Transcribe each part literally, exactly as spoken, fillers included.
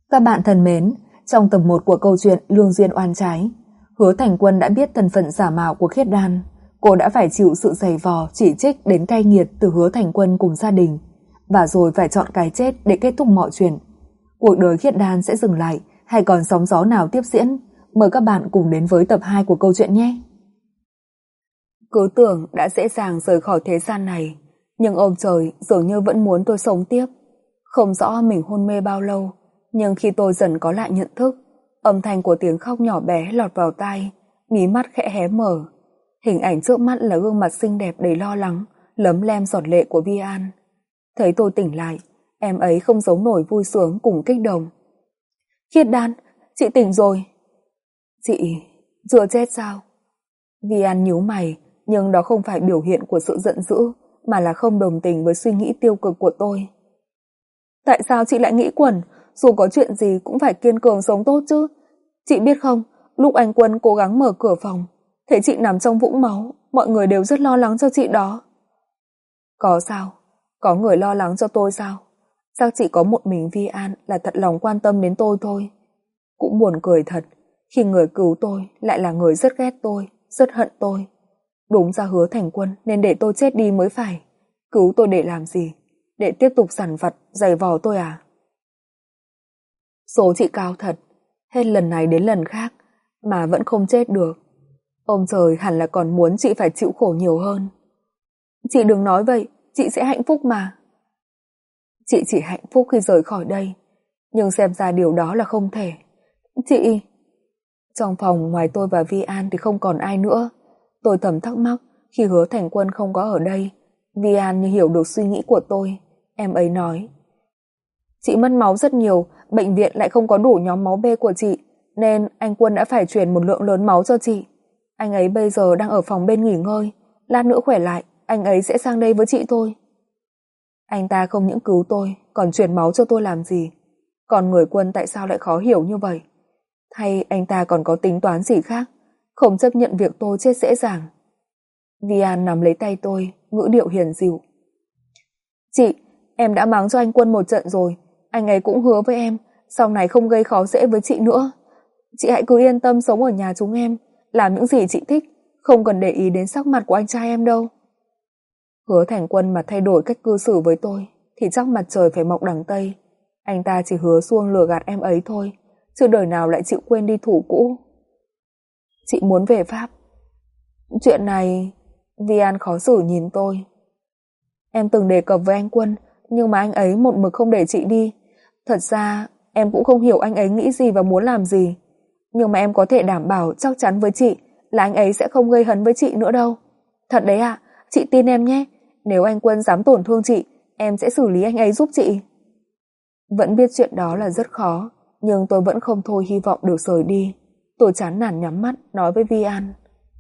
Các bạn thân mến, trong tập một của câu chuyện Lương duyên oan trái, Hứa Thành Quân đã biết thân phận giả mạo của Khiết Đan. Cô đã phải chịu sự giày vò, chỉ trích đến cay nghiệt từ Hứa Thành Quân cùng gia đình, và rồi phải chọn cái chết để kết thúc mọi chuyện. Cuộc đời Khiết Đan sẽ dừng lại hay còn sóng gió nào tiếp diễn? Mời các bạn cùng đến với tập hai của câu chuyện nhé. Cứ tưởng đã dễ dàng rời khỏi thế gian này, nhưng ôm trời dường như vẫn muốn tôi sống tiếp. Không rõ mình hôn mê bao lâu, nhưng khi tôi dần có lại nhận thức, âm thanh của tiếng khóc nhỏ bé lọt vào tai, mí mắt khẽ hé mở. Hình ảnh trước mắt là gương mặt xinh đẹp đầy lo lắng, lấm lem giọt lệ của Vi An. Thấy tôi tỉnh lại, em ấy không giấu nổi vui sướng cùng kích động. Khiết Đan, chị tỉnh rồi. Chị chưa chết sao? Vi An nhíu mày, nhưng đó không phải biểu hiện của sự giận dữ, mà là không đồng tình với suy nghĩ tiêu cực của tôi. Tại sao chị lại nghĩ quẩn? Dù có chuyện gì cũng phải kiên cường sống tốt chứ. Chị biết không, lúc anh Quân cố gắng mở cửa phòng, thấy chị nằm trong vũng máu, mọi người đều rất lo lắng cho chị đó. Có sao? Có người lo lắng cho tôi sao? Chắc chỉ có một mình Vi An là thật lòng quan tâm đến tôi thôi. Cũng buồn cười thật, khi người cứu tôi lại là người rất ghét tôi, rất hận tôi. Đúng ra Hứa Thành Quân nên để tôi chết đi mới phải. Cứu tôi để làm gì? Để tiếp tục sằn vặt, giày vò tôi à? Số chị cao thật, hết lần này đến lần khác mà vẫn không chết được. Ông trời hẳn là còn muốn chị phải chịu khổ nhiều hơn. Chị đừng nói vậy, chị sẽ hạnh phúc mà. Chị chỉ hạnh phúc khi rời khỏi đây, nhưng xem ra điều đó là không thể. Chị... Trong phòng ngoài tôi và Vi An thì không còn ai nữa. Tôi thầm thắc mắc khi Hứa Thành Quân không có ở đây. Vi An như hiểu được suy nghĩ của tôi. Em ấy nói: Chị mất máu rất nhiều, bệnh viện lại không có đủ nhóm máu B của chị, nên anh Quân đã phải chuyển một lượng lớn máu cho chị. Anh ấy bây giờ đang ở phòng bên nghỉ ngơi, lát nữa khỏe lại, anh ấy sẽ sang đây với chị thôi. Anh ta không những cứu tôi, còn chuyển máu cho tôi làm gì? Còn người Quân tại sao lại khó hiểu như vậy? Hay anh ta còn có tính toán gì khác, không chấp nhận việc tôi chết dễ dàng? Vi An nắm lấy tay tôi, ngữ điệu hiền dịu. Chị, em đã mắng cho anh Quân một trận rồi, anh ấy cũng hứa với em sau này không gây khó dễ với chị nữa. Chị hãy cứ yên tâm sống ở nhà chúng em, làm những gì chị thích, không cần để ý đến sắc mặt của anh trai em đâu. Hứa Thành Quân mà thay đổi cách cư xử với tôi thì chắc mặt trời phải mọc đằng Tây. Anh ta chỉ hứa suông lừa gạt em ấy thôi, chứ đời nào lại chịu quên đi thủ cũ. Chị muốn về Pháp. Chuyện này... Vi An khó xử nhìn tôi. Em từng đề cập với anh Quân, nhưng mà anh ấy một mực không để chị đi. Thật ra em cũng không hiểu anh ấy nghĩ gì và muốn làm gì, nhưng mà em có thể đảm bảo chắc chắn với chị là anh ấy sẽ không gây hấn với chị nữa đâu. Thật đấy ạ, chị tin em nhé. Nếu anh Quân dám tổn thương chị, em sẽ xử lý anh ấy giúp chị. Vẫn biết chuyện đó là rất khó, nhưng tôi vẫn không thôi hy vọng được rời đi. Tôi chán nản nhắm mắt nói với Vi An: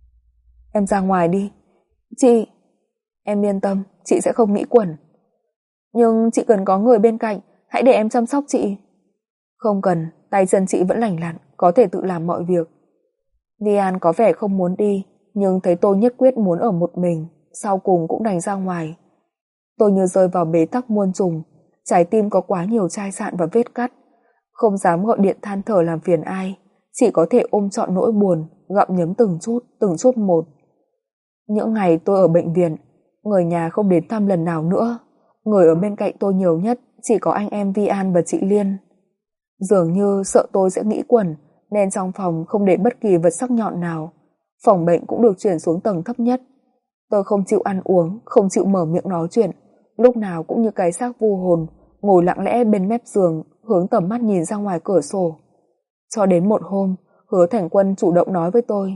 Em ra ngoài đi. Chị... Em yên tâm, chị sẽ không nghĩ quẩn. Nhưng chị cần có người bên cạnh, hãy để em chăm sóc chị. Không cần, tay chân chị vẫn lành lặn, có thể tự làm mọi việc. Vi An có vẻ không muốn đi, nhưng thấy tôi nhất quyết muốn ở một mình, sau cùng cũng đành ra ngoài. Tôi như rơi vào bế tắc muôn trùng, trái tim có quá nhiều chai sạn và vết cắt. Không dám gọi điện than thở làm phiền ai, chỉ có thể ôm trọn nỗi buồn, gặm nhấm từng chút, từng chút một. Những ngày tôi ở bệnh viện, người nhà không đến thăm lần nào nữa. Người ở bên cạnh tôi nhiều nhất chỉ có anh em Vi An và chị Liên. Dường như sợ tôi sẽ nghĩ quẩn, nên trong phòng không để bất kỳ vật sắc nhọn nào. Phòng bệnh cũng được chuyển xuống tầng thấp nhất. Tôi không chịu ăn uống, không chịu mở miệng nói chuyện, lúc nào cũng như cái xác vô hồn, ngồi lặng lẽ bên mép giường, hướng tầm mắt nhìn ra ngoài cửa sổ. Cho đến một hôm, Hứa Thành Quân chủ động nói với tôi: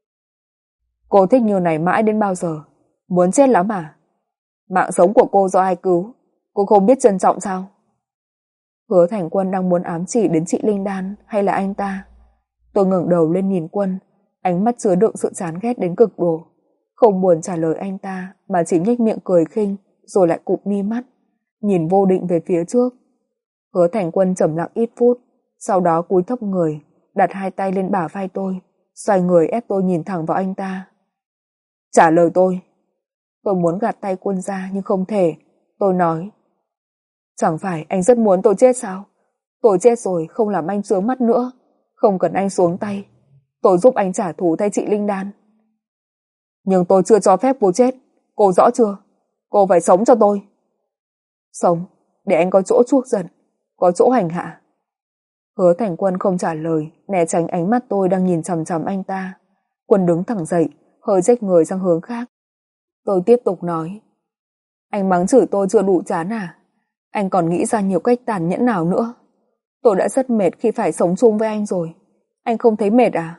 Cô thích như này mãi đến bao giờ? Muốn chết lắm à? Mạng sống của cô do ai cứu? Cô không biết trân trọng sao? Hứa Thành Quân đang muốn ám chỉ đến chị Linh Đan hay là anh ta? Tôi ngẩng đầu lên nhìn Quân, ánh mắt chứa đựng sự chán ghét đến cực độ. Không buồn trả lời anh ta, mà chỉ nhếch miệng cười khinh, rồi lại cụp mi mắt, nhìn vô định về phía trước. Hứa Thành Quân trầm lặng ít phút, sau đó cúi thấp người, đặt hai tay lên bả vai tôi, xoay người ép tôi nhìn thẳng vào anh ta. Trả lời tôi. Tôi muốn gạt tay Quân ra nhưng không thể. Tôi nói: Chẳng phải anh rất muốn tôi chết sao? Tôi chết rồi, không làm anh chướng mắt nữa. Không cần anh xuống tay. Tôi giúp anh trả thù thay chị Linh Đan. Nhưng tôi chưa cho phép cô chết. Cô rõ chưa? Cô phải sống cho tôi. Sống, để anh có chỗ chuốc giận, có chỗ hành hạ. Hứa Thành Quân không trả lời, né tránh ánh mắt tôi đang nhìn chằm chằm anh ta. Quân đứng thẳng dậy, hơi chếch người sang hướng khác. Tôi tiếp tục nói. Anh mắng chửi tôi chưa đủ chán à? Anh còn nghĩ ra nhiều cách tàn nhẫn nào nữa? Tôi đã rất mệt khi phải sống chung với anh rồi. Anh không thấy mệt à?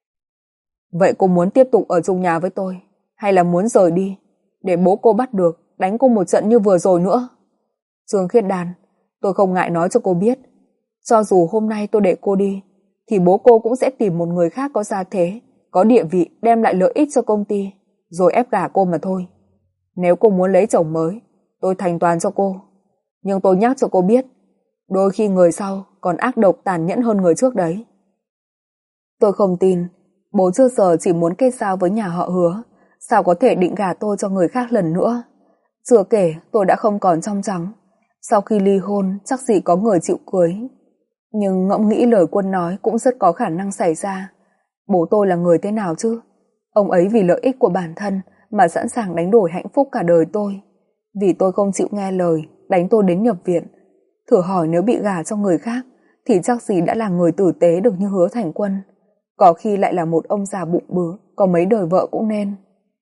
Vậy cô muốn tiếp tục ở chung nhà với tôi, hay là muốn rời đi, để bố cô bắt được, đánh cô một trận như vừa rồi nữa? Trương Khiết Đan, tôi không ngại nói cho cô biết, cho dù hôm nay tôi để cô đi, thì bố cô cũng sẽ tìm một người khác có gia thế, có địa vị, đem lại lợi ích cho công ty, rồi ép gả cô mà thôi. Nếu cô muốn lấy chồng mới, tôi thành toàn cho cô. Nhưng tôi nhắc cho cô biết, đôi khi người sau còn ác độc tàn nhẫn hơn người trước đấy. Tôi không tin, bố trước giờ chỉ muốn kết giao với nhà họ Hứa, sao có thể định gả tôi cho người khác lần nữa. Chưa kể tôi đã không còn trong trắng, sau khi ly hôn chắc gì có người chịu cưới. Nhưng ngẫm nghĩ lời Quân nói cũng rất có khả năng xảy ra. Bố tôi là người thế nào chứ? Ông ấy vì lợi ích của bản thân mà sẵn sàng đánh đổi hạnh phúc cả đời tôi. Vì tôi không chịu nghe lời, đánh tôi đến nhập viện. Thử hỏi nếu bị gả cho người khác thì chắc gì đã là người tử tế được như Hứa Thành Quân. Có khi lại là một ông già bụng bứ, có mấy đời vợ cũng nên.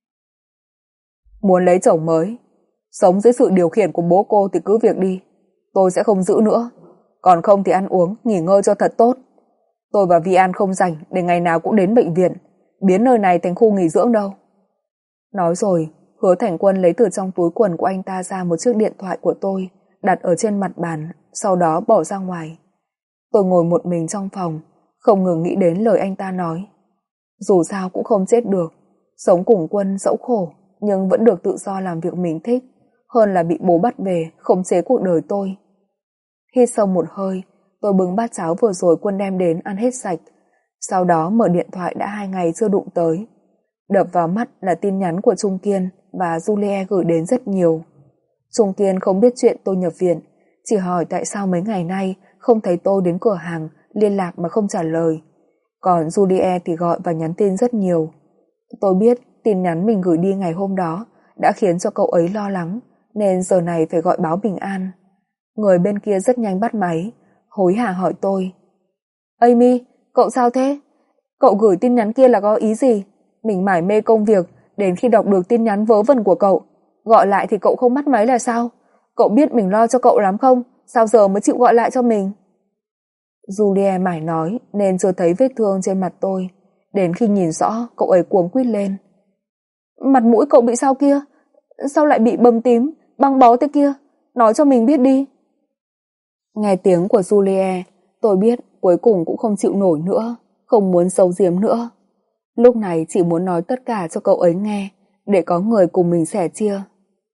Muốn lấy chồng mới, sống dưới sự điều khiển của bố cô thì cứ việc đi. Tôi sẽ không giữ nữa. Còn không thì ăn uống, nghỉ ngơi cho thật tốt. Tôi và Vi An không rảnh để ngày nào cũng đến bệnh viện, biến nơi này thành khu nghỉ dưỡng đâu. Nói rồi, Hứa Thành Quân lấy từ trong túi quần của anh ta ra một chiếc điện thoại của tôi, đặt ở trên mặt bàn, sau đó bỏ ra ngoài. Tôi ngồi một mình trong phòng, không ngừng nghĩ đến lời anh ta nói. Dù sao cũng không chết được, sống cùng Quân dẫu khổ, nhưng vẫn được tự do làm việc mình thích, hơn là bị bố bắt về, khống chế cuộc đời tôi. Hít sâu một hơi, tôi bưng bát cháo vừa rồi Quân đem đến ăn hết sạch, sau đó mở điện thoại đã hai ngày chưa đụng tới. Đập vào mắt là tin nhắn của Trung Kiên và Julie gửi đến rất nhiều. Trung Kiên không biết chuyện tôi nhập viện, chỉ hỏi tại sao mấy ngày nay không thấy tôi đến cửa hàng, liên lạc mà không trả lời. Còn Julie thì gọi và nhắn tin rất nhiều. Tôi biết tin nhắn mình gửi đi ngày hôm đó đã khiến cho cậu ấy lo lắng, nên giờ này phải gọi báo bình an. Người bên kia rất nhanh bắt máy, hối hả hỏi tôi. Amy, cậu sao thế? Cậu gửi tin nhắn kia là có ý gì? Mình mải mê công việc, đến khi đọc được tin nhắn vớ vẩn của cậu, gọi lại thì cậu không bắt máy là sao? Cậu biết mình lo cho cậu lắm không? Sao giờ mới chịu gọi lại cho mình? Julie mải nói nên chưa thấy vết thương trên mặt tôi. Đến khi nhìn rõ, cậu ấy cuống quýt lên. Mặt mũi cậu bị sao kia? Sao lại bị bầm tím, băng bó thế kia? Nói cho mình biết đi. Nghe tiếng của Julie, tôi biết cuối cùng cũng không chịu nổi nữa, không muốn giấu giếm nữa. Lúc này chỉ muốn nói tất cả cho cậu ấy nghe, để có người cùng mình sẻ chia.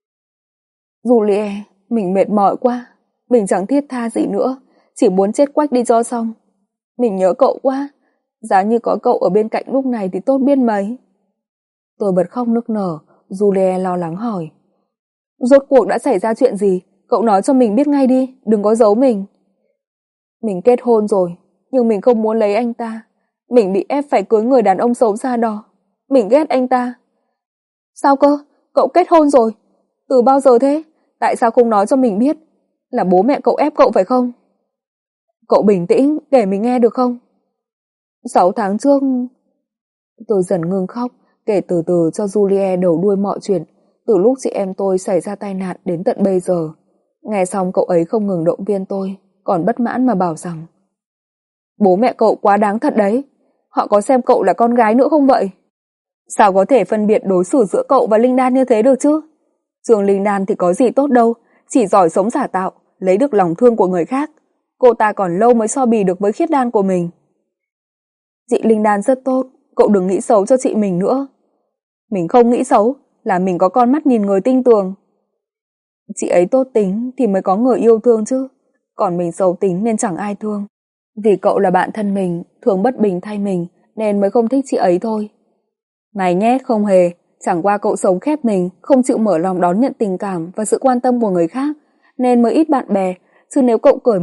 Julie, mình mệt mỏi quá, mình chẳng thiết tha gì nữa, chỉ muốn chết quách đi cho xong. Mình nhớ cậu quá, giá như có cậu ở bên cạnh lúc này thì tốt biết mấy. Tôi bật khóc nức nở, Julie lo lắng hỏi. Rốt cuộc đã xảy ra chuyện gì? Cậu nói cho mình biết ngay đi, đừng có giấu mình. Mình kết hôn rồi, nhưng mình không muốn lấy anh ta. Mình bị ép phải cưới người đàn ông xấu xa đó. Mình ghét anh ta. Sao cơ? Cậu kết hôn rồi? Từ bao giờ thế? Tại sao không nói cho mình biết? Là bố mẹ cậu ép cậu phải không? Cậu bình tĩnh, để mình nghe được không? Sáu tháng trước... Tôi dần ngưng khóc, kể từ từ cho Julie đầu đuôi mọi chuyện, từ lúc chị em tôi xảy ra tai nạn đến tận bây giờ. Nghe xong cậu ấy không ngừng động viên tôi, còn bất mãn mà bảo rằng bố mẹ cậu quá đáng thật đấy. Họ có xem cậu là con gái nữa không vậy? Sao có thể phân biệt đối xử giữa cậu và Linh Đan như thế được chứ? Trường Linh Đan thì có gì tốt đâu, chỉ giỏi sống giả tạo, lấy được lòng thương của người khác. Cô ta còn lâu mới so bì được với Khiết Đan của mình. Chị Linh Đan rất tốt, cậu đừng nghĩ xấu cho chị mình nữa. Mình không nghĩ xấu, là mình có con mắt nhìn người tinh tường. Chị ấy tốt tính thì mới có người yêu thương chứ, còn mình xấu tính nên chẳng ai thương. Vì cậu là bạn thân mình, thường bất bình thay mình, nên mới không thích chị ấy thôi. Này nhé, không hề, chẳng qua cậu sống khép mình, không chịu mở lòng đón nhận tình cảm và sự quan tâm của người khác, nên mới ít bạn bè, chứ nếu cậu cởi mở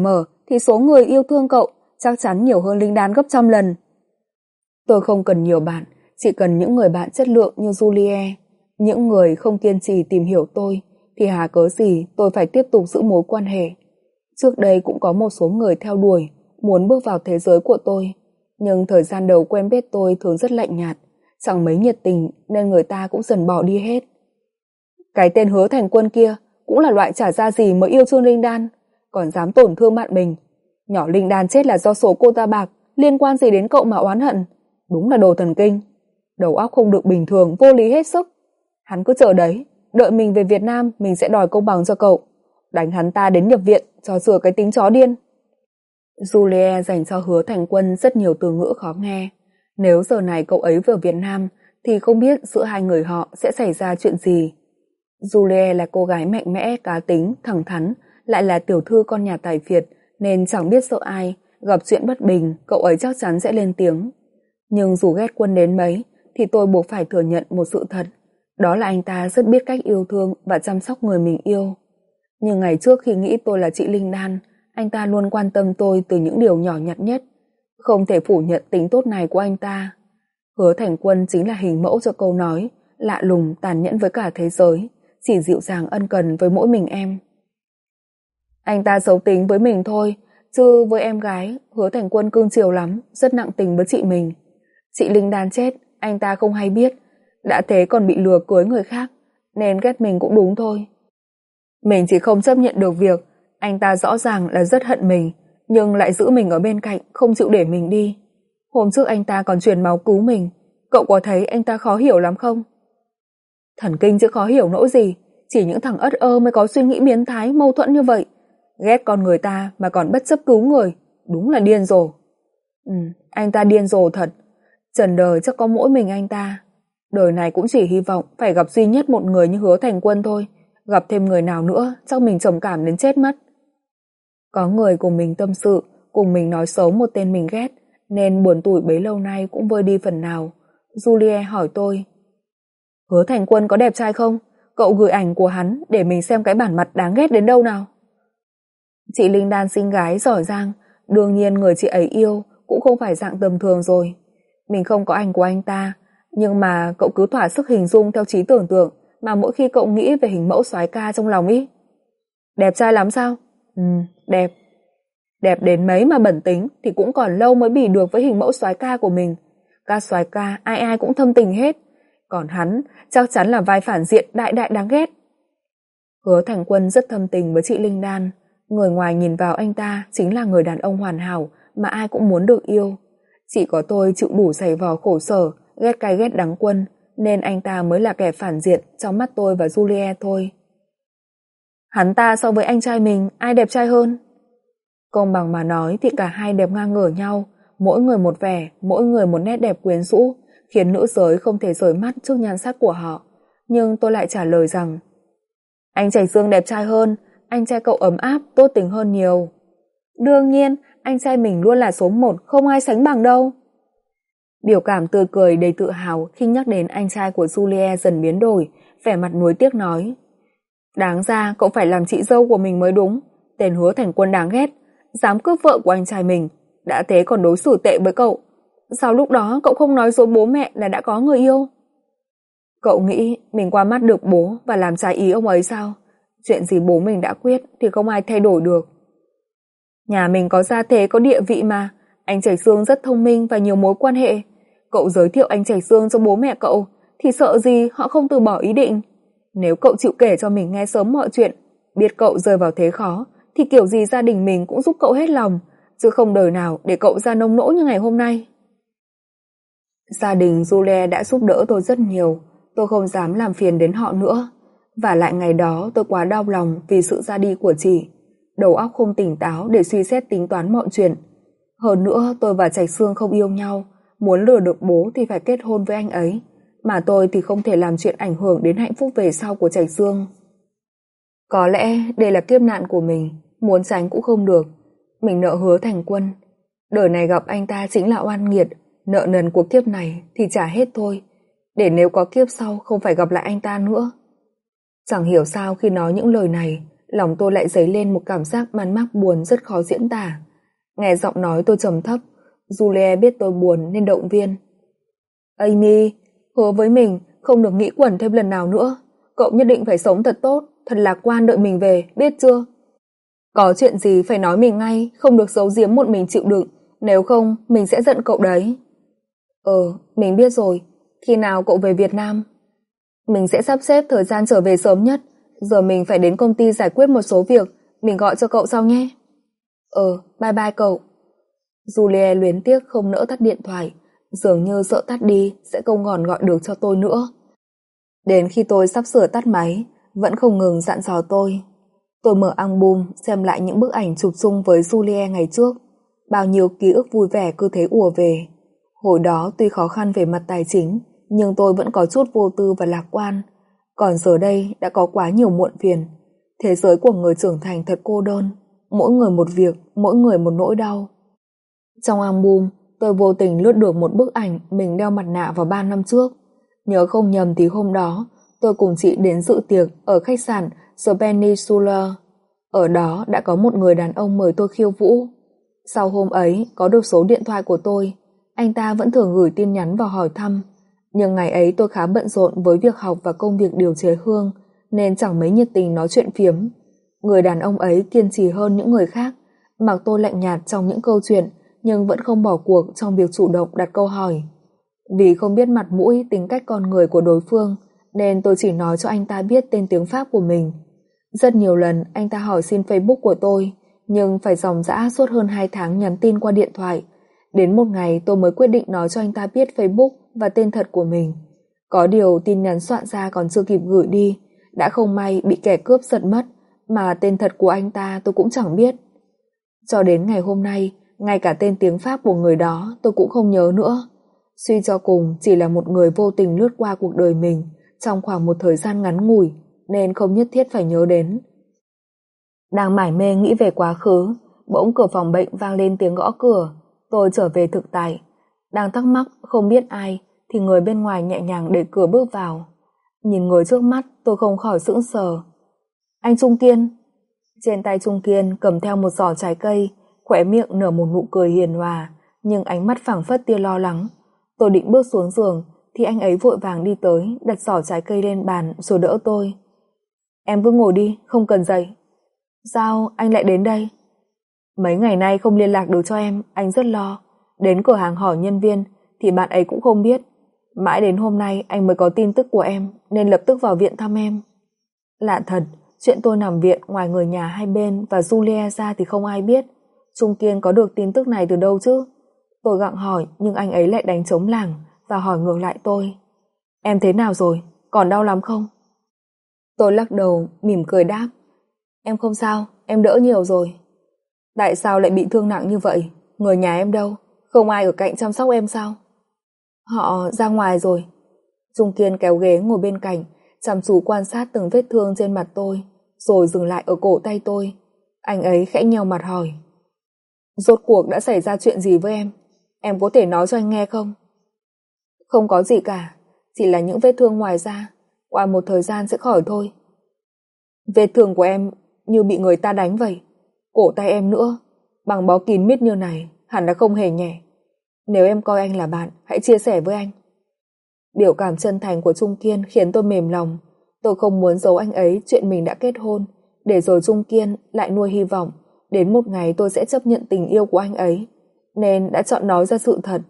thì số người yêu thương cậu chắc chắn nhiều hơn Linh Đan gấp trăm lần. Tôi không cần nhiều bạn, chỉ cần những người bạn chất lượng như Julie. Những người không kiên trì tìm hiểu tôi thì hà cớ gì tôi phải tiếp tục giữ mối quan hệ. Trước đây cũng có một số người theo đuổi, muốn bước vào thế giới của tôi, nhưng thời gian đầu quen biết tôi thường rất lạnh nhạt, chẳng mấy nhiệt tình nên người ta cũng dần bỏ đi hết. Cái tên Hứa Thành Quân kia cũng là loại chả ra gì mới yêu Trương Linh Đan, còn dám tổn thương bạn mình. Nhỏ Linh Đan chết là do số cô ta bạc, liên quan gì đến cậu mà oán hận. Đúng là đồ thần kinh, đầu óc không được bình thường, vô lý hết sức. Hắn cứ chờ đấy, đợi mình về Việt Nam mình sẽ đòi công bằng cho cậu, đánh hắn ta đến nhập viện cho sửa cái tính chó điên. Julie dành cho Hứa Thành Quân rất nhiều từ ngữ khó nghe. Nếu giờ này cậu ấy về Việt Nam thì không biết giữa hai người họ sẽ xảy ra chuyện gì. Julie là cô gái mạnh mẽ, cá tính, thẳng thắn, lại là tiểu thư con nhà tài phiệt nên chẳng biết sợ ai, gặp chuyện bất bình cậu ấy chắc chắn sẽ lên tiếng. Nhưng dù ghét Quân đến mấy thì tôi buộc phải thừa nhận một sự thật, đó là anh ta rất biết cách yêu thương và chăm sóc người mình yêu. Nhưng ngày trước khi nghĩ tôi là chị Linh Đan, anh ta luôn quan tâm tôi từ những điều nhỏ nhặt nhất. Không thể phủ nhận tính tốt này của anh ta. Hứa Thành Quân chính là hình mẫu cho câu nói lạ lùng tàn nhẫn với cả thế giới, chỉ dịu dàng ân cần với mỗi mình em. Anh ta xấu tính với mình thôi, chứ với em gái Hứa Thành Quân cưng chiều lắm, rất nặng tình với chị mình. Chị Linh Đan chết, anh ta không hay biết, đã thế còn bị lừa cưới người khác, nên ghét mình cũng đúng thôi. Mình chỉ không chấp nhận được việc anh ta rõ ràng là rất hận mình, nhưng lại giữ mình ở bên cạnh, không chịu để mình đi. Hôm trước anh ta còn truyền máu cứu mình, cậu có thấy anh ta khó hiểu lắm không? Thần kinh chứ khó hiểu nỗi gì, chỉ những thằng ất ơ mới có suy nghĩ biến thái, mâu thuẫn như vậy. Ghét con người ta mà còn bất chấp cứu người, đúng là điên rồ. Ừ, anh ta điên rồ thật. Trần đời chắc có mỗi mình anh ta. Đời này cũng chỉ hy vọng phải gặp duy nhất một người như Hứa Thành Quân thôi. Gặp thêm người nào nữa chắc mình trầm cảm đến chết mất. Có người cùng mình tâm sự, cùng mình nói xấu một tên mình ghét, nên buồn tủi bấy lâu nay cũng vơi đi phần nào. Julie hỏi tôi, Hứa Thành Quân có đẹp trai không? Cậu gửi ảnh của hắn để mình xem cái bản mặt đáng ghét đến đâu nào. Chị Linh Đan xinh gái giỏi giang, đương nhiên người chị ấy yêu cũng không phải dạng tầm thường rồi. Mình không có ảnh của anh ta, nhưng mà cậu cứ thỏa sức hình dung theo trí tưởng tượng mà mỗi khi cậu nghĩ về hình mẫu soái ca trong lòng ý. Đẹp trai lắm sao? Ừ, đẹp. Đẹp đến mấy mà bẩn tính thì cũng còn lâu mới bì được với hình mẫu soái ca của mình. Ca soái ca ai ai cũng thâm tình hết, còn hắn chắc chắn là vai phản diện đại đại đáng ghét. Hứa Thành Quân rất thâm tình với chị Linh Đan, người ngoài nhìn vào anh ta chính là người đàn ông hoàn hảo mà ai cũng muốn được yêu. Chỉ có tôi chịu đủ giày vò khổ sở, ghét cay ghét đắng Quân, nên anh ta mới là kẻ phản diện trong mắt tôi và Julie thôi. Hắn ta so với anh trai mình ai đẹp trai hơn? Công bằng mà nói thì cả hai đẹp ngang ngửa nhau, mỗi người một vẻ, mỗi người một nét đẹp quyến rũ, khiến nữ giới không thể rời mắt trước nhan sắc của họ. Nhưng tôi lại trả lời rằng, anh Trạch Dương đẹp trai hơn, anh trai cậu ấm áp, tốt tình hơn nhiều. Đương nhiên, anh trai mình luôn là số một, không ai sánh bằng đâu. Biểu cảm tươi cười đầy tự hào khi nhắc đến anh trai của Julie dần biến đổi, vẻ mặt nuối tiếc nói, đáng ra cậu phải làm chị dâu của mình mới đúng, tên Hứa Thành Quân đáng ghét, dám cướp vợ của anh trai mình, đã thế còn đối xử tệ với cậu. Sao lúc đó cậu không nói dối bố mẹ là đã có người yêu? Cậu nghĩ mình qua mắt được bố và làm trái ý ông ấy sao? Chuyện gì bố mình đã quyết thì không ai thay đổi được. Nhà mình có gia thế có địa vị mà, anh Trạch Dương rất thông minh và nhiều mối quan hệ. Cậu giới thiệu anh Trạch Dương cho bố mẹ cậu thì sợ gì họ không từ bỏ ý định. Nếu cậu chịu kể cho mình nghe sớm mọi chuyện, biết cậu rơi vào thế khó thì kiểu gì gia đình mình cũng giúp cậu hết lòng, chứ không đời nào để cậu ra nông nỗi như ngày hôm nay. Gia đình Julie đã giúp đỡ tôi rất nhiều, tôi không dám làm phiền đến họ nữa. Và lại ngày đó tôi quá đau lòng vì sự ra đi của chị, đầu óc không tỉnh táo để suy xét tính toán mọi chuyện. Hơn nữa tôi và Trạch Sương không yêu nhau, muốn lừa được bố thì phải kết hôn với anh ấy, mà tôi thì không thể làm chuyện ảnh hưởng đến hạnh phúc về sau của Trạch Sương. Có lẽ đây là kiếp nạn của mình, muốn tránh cũng không được. Mình nợ Hứa Thành Quân, đời này gặp anh ta chính là oan nghiệt, nợ nần của kiếp này thì trả hết thôi, để nếu có kiếp sau không phải gặp lại anh ta nữa. Chẳng hiểu sao khi nói những lời này, lòng tôi lại dấy lên một cảm giác man mác buồn rất khó diễn tả. Nghe giọng nói tôi trầm thấp, Julie biết tôi buồn nên động viên. Amy, hứa với mình không được nghĩ quẩn thêm lần nào nữa. Cậu nhất định phải sống thật tốt, thật lạc quan đợi mình về, biết chưa? Có chuyện gì phải nói mình ngay, không được giấu giếm một mình chịu đựng, nếu không mình sẽ giận cậu đấy. Ờ, mình biết rồi, khi nào cậu về Việt Nam? Mình sẽ sắp xếp thời gian trở về sớm nhất, giờ mình phải đến công ty giải quyết một số việc, mình gọi cho cậu sau nhé. Ờ, bye bye cậu. Julie luyến tiếc không nỡ tắt điện thoại, dường như sợ tắt đi sẽ không còn gọi được cho tôi nữa. Đến khi tôi sắp sửa tắt máy, vẫn không ngừng dặn dò tôi. Tôi mở album xem lại những bức ảnh chụp chung với Julie ngày trước. Bao nhiêu ký ức vui vẻ cứ thế ùa về. Hồi đó tuy khó khăn về mặt tài chính, nhưng tôi vẫn có chút vô tư và lạc quan. Còn giờ đây đã có quá nhiều muộn phiền. Thế giới của người trưởng thành thật cô đơn. Mỗi người một việc, mỗi người một nỗi đau. Trong album, tôi vô tình lướt được một bức ảnh mình đeo mặt nạ vào ba năm trước. Nhớ không nhầm thì hôm đó, tôi cùng chị đến dự tiệc ở khách sạn The Peninsula. Ở đó đã có một người đàn ông mời tôi khiêu vũ. Sau hôm ấy, có được số điện thoại của tôi, anh ta vẫn thường gửi tin nhắn vào hỏi thăm. Nhưng ngày ấy tôi khá bận rộn với việc học và công việc điều chế hương, nên chẳng mấy nhiệt tình nói chuyện phiếm. Người đàn ông ấy kiên trì hơn những người khác, mặc tôi lạnh nhạt trong những câu chuyện, nhưng vẫn không bỏ cuộc trong việc chủ động đặt câu hỏi. Vì không biết mặt mũi, tính cách con người của đối phương, nên tôi chỉ nói cho anh ta biết tên tiếng Pháp của mình. Rất nhiều lần anh ta hỏi xin Facebook của tôi, nhưng phải dòng dã suốt hơn hai tháng nhắn tin qua điện thoại. Đến một ngày tôi mới quyết định nói cho anh ta biết Facebook và tên thật của mình. Có điều tin nhắn soạn ra còn chưa kịp gửi đi, đã không may bị kẻ cướp giật mất, mà tên thật của anh ta tôi cũng chẳng biết. Cho đến ngày hôm nay, ngay cả tên tiếng Pháp của người đó tôi cũng không nhớ nữa. Suy cho cùng chỉ là một người vô tình lướt qua cuộc đời mình trong khoảng một thời gian ngắn ngủi, nên không nhất thiết phải nhớ đến. Đang mải mê nghĩ về quá khứ, bỗng cửa phòng bệnh vang lên tiếng gõ cửa. Tôi trở về thực tại. Đang thắc mắc không biết ai, thì người bên ngoài nhẹ nhàng đẩy cửa bước vào. Nhìn người trước mắt, tôi không khỏi sững sờ. Anh Trung Kiên. Trên tay Trung Kiên cầm theo một giỏ trái cây, khóe miệng nở một nụ cười hiền hòa, nhưng ánh mắt phảng phất tia lo lắng. Tôi định bước xuống giường, thì anh ấy vội vàng đi tới, đặt giỏ trái cây lên bàn rồi đỡ tôi. Em cứ ngồi đi, không cần dậy. Sao anh lại đến đây? Mấy ngày nay không liên lạc được cho em, anh rất lo. Đến cửa hàng hỏi nhân viên thì bạn ấy cũng không biết. Mãi đến hôm nay anh mới có tin tức của em, nên lập tức vào viện thăm em. Lạ thật, chuyện tôi nằm viện ngoài người nhà hai bên và Julia ra thì không ai biết. Trung Kiên có được tin tức này từ đâu chứ? Tôi gặng hỏi, nhưng anh ấy lại đánh trống lảng và hỏi ngược lại tôi. Em thế nào rồi? Còn đau lắm không? Tôi lắc đầu, mỉm cười đáp. Em không sao, em đỡ nhiều rồi. Tại sao lại bị thương nặng như vậy? Người nhà em đâu? Không ai ở cạnh chăm sóc em sao? Họ ra ngoài rồi. Trung Kiên kéo ghế ngồi bên cạnh, chăm chú quan sát từng vết thương trên mặt tôi, rồi dừng lại ở cổ tay tôi. Anh ấy khẽ nheo mặt hỏi. Rốt cuộc đã xảy ra chuyện gì với em? Em có thể nói cho anh nghe không? Không có gì cả, chỉ là những vết thương ngoài da, qua một thời gian sẽ khỏi thôi. Vết thương của em như bị người ta đánh vậy. Cổ tay em nữa, bằng bó kín mít như này, hẳn là không hề nhẹ. Nếu em coi anh là bạn, hãy chia sẻ với anh. Biểu cảm chân thành của Trung Kiên khiến tôi mềm lòng. Tôi không muốn giấu anh ấy chuyện mình đã kết hôn, để rồi Trung Kiên lại nuôi hy vọng đến một ngày tôi sẽ chấp nhận tình yêu của anh ấy, nên đã chọn nói ra sự thật.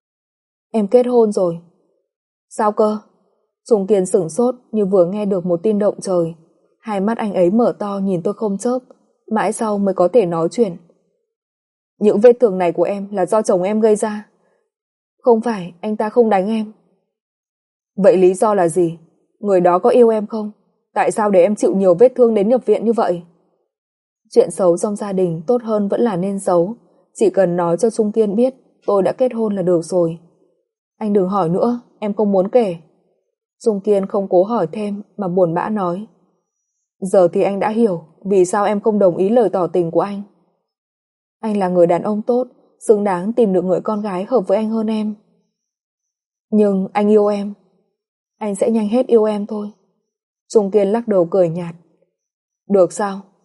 Em kết hôn rồi. Sao cơ? Trung Kiên sửng sốt như vừa nghe được một tin động trời. Hai mắt anh ấy mở to nhìn tôi không chớp, mãi sau mới có thể nói chuyện. Những vết thương này của em là do chồng em gây ra. Không phải, anh ta không đánh em. Vậy lý do là gì? Người đó có yêu em không? Tại sao để em chịu nhiều vết thương đến nhập viện như vậy? Chuyện xấu trong gia đình tốt hơn vẫn là nên giấu. Chỉ cần nói cho Trung Kiên biết tôi đã kết hôn là được rồi. Anh đừng hỏi nữa, em không muốn kể. Trung Kiên không cố hỏi thêm mà buồn bã nói. Giờ thì anh đã hiểu vì sao em không đồng ý lời tỏ tình của anh. Anh là người đàn ông tốt, xứng đáng tìm được người con gái hợp với anh hơn em. Nhưng anh yêu em. Anh sẽ nhanh hết yêu em thôi. Trung Kiên lắc đầu cười nhạt. Được sao?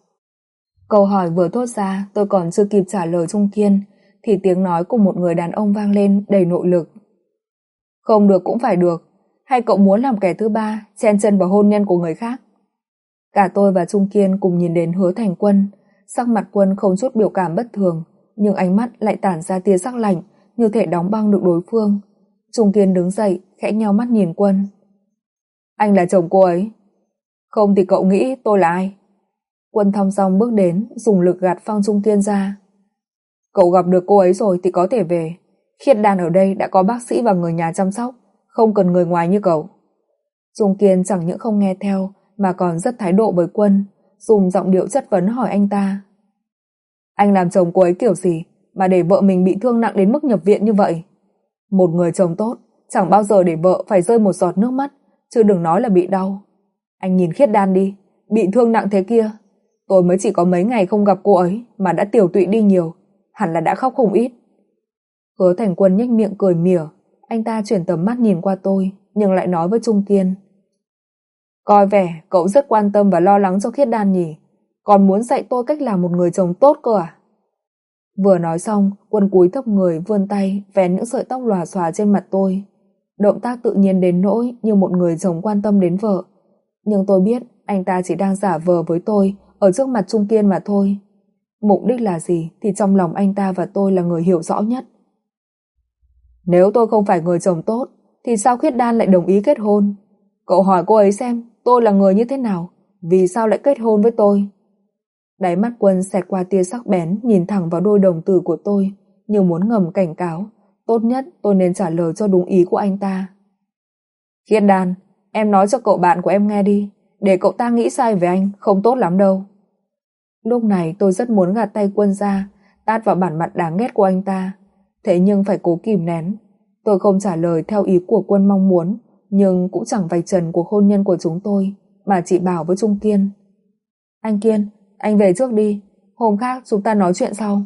Câu hỏi vừa thốt ra, tôi còn chưa kịp trả lời Trung Kiên thì tiếng nói của một người đàn ông vang lên đầy nội lực. Không được cũng phải được, hay cậu muốn làm kẻ thứ ba chen chân vào hôn nhân của người khác? Cả tôi và Trung Kiên cùng nhìn đến Hứa Thành Quân. Sắc mặt Quân không chút biểu cảm bất thường, nhưng ánh mắt lại tản ra tia sắc lạnh, như thể đóng băng được đối phương. Trung Kiên đứng dậy, khẽ nheo mắt nhìn Quân. Anh là chồng cô ấy? Không thì cậu nghĩ tôi là ai? Quân thong dong bước đến, dùng lực gạt phăng Trung Kiên ra. Cậu gặp được cô ấy rồi thì có thể về. Khiết Đan ở đây đã có bác sĩ và người nhà chăm sóc, không cần người ngoài như cậu. Trung Kiên chẳng những không nghe theo mà còn rất thái độ với Quân, dùng giọng điệu chất vấn hỏi anh ta. Anh làm chồng cô ấy kiểu gì mà để vợ mình bị thương nặng đến mức nhập viện như vậy? Một người chồng tốt chẳng bao giờ để vợ phải rơi một giọt nước mắt, chứ đừng nói là bị đau. Anh nhìn Khiết Đan đi, bị thương nặng thế kia. Tôi mới chỉ có mấy ngày không gặp cô ấy mà đã tiểu tụy đi nhiều, hẳn là đã khóc không ít. Hứa Thành Quân nhếch miệng cười mỉa. Anh ta chuyển tầm mắt nhìn qua tôi, nhưng lại nói với Trung Kiên. Coi vẻ cậu rất quan tâm và lo lắng cho Khiết Đan nhỉ, còn muốn dạy tôi cách làm một người chồng tốt cơ à? Vừa nói xong, Quân cúi thấp người vươn tay vén những sợi tóc lòa xòa trên mặt tôi. Động tác tự nhiên đến nỗi như một người chồng quan tâm đến vợ. Nhưng tôi biết anh ta chỉ đang giả vờ với tôi ở trước mặt Trung Kiên mà thôi. Mục đích là gì thì trong lòng anh ta và tôi là người hiểu rõ nhất. Nếu tôi không phải người chồng tốt thì sao Khiết Đan lại đồng ý kết hôn? Cậu hỏi cô ấy xem tôi là người như thế nào, vì sao lại kết hôn với tôi? Đáy mắt Quân xẹt qua tia sắc bén, nhìn thẳng vào đôi đồng tử của tôi, như muốn ngầm cảnh cáo. Tốt nhất tôi nên trả lời cho đúng ý của anh ta. Khiết Đan, em nói cho cậu bạn của em nghe đi, để cậu ta nghĩ sai về anh không tốt lắm đâu. Lúc này tôi rất muốn gạt tay Quân ra, tát vào bản mặt đáng ghét của anh ta. Thế nhưng phải cố kìm nén. Tôi không trả lời theo ý của Quân mong muốn, nhưng cũng chẳng vạch trần cuộc hôn nhân của chúng tôi, mà chỉ bảo với Trung Kiên. Anh Kiên, anh về trước đi, hôm khác chúng ta nói chuyện sau.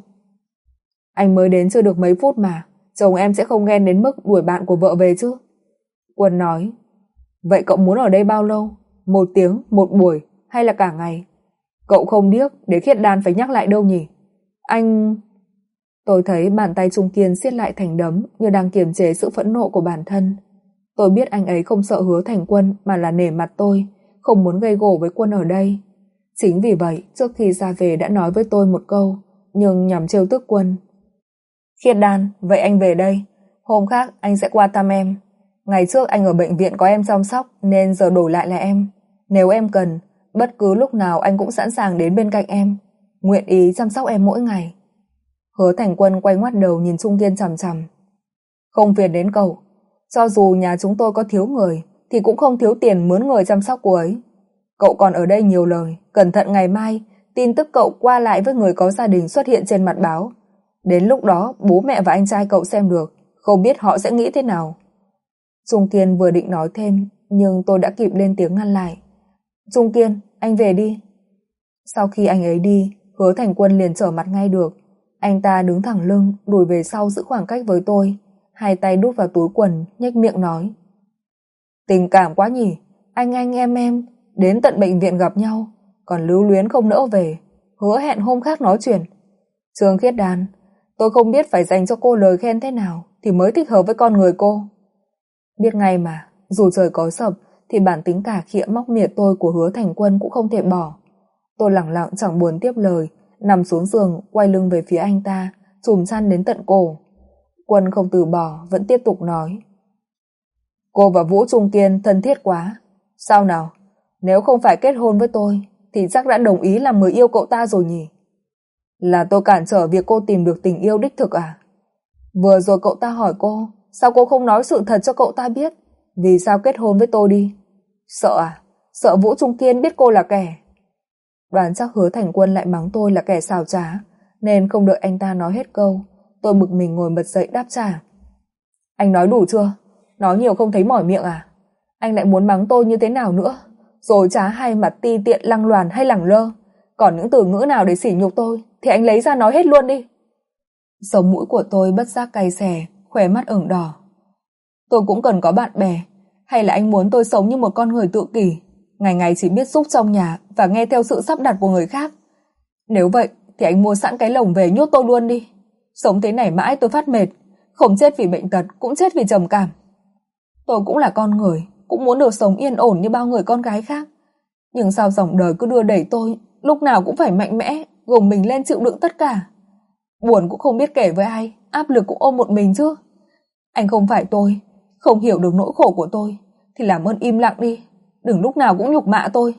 Anh mới đến chưa được mấy phút mà, chồng em sẽ không ghen đến mức đuổi bạn của vợ về chứ. Quân nói. Vậy cậu muốn ở đây bao lâu? Một tiếng, một buổi, hay là cả ngày? Cậu không điếc để Khiết Đan phải nhắc lại đâu nhỉ? Anh... Tôi thấy bàn tay Trung Kiên siết lại thành đấm, như đang kiềm chế sự phẫn nộ của bản thân. Tôi biết anh ấy không sợ Hứa Thành Quân mà là nể mặt tôi, không muốn gây gổ với Quân ở đây. Chính vì vậy, trước khi ra về đã nói với tôi một câu, nhưng nhằm trêu tức Quân. Khiết Đan, vậy anh về đây. Hôm khác anh sẽ qua thăm em. Ngày trước anh ở bệnh viện có em chăm sóc, nên giờ đổi lại là em. Nếu em cần, bất cứ lúc nào anh cũng sẵn sàng đến bên cạnh em, nguyện ý chăm sóc em mỗi ngày. Hứa Thành Quân quay ngoắt đầu nhìn Trung Kiên chằm chằm. Không phiền đến cậu, cho dù nhà chúng tôi có thiếu người thì cũng không thiếu tiền mướn người chăm sóc cô ấy. Cậu còn ở đây nhiều lời, cẩn thận ngày mai tin tức cậu qua lại với người có gia đình xuất hiện trên mặt báo. Đến lúc đó bố mẹ và anh trai cậu xem được, không biết họ sẽ nghĩ thế nào. Trung Kiên vừa định nói thêm, nhưng tôi đã kịp lên tiếng ngăn lại. Trung Kiên, anh về đi. Sau khi anh ấy đi, Hứa Thành Quân liền trở mặt ngay được. Anh ta đứng thẳng lưng, lùi về sau giữ khoảng cách với tôi, hai tay đút vào túi quần, nhếch miệng nói. Tình cảm quá nhỉ, anh anh em em, đến tận bệnh viện gặp nhau, còn lưu luyến không nỡ về, hứa hẹn hôm khác nói chuyện. Trương Khiết Đan, tôi không biết phải dành cho cô lời khen thế nào thì mới thích hợp với con người cô. Biết ngay mà, dù trời có sập thì bản tính cả khịa móc miệt tôi của Hứa Thành Quân cũng không thể bỏ. Tôi lẳng lặng chẳng buồn tiếp lời, nằm xuống giường quay lưng về phía anh ta, trùm chăn đến tận cổ. Quân không từ bỏ, vẫn tiếp tục nói. Cô và Vũ Trung Kiên thân thiết quá. Sao nào, nếu không phải kết hôn với tôi thì chắc đã đồng ý làm người yêu cậu ta rồi nhỉ? Là tôi cản trở việc cô tìm được tình yêu đích thực à? Vừa rồi cậu ta hỏi cô, sao cô không nói sự thật cho cậu ta biết? Vì sao kết hôn với tôi đi? Sợ à? Sợ Vũ Trung Kiên biết cô là kẻ? Đoán chắc Hứa Thành Quân lại mắng tôi là kẻ xảo trá, nên không đợi anh ta nói hết câu, tôi bực mình ngồi bật dậy đáp trả. Anh nói đủ chưa? Nói nhiều không thấy mỏi miệng à? Anh lại muốn mắng tôi như thế nào nữa? Rồi trá hay mặt ti tiện lăng loàn hay lẳng lơ? Còn những từ ngữ nào để sỉ nhục tôi thì anh lấy ra nói hết luôn đi. Sống mũi của tôi bất giác cay xè, khóe mắt ửng đỏ. Tôi cũng cần có bạn bè, hay là anh muốn tôi sống như một con người tự kỷ, ngày ngày chỉ biết giúp trong nhà và nghe theo sự sắp đặt của người khác? Nếu vậy thì anh mua sẵn cái lồng về nhốt tôi luôn đi. Sống thế này mãi tôi phát mệt, không chết vì bệnh tật cũng chết vì trầm cảm. Tôi cũng là con người, cũng muốn được sống yên ổn như bao người con gái khác. Nhưng sao dòng đời cứ đưa đẩy tôi, lúc nào cũng phải mạnh mẽ, gồng mình lên chịu đựng tất cả. Buồn cũng không biết kể với ai, áp lực cũng ôm một mình chứ. Anh không phải tôi, không hiểu được nỗi khổ của tôi, thì làm ơn im lặng đi, đừng lúc nào cũng nhục mạ tôi.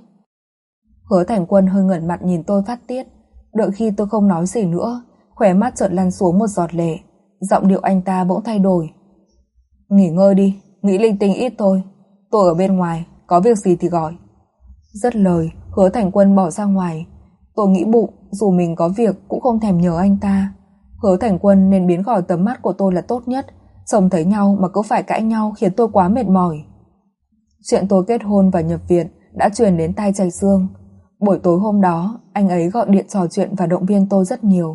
Hứa Thành Quân hơi ngẩng mặt nhìn tôi phát tiết, đợi khi tôi không nói gì nữa, khóe mắt chợt lăn xuống một giọt lệ, giọng điệu anh ta bỗng thay đổi. Nghỉ ngơi đi, nghĩ linh tinh ít thôi, tôi ở bên ngoài, có việc gì thì gọi. Dứt lời, Hứa Thành Quân bỏ ra ngoài. Tôi nghĩ bụng, dù mình có việc cũng không thèm nhờ anh ta. Hứa Thành Quân nên biến khỏi tầm mắt của tôi là tốt nhất, trông thấy nhau mà cứ phải cãi nhau khiến tôi quá mệt mỏi. Chuyện tôi kết hôn và nhập viện đã truyền đến tai Trạch Dương. Buổi tối hôm đó, anh ấy gọi điện trò chuyện và động viên tôi rất nhiều.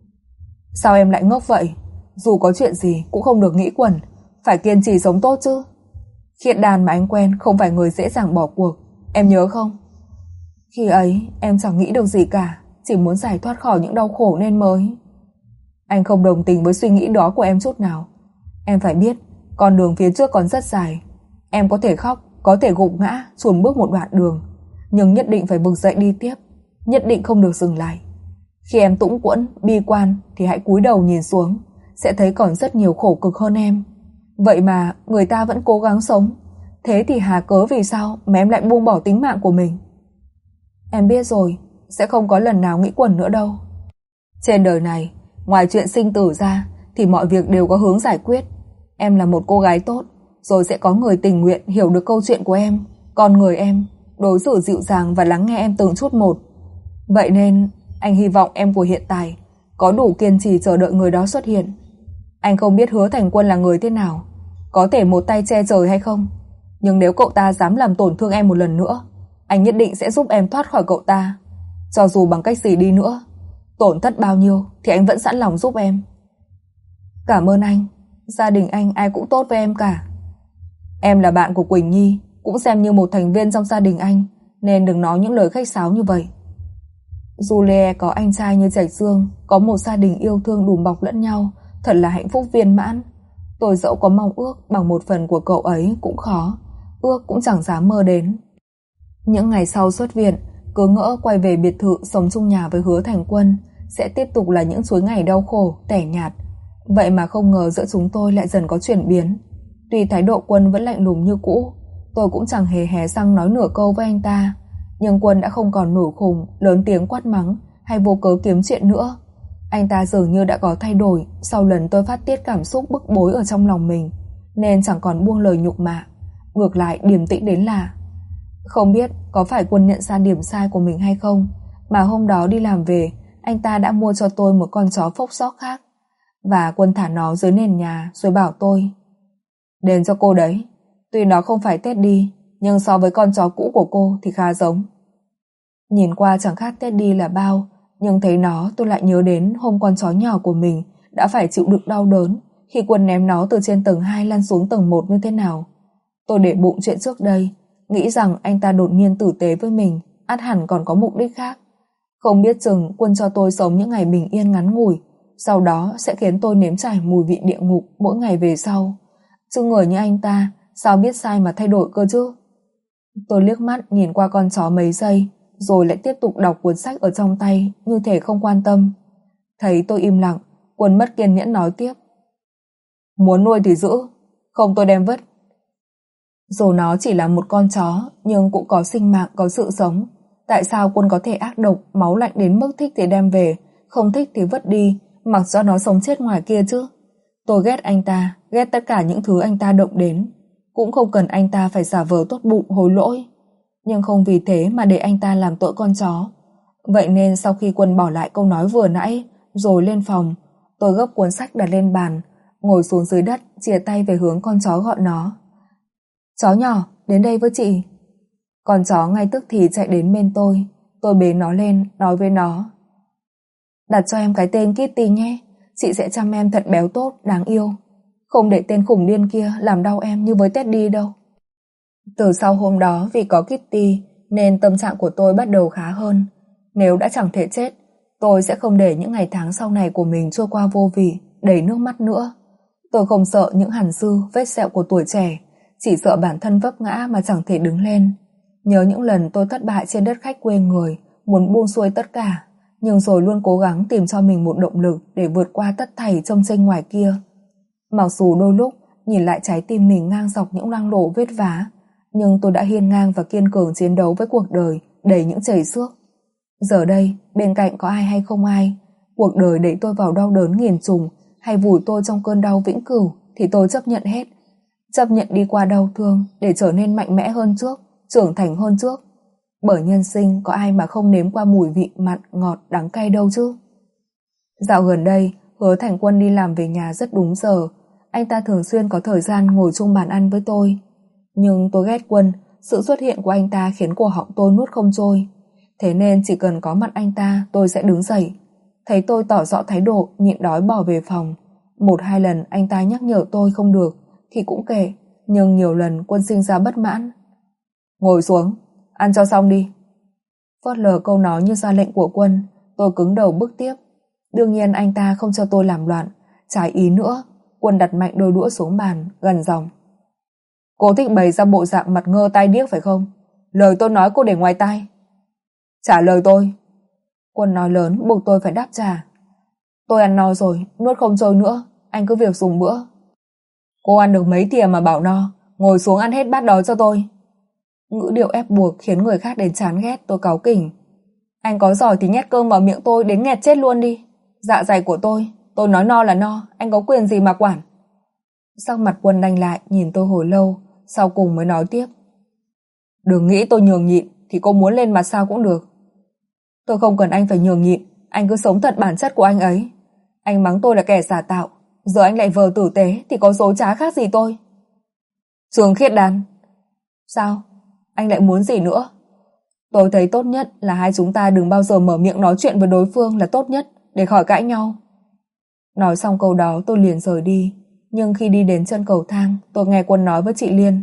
Sao em lại ngốc vậy? Dù có chuyện gì cũng không được nghĩ quẩn, phải kiên trì sống tốt chứ. Khiết Đan mà anh quen không phải người dễ dàng bỏ cuộc, em nhớ không? Khi ấy em chẳng nghĩ được gì cả, chỉ muốn giải thoát khỏi những đau khổ nên mới. Anh không đồng tình với suy nghĩ đó của em chút nào. Em phải biết, con đường phía trước còn rất dài. Em có thể khóc, có thể gục ngã, chùn bước một đoạn đường, nhưng nhất định phải vực dậy đi tiếp, nhất định không được dừng lại. Khi em tũng quẫn, bi quan thì hãy cúi đầu nhìn xuống, sẽ thấy còn rất nhiều khổ cực hơn em. Vậy mà người ta vẫn cố gắng sống, thế thì hà cớ vì sao mà em lại buông bỏ tính mạng của mình? Em biết rồi, sẽ không có lần nào nghĩ quẩn nữa đâu. Trên đời này, ngoài chuyện sinh tử ra thì mọi việc đều có hướng giải quyết. Em là một cô gái tốt, rồi sẽ có người tình nguyện hiểu được câu chuyện của em, con người em, đối xử dịu dàng và lắng nghe em từng chút một. Vậy nên anh hy vọng em của hiện tại có đủ kiên trì chờ đợi người đó xuất hiện. Anh không biết Hứa Thành Quân là người thế nào, có thể một tay che trời hay không, nhưng nếu cậu ta dám làm tổn thương em một lần nữa, anh nhất định sẽ giúp em thoát khỏi cậu ta. Cho dù bằng cách gì đi nữa, tổn thất bao nhiêu thì anh vẫn sẵn lòng giúp em. Cảm ơn anh, gia đình anh ai cũng tốt với em cả. Em là bạn của Quỳnh Nhi, cũng xem như một thành viên trong gia đình anh, nên đừng nói những lời khách sáo như vậy. Julie có anh trai như Trạch Dương, có một gia đình yêu thương đùm bọc lẫn nhau, thật là hạnh phúc viên mãn. Tôi dẫu có mong ước bằng một phần của cậu ấy cũng khó, ước cũng chẳng dám mơ đến. Những ngày sau xuất viện, cứ ngỡ quay về biệt thự sống chung nhà với Hứa Thành Quân sẽ tiếp tục là những chuỗi ngày đau khổ, tẻ nhạt. Vậy mà không ngờ giữa chúng tôi lại dần có chuyển biến. Tuy thái độ Quân vẫn lạnh lùng như cũ, tôi cũng chẳng hề hé răng nói nửa câu với anh ta, nhưng Quân đã không còn nổi khùng, lớn tiếng quát mắng hay vô cớ kiếm chuyện nữa. Anh ta dường như đã có thay đổi sau lần tôi phát tiết cảm xúc bức bối ở trong lòng mình, nên chẳng còn buông lời nhục mạ, ngược lại điềm tĩnh đến lạ. Không biết có phải Quân nhận ra điểm sai của mình hay không, mà hôm đó đi làm về, anh ta đã mua cho tôi một con chó phốc sóc khác, và Quân thả nó dưới nền nhà rồi bảo tôi: đền cho cô đấy, tuy nó không phải Teddy, nhưng so với con chó cũ của cô thì khá giống. Nhìn qua chẳng khác Teddy là bao, nhưng thấy nó tôi lại nhớ đến hôm con chó nhỏ của mình đã phải chịu đựng đau đớn khi Quân ném nó từ trên tầng hai lăn xuống tầng một như thế nào. Tôi để bụng chuyện trước đây, nghĩ rằng anh ta đột nhiên tử tế với mình ắt hẳn còn có mục đích khác. Không biết chừng Quân cho tôi sống những ngày bình yên ngắn ngủi, sau đó sẽ khiến tôi nếm trải mùi vị địa ngục mỗi ngày về sau. Chứ người như anh ta sao biết sai mà thay đổi cơ chứ. Tôi liếc mắt nhìn qua con chó mấy giây, rồi lại tiếp tục đọc cuốn sách ở trong tay như thể không quan tâm. Thấy tôi im lặng, Quân mất kiên nhẫn nói tiếp: muốn nuôi thì giữ, không tôi đem vứt. Dù nó chỉ là một con chó, nhưng cũng có sinh mạng, có sự sống. Tại sao Quân có thể ác độc, máu lạnh đến mức thích thì đem về, không thích thì vứt đi, mặc cho nó sống chết ngoài kia chứ? Tôi ghét anh ta, ghét tất cả những thứ anh ta động đến. Cũng không cần anh ta phải giả vờ tốt bụng hối lỗi, nhưng không vì thế mà để anh ta làm tội con chó. Vậy nên sau khi Quân bỏ lại câu nói vừa nãy rồi lên phòng, tôi gấp cuốn sách đặt lên bàn, ngồi xuống dưới đất, chìa tay về hướng con chó gọi nó: chó nhỏ, đến đây với chị. Con chó ngay tức thì chạy đến bên tôi. Tôi bế nó lên, nói với nó: đặt cho em cái tên Kitty nhé, chị sẽ chăm em thật béo tốt, đáng yêu, không để tên khủng điên kia làm đau em như với Teddy đâu. Từ sau hôm đó, vì có Kitty nên tâm trạng của tôi bắt đầu khá hơn. Nếu đã chẳng thể chết, Tôi sẽ không để những ngày tháng sau này của mình trôi qua vô vị, đầy nước mắt nữa. Tôi không sợ những hằn sư, vết sẹo của tuổi trẻ, chỉ sợ bản thân vấp ngã mà chẳng thể đứng lên. Nhớ những lần tôi thất bại trên đất khách quê người, muốn buông xuôi tất cả, nhưng rồi luôn cố gắng tìm cho mình một động lực để vượt qua tất thảy trông chênh ngoài kia. Mặc dù đôi lúc nhìn lại trái tim mình ngang dọc những loang lổ vết vá, nhưng tôi đã hiên ngang và kiên cường chiến đấu với cuộc đời đầy những chảy xước. Giờ đây, bên cạnh có ai hay không ai, cuộc đời đẩy tôi vào đau đớn nghiền trùng hay vùi tôi trong cơn đau vĩnh cửu thì tôi chấp nhận hết. Chấp nhận đi qua đau thương để trở nên mạnh mẽ hơn trước, trưởng thành hơn trước. Bởi nhân sinh có ai mà không nếm qua mùi vị mặn, ngọt, đắng cay đâu chứ. Dạo gần đây, Hứa Thành Quân đi làm về nhà rất đúng giờ. Anh ta thường xuyên có thời gian ngồi chung bàn ăn với tôi. Nhưng tôi ghét Quân, sự xuất hiện của anh ta khiến cổ họng tôi nuốt không trôi. Thế nên chỉ cần có mặt anh ta tôi sẽ đứng dậy. Thấy tôi tỏ rõ thái độ nhịn đói bỏ về phòng. Một hai lần anh ta nhắc nhở tôi không được thì cũng kệ, nhưng nhiều lần Quân sinh ra bất mãn. Ngồi xuống, ăn cho xong đi. Phớt lờ câu nói như ra lệnh của Quân, tôi cứng đầu bước tiếp. Đương nhiên anh ta không cho tôi làm loạn. Trái ý nữa, Quân đặt mạnh đôi đũa xuống bàn, gần giọng. Cô thích bày ra bộ dạng mặt ngơ tai điếc phải không? Lời tôi nói cô để ngoài tai. Trả lời tôi. Quân nói lớn buộc tôi phải đáp trả. Tôi ăn no rồi, nuốt không trôi nữa, anh cứ việc dùng bữa. Cô ăn được mấy thìa mà bảo no, ngồi xuống ăn hết bát đó cho tôi. Ngữ điệu ép buộc khiến người khác đến chán ghét. Tôi cáu kỉnh. Anh có giỏi thì nhét cơm vào miệng tôi đến nghẹt chết luôn đi. Dạ dày của tôi, tôi nói no là no, anh có quyền gì mà quản. Sắc mặt Quân đanh lại nhìn tôi hồi lâu, sau cùng mới nói tiếp. Đừng nghĩ tôi nhường nhịn, thì cô muốn lên mặt sao cũng được. Tôi không cần anh phải nhường nhịn, anh cứ sống thật bản chất của anh ấy. Anh mắng tôi là kẻ giả tạo, giờ anh lại vờ tử tế thì có dối trá khác gì tôi. Trường Khiết Đan. Sao? Anh lại muốn gì nữa? Tôi thấy tốt nhất là hai chúng ta đừng bao giờ mở miệng nói chuyện với đối phương là tốt nhất, để khỏi cãi nhau. Nói xong câu đó tôi liền rời đi. Nhưng khi đi đến chân cầu thang, tôi nghe Quân nói với chị Liên.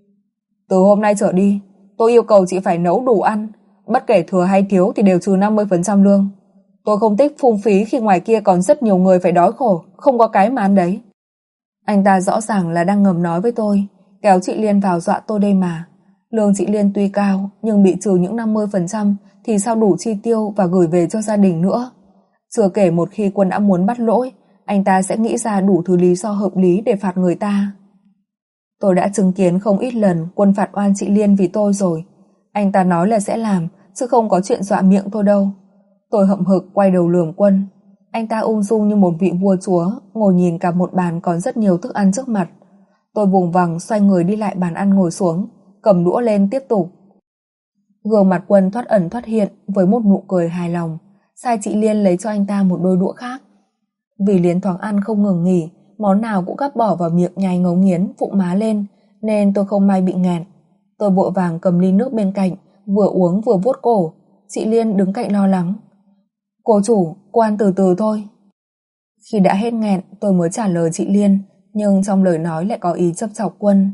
Từ hôm nay trở đi, tôi yêu cầu chị phải nấu đủ ăn, bất kể thừa hay thiếu thì đều trừ năm mươi phần trăm lương. Tôi không thích phung phí khi ngoài kia còn rất nhiều người phải đói khổ, không có cái mà ăn đấy. Anh ta rõ ràng là đang ngầm nói với tôi, kéo chị Liên vào dọa tôi đây mà. Lương chị Liên tuy cao, nhưng bị trừ những năm mươi phần trăm thì sao đủ chi tiêu và gửi về cho gia đình nữa. Chưa kể một khi Quân đã muốn bắt lỗi, anh ta sẽ nghĩ ra đủ thứ lý do hợp lý để phạt người ta. Tôi đã chứng kiến không ít lần Quân phạt oan chị Liên vì tôi rồi. Anh ta nói là sẽ làm, chứ không có chuyện dọa miệng tôi đâu. Tôi hậm hực quay đầu lườm Quân. Anh ta ung dung như một vị vua chúa, ngồi nhìn cả một bàn còn rất nhiều thức ăn trước mặt. Tôi vùng vằng xoay người đi lại bàn ăn ngồi xuống, cầm đũa lên tiếp tục. Gương mặt Quân thoát ẩn thoát hiện với một nụ cười hài lòng, sai chị Liên lấy cho anh ta một đôi đũa khác. Vì Liên thoáng ăn không ngừng nghỉ, món nào cũng gắp bỏ vào miệng nhai ngấu nghiến, phụng má lên, nên tôi không may bị nghẹn. Tôi vội vàng cầm ly nước bên cạnh, vừa uống vừa vuốt cổ. Chị Liên đứng cạnh lo lắng. Cô chủ, cô ăn từ từ thôi. Khi đã hết nghẹn, tôi mới trả lời chị Liên, nhưng trong lời nói lại có ý châm chọc Quân.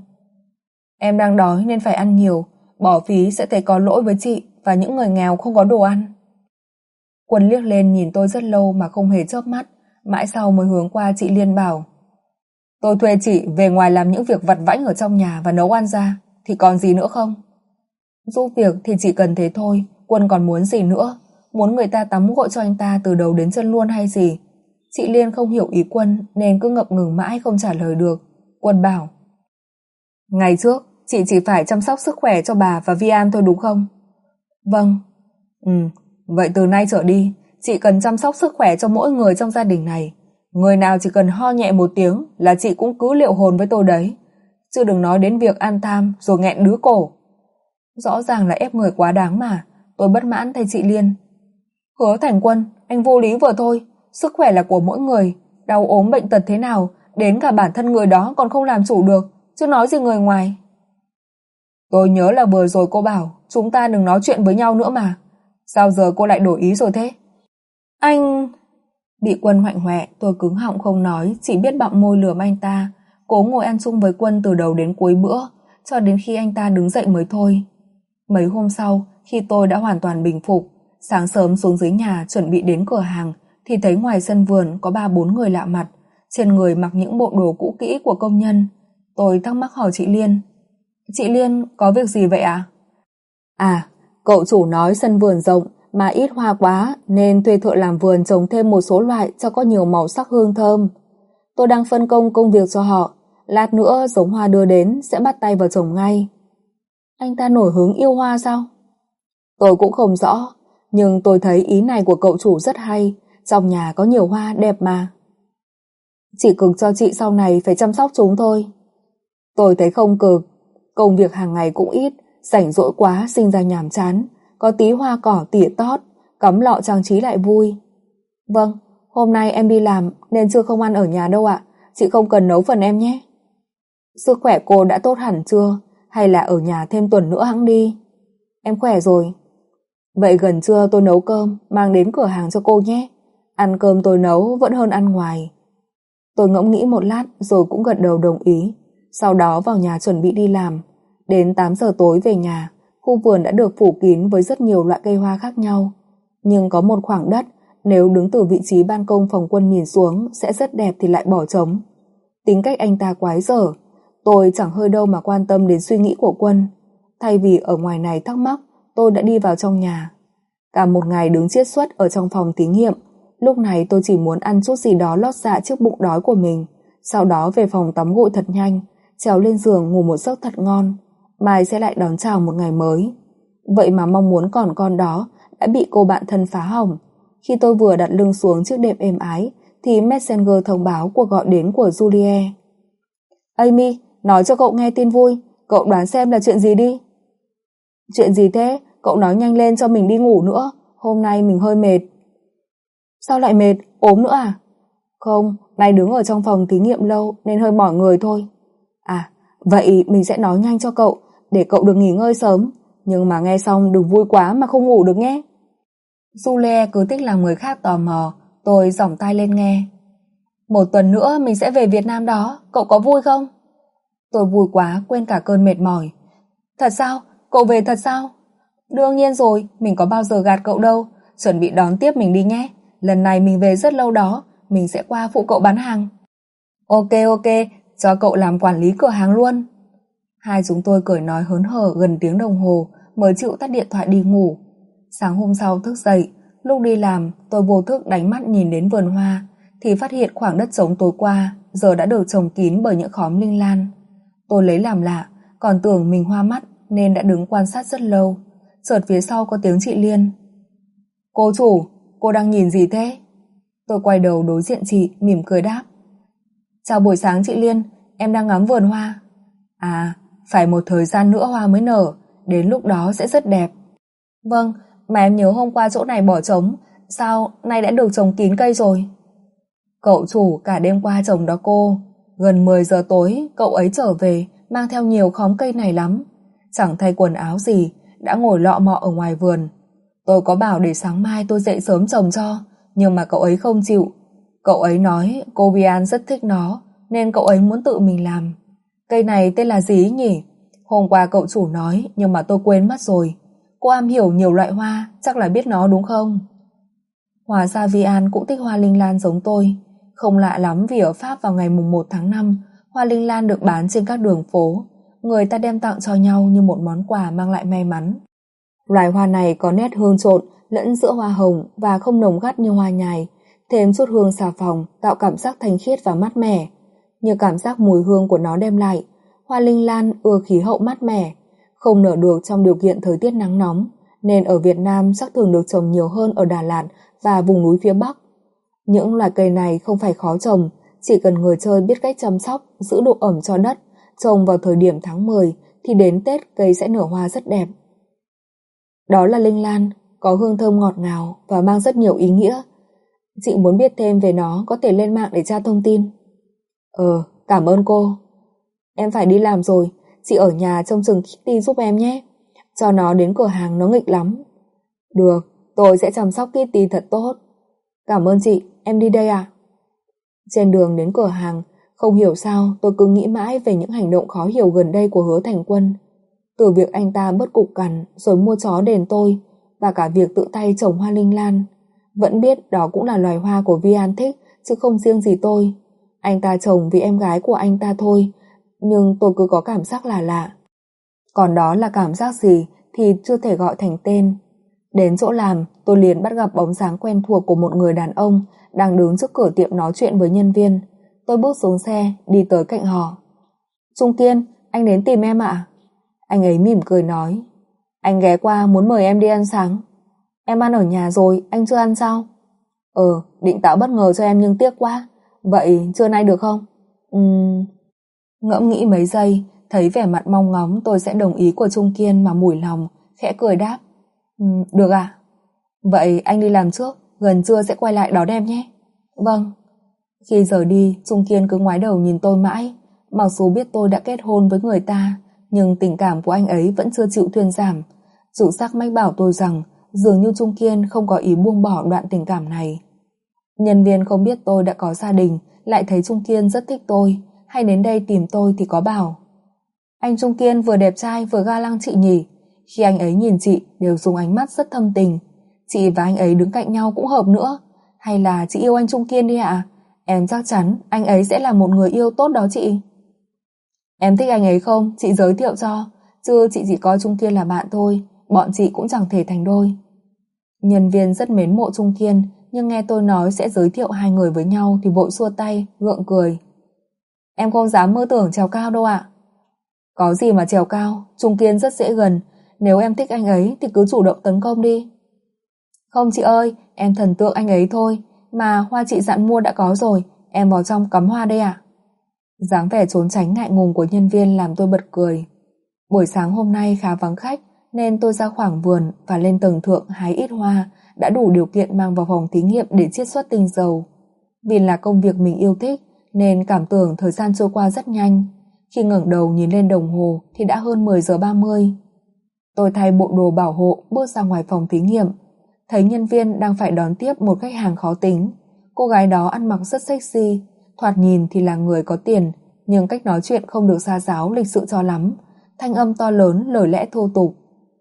Em đang đói nên phải ăn nhiều, bỏ phí sẽ thấy có lỗi với chị và những người nghèo không có đồ ăn. Quân liếc lên nhìn tôi rất lâu mà không hề chớp mắt, mãi sau mới hướng qua chị Liên bảo. Tôi thuê chị về ngoài làm những việc vặt vãnh ở trong nhà và nấu ăn ra, thì còn gì nữa không? Giúp việc thì chỉ cần thế thôi, Quân còn muốn gì nữa? Muốn người ta tắm gội cho anh ta từ đầu đến chân luôn hay gì? Chị Liên không hiểu ý Quân nên cứ ngập ngừng mãi không trả lời được. Quân bảo. Ngày trước, chị chỉ phải chăm sóc sức khỏe cho bà và Vi An thôi đúng không? Vâng. Ừ, vậy từ nay trở đi, chị cần chăm sóc sức khỏe cho mỗi người trong gia đình này. Người nào chỉ cần ho nhẹ một tiếng là chị cũng cứ liệu hồn với tôi đấy. Chứ đừng nói đến việc ăn tham rồi nghẹn đứa cổ. Rõ ràng là ép người quá đáng mà. Tôi bất mãn thay chị Liên. Hứa Thành Quân, anh vô lý vừa thôi. Sức khỏe là của mỗi người. Đau ốm bệnh tật thế nào, đến cả bản thân người đó còn không làm chủ được, chứ nói gì người ngoài. Tôi nhớ là vừa rồi cô bảo chúng ta đừng nói chuyện với nhau nữa mà. Sao giờ cô lại đổi ý rồi thế? Anh... Bị Quân hoạnh hoẹ, tôi cứng họng không nói, chỉ biết bặm môi lườm anh ta, cố ngồi ăn chung với Quân từ đầu đến cuối bữa, cho đến khi anh ta đứng dậy mới thôi. Mấy hôm sau, khi tôi đã hoàn toàn bình phục, Sáng sớm xuống dưới nhà chuẩn bị đến cửa hàng thì thấy ngoài sân vườn có ba bốn người lạ mặt, trên người mặc những bộ đồ cũ kỹ của công nhân. Tôi thắc mắc hỏi chị Liên. Chị Liên, có việc gì vậy ạ? À? à, cậu chủ nói sân vườn rộng mà ít hoa quá nên thuê thợ làm vườn trồng thêm một số loại cho có nhiều màu sắc hương thơm. Tôi đang phân công công việc cho họ, lát nữa giống hoa đưa đến sẽ bắt tay vào trồng ngay. Anh ta nổi hứng yêu hoa sao? Tôi cũng không rõ, nhưng tôi thấy ý này của cậu chủ rất hay, trong nhà có nhiều hoa đẹp mà. Chỉ cực cho chị sau này phải chăm sóc chúng thôi. Tôi thấy không cực, công việc hàng ngày cũng ít, rảnh rỗi quá sinh ra nhàm chán, có tí hoa cỏ tỉa tót, cắm lọ trang trí lại vui. Vâng, hôm nay em đi làm nên chưa không ăn ở nhà đâu ạ, chị không cần nấu phần em nhé. Sức khỏe cô đã tốt hẳn chưa, hay là ở nhà thêm tuần nữa hẵng đi? Em khỏe rồi. Vậy gần trưa tôi nấu cơm mang đến cửa hàng cho cô nhé. Ăn cơm tôi nấu vẫn hơn ăn ngoài. Tôi ngẫm nghĩ một lát rồi cũng gật đầu đồng ý. Sau đó vào nhà chuẩn bị đi làm. Đến tám giờ tối về nhà, khu vườn đã được phủ kín với rất nhiều loại cây hoa khác nhau. Nhưng có một khoảng đất, nếu đứng từ vị trí ban công phòng Quân nhìn xuống sẽ rất đẹp thì lại bỏ trống. Tính cách anh ta quái dở, tôi chẳng hơi đâu mà quan tâm đến suy nghĩ của Quân. Thay vì ở ngoài này thắc mắc, tôi đã đi vào trong nhà. Cả một ngày đứng chiết xuất ở trong phòng thí nghiệm, lúc này tôi chỉ muốn ăn chút gì đó lót dạ trước bụng đói của mình, sau đó về phòng tắm gội thật nhanh, trèo lên giường ngủ một giấc thật ngon. Mai sẽ lại đón chào một ngày mới. Vậy mà mong muốn còn con đó đã bị cô bạn thân phá hỏng. Khi tôi vừa đặt lưng xuống chiếc đệm êm ái thì Messenger thông báo cuộc gọi đến của Julie. Amy, nói cho cậu nghe tin vui, cậu đoán xem là chuyện gì đi. Chuyện gì thế? Cậu nói nhanh lên cho mình đi ngủ nữa, hôm nay mình hơi mệt. Sao lại mệt? Ốm nữa à? Không, nay đứng ở trong phòng thí nghiệm lâu nên hơi mỏi người thôi. À, vậy mình sẽ nói nhanh cho cậu, để cậu được nghỉ ngơi sớm, nhưng mà nghe xong đừng vui quá mà không ngủ được nhé. Julie cứ thích làm người khác tò mò, tôi giỏng tai lên nghe. Một tuần nữa mình sẽ về Việt Nam đó, cậu có vui không? Tôi vui quá, quên cả cơn mệt mỏi. Thật sao? Cậu về thật sao? Đương nhiên rồi, mình có bao giờ gạt cậu đâu, chuẩn bị đón tiếp mình đi nhé. Lần này mình về rất lâu đó, mình sẽ qua phụ cậu bán hàng. Ok ok, cho cậu làm quản lý cửa hàng luôn. Hai chúng tôi cười nói hớn hở gần tiếng đồng hồ mới chịu tắt điện thoại đi ngủ. Sáng hôm sau thức dậy, lúc đi làm tôi vô thức đánh mắt nhìn đến vườn hoa thì phát hiện khoảng đất trống tối qua giờ đã được trồng kín bởi những khóm linh lan. Tôi lấy làm lạ, còn tưởng mình hoa mắt nên đã đứng quan sát rất lâu. Chợt phía sau có tiếng chị Liên. Cô chủ, cô đang nhìn gì thế? Tôi quay đầu đối diện chị, mỉm cười đáp. Chào buổi sáng chị Liên, em đang ngắm vườn hoa. À, phải một thời gian nữa hoa mới nở, đến lúc đó sẽ rất đẹp. Vâng, mà em nhớ hôm qua chỗ này bỏ trống, sao nay đã được trồng kín cây rồi? Cậu chủ cả đêm qua trồng đó cô, gần mười giờ tối cậu ấy trở về mang theo nhiều khóm cây này lắm. Chẳng thay quần áo gì, đã ngồi lọ mọ ở ngoài vườn. Tôi có bảo để sáng mai tôi dậy sớm trồng cho, nhưng mà cậu ấy không chịu. Cậu ấy nói cô Vian rất thích nó, nên cậu ấy muốn tự mình làm. Cây này tên là gì nhỉ? Hôm qua cậu chủ nói, nhưng mà tôi quên mất rồi. Cô am hiểu nhiều loại hoa, chắc là biết nó đúng không? Hóa ra Vian cũng thích hoa linh lan giống tôi. Không lạ lắm vì ở Pháp vào ngày mùng một tháng năm, hoa linh lan được bán trên các đường phố. Người ta đem tặng cho nhau như một món quà mang lại may mắn. Loài hoa này có nét hương trộn lẫn giữa hoa hồng và không nồng gắt như hoa nhài, thêm chút hương xà phòng tạo cảm giác thanh khiết và mát mẻ. Như cảm giác mùi hương của nó đem lại, hoa linh lan ưa khí hậu mát mẻ, không nở được trong điều kiện thời tiết nắng nóng, nên ở Việt Nam chắc thường được trồng nhiều hơn ở Đà Lạt và vùng núi phía Bắc. Những loài cây này không phải khó trồng, chỉ cần người chơi biết cách chăm sóc, giữ độ ẩm cho đất, trồng vào thời điểm tháng mười thì đến Tết cây sẽ nở hoa rất đẹp. Đó là linh lan, có hương thơm ngọt ngào và mang rất nhiều ý nghĩa. Chị muốn biết thêm về nó có thể lên mạng để tra thông tin. Ờ, cảm ơn cô. Em phải đi làm rồi, chị ở nhà trông chừng Kitty giúp em nhé. Cho nó đến cửa hàng nó nghịch lắm. Được, tôi sẽ chăm sóc Kitty thật tốt. Cảm ơn chị, em đi đây à? Trên đường đến cửa hàng, không hiểu sao tôi cứ nghĩ mãi về những hành động khó hiểu gần đây của Hứa Thành Quân. Từ việc anh ta bớt cục cằn rồi mua chó đền tôi, và cả việc tự tay trồng hoa linh lan. Vẫn biết đó cũng là loài hoa của Vi An thích, chứ không riêng gì tôi. Anh ta trồng vì em gái của anh ta thôi, nhưng tôi cứ có cảm giác là lạ. Còn đó là cảm giác gì thì chưa thể gọi thành tên. Đến chỗ làm, tôi liền bắt gặp bóng dáng quen thuộc của một người đàn ông đang đứng trước cửa tiệm nói chuyện với nhân viên. Tôi bước xuống xe, đi tới cạnh họ. Trung Kiên, anh đến tìm em ạ? Anh ấy mỉm cười nói. Anh ghé qua muốn mời em đi ăn sáng. Em ăn ở nhà rồi, anh chưa ăn sao? Ừ, định tạo bất ngờ cho em nhưng tiếc quá. Vậy trưa nay được không? Ừm... Ngẫm nghĩ mấy giây, thấy vẻ mặt mong ngóng tôi sẽ đồng ý của Trung Kiên mà mủi lòng, khẽ cười đáp. Ừm, được à? Vậy anh đi làm trước, gần trưa sẽ quay lại đón em nhé. Vâng. Khi rời đi, Trung Kiên cứ ngoái đầu nhìn tôi mãi. Mặc dù biết tôi đã kết hôn với người ta, nhưng tình cảm của anh ấy vẫn chưa chịu thuyên giảm. Chủ sắc mách bảo tôi rằng dường như Trung Kiên không có ý buông bỏ đoạn tình cảm này. Nhân viên không biết tôi đã có gia đình, lại thấy Trung Kiên rất thích tôi, hay đến đây tìm tôi thì có bảo. Anh Trung Kiên vừa đẹp trai vừa ga lăng chị nhỉ? Khi anh ấy nhìn chị đều dùng ánh mắt rất thâm tình. Chị và anh ấy đứng cạnh nhau cũng hợp nữa. Hay là chị yêu anh Trung Kiên đi ạ? Em chắc chắn anh ấy sẽ là một người yêu tốt đó chị. Em thích anh ấy không? Chị giới thiệu cho. Chứ chị chỉ coi Trung Kiên là bạn thôi. Bọn chị cũng chẳng thể thành đôi. Nhân viên rất mến mộ Trung Kiên, nhưng nghe tôi nói sẽ giới thiệu hai người với nhau thì vội xua tay, gượng cười. Em không dám mơ tưởng trèo cao đâu ạ. Có gì mà trèo cao, Trung Kiên rất dễ gần. Nếu em thích anh ấy thì cứ chủ động tấn công đi. Không chị ơi, em thần tượng anh ấy thôi. Mà hoa chị dặn mua đã có rồi, em vào trong cắm hoa đây ạ. Dáng vẻ trốn tránh ngại ngùng của nhân viên làm tôi bật cười. Buổi sáng hôm nay khá vắng khách, nên tôi ra khoảng vườn và lên tầng thượng hái ít hoa, đã đủ điều kiện mang vào phòng thí nghiệm để chiết xuất tinh dầu. Vì là công việc mình yêu thích, nên cảm tưởng thời gian trôi qua rất nhanh. Khi ngẩng đầu nhìn lên đồng hồ thì đã hơn mười giờ ba mươi. Tôi thay bộ đồ bảo hộ bước ra ngoài phòng thí nghiệm, thấy nhân viên đang phải đón tiếp một khách hàng khó tính. Cô gái đó ăn mặc rất sexy, thoạt nhìn thì là người có tiền, nhưng cách nói chuyện không được xa giáo lịch sự cho lắm, thanh âm to lớn, lời lẽ thô tục.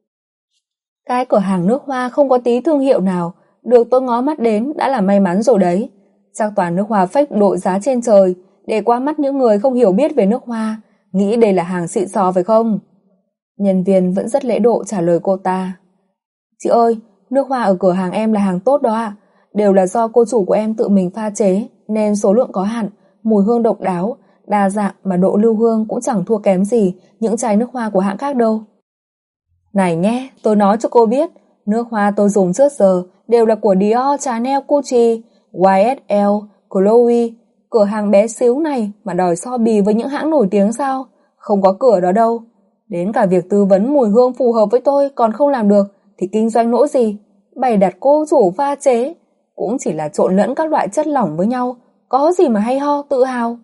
Cái cửa hàng nước hoa không có tí thương hiệu nào, được tôi ngó mắt đến đã là may mắn rồi đấy. Chắc toàn nước hoa fake đội giá trên trời, để qua mắt những người không hiểu biết về nước hoa, nghĩ đây là hàng xịn sò phải không? Nhân viên vẫn rất lễ độ trả lời cô ta. Chị ơi, nước hoa ở cửa hàng em là hàng tốt đó ạ. Đều là do cô chủ của em tự mình pha chế, nên số lượng có hạn, mùi hương độc đáo, đa dạng mà độ lưu hương cũng chẳng thua kém gì những chai nước hoa của hãng khác đâu. Này nhé, tôi nói cho cô biết, nước hoa tôi dùng trước giờ đều là của Dior, Chanel, Gucci, Y S L, Chloe. Cửa hàng bé xíu này mà đòi so bì với những hãng nổi tiếng sao? Không có cửa đó đâu. Đến cả việc tư vấn mùi hương phù hợp với tôi còn không làm được thì kinh doanh nỗi gì? Bày đặt cô chủ pha chế cũng chỉ là trộn lẫn các loại chất lỏng với nhau, có gì mà hay ho, tự hào.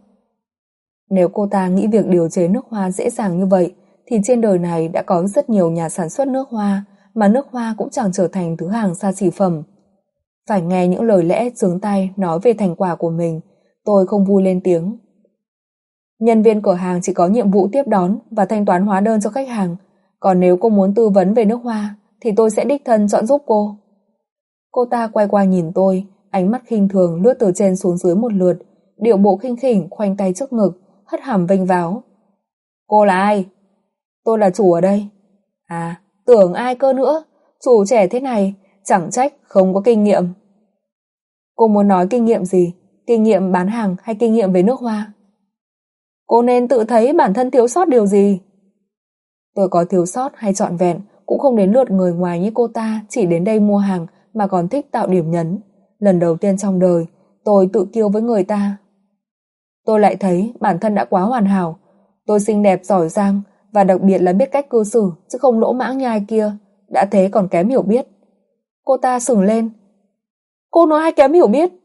Nếu cô ta nghĩ việc điều chế nước hoa dễ dàng như vậy thì trên đời này đã có rất nhiều nhà sản xuất nước hoa, mà nước hoa cũng chẳng trở thành thứ hàng xa xỉ phẩm. Phải nghe những lời lẽ chướng tai nói về thành quả của mình, tôi không vui lên tiếng. Nhân viên cửa hàng chỉ có nhiệm vụ tiếp đón và thanh toán hóa đơn cho khách hàng, còn nếu cô muốn tư vấn về nước hoa thì tôi sẽ đích thân chọn giúp cô. Cô ta quay qua nhìn tôi, ánh mắt khinh thường lướt từ trên xuống dưới một lượt, điệu bộ khinh khỉnh khoanh tay trước ngực, hất hàm vênh váo. Cô là ai? Tôi là chủ ở đây. À, tưởng ai cơ nữa, chủ trẻ thế này, chẳng trách không có kinh nghiệm. Cô muốn nói kinh nghiệm gì? Kinh nghiệm bán hàng hay kinh nghiệm về nước hoa? Cô nên tự thấy bản thân thiếu sót điều gì. Tôi có thiếu sót hay trọn vẹn cũng không đến lượt người ngoài như cô ta chỉ đến đây mua hàng mà còn thích tạo điểm nhấn. Lần đầu tiên trong đời tôi tự kiêu với người ta. Tôi lại thấy bản thân đã quá hoàn hảo. Tôi xinh đẹp, giỏi giang và đặc biệt là biết cách cư xử, chứ không lỗ mãng như ai kia. Đã thế còn kém hiểu biết. Cô ta sừng lên. Cô nói ai kém hiểu biết?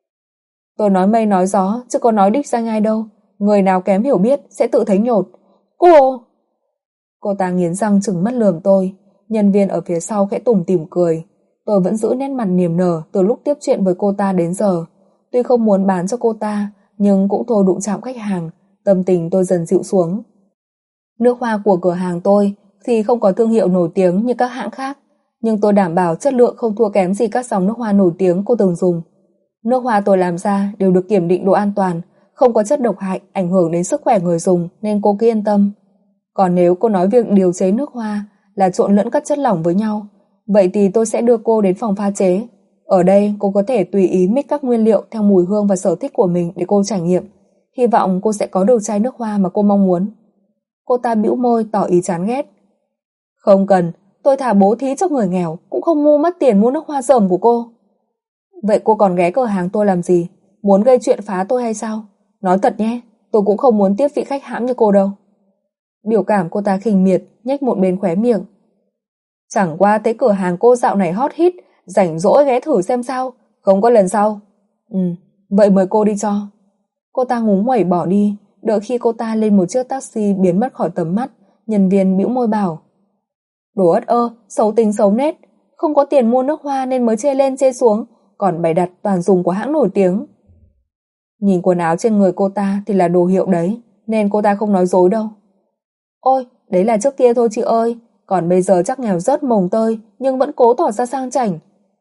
Tôi nói mây nói gió, chứ có nói đích danh ai đâu. Người nào kém hiểu biết sẽ tự thấy nhột. Cô... Cô ta nghiến răng trừng mắt lườm tôi. Nhân viên ở phía sau khẽ tủm tỉm cười. Tôi vẫn giữ nét mặt niềm nở từ lúc tiếp chuyện với cô ta đến giờ. Tuy không muốn bán cho cô ta, nhưng cũng thôi đụng chạm khách hàng. Tâm tình tôi dần dịu xuống. Nước hoa của cửa hàng tôi thì không có thương hiệu nổi tiếng như các hãng khác. nhưng tôi đảm bảo chất lượng không thua kém gì các dòng nước hoa nổi tiếng cô từng dùng. Nước hoa tôi làm ra đều được kiểm định độ an toàn, không có chất độc hại ảnh hưởng đến sức khỏe người dùng nên cô cứ yên tâm. Còn nếu cô nói việc điều chế nước hoa là trộn lẫn các chất lỏng với nhau, vậy thì tôi sẽ đưa cô đến phòng pha chế. Ở đây cô có thể tùy ý mix các nguyên liệu theo mùi hương và sở thích của mình để cô trải nghiệm. Hy vọng cô sẽ có được chai nước hoa mà cô mong muốn. Cô ta bĩu môi tỏ ý chán ghét. Không cần, tôi thà bố thí cho người nghèo cũng không mua mất tiền mua nước hoa rởm của cô. Vậy cô còn ghé cửa hàng tôi làm gì? Muốn gây chuyện phá tôi hay sao? Nói thật nhé, tôi cũng không muốn tiếp vị khách hãm như cô đâu. Biểu cảm cô ta khinh miệt, nhếch một bên khóe miệng. Chẳng qua thấy cửa hàng cô dạo này hot hit, rảnh rỗi ghé thử xem sao, không có lần sau. Ừ, vậy mời cô đi cho. Cô ta ngúng nguẩy bỏ đi, đợi khi cô ta lên một chiếc taxi biến mất khỏi tầm mắt, nhân viên bĩu môi bảo. Đồ ất ơ, xấu tính xấu nết, không có tiền mua nước hoa nên mới chê lên chê xuống, còn bày đặt toàn dùng của hãng nổi tiếng. Nhìn quần áo trên người cô ta thì là đồ hiệu đấy, nên cô ta không nói dối đâu. Ôi, đấy là trước kia thôi chị ơi, còn bây giờ chắc nghèo rớt mồng tơi nhưng vẫn cố tỏ ra sang chảnh.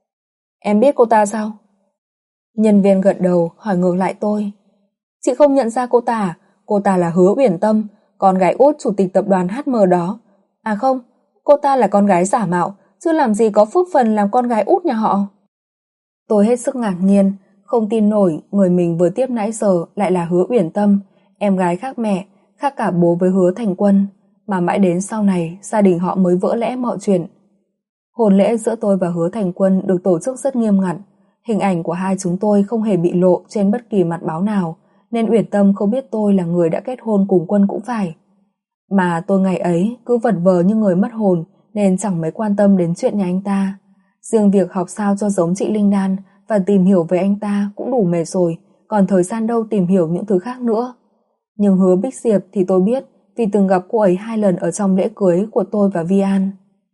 Em biết cô ta sao? Nhân viên gật đầu hỏi ngược lại tôi. Chị không nhận ra cô ta à? Cô ta là Hứa Uyển Tâm, con gái út chủ tịch tập đoàn hát em đó. À không, cô ta là con gái giả mạo, chứ làm gì có phước phần làm con gái út nhà họ. Tôi hết sức ngạc nhiên, không tin nổi người mình vừa tiếp nãy giờ lại là Hứa Uyển Tâm, em gái khác mẹ, khác cả bố với Hứa Thành Quân, mà mãi đến sau này gia đình họ mới vỡ lẽ mọi chuyện. Hôn lễ giữa tôi và Hứa Thành Quân được tổ chức rất nghiêm ngặt, hình ảnh của hai chúng tôi không hề bị lộ trên bất kỳ mặt báo nào, nên Uyển Tâm không biết tôi là người đã kết hôn cùng Quân cũng phải. Mà tôi ngày ấy cứ vật vờ như người mất hồn nên chẳng mấy quan tâm đến chuyện nhà anh ta. Riêng việc học sao cho giống chị Linh Đan và tìm hiểu về anh ta cũng đủ mệt rồi, còn thời gian đâu tìm hiểu những thứ khác nữa. Nhưng Hứa Bích Diệp thì tôi biết vì từng gặp cô ấy hai lần ở trong lễ cưới của tôi và Vi An.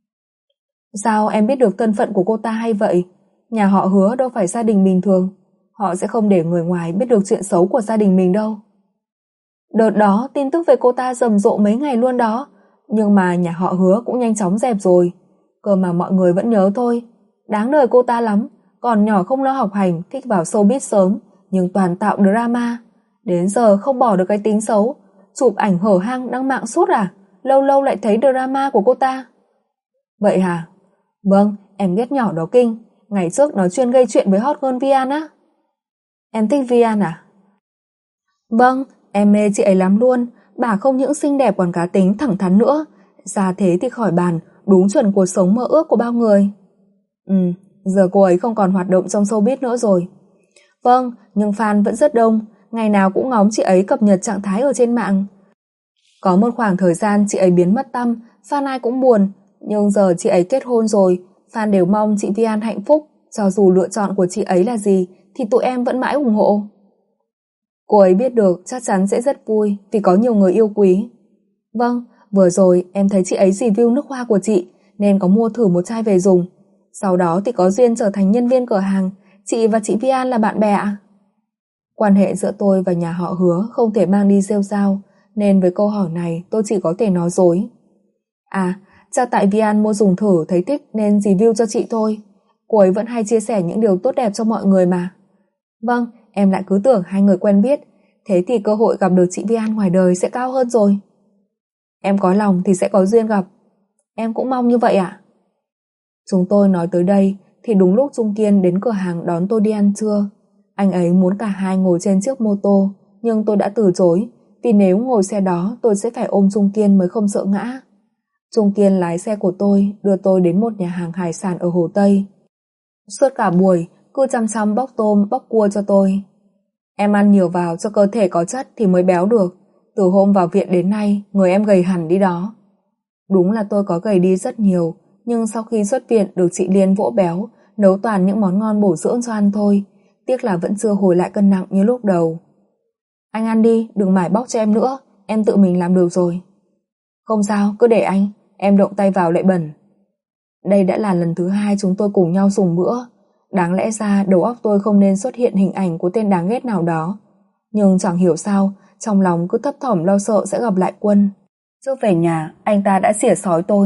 Sao em biết được thân phận của cô ta hay vậy? Nhà họ Hứa đâu phải gia đình bình thường, họ sẽ không để người ngoài biết được chuyện xấu của gia đình mình đâu. Đợt đó tin tức về cô ta rầm rộ mấy ngày luôn đó, nhưng mà nhà họ Hứa cũng nhanh chóng dẹp rồi. Cơ mà mọi người vẫn nhớ thôi, đáng đời cô ta lắm, còn nhỏ không lo học hành, thích vào showbiz sớm, nhưng toàn tạo drama. Đến giờ không bỏ được cái tính xấu, chụp ảnh hở hang đăng mạng suốt à, lâu lâu lại thấy drama của cô ta. Vậy hả? Vâng, em biết nhỏ đó kinh, ngày trước nó chuyên gây chuyện với hot girl Vi An á. Em thích Vi An à? Vâng, em mê chị ấy lắm luôn, bà không những xinh đẹp còn cá tính thẳng thắn nữa, ra thế thì khỏi bàn, đúng chuẩn cuộc sống mơ ước của bao người. Ừ, giờ cô ấy không còn hoạt động trong showbiz nữa rồi. Vâng, nhưng fan vẫn rất đông, ngày nào cũng ngóng chị ấy cập nhật trạng thái ở trên mạng. Có một khoảng thời gian chị ấy biến mất tăm, fan ai cũng buồn, nhưng giờ chị ấy kết hôn rồi, fan đều mong chị Vi An hạnh phúc, cho dù lựa chọn của chị ấy là gì thì tụi em vẫn mãi ủng hộ. Cô ấy biết được chắc chắn sẽ rất vui vì có nhiều người yêu quý. Vâng, vừa rồi em thấy chị ấy review nước hoa của chị nên có mua thử một chai về dùng. Sau đó thì có duyên trở thành nhân viên cửa hàng. Chị và chị Vi An là bạn bè ạ? Quan hệ giữa tôi và nhà họ Hứa không thể mang đi rêu rao, nên với câu hỏi này tôi chỉ có thể nói dối. À, chắc tại Vi An mua dùng thử thấy thích nên review cho chị thôi. Cô ấy vẫn hay chia sẻ những điều tốt đẹp cho mọi người mà. Vâng, em lại cứ tưởng hai người quen biết, thế thì cơ hội gặp được chị Vi An ngoài đời sẽ cao hơn rồi. Em có lòng thì sẽ có duyên gặp. Em cũng mong như vậy ạ. Chúng tôi nói tới đây thì đúng lúc Trung Kiên đến cửa hàng đón tôi đi ăn trưa. Anh ấy muốn cả hai ngồi trên chiếc mô tô, nhưng tôi đã từ chối, vì nếu ngồi xe đó tôi sẽ phải ôm Trung Kiên mới không sợ ngã. Trung Kiên lái xe của tôi đưa tôi đến một nhà hàng hải sản ở Hồ Tây. Suốt cả buổi cứ chăm chăm bóc tôm bóc cua cho tôi. Em ăn nhiều vào cho cơ thể có chất thì mới béo được. Từ hôm vào viện đến nay người em gầy hẳn đi đó. Đúng là tôi có gầy đi rất nhiều, nhưng sau khi xuất viện được chị Liên vỗ béo, nấu toàn những món ngon bổ dưỡng cho ăn thôi. Tiếc là vẫn chưa hồi lại cân nặng như lúc đầu. Anh ăn đi, đừng mải bóc cho em nữa, em tự mình làm được rồi. Không sao, cứ để anh, em động tay vào lại bẩn. Đây đã là lần thứ hai chúng tôi cùng nhau dùng bữa. Đáng lẽ ra đầu óc tôi không nên xuất hiện hình ảnh của tên đáng ghét nào đó. Nhưng chẳng hiểu sao, trong lòng cứ thấp thỏm lo sợ sẽ gặp lại Quân. Trước về nhà, anh ta đã xỉa xói tôi.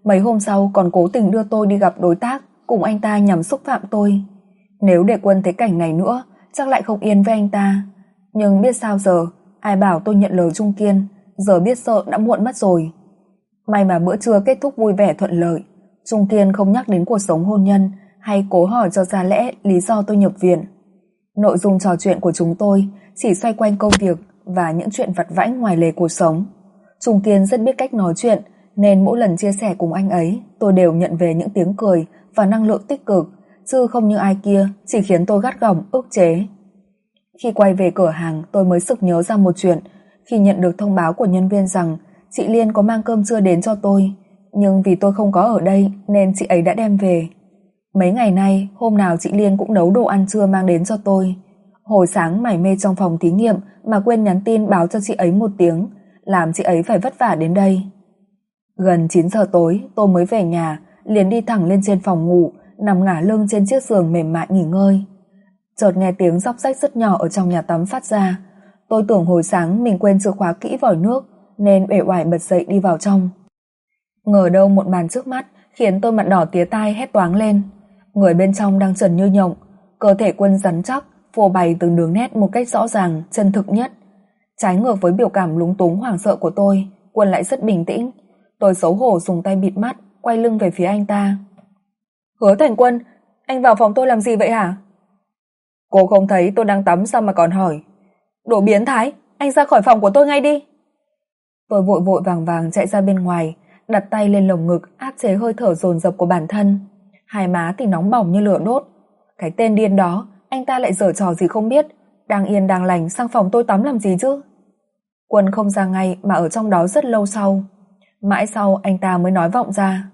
Mấy hôm sau còn cố tình đưa tôi đi gặp đối tác cùng anh ta nhằm xúc phạm tôi. Nếu để Quân thấy cảnh này nữa, chắc lại không yên với anh ta. Nhưng biết sao giờ, ai bảo tôi nhận lời Trung Kiên, giờ biết sợ đã muộn mất rồi. May mà bữa trưa kết thúc vui vẻ thuận lợi. Trung Kiên không nhắc đến cuộc sống hôn nhân hay cố hỏi cho ra lẽ lý do tôi nhập viện. Nội dung trò chuyện của chúng tôi chỉ xoay quanh công việc và những chuyện vặt vãnh ngoài lề cuộc sống. Trung Kiên rất biết cách nói chuyện, nên mỗi lần chia sẻ cùng anh ấy, tôi đều nhận về những tiếng cười và năng lượng tích cực, chứ không như ai kia chỉ khiến tôi gắt gỏng, ức chế. Khi quay về cửa hàng, tôi mới sực nhớ ra một chuyện. Khi nhận được thông báo của nhân viên rằng chị Liên có mang cơm trưa đến cho tôi, nhưng vì tôi không có ở đây nên chị ấy đã đem về. Mấy ngày nay, hôm nào chị Liên cũng nấu đồ ăn trưa mang đến cho tôi. Hồi sáng mải mê trong phòng thí nghiệm mà quên nhắn tin báo cho chị ấy một tiếng, làm chị ấy phải vất vả đến đây. Gần chín giờ tối, tôi mới về nhà, liền đi thẳng lên trên phòng ngủ, nằm ngả lưng trên chiếc giường mềm mại nghỉ ngơi. Chợt nghe tiếng róc rách rất nhỏ ở trong nhà tắm phát ra. Tôi tưởng hồi sáng mình quên chìa khóa kỹ vòi nước, nên uể oải bật dậy đi vào trong. Ngờ đâu một màn trước mắt khiến tôi mặt đỏ tía tai hét toáng lên. Người bên trong đang trần như nhộng, cơ thể Quân rắn chắc, phô bày từng đường nét một cách rõ ràng, chân thực nhất. Trái ngược với biểu cảm lúng túng hoảng sợ của tôi, Quân lại rất bình tĩnh. Tôi xấu hổ dùng tay bịt mắt, quay lưng về phía anh ta. Hứa Thành Quân, anh vào phòng tôi làm gì vậy hả? Cô không thấy tôi đang tắm sao mà còn hỏi? Đồ biến thái, anh ra khỏi phòng của tôi ngay đi. Tôi vội vội vàng vàng chạy ra bên ngoài, đặt tay lên lồng ngực áp chế hơi thở dồn dập của bản thân. Hai má thì nóng bỏng như lửa đốt. Cái tên điên đó, anh ta lại giở trò gì không biết, đang yên đang lành sang phòng tôi tắm làm gì chứ? Quân không ra ngay mà ở trong đó rất lâu sau. Mãi sau anh ta mới nói vọng ra.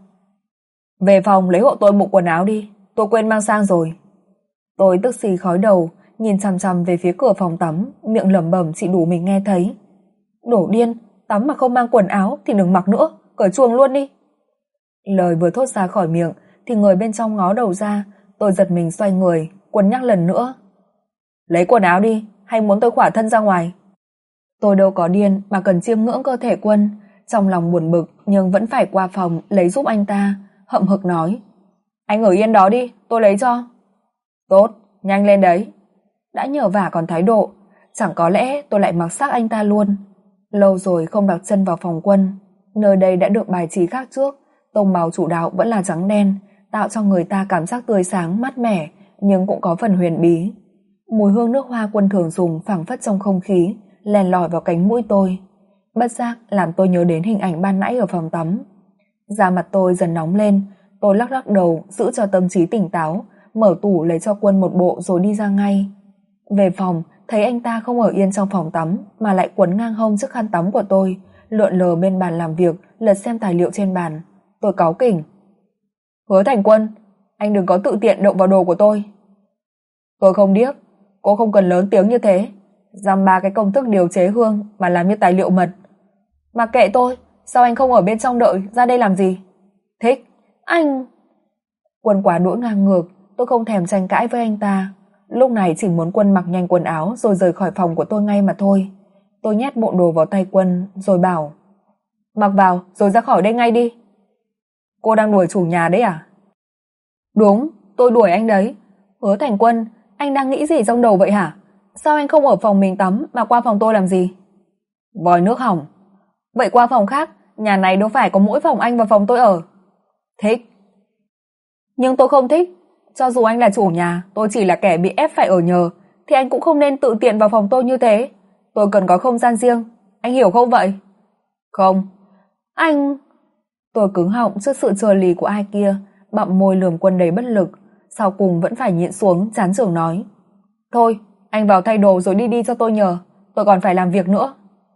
Về phòng lấy hộ tôi bộ quần áo đi, tôi quên mang sang rồi. Tôi tức xì khói đầu, nhìn chằm chằm về phía cửa phòng tắm, miệng lẩm bẩm chỉ đủ mình nghe thấy. Đổ điên, tắm mà không mang quần áo thì đừng mặc nữa, cởi chuồng luôn đi. Lời vừa thốt ra khỏi miệng thì người bên trong ngó đầu ra. Tôi giật mình xoay người, Quân nhắc lần nữa. Lấy quần áo đi, hay muốn tôi khỏa thân ra ngoài? Tôi đâu có điên mà cần chiêm ngưỡng cơ thể Quân. Trong lòng buồn bực nhưng vẫn phải qua phòng lấy giúp anh ta, hậm hực nói. Anh ở yên đó đi, tôi lấy cho. Tốt, nhanh lên đấy. Đã nhờ vả còn thái độ, chẳng có lẽ tôi lại mặc xác anh ta luôn. Lâu rồi không đặt chân vào phòng Quân. Nơi đây đã được bài trí khác trước, tông màu chủ đạo vẫn là trắng đen, tạo cho người ta cảm giác tươi sáng, mát mẻ, nhưng cũng có phần huyền bí. Mùi hương nước hoa Quân thường dùng phảng phất trong không khí, len lỏi vào cánh mũi tôi. Bất giác làm tôi nhớ đến hình ảnh ban nãy ở phòng tắm. Da mặt tôi dần nóng lên, tôi lắc lắc đầu giữ cho tâm trí tỉnh táo, mở tủ lấy cho Quân một bộ rồi đi ra ngay. Về phòng, thấy anh ta không ở yên trong phòng tắm mà lại quấn ngang hông chiếc khăn tắm của tôi, lượn lờ bên bàn làm việc, lật xem tài liệu trên bàn. Tôi cáu kỉnh. Hứa Thành Quân, anh đừng có tự tiện động vào đồ của tôi. Tôi không điếc, cô không cần lớn tiếng như thế. Dăm ba cái công thức điều chế hương mà làm như tài liệu mật. Mà kệ tôi, sao anh không ở bên trong đợi, ra đây làm gì? Thích, anh... Quân quá đỗi ngang ngược, tôi không thèm tranh cãi với anh ta. Lúc này chỉ muốn Quân mặc nhanh quần áo rồi rời khỏi phòng của tôi ngay mà thôi. Tôi nhét bộ đồ vào tay Quân rồi bảo. Mặc vào rồi ra khỏi đây ngay đi. Cô đang đuổi chủ nhà đấy à? Đúng, tôi đuổi anh đấy. Hứa Thành Quân, anh đang nghĩ gì trong đầu vậy hả? Sao anh không ở phòng mình tắm mà qua phòng tôi làm gì? Vòi nước hỏng. Vậy qua phòng khác, nhà này đâu phải có mỗi phòng anh và phòng tôi ở. Thích. Nhưng tôi không thích. Cho dù anh là chủ nhà, tôi chỉ là kẻ bị ép phải ở nhờ, thì anh cũng không nên tự tiện vào phòng tôi như thế. Tôi cần có không gian riêng, anh hiểu không vậy? Không. Anh... Tôi cứng họng trước sự trờ lì của ai kia, bặm môi lườm Quân đầy bất lực, sau cùng vẫn phải nhịn xuống chán chường nói. Thôi, anh vào thay đồ rồi đi đi cho tôi nhờ, tôi còn phải làm việc nữa.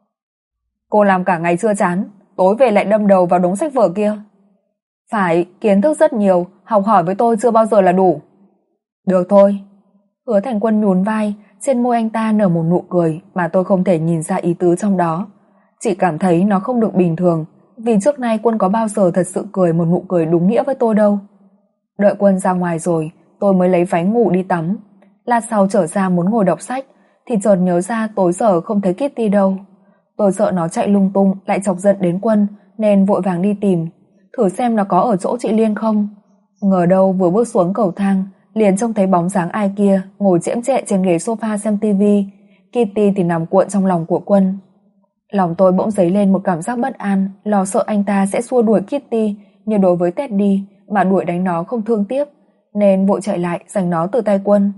Cô làm cả ngày chưa chán, tối về lại đâm đầu vào đống sách vở kia. Phải, kiến thức rất nhiều, học hỏi với tôi chưa bao giờ là đủ. Được thôi. Hứa Thành Quân nhún vai, trên môi anh ta nở một nụ cười mà tôi không thể nhìn ra ý tứ trong đó. Chỉ cảm thấy nó không được bình thường, vì trước nay Quân có bao giờ thật sự cười một nụ cười đúng nghĩa với tôi đâu. Đợi Quân ra ngoài rồi, tôi mới lấy váy ngủ đi tắm. Lát sau trở ra muốn ngồi đọc sách, thì chợt nhớ ra tối giờ không thấy Kitty đâu. Tôi sợ nó chạy lung tung lại chọc giận đến Quân, nên vội vàng đi tìm. thử xem nó có ở chỗ chị Liên không. Ngờ đâu vừa bước xuống cầu thang, liền trông thấy bóng dáng ai kia ngồi chễm chệ trên ghế sofa xem tivi, Kitty thì nằm cuộn trong lòng của Quân. Lòng tôi bỗng dấy lên một cảm giác bất an, lo sợ anh ta sẽ xua đuổi Kitty như đối với Teddy mà đuổi đánh nó không thương tiếc, nên vội chạy lại giành nó từ tay Quân.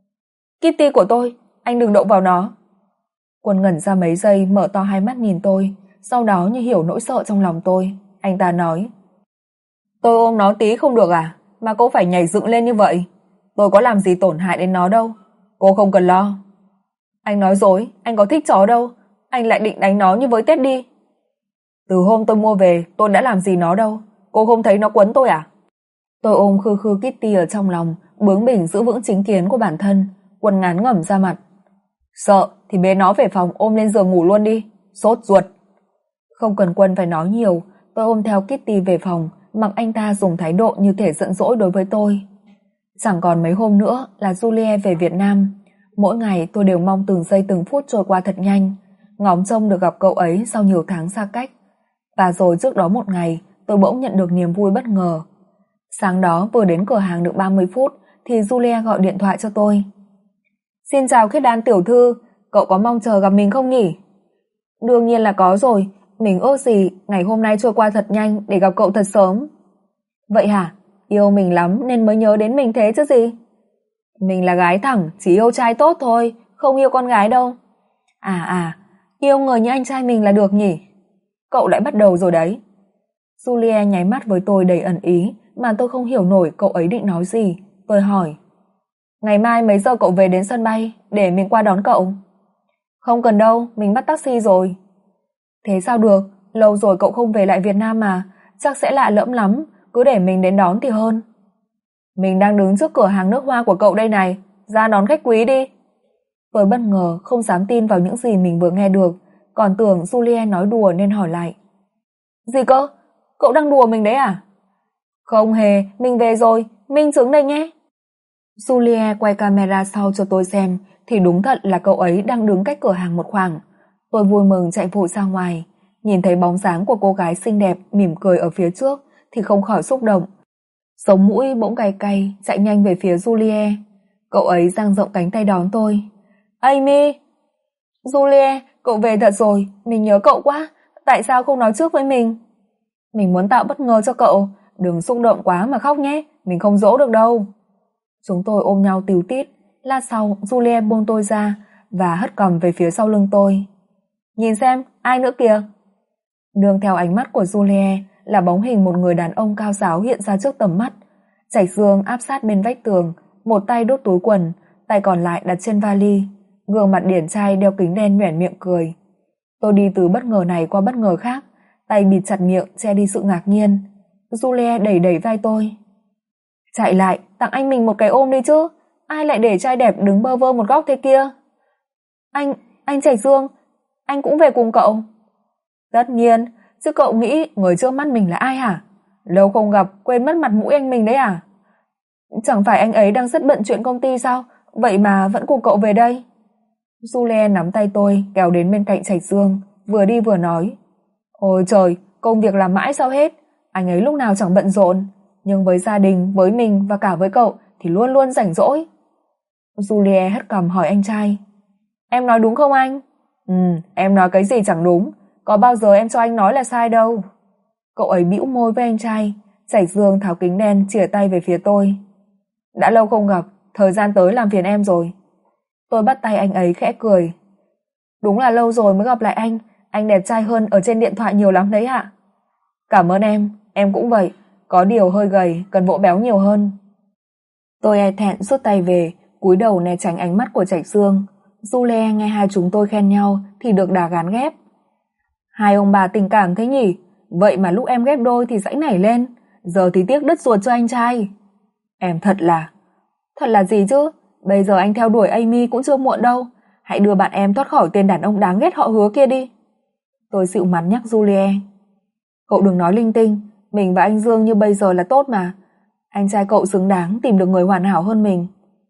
Kitty của tôi, anh đừng động vào nó. Quân ngẩn ra mấy giây, mở to hai mắt nhìn tôi, sau đó như hiểu nỗi sợ trong lòng tôi, anh ta nói: Tôi ôm nó tí không được à, mà cô phải nhảy dựng lên như vậy. Tôi có làm gì tổn hại đến nó đâu, cô không cần lo. Anh nói dối, anh có thích chó đâu, anh lại định đánh nó như với Teddy. Từ hôm tôi mua về, tôi đã làm gì nó đâu, cô không thấy nó quấn tôi à? Tôi ôm khư khư Kitty ở trong lòng, bướng bỉnh giữ vững chính kiến của bản thân. Quân ngán ngẩm ra mặt: Sợ thì bế nó về phòng ôm lên giường ngủ luôn đi, sốt ruột. Không cần Quân phải nói nhiều, tôi ôm theo Kitty về phòng, mặc anh ta dùng thái độ như thể giận dỗi đối với tôi. Chẳng còn mấy hôm nữa là Julie về Việt Nam. Mỗi ngày tôi đều mong từng giây từng phút trôi qua thật nhanh, ngóng trông được gặp cậu ấy sau nhiều tháng xa cách. Và rồi trước đó một ngày, tôi bỗng nhận được niềm vui bất ngờ. Sáng đó vừa đến cửa hàng được ba mươi phút thì Julia gọi điện thoại cho tôi. Xin chào Khiết Đan tiểu thư, cậu có mong chờ gặp mình không nhỉ? Đương nhiên là có rồi, mình ước gì ngày hôm nay trôi qua thật nhanh để gặp cậu thật sớm. Vậy hả? Yêu mình lắm nên mới nhớ đến mình thế chứ gì? Mình là gái thẳng, chỉ yêu trai tốt thôi, không yêu con gái đâu. À à, yêu người như anh trai mình là được nhỉ? Cậu lại bắt đầu rồi đấy. Julia nháy mắt với tôi đầy ẩn ý, mà tôi không hiểu nổi cậu ấy định nói gì. Tôi hỏi: Ngày mai mấy giờ cậu về đến sân bay, để mình qua đón cậu? Không cần đâu, mình bắt taxi rồi. Thế sao được, lâu rồi cậu không về lại Việt Nam mà, chắc sẽ lạ lẫm lắm, cứ để mình đến đón thì hơn. Mình đang đứng trước cửa hàng nước hoa của cậu đây này, ra đón khách quý đi. Tôi bất ngờ, không dám tin vào những gì mình vừa nghe được, còn tưởng Julie nói đùa nên hỏi lại. Gì cơ? Cậu đang đùa mình đấy à? Không hề, mình về rồi, minh chứng đây nhé. Julie quay camera sau cho tôi xem, thì đúng thật là cậu ấy đang đứng cách cửa hàng một khoảng. Tôi vui mừng chạy vội ra ngoài, nhìn thấy bóng dáng của cô gái xinh đẹp mỉm cười ở phía trước thì không khỏi xúc động. Sống mũi bỗng cay cay, chạy nhanh về phía Julie. Cậu ấy dang rộng cánh tay đón tôi. Amy! Julie, cậu về thật rồi, mình nhớ cậu quá, tại sao không nói trước với mình? Mình muốn tạo bất ngờ cho cậu, đừng xúc động quá mà khóc nhé, mình không dỗ được đâu. Chúng tôi ôm nhau tíu tít, lát sau Julie buông tôi ra và hất cằm về phía sau lưng tôi. Nhìn xem, ai nữa kìa? Nương theo ánh mắt của Julie là bóng hình một người đàn ông cao ráo hiện ra trước tầm mắt. Trạch Dương áp sát bên vách tường, một tay đút túi quần, tay còn lại đặt trên vali, gương mặt điển trai đeo kính đen nhoẻn miệng cười. Tôi đi từ bất ngờ này qua bất ngờ khác, tay bịt chặt miệng che đi sự ngạc nhiên. Julie đẩy đẩy vai tôi. Chạy lại, tặng anh mình một cái ôm đi chứ, ai lại để trai đẹp đứng bơ vơ một góc thế kia? Anh, anh Trạch Dương, anh cũng về cùng cậu? Tất nhiên, chứ cậu nghĩ người trước mắt mình là ai hả? Lâu không gặp, quên mất mặt mũi anh mình đấy à? Chẳng phải anh ấy đang rất bận chuyện công ty sao, vậy mà vẫn cùng cậu về đây? Julie nắm tay tôi, kéo đến bên cạnh Trạch Dương, vừa đi vừa nói. Ôi trời, công việc làm mãi sao hết, anh ấy lúc nào chẳng bận rộn, nhưng với gia đình, với mình và cả với cậu thì luôn luôn rảnh rỗi. Julie hất cằm hỏi anh trai. Em nói đúng không anh? Ừ, em nói cái gì chẳng đúng, có bao giờ em cho anh nói là sai đâu. Cậu ấy bĩu môi với anh trai. Trạch Dương tháo kính đen chìa tay về phía tôi. Đã lâu không gặp, thời gian tới làm phiền em rồi. Tôi bắt tay anh ấy khẽ cười. Đúng là lâu rồi mới gặp lại anh, anh đẹp trai hơn ở trên điện thoại nhiều lắm đấy ạ. Cảm ơn em, em cũng vậy, có điều hơi gầy, cần vỗ béo nhiều hơn. Tôi e thẹn rút tay về, cúi đầu né tránh ánh mắt của Trạch Dương. Julie nghe hai chúng tôi khen nhau thì được đà gán ghép. Hai ông bà tình cảm thế nhỉ, vậy mà lúc em ghép đôi thì dãy nảy lên, giờ thì tiếc đứt ruột cho anh trai. Em thật là... Thật là gì chứ, bây giờ anh theo đuổi Amy cũng chưa muộn đâu, hãy đưa bạn em thoát khỏi tên đàn ông đáng ghét họ Hứa kia đi. Tôi dịu mặt nhắc Julie. Cậu đừng nói linh tinh, mình và anh Dương như bây giờ là tốt mà. Anh trai cậu xứng đáng tìm được người hoàn hảo hơn mình.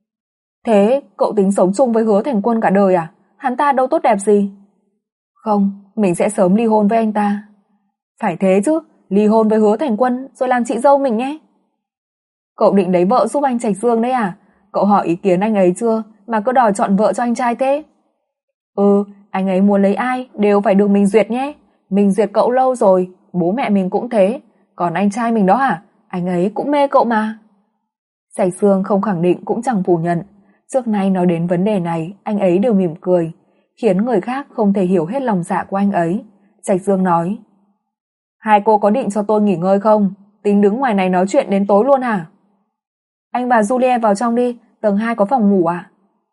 Thế cậu tính sống chung với Hứa Thành Quân cả đời à? Hắn ta đâu tốt đẹp gì. Không, mình sẽ sớm ly hôn với anh ta. Phải thế chứ, ly hôn với Hứa Thành Quân rồi làm chị dâu mình nhé. Cậu định lấy vợ giúp anh Trạch Dương đấy à? Cậu hỏi ý kiến anh ấy chưa mà cứ đòi chọn vợ cho anh trai thế? Ừ, anh ấy muốn lấy ai đều phải được mình duyệt nhé. Mình duyệt cậu lâu rồi, bố mẹ mình cũng thế. Còn anh trai mình đó hả? Anh ấy cũng mê cậu mà. Trạch Dương không khẳng định cũng chẳng phủ nhận. Trước nay nói đến vấn đề này, anh ấy đều mỉm cười, khiến người khác không thể hiểu hết lòng dạ của anh ấy. Trạch Dương nói: Hai cô có định cho tôi nghỉ ngơi không? Tính đứng ngoài này nói chuyện đến tối luôn hả? Anh và Julie vào trong đi, tầng hai có phòng ngủ à?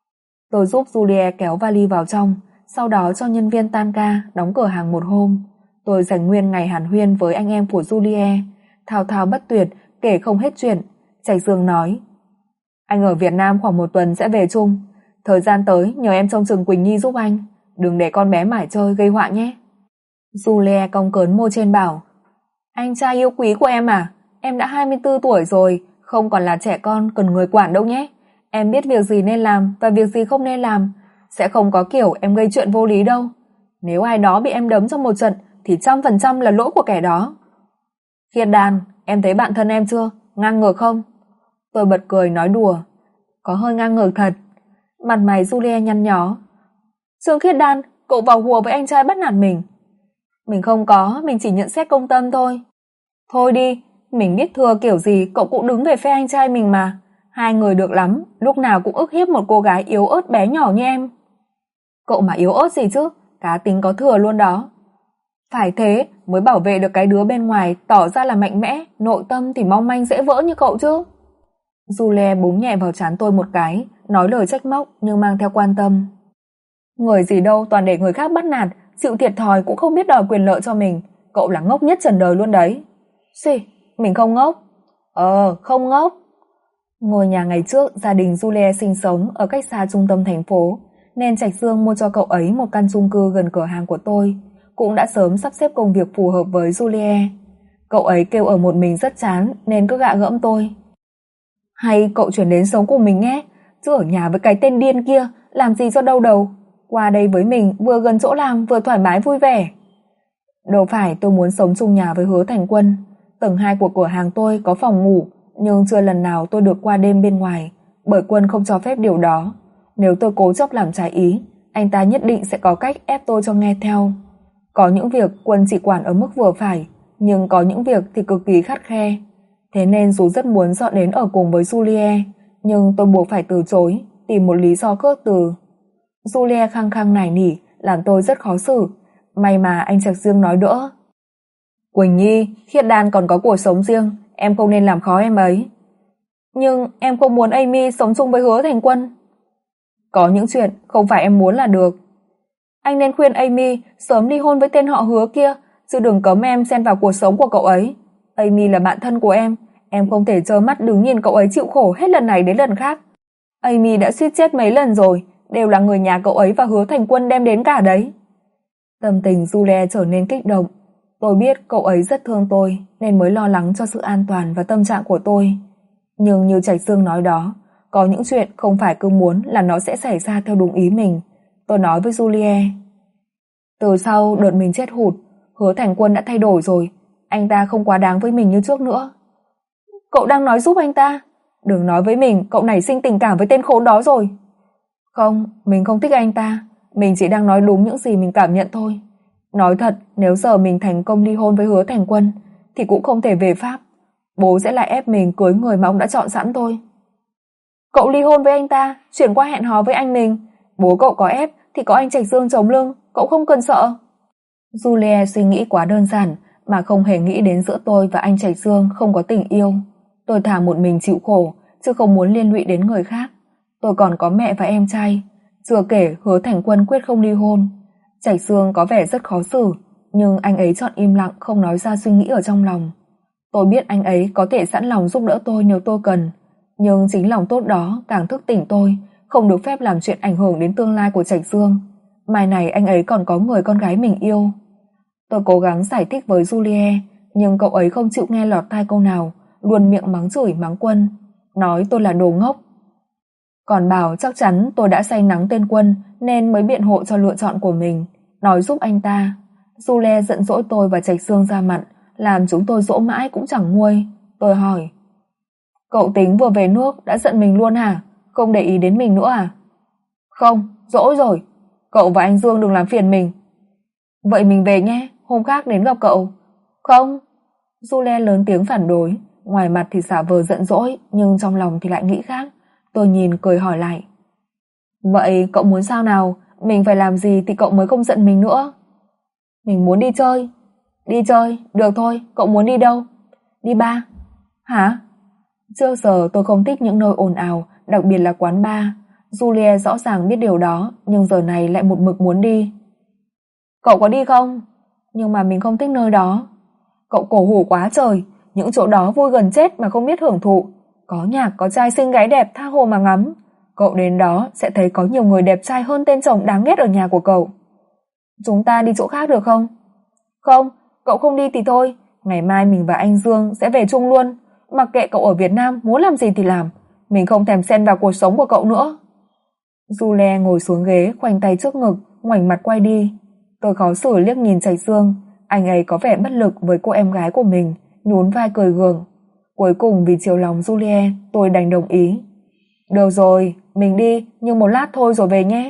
Tôi giúp Julie kéo vali vào trong, sau đó cho nhân viên tan ca, đóng cửa hàng một hôm. Tôi dành nguyên ngày hàn huyên với anh em của Julie, thao thao bất tuyệt, kể không hết chuyện. Trạch Dương nói: Anh ở Việt Nam khoảng một tuần sẽ về chung. Thời gian tới nhờ em trông chừng Quỳnh Nhi giúp anh, đừng để con bé mải chơi gây họa nhé. Julie cong cớn môi trên bảo: Anh trai yêu quý của em à? Em đã hai mươi tư tuổi rồi, không còn là trẻ con cần người quản đâu nhé. Em biết việc gì nên làm và việc gì không nên làm. Sẽ không có kiểu em gây chuyện vô lý đâu. Nếu ai đó bị em đấm trong một trận thì trăm phần trăm là lỗi của kẻ đó. Khiết Đan, em thấy bạn thân em chưa? Ngang ngược không? Tôi bật cười nói đùa: Có hơi ngang ngược thật. Mặt mày Julie nhăn nhó: Trương Khiết Đan, cậu vào hùa với anh trai bắt nạt mình. Mình không có, mình chỉ nhận xét công tâm thôi. Thôi đi, mình biết thừa kiểu gì cậu cũng đứng về phe anh trai mình mà. Hai người được lắm, lúc nào cũng ức hiếp một cô gái yếu ớt bé nhỏ như em. Cậu mà yếu ớt gì chứ, cá tính có thừa luôn đó. Phải thế mới bảo vệ được cái đứa bên ngoài tỏ ra là mạnh mẽ, nội tâm thì mong manh dễ vỡ như cậu chứ. Julie búng nhẹ vào trán tôi một cái, nói lời trách móc nhưng mang theo quan tâm. Người gì đâu toàn để người khác bắt nạt, chịu thiệt thòi cũng không biết đòi quyền lợi cho mình. Cậu là ngốc nhất trần đời luôn đấy. Xì, mình không ngốc. Ờ, không ngốc. Ngôi nhà ngày trước gia đình Julie sinh sống ở cách xa trung tâm thành phố, nên Trạch Dương mua cho cậu ấy một căn chung cư gần cửa hàng của tôi, cũng đã sớm sắp xếp công việc phù hợp với Julie. Cậu ấy kêu ở một mình rất chán nên cứ gạ gẫm tôi: Hay cậu chuyển đến sống cùng mình nhé, chứ ở nhà với cái tên điên kia làm gì cho đau đầu. Qua đây với mình vừa gần chỗ làm vừa thoải mái vui vẻ. Đâu phải tôi muốn sống chung nhà với Hứa Thành Quân. Tầng hai của cửa hàng tôi có phòng ngủ, nhưng chưa lần nào tôi được qua đêm bên ngoài, bởi Quân không cho phép điều đó. Nếu tôi cố chấp làm trái ý, anh ta nhất định sẽ có cách ép tôi cho nghe theo. Có những việc Quân chỉ quản ở mức vừa phải, nhưng có những việc thì cực kỳ khắt khe. Thế nên dù rất muốn dọn đến ở cùng với Julie, nhưng tôi buộc phải từ chối, tìm một lý do khước từ. Julie khăng khăng nài nỉ, làm tôi rất khó xử. May mà anh Trạch Dương nói đỡ: Quỳnh Nhi, Khiết Đan còn có cuộc sống riêng, em không nên làm khó em ấy. Nhưng em không muốn Amy sống chung với Hứa Thành Quân. Có những chuyện không phải em muốn là được. Anh nên khuyên Amy sớm ly hôn với tên họ Hứa kia, chứ đừng cấm em xen vào cuộc sống của cậu ấy. Amy là bạn thân của em, em không thể trơ mắt đứng nhìn cậu ấy chịu khổ hết lần này đến lần khác. Amy đã suýt chết mấy lần rồi, đều là người nhà cậu ấy và Hứa Thành Quân đem đến cả đấy. Tâm tình Julie trở nên kích động. Tôi biết cậu ấy rất thương tôi nên mới lo lắng cho sự an toàn và tâm trạng của tôi. Nhưng như Trạch Dương nói đó, có những chuyện không phải cứ muốn là nó sẽ xảy ra theo đúng ý mình. Tôi nói với Julie: Từ sau đợt mình chết hụt, Hứa Thành Quân đã thay đổi rồi. Anh ta không quá đáng với mình như trước nữa. Cậu đang nói giúp anh ta? Đừng nói với mình cậu nảy sinh tình cảm với tên khốn đó rồi. Không, mình không thích anh ta. Mình chỉ đang nói đúng những gì mình cảm nhận thôi. Nói thật, nếu giờ mình thành công ly hôn với Hứa Thành Quân thì cũng không thể về Pháp. Bố sẽ lại ép mình cưới người mà ông đã chọn sẵn thôi. Cậu ly hôn với anh ta, chuyển qua hẹn hò với anh mình. Bố cậu có ép thì có anh Trạch Dương chống lưng, cậu không cần sợ. Julie suy nghĩ quá đơn giản mà không hề nghĩ đến giữa tôi và anh Trạch Dương không có tình yêu. Tôi thà một mình chịu khổ, chứ không muốn liên lụy đến người khác. Tôi còn có mẹ và em trai. Chưa kể Hứa Thành Quân quyết không ly hôn. Trạch Dương có vẻ rất khó xử, nhưng anh ấy chọn im lặng không nói ra suy nghĩ ở trong lòng. Tôi biết anh ấy có thể sẵn lòng giúp đỡ tôi nếu tôi cần, nhưng chính lòng tốt đó càng thức tỉnh tôi không được phép làm chuyện ảnh hưởng đến tương lai của Trạch Dương. Mai này anh ấy còn có người con gái mình yêu. Tôi cố gắng giải thích với Julie, nhưng cậu ấy không chịu nghe lọt tai câu nào, luôn miệng mắng chửi mắng Quân, nói tôi là đồ ngốc. Còn bảo chắc chắn tôi đã say nắng tên Quân nên mới biện hộ cho lựa chọn của mình, nói giúp anh ta. Julie giận dỗi tôi và Trạch Dương ra mặt, làm chúng tôi dỗ mãi cũng chẳng nguôi. Tôi hỏi, cậu tính vừa về nước đã giận mình luôn hả? Không để ý đến mình nữa à? Không, dỗi rồi. Cậu và anh Dương đừng làm phiền mình. Vậy mình về nhé, hôm khác đến gặp cậu. Không. Julia lớn tiếng phản đối, ngoài mặt thì xả vờ giận dỗi, nhưng trong lòng thì lại nghĩ khác. Tôi nhìn cười hỏi lại. Vậy cậu muốn sao nào? Mình phải làm gì thì cậu mới không giận mình nữa? Mình muốn đi chơi. Đi chơi, được thôi, cậu muốn đi đâu? Đi bar. Hả? Trước giờ tôi không thích những nơi ồn ào, đặc biệt là quán bar. Julia rõ ràng biết điều đó, nhưng giờ này lại một mực muốn đi. Cậu có đi không? Nhưng mà mình không thích nơi đó. Cậu cổ hủ quá trời, những chỗ đó vui gần chết mà không biết hưởng thụ. Có nhạc, có trai xinh gái đẹp tha hồ mà ngắm. Cậu đến đó sẽ thấy có nhiều người đẹp trai hơn tên chồng đáng ghét ở nhà của cậu. Chúng ta đi chỗ khác được không? Không, cậu không đi thì thôi. Ngày mai mình và anh Dương sẽ về chung luôn. Mặc kệ cậu ở Việt Nam muốn làm gì thì làm. Mình không thèm xen vào cuộc sống của cậu nữa. Julia ngồi xuống ghế, khoanh tay trước ngực, ngoảnh mặt quay đi. Tôi khó xử liếc nhìn Trạch Dương. Anh ấy có vẻ bất lực với cô em gái của mình, nhún vai cười gượng. Cuối cùng vì chiều lòng Julia, tôi đành đồng ý. Được rồi, mình đi, nhưng một lát thôi rồi về nhé.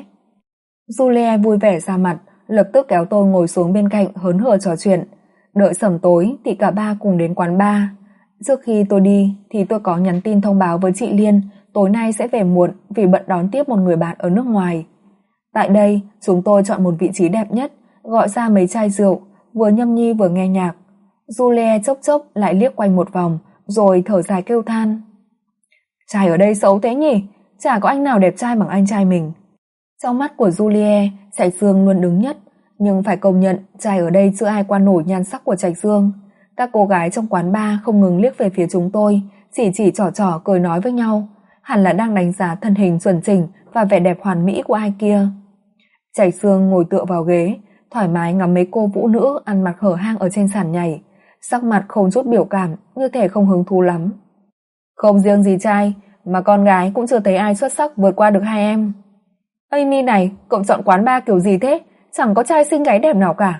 Julia vui vẻ ra mặt, lập tức kéo tôi ngồi xuống bên cạnh hớn hở trò chuyện. Đợi sẩm tối thì cả ba cùng đến quán bar. Trước khi tôi đi thì tôi có nhắn tin thông báo với chị Liên tối nay sẽ về muộn vì bận đón tiếp một người bạn ở nước ngoài. Tại đây, chúng tôi chọn một vị trí đẹp nhất, gọi ra mấy chai rượu, vừa nhâm nhi vừa nghe nhạc. Julia chốc chốc lại liếc quanh một vòng, rồi thở dài kêu than. Trai ở đây xấu thế nhỉ, chả có anh nào đẹp trai bằng anh trai mình. Trong mắt của Julia, Trạch Dương luôn đứng nhất, nhưng phải công nhận trai ở đây chưa ai qua nổi nhan sắc của Trạch Dương. Các cô gái trong quán bar không ngừng liếc về phía chúng tôi, chỉ chỉ trỏ trỏ cười nói với nhau, hẳn là đang đánh giá thân hình chuẩn chỉnh và vẻ đẹp hoàn mỹ của ai kia. Trạch Dương ngồi tựa vào ghế, thoải mái ngắm mấy cô vũ nữ ăn mặc hở hang ở trên sàn nhảy, sắc mặt không chút biểu cảm, như thể không hứng thú lắm. Không riêng gì trai, mà con gái cũng chưa thấy ai xuất sắc vượt qua được hai em. Amy này, cậu chọn quán bar kiểu gì thế? Chẳng có trai xinh gái đẹp nào cả.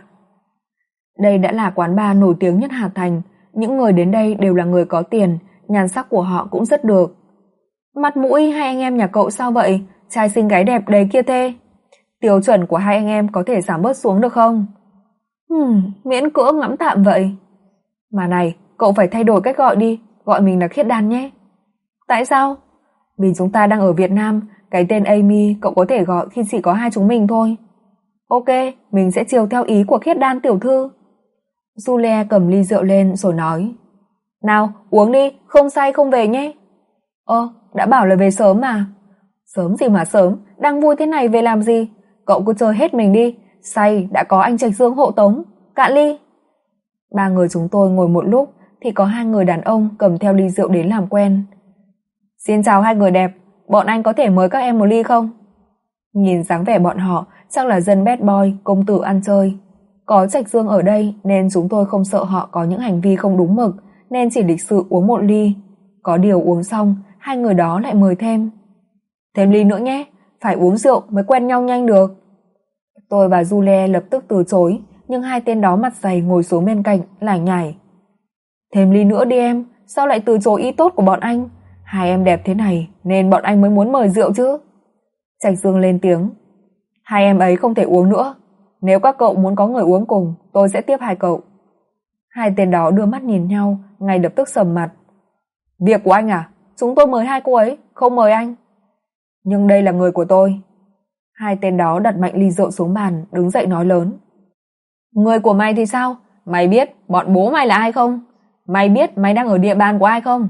Đây đã là quán bar nổi tiếng nhất Hà Thành, những người đến đây đều là người có tiền, nhan sắc của họ cũng rất được. Mặt mũi hai anh em nhà cậu sao vậy? Trai xinh gái đẹp đầy kia thế. Tiêu chuẩn của hai anh em có thể giảm bớt xuống được không? Hmm, miễn cưỡng ngắm tạm vậy. Mà này, cậu phải thay đổi cách gọi đi, gọi mình là Khiết Đan nhé. Tại sao? Vì chúng ta đang ở Việt Nam, cái tên Amy cậu có thể gọi khi chỉ có hai chúng mình thôi. Ok, mình sẽ chiều theo ý của Khiết Đan tiểu thư. Julia cầm ly rượu lên rồi nói. Nào, uống đi, không say không về nhé. Ơ, đã bảo là về sớm mà. Sớm gì mà sớm, đang vui thế này về làm gì? Cậu cứ chơi hết mình đi, say đã có anh Trạch Dương hộ tống. Cạn ly. Ba người chúng tôi ngồi một lúc thì có hai người đàn ông cầm theo ly rượu đến làm quen. Xin chào hai người đẹp, bọn anh có thể mời các em một ly không? Nhìn dáng vẻ bọn họ chắc là dân bad boy, công tử ăn chơi. Có Trạch Dương ở đây nên chúng tôi không sợ họ có những hành vi không đúng mực, nên chỉ lịch sự uống một ly. Có điều uống xong, hai người đó lại mời thêm. Thêm ly nữa nhé, phải uống rượu mới quen nhau nhanh được. Tôi và Julia lập tức từ chối, nhưng hai tên đó mặt dày ngồi xuống bên cạnh, lải nhải. Thêm ly nữa đi em, sao lại từ chối ý tốt của bọn anh? Hai em đẹp thế này nên bọn anh mới muốn mời rượu chứ. Trạch Dương lên tiếng. Hai em ấy không thể uống nữa. Nếu các cậu muốn có người uống cùng, tôi sẽ tiếp hai cậu. Hai tên đó đưa mắt nhìn nhau, ngay lập tức sầm mặt. Việc của anh à? Chúng tôi mời hai cô ấy, không mời anh. Nhưng đây là người của tôi. Hai tên đó đặt mạnh ly rượu xuống bàn, đứng dậy nói lớn. Người của mày thì sao? Mày biết bọn bố mày là ai không? Mày biết mày đang ở địa bàn của ai không?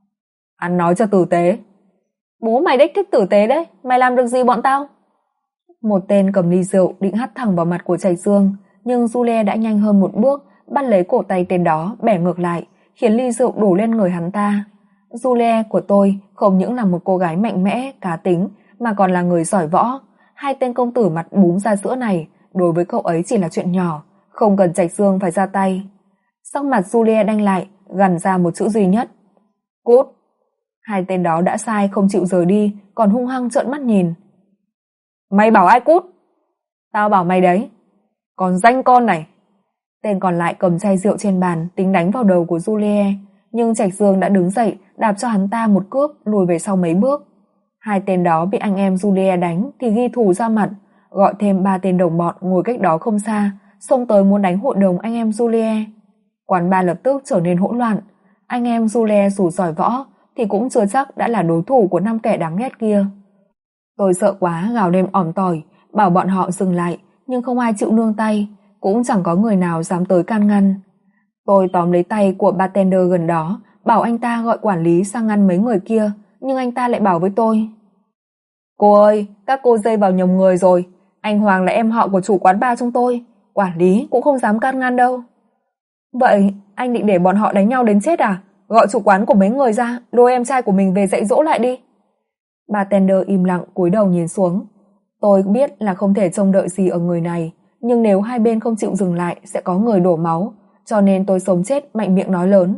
Ăn nói cho tử tế. Bố mày đích thích tử tế đấy, mày làm được gì bọn tao? Một tên cầm ly rượu định hắt thẳng vào mặt của Trạch Dương, nhưng Julia đã nhanh hơn một bước, bắt lấy cổ tay tên đó, bẻ ngược lại, khiến ly rượu đổ lên người hắn ta. Julia của tôi không những là một cô gái mạnh mẽ, cá tính, mà còn là người giỏi võ. Hai tên công tử mặt búm ra sữa này, đối với cậu ấy chỉ là chuyện nhỏ, không cần Trạch Dương phải ra tay. Sắc mặt Julia đanh lại, gằn ra một chữ duy nhất. Cút! Hai tên đó đã sai không chịu rời đi, còn hung hăng trợn mắt nhìn. Mày bảo ai cút? Tao bảo mày đấy. Còn danh con này. Tên còn lại cầm chai rượu trên bàn tính đánh vào đầu của Julie, nhưng Trạch Dương đã đứng dậy đạp cho hắn ta một cước lùi về sau mấy bước. Hai tên đó bị anh em Julie đánh thì ghi thù ra mặt, gọi thêm ba tên đồng bọn ngồi cách đó không xa, xông tới muốn đánh hội đồng anh em Julie. Quán bar lập tức trở nên hỗn loạn. Anh em Julie dù giỏi võ thì cũng chưa chắc đã là đối thủ của năm kẻ đáng ghét kia. Tôi sợ quá gào lên ỏm tỏi, bảo bọn họ dừng lại, nhưng không ai chịu nương tay, cũng chẳng có người nào dám tới can ngăn. Tôi tóm lấy tay của bartender gần đó, bảo anh ta gọi quản lý sang ngăn mấy người kia, nhưng anh ta lại bảo với tôi: "Cô ơi, các cô dây vào nhầm người rồi, anh Hoàng là em họ của chủ quán bar chúng tôi, quản lý cũng không dám can ngăn đâu." "Vậy anh định để bọn họ đánh nhau đến chết à? Gọi chủ quán của mấy người ra, lôi em trai của mình về dạy dỗ lại đi." Bartender im lặng cúi đầu nhìn xuống. Tôi biết là không thể trông đợi gì ở người này, nhưng nếu hai bên không chịu dừng lại sẽ có người đổ máu, cho nên tôi sống chết mạnh miệng nói lớn: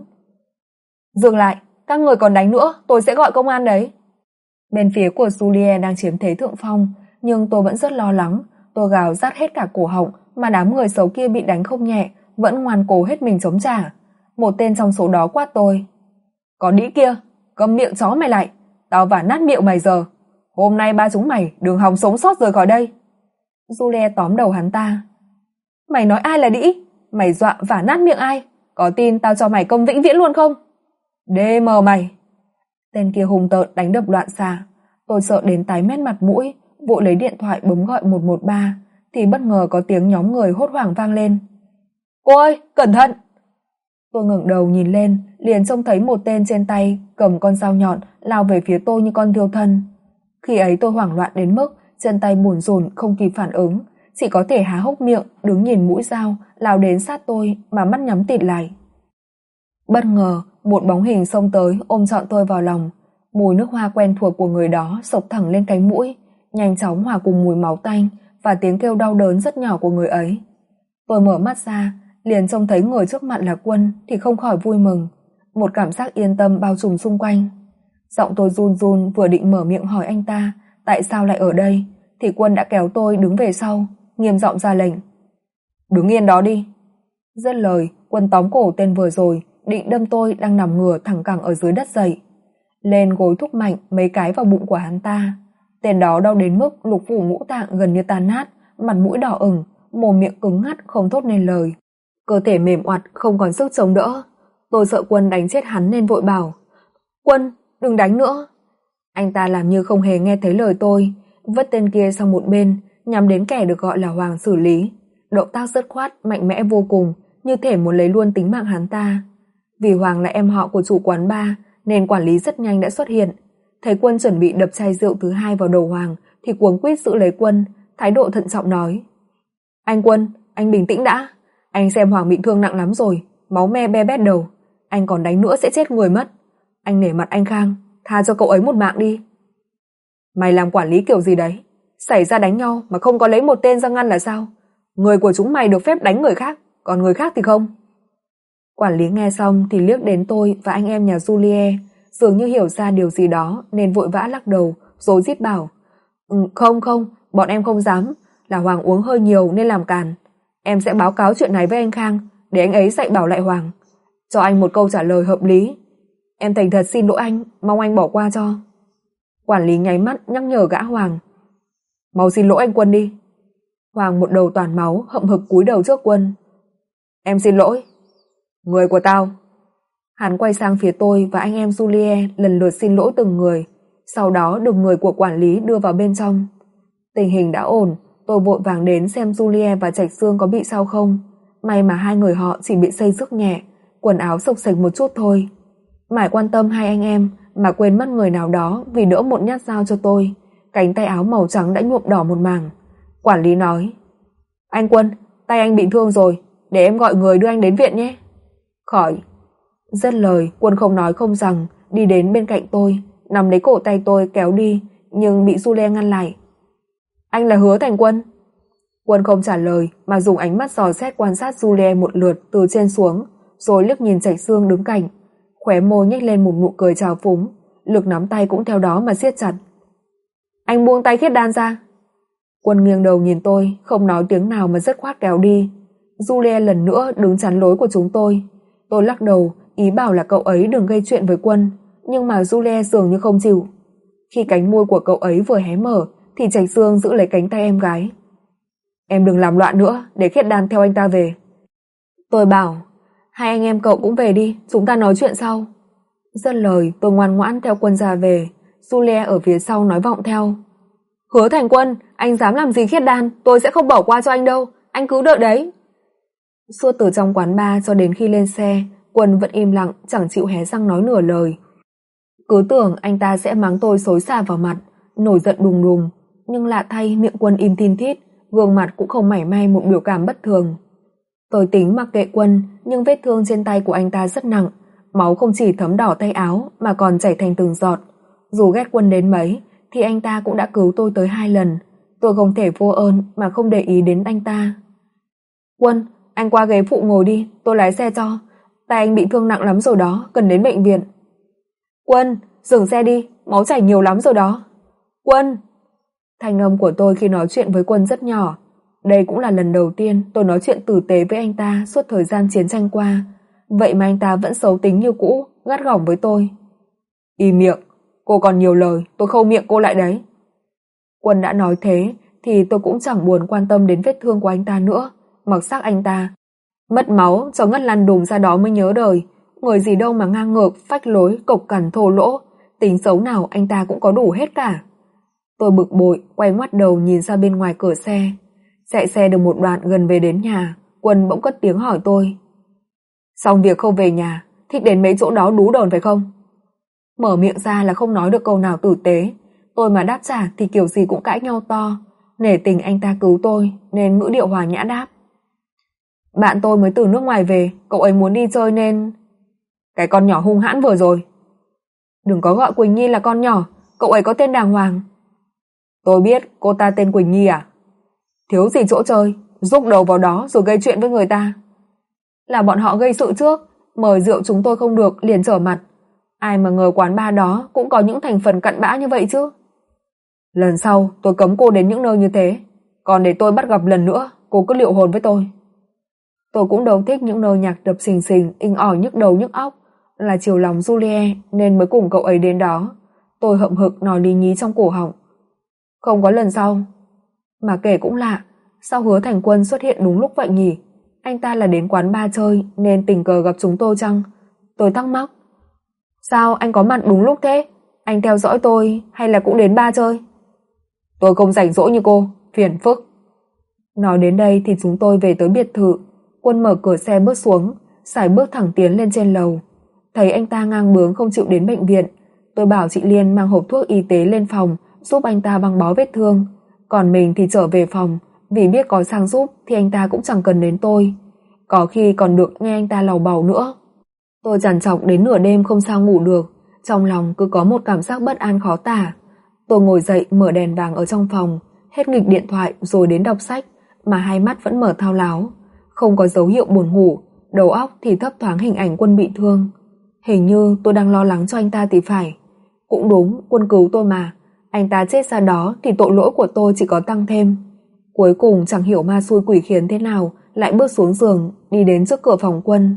"Dừng lại, các người còn đánh nữa, tôi sẽ gọi công an đấy." Bên phía của Julie đang chiếm thế thượng phong, nhưng tôi vẫn rất lo lắng. Tôi gào rát hết cả cổ họng, mà đám người xấu kia bị đánh không nhẹ, vẫn ngoan cố hết mình chống trả. Một tên trong số đó quát tôi: "Có đĩ kia, câm miệng chó mày lại, tao vả nát miệng mày giờ. Hôm nay ba chúng mày đừng hòng sống sót rời khỏi đây." Julie tóm đầu hắn ta: "Mày nói ai là đĩ? Mày dọa vả nát miệng ai? Có tin tao cho mày công vĩnh viễn luôn không? đê em mày." Tên kia hung tợn đánh đập loạn xạ. Tôi sợ đến tái mét mặt mũi, vội lấy điện thoại bấm gọi một một ba, thì bất ngờ có tiếng nhóm người hốt hoảng vang lên: "Cô ơi, cẩn thận!" Tôi ngẩng đầu nhìn lên, liền trông thấy một tên trên tay cầm con dao nhọn lao về phía tôi như con thiêu thân. Khi ấy tôi hoảng loạn đến mức chân tay bủn rủn không kịp phản ứng, chỉ có thể há hốc miệng đứng nhìn mũi dao lao đến sát tôi mà mắt nhắm tịt lại. Bất ngờ, một bóng hình xông tới ôm trọn tôi vào lòng. Mùi nước hoa quen thuộc của người đó xộc thẳng lên cánh mũi, nhanh chóng hòa cùng mùi máu tanh và tiếng kêu đau đớn rất nhỏ của người ấy. Tôi mở mắt ra, liền trông thấy người trước mặt là Quân thì không khỏi vui mừng. Một cảm giác yên tâm bao trùm xung quanh. Giọng tôi run run vừa định mở miệng hỏi anh ta tại sao lại ở đây, thì Quân đã kéo tôi đứng về sau, nghiêm giọng ra lệnh: "Đứng yên đó đi." Dứt lời, Quân tóm cổ tên vừa rồi định đâm tôi đang nằm ngửa thẳng cẳng ở dưới đất dậy. Lên gối thúc mạnh mấy cái vào bụng của hắn ta. Tên đó đau đến mức lục phủ ngũ tạng gần như tan nát, mặt mũi đỏ ửng, mồm miệng cứng ngắt không thốt nên lời. Cơ thể mềm oặt không còn sức chống đỡ. Tôi sợ Quân đánh chết hắn nên vội bảo: "Quân, đừng đánh nữa." Anh ta làm như không hề nghe thấy lời tôi, vứt tên kia sang một bên, nhắm đến kẻ được gọi là Hoàng xử lý. Động tác dứt khoát, mạnh mẽ vô cùng, như thể muốn lấy luôn tính mạng hắn ta. Vì Hoàng là em họ của chủ quán bar, nên quản lý rất nhanh đã xuất hiện. Thấy Quân chuẩn bị đập chai rượu thứ hai vào đầu Hoàng, thì cuống quýt giữ lấy Quân, thái độ thận trọng nói: "Anh Quân, anh bình tĩnh đã. Anh xem Hoàng bị thương nặng lắm rồi, máu me be bét đầu. Anh còn đánh nữa sẽ chết người mất. Anh nể mặt anh Khang, tha cho cậu ấy một mạng đi." "Mày làm quản lý kiểu gì đấy? Xảy ra đánh nhau mà không có lấy một tên ra ngăn là sao? Người của chúng mày được phép đánh người khác, còn người khác thì không." Quản lý nghe xong thì liếc đến tôi và anh em nhà Julie, dường như hiểu ra điều gì đó nên vội vã lắc đầu, rối rít bảo: ừ, "Không không, bọn em không dám, là Hoàng uống hơi nhiều nên làm càn. Em sẽ báo cáo chuyện này với anh Khang, để anh ấy dạy bảo lại Hoàng. Cho anh một câu trả lời hợp lý. Em thành thật xin lỗi anh, mong anh bỏ qua cho." Quản lý nháy mắt nhắc nhở gã Hoàng: "Mau xin lỗi anh Quân đi." Hoàng một đầu toàn máu hậm hực cúi đầu trước Quân: "Em xin lỗi. Người của tao." Hắn quay sang phía tôi và anh em Julie lần lượt xin lỗi từng người, sau đó được người của quản lý đưa vào bên trong. Tình hình đã ổn, tôi vội vàng đến xem Julie và Trạch Sương có bị sao không. May mà hai người họ chỉ bị xây xước nhẹ, quần áo xộc xệch một chút thôi. Mải quan tâm hai anh em mà quên mất người nào đó vì đỡ một nhát dao cho tôi. Cánh tay áo màu trắng đã nhuộm đỏ một mảng. Quản lý nói: "Anh Quân, tay anh bị thương rồi, để em gọi người đưa anh đến viện nhé." "Khỏi." Dứt lời, Quân không nói không rằng đi đến bên cạnh tôi, nắm lấy cổ tay tôi kéo đi, nhưng bị Julie ngăn lại. "Anh là Hứa Thành Quân." Quân không trả lời mà dùng ánh mắt dò xét quan sát Julie một lượt từ trên xuống, rồi liếc nhìn Trạch Sương đứng cạnh, khóe môi nhếch lên một nụ cười trào phúng, lực nắm tay cũng theo đó mà siết chặt. "Anh buông tay Khiết Đan ra." Quân nghiêng đầu nhìn tôi, không nói tiếng nào mà dứt khoát kéo đi. Julia lần nữa đứng chắn lối của chúng tôi. Tôi lắc đầu, ý bảo là cậu ấy đừng gây chuyện với Quân, nhưng mà Julia dường như không chịu. Khi cánh môi của cậu ấy vừa hé mở, thì Trạch Dương giữ lấy cánh tay em gái. Em đừng làm loạn nữa, để Khiết Đan theo anh ta về. Tôi bảo, hai anh em cậu cũng về đi, chúng ta nói chuyện sau. Dứt lời, tôi ngoan ngoãn theo Quân ra về. Julia ở phía sau nói vọng theo. Hứa Thành Quân, anh dám làm gì Khiết Đan, tôi sẽ không bỏ qua cho anh đâu, anh cứ đợi đấy. Suốt từ trong quán bar cho đến khi lên xe, Quân vẫn im lặng, chẳng chịu hé răng nói nửa lời. Cứ tưởng anh ta sẽ mắng tôi xối xả vào mặt, nổi giận đùng đùng, nhưng lạ thay miệng Quân im tin thít, gương mặt cũng không mảy may một biểu cảm bất thường. Tôi tính mặc kệ Quân, nhưng vết thương trên tay của anh ta rất nặng, máu không chỉ thấm đỏ tay áo mà còn chảy thành từng giọt. Dù ghét Quân đến mấy, thì anh ta cũng đã cứu tôi tới hai lần. Tôi không thể vô ơn mà không để ý đến anh ta. Quân, anh qua ghế phụ ngồi đi, tôi lái xe cho. Tay anh bị thương nặng lắm rồi đó, cần đến bệnh viện. Quân, dừng xe đi, máu chảy nhiều lắm rồi đó. Quân! Thanh âm của tôi khi nói chuyện với Quân rất nhỏ. Đây cũng là lần đầu tiên tôi nói chuyện tử tế với anh ta suốt thời gian chiến tranh qua. Vậy mà anh ta vẫn xấu tính như cũ, gắt gỏng với tôi. Im miệng, cô còn nhiều lời, tôi khâu miệng cô lại đấy. Quân đã nói thế thì tôi cũng chẳng buồn quan tâm đến vết thương của anh ta nữa. Mặc xác anh ta mất máu cho ngất lăn đùng ra đó mới nhớ đời. Người gì đâu mà ngang ngược, phách lối, cộc cằn thô lỗ. Tính xấu nào anh ta cũng có đủ hết cả. Tôi bực bội, quay ngoắt đầu nhìn ra bên ngoài cửa xe. Chạy xe được một đoạn gần về đến nhà, Quân bỗng cất tiếng hỏi tôi. Xong việc không về nhà, thích đến mấy chỗ đó đú đòn phải không? Mở miệng ra là không nói được câu nào tử tế. Tôi mà đáp trả thì kiểu gì cũng cãi nhau to. Nể tình anh ta cứu tôi nên ngữ điệu hòa nhã đáp. Bạn tôi mới từ nước ngoài về, cậu ấy muốn đi chơi nên... Cái con nhỏ hung hãn vừa rồi. Đừng có gọi Quỳnh Nhi là con nhỏ, cậu ấy có tên đàng hoàng. Tôi biết, cô ta tên Quỳnh Nhi à? Thiếu gì chỗ chơi, rúc đầu vào đó rồi gây chuyện với người ta. Là bọn họ gây sự trước, mời rượu chúng tôi không được liền trở mặt. Ai mà ngờ quán bar đó cũng có những thành phần cặn bã như vậy chứ. Lần sau tôi cấm cô đến những nơi như thế, còn để tôi bắt gặp lần nữa, cô cứ liệu hồn với tôi. Tôi cũng đâu thích những nơi nhạc đập xình xình, inh ỏi nhức đầu nhức óc. Là chiều lòng Julie nên mới cùng cậu ấy đến đó. Tôi hậm hực nói lý nhí trong cổ họng. Không có lần sau. Mà kể cũng lạ, sao Hứa Thành Quân xuất hiện đúng lúc vậy nhỉ? Anh ta là đến quán bar chơi nên tình cờ gặp chúng tôi chăng? Tôi thắc mắc. Sao anh có mặt đúng lúc thế? Anh theo dõi tôi hay là cũng đến bar chơi? Tôi không rảnh rỗi như cô, phiền phức. Nói đến đây thì chúng tôi về tới biệt thự. Quân mở cửa xe bước xuống, sải bước thẳng tiến lên trên lầu. Thấy anh ta ngang bướng không chịu đến bệnh viện, tôi bảo chị Liên mang hộp thuốc y tế lên phòng giúp anh ta băng bó vết thương. Còn mình thì trở về phòng, vì biết có sang giúp thì anh ta cũng chẳng cần đến tôi. Có khi còn được nghe anh ta lầu bầu nữa. Tôi trằn trọc đến nửa đêm không sao ngủ được, trong lòng cứ có một cảm giác bất an khó tả. Tôi ngồi dậy mở đèn vàng ở trong phòng, hết nghịch điện thoại rồi đến đọc sách, mà hai mắt vẫn mở thao láo. Không có dấu hiệu buồn ngủ, đầu óc thì thấp thoáng hình ảnh Quân bị thương. Hình như tôi đang lo lắng cho anh ta thì phải. Cũng đúng, Quân cứu tôi mà. Anh ta chết ra đó thì tội lỗi của tôi chỉ có tăng thêm. Cuối cùng chẳng hiểu ma xui quỷ khiến thế nào lại bước xuống giường, đi đến trước cửa phòng Quân.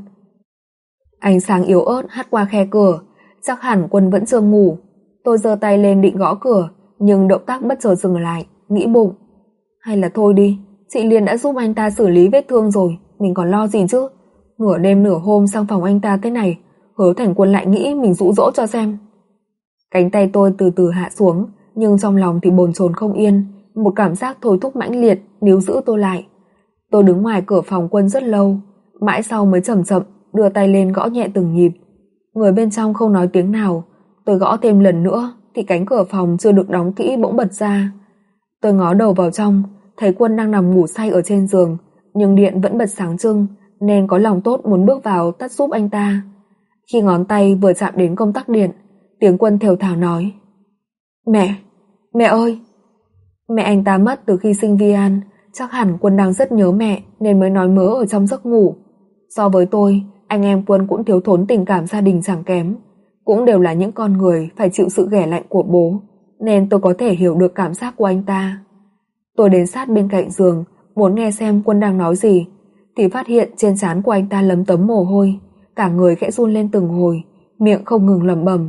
Ánh sáng yếu ớt hắt qua khe cửa, chắc hẳn Quân vẫn chưa ngủ. Tôi giơ tay lên định gõ cửa, nhưng động tác bất chợt dừng lại, nghĩ bụng. Hay là thôi đi, chị Liên đã giúp anh ta xử lý vết thương rồi, mình còn lo gì chứ. Nửa đêm nửa hôm sang phòng anh ta thế này, Hứa Thành Quân lại nghĩ mình dụ dỗ cho xem. Cánh tay tôi từ từ hạ xuống, nhưng trong lòng thì bồn chồn không yên, một cảm giác thôi thúc mãnh liệt níu giữ tôi lại. Tôi đứng ngoài cửa phòng Quân rất lâu, mãi sau mới chậm chậm đưa tay lên gõ nhẹ từng nhịp. Người bên trong không nói tiếng nào. Tôi gõ thêm lần nữa thì cánh cửa phòng chưa được đóng kỹ bỗng bật ra. Tôi ngó đầu vào trong, thấy Quân đang nằm ngủ say ở trên giường, nhưng điện vẫn bật sáng trưng, nên có lòng tốt muốn bước vào tắt giúp anh ta. Khi ngón tay vừa chạm đến công tắc điện, tiếng Quân thều thào nói: Mẹ, mẹ ơi. Mẹ anh ta mất từ khi sinh Vi An, chắc hẳn Quân đang rất nhớ mẹ nên mới nói mớ ở trong giấc ngủ. So với tôi, anh em Quân cũng thiếu thốn tình cảm gia đình chẳng kém, cũng đều là những con người phải chịu sự ghẻ lạnh của bố, nên tôi có thể hiểu được cảm giác của anh ta. Tôi đến sát bên cạnh giường, muốn nghe xem Quân đang nói gì, thì phát hiện trên trán của anh ta lấm tấm mồ hôi, cả người khẽ run lên từng hồi, miệng không ngừng lẩm bẩm.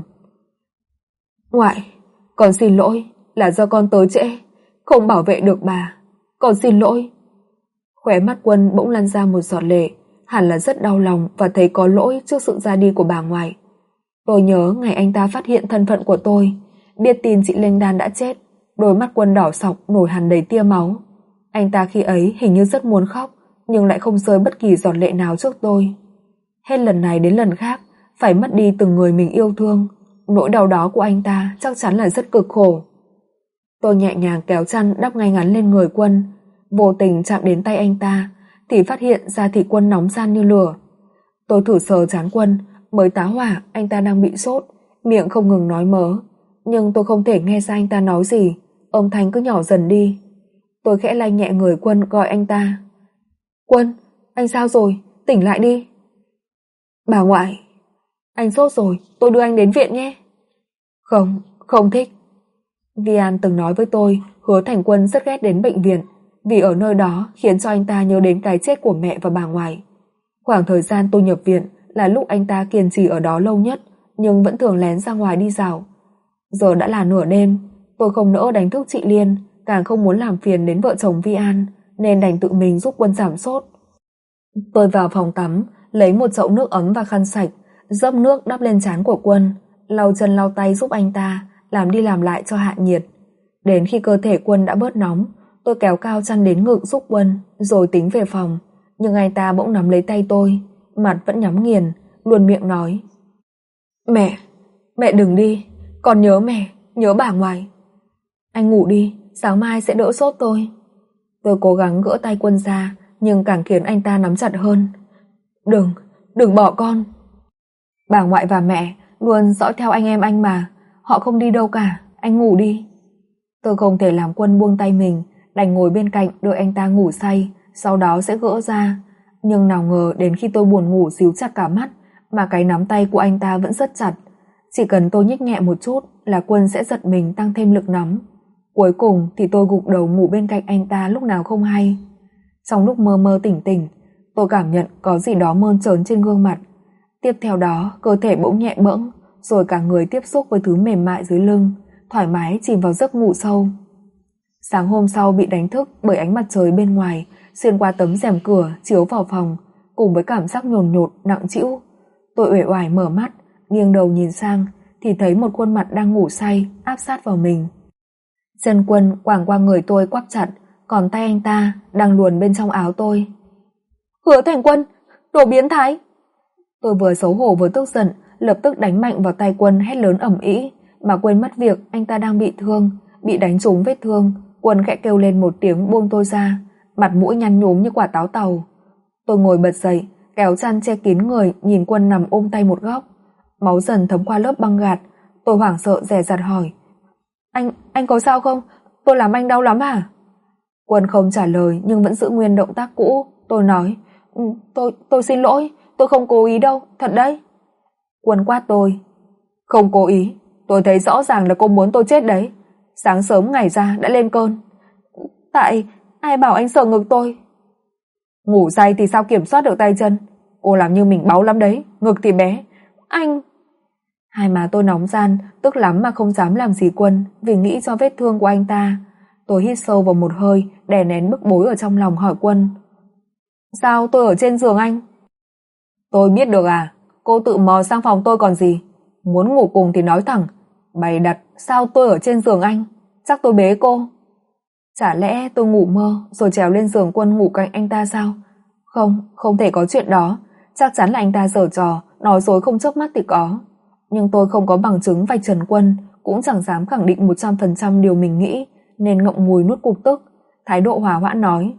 Ngoại, con xin lỗi, là do con tới trễ, không bảo vệ được bà, con xin lỗi. Khóe mắt Quân bỗng lăn ra một giọt lệ, hẳn là rất đau lòng và thấy có lỗi trước sự ra đi của bà ngoại. Tôi nhớ ngày anh ta phát hiện thân phận của tôi, biết tin chị Linh Đan đã chết, đôi mắt Quân đỏ sọc nổi hằn đầy tia máu. Anh ta khi ấy hình như rất muốn khóc, nhưng lại không rơi bất kỳ giọt lệ nào trước tôi. Hết lần này đến lần khác, phải mất đi từng người mình yêu thương, nỗi đau đó của anh ta chắc chắn là rất cực khổ. Tôi nhẹ nhàng kéo chăn đắp ngay ngắn lên người Quân, vô tình chạm đến tay anh ta, thì phát hiện da thịt Quân nóng ran như lửa. Tôi thử sờ trán Quân, mới tá hỏa anh ta đang bị sốt, miệng không ngừng nói mớ, nhưng tôi không thể nghe ra anh ta nói gì, âm thanh cứ nhỏ dần đi. Tôi khẽ lay nhẹ người Quân gọi anh ta. Quân, anh sao rồi? Tỉnh lại đi. Bà ngoại, anh sốt rồi, tôi đưa anh đến viện nhé. Không, không thích. Vian từng nói với tôi Hứa Thành Quân rất ghét đến bệnh viện, vì ở nơi đó khiến cho anh ta nhớ đến cái chết của mẹ và bà ngoại. Khoảng thời gian tôi nhập viện là lúc anh ta kiên trì ở đó lâu nhất, nhưng vẫn thường lén ra ngoài đi dạo. Giờ đã là nửa đêm, tôi không nỡ đánh thức chị Liên, càng không muốn làm phiền đến vợ chồng Vi An, nên đành tự mình giúp Quân giảm sốt. Tôi vào phòng tắm, lấy một chậu nước ấm và khăn sạch, dốc nước đắp lên trán của Quân, lau chân lau tay giúp anh ta, làm đi làm lại cho hạ nhiệt. Đến khi cơ thể Quân đã bớt nóng, tôi kéo cao chăn đến ngực giúp Quân, rồi tính về phòng, nhưng anh ta bỗng nắm lấy tay tôi, mặt vẫn nhắm nghiền, luôn miệng nói. Mẹ, mẹ đừng đi, con nhớ mẹ, nhớ bà ngoại. Anh ngủ đi, sáng mai sẽ đỡ sốt tôi. Tôi cố gắng gỡ tay Quân ra, nhưng càng khiến anh ta nắm chặt hơn. Đừng, đừng bỏ con. Bà ngoại và mẹ luôn dõi theo anh em anh mà, họ không đi đâu cả, anh ngủ đi. Tôi không thể làm Quân buông tay mình, đành ngồi bên cạnh đợi anh ta ngủ say, sau đó sẽ gỡ ra. Nhưng nào ngờ đến khi tôi buồn ngủ díu chặt cả mắt, mà cái nắm tay của anh ta vẫn rất chặt. Chỉ cần tôi nhích nhẹ một chút là Quân sẽ giật mình tăng thêm lực nắm. Cuối cùng thì tôi gục đầu ngủ bên cạnh anh ta lúc nào không hay. Trong lúc mơ mơ tỉnh tỉnh, tôi cảm nhận có gì đó mơn trớn trên gương mặt. Tiếp theo đó, cơ thể bỗng nhẹ bẫng, rồi cả người tiếp xúc với thứ mềm mại dưới lưng, thoải mái chìm vào giấc ngủ sâu. Sáng hôm sau bị đánh thức bởi ánh mặt trời bên ngoài xuyên qua tấm rèm cửa chiếu vào phòng, cùng với cảm giác nhồn nhột nặng trĩu. Tôi uể oải mở mắt, nghiêng đầu nhìn sang thì thấy một khuôn mặt đang ngủ say áp sát vào mình. Chân Quân quàng qua người tôi quắp chặt, còn tay anh ta đang luồn bên trong áo tôi. Hứa Thành Quân, đồ biến thái! Tôi vừa xấu hổ vừa tức giận, lập tức đánh mạnh vào tay Quân hét lớn ầm ĩ, mà quên mất việc anh ta đang bị thương, bị đánh trúng vết thương. Quân khẽ kêu lên một tiếng buông tôi ra, mặt mũi nhăn nhúm như quả táo tàu. Tôi ngồi bật dậy, kéo chăn che kín người, nhìn Quân nằm ôm tay một góc. Máu dần thấm qua lớp băng gạt, tôi hoảng sợ dè dặt hỏi. Anh, anh có sao không? Tôi làm anh đau lắm à? Quân không trả lời nhưng vẫn giữ nguyên động tác cũ. Tôi nói, tôi, tôi xin lỗi, tôi không cố ý đâu, thật đấy. Quân quát tôi. Không cố ý, tôi thấy rõ ràng là cô muốn tôi chết đấy. Sáng sớm ngày ra đã lên cơn. Tại, ai bảo anh sờ ngực tôi? Ngủ say thì sao kiểm soát được tay chân? Cô làm như mình báu lắm đấy, ngực thì bé. Anh... Hai má tôi nóng ran, tức lắm mà không dám làm gì Quân, vì nghĩ cho vết thương của anh ta. Tôi hít sâu vào một hơi, đè nén bức bối ở trong lòng hỏi Quân. Sao tôi ở trên giường anh? Tôi biết được à, cô tự mò sang phòng tôi còn gì. Muốn ngủ cùng thì nói thẳng. Bày đặt, sao tôi ở trên giường anh? Chắc tôi bế cô. Chả lẽ tôi ngủ mơ rồi trèo lên giường Quân ngủ cạnh anh ta sao? Không, không thể có chuyện đó. Chắc chắn là anh ta giở trò, nói dối không chớp mắt thì có. Nhưng tôi không có bằng chứng vạch trần Quân, cũng chẳng dám khẳng định một trăm phần trăm điều mình nghĩ, nên ngậm ngùi nuốt cục tức, thái độ hòa hoãn nói.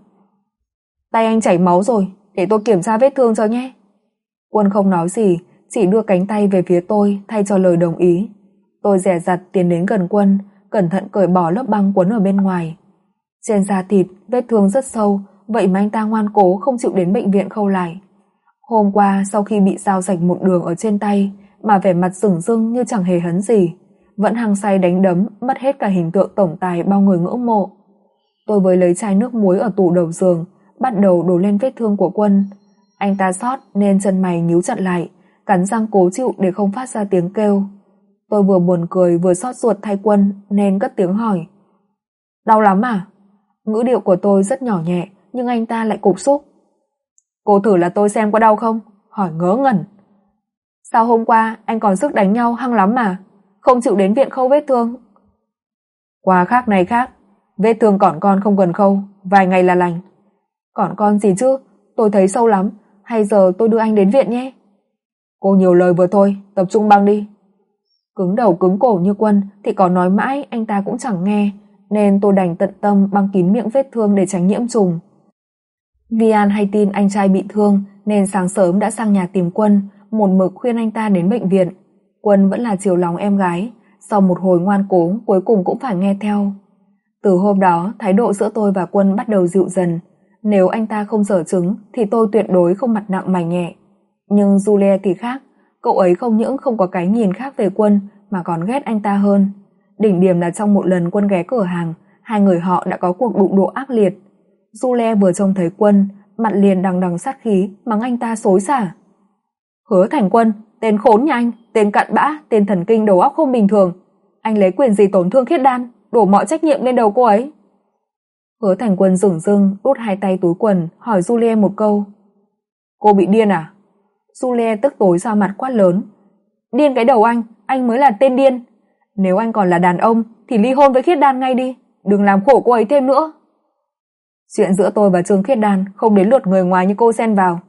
Tay anh chảy máu rồi, để tôi kiểm tra vết thương cho nhé. Quân không nói gì, chỉ đưa cánh tay về phía tôi thay cho lời đồng ý. Tôi dè dặt tiến đến gần Quân, cẩn thận cởi bỏ lớp băng quấn ở bên ngoài. Trên da thịt, vết thương rất sâu, vậy mà anh ta ngoan cố không chịu đến bệnh viện khâu lại. Hôm qua sau khi bị dao rạch một đường ở trên tay, mà vẻ mặt sửng sưng như chẳng hề hấn gì, vẫn hăng say đánh đấm, mất hết cả hình tượng tổng tài bao người ngưỡng mộ. Tôi với lấy chai nước muối ở tủ đầu giường, bắt đầu đổ lên vết thương của Quân. Anh ta sót nên chân mày nhíu chặt lại, cắn răng cố chịu để không phát ra tiếng kêu. Tôi vừa buồn cười vừa xót ruột thay Quân nên cất tiếng hỏi. Đau lắm à? Ngữ điệu của tôi rất nhỏ nhẹ nhưng anh ta lại cục xúc. Cô thử là tôi xem có đau không? Hỏi ngớ ngẩn. Sao hôm qua anh còn sức đánh nhau hăng lắm mà, không chịu đến viện khâu vết thương? Qua khác này khác, vết thương cỏn con không cần khâu, vài ngày là lành. Cỏn con gì chứ, tôi thấy sâu lắm, hay giờ tôi đưa anh đến viện nhé? Cô nhiều lời vừa thôi, tập trung băng đi. Cứng đầu cứng cổ như Quân thì có nói mãi anh ta cũng chẳng nghe, nên tôi đành tận tâm băng kín miệng vết thương để tránh nhiễm trùng. Vian hay tin anh trai bị thương nên sáng sớm đã sang nhà tìm Quân, một mực khuyên anh ta đến bệnh viện. Quân vẫn là chiều lòng em gái, sau một hồi ngoan cố cuối cùng cũng phải nghe theo. Từ hôm đó, thái độ giữa tôi và Quân bắt đầu dịu dần. Nếu anh ta không dở chứng thì tôi tuyệt đối không mặt nặng mày nhẹ. Nhưng Julia thì khác, cậu ấy không những không có cái nhìn khác về Quân mà còn ghét anh ta hơn. Đỉnh điểm là trong một lần Quân ghé cửa hàng, hai người họ đã có cuộc đụng độ ác liệt. Julia vừa trông thấy Quân, mặt liền đằng đằng sát khí, mắng anh ta xối xả. Hứa Thành Quân, tên khốn nhà anh, tên cặn bã, tên thần kinh đầu óc không bình thường. Anh lấy quyền gì tổn thương Khiết Đan, đổ mọi trách nhiệm lên đầu cô ấy. Hứa Thành Quân dửng dưng đút hai tay túi quần hỏi Julia một câu. Cô bị điên à? Julia tức tối ra mặt quát lớn. Điên cái đầu anh, anh mới là tên điên. Nếu anh còn là đàn ông thì ly hôn với Khiết Đan ngay đi, đừng làm khổ cô ấy thêm nữa. Chuyện giữa tôi và Trương Khiết Đan không đến lượt người ngoài như cô xen vào.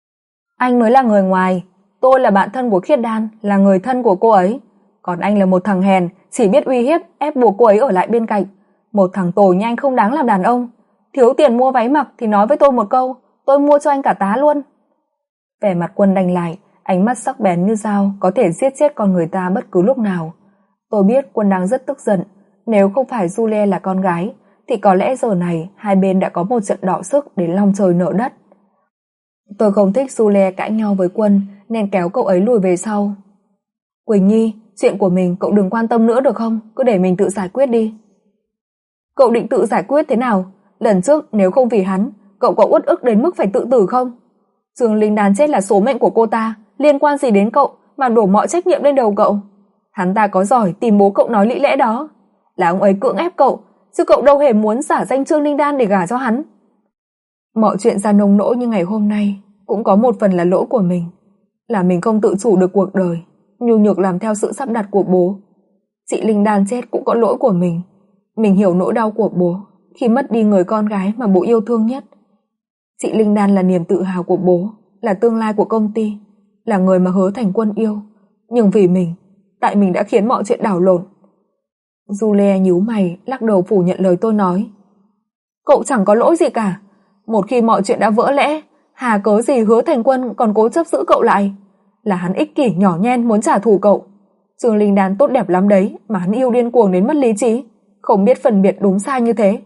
Anh mới là người ngoài, tôi là bạn thân của Khiết Đan, là người thân của cô ấy. Còn anh là một thằng hèn, chỉ biết uy hiếp, ép buộc cô ấy ở lại bên cạnh. Một thằng tồi như anh không đáng làm đàn ông. Thiếu tiền mua váy mặc thì nói với tôi một câu, tôi mua cho anh cả tá luôn. Vẻ mặt Quân đanh lại, ánh mắt sắc bén như dao, có thể giết chết con người ta bất cứ lúc nào. Tôi biết Quân đang rất tức giận, nếu không phải Julia là con gái, thì có lẽ giờ này hai bên đã có một trận đọ sức đến long trời nở đất. Tôi không thích Julia cãi nhau với Quân nên kéo cậu ấy lùi về sau. Quỳnh Nhi, chuyện của mình cậu đừng quan tâm nữa được không? Cứ để mình tự giải quyết đi. Cậu định tự giải quyết thế nào? Lần trước nếu không vì hắn, cậu có uất ức đến mức phải tự tử không? Trương Linh Đan chết là số mệnh của cô ta, liên quan gì đến cậu mà đổ mọi trách nhiệm lên đầu cậu? Hắn ta có giỏi tìm bố cậu nói lý lẽ đó. Là ông ấy cưỡng ép cậu, chứ cậu đâu hề muốn giả danh Trương Linh Đan để gả cho hắn. Mọi chuyện ra nông nỗi như ngày hôm nay cũng có một phần là lỗi của mình. Là mình không tự chủ được cuộc đời, nhu nhược làm theo sự sắp đặt của bố. Chị Linh Đan chết cũng có lỗi của mình. Mình hiểu nỗi đau của bố khi mất đi người con gái mà bố yêu thương nhất. Chị Linh Đan là niềm tự hào của bố, là tương lai của công ty, là người mà Hứa Thành Quân yêu. Nhưng vì mình, tại mình đã khiến mọi chuyện đảo lộn. Julia nhíu mày, lắc đầu phủ nhận lời tôi nói. Cậu chẳng có lỗi gì cả. Một khi mọi chuyện đã vỡ lẽ, hà cớ gì Hứa Thành Quân còn cố chấp giữ cậu lại? Là hắn ích kỷ nhỏ nhen muốn trả thù cậu. Trương Linh Đan tốt đẹp lắm đấy mà hắn yêu điên cuồng đến mất lý trí, không biết phân biệt đúng sai như thế.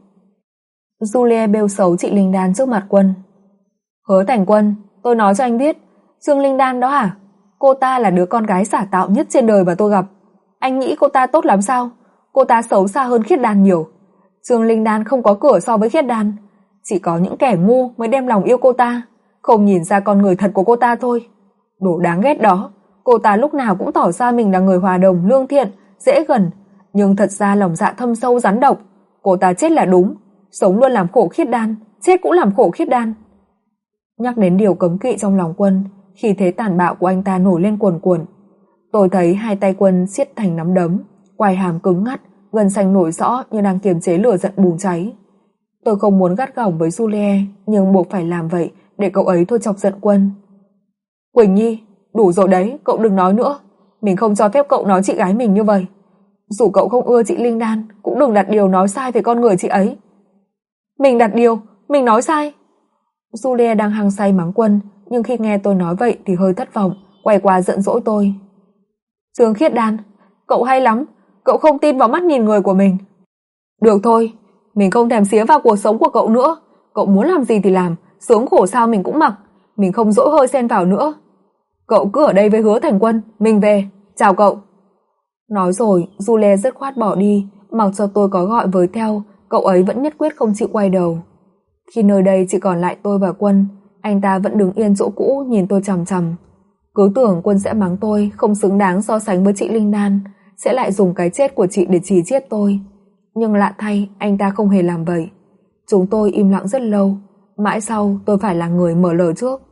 Julia bêu xấu chị Linh Đan trước mặt Quân. Hứa Thành Quân, tôi nói cho anh biết, Trương Linh Đan đó hả? Cô ta là đứa con gái giả tạo nhất trên đời mà tôi gặp. Anh nghĩ cô ta tốt lắm sao? Cô ta xấu xa hơn Khiết Đan nhiều. Trương Linh Đan không có cửa so với Khiết Đan. Chỉ có những kẻ ngu mới đem lòng yêu cô ta, không nhìn ra con người thật của cô ta thôi. Đồ đáng ghét đó. Cô ta lúc nào cũng tỏ ra mình là người hòa đồng, lương thiện, dễ gần, nhưng thật ra lòng dạ thâm sâu rắn độc. Cô ta chết là đúng, sống luôn làm khổ Khiết Đan, chết cũng làm khổ Khiết Đan. Nhắc đến điều cấm kỵ trong lòng Quân, khi thế tàn bạo của anh ta nổi lên cuồn cuộn. Tôi thấy hai tay Quân siết thành nắm đấm, quai hàm cứng ngắt, gân xanh nổi rõ như đang kiềm chế lửa giận bùng cháy. Tôi không muốn gắt gỏng với Julia, nhưng buộc phải làm vậy để cậu ấy thôi chọc giận Quân. Quỳnh Nhi, đủ rồi đấy, cậu đừng nói nữa. Mình không cho phép cậu nói chị gái mình như vậy. Dù cậu không ưa chị Linh Đan, cũng đừng đặt điều nói sai về con người chị ấy. Mình đặt điều, mình nói sai. Julia đang hăng say mắng Quân, nhưng khi nghe tôi nói vậy thì hơi thất vọng, quay qua giận dỗi tôi. Trương Khiết Đan, cậu hay lắm, cậu không tin vào mắt nhìn người của mình. Được thôi, mình không thèm xía vào cuộc sống của cậu nữa. Cậu muốn làm gì thì làm, sướng khổ sao mình cũng mặc. Mình không dỗi hơi xen vào nữa. Cậu cứ ở đây với Hứa Thành Quân, mình về, chào cậu. Nói rồi, Julia dứt khoát bỏ đi, mặc cho tôi có gọi với theo, cậu ấy vẫn nhất quyết không chịu quay đầu. Khi nơi đây chỉ còn lại tôi và Quân, anh ta vẫn đứng yên chỗ cũ nhìn tôi chằm chằm. Cứ tưởng Quân sẽ mắng tôi không xứng đáng so sánh với chị Linh Đan, sẽ lại dùng cái chết của chị để chì chiết tôi. Nhưng lạ thay, anh ta không hề làm vậy. Chúng tôi im lặng rất lâu, mãi sau tôi phải là người mở lời trước.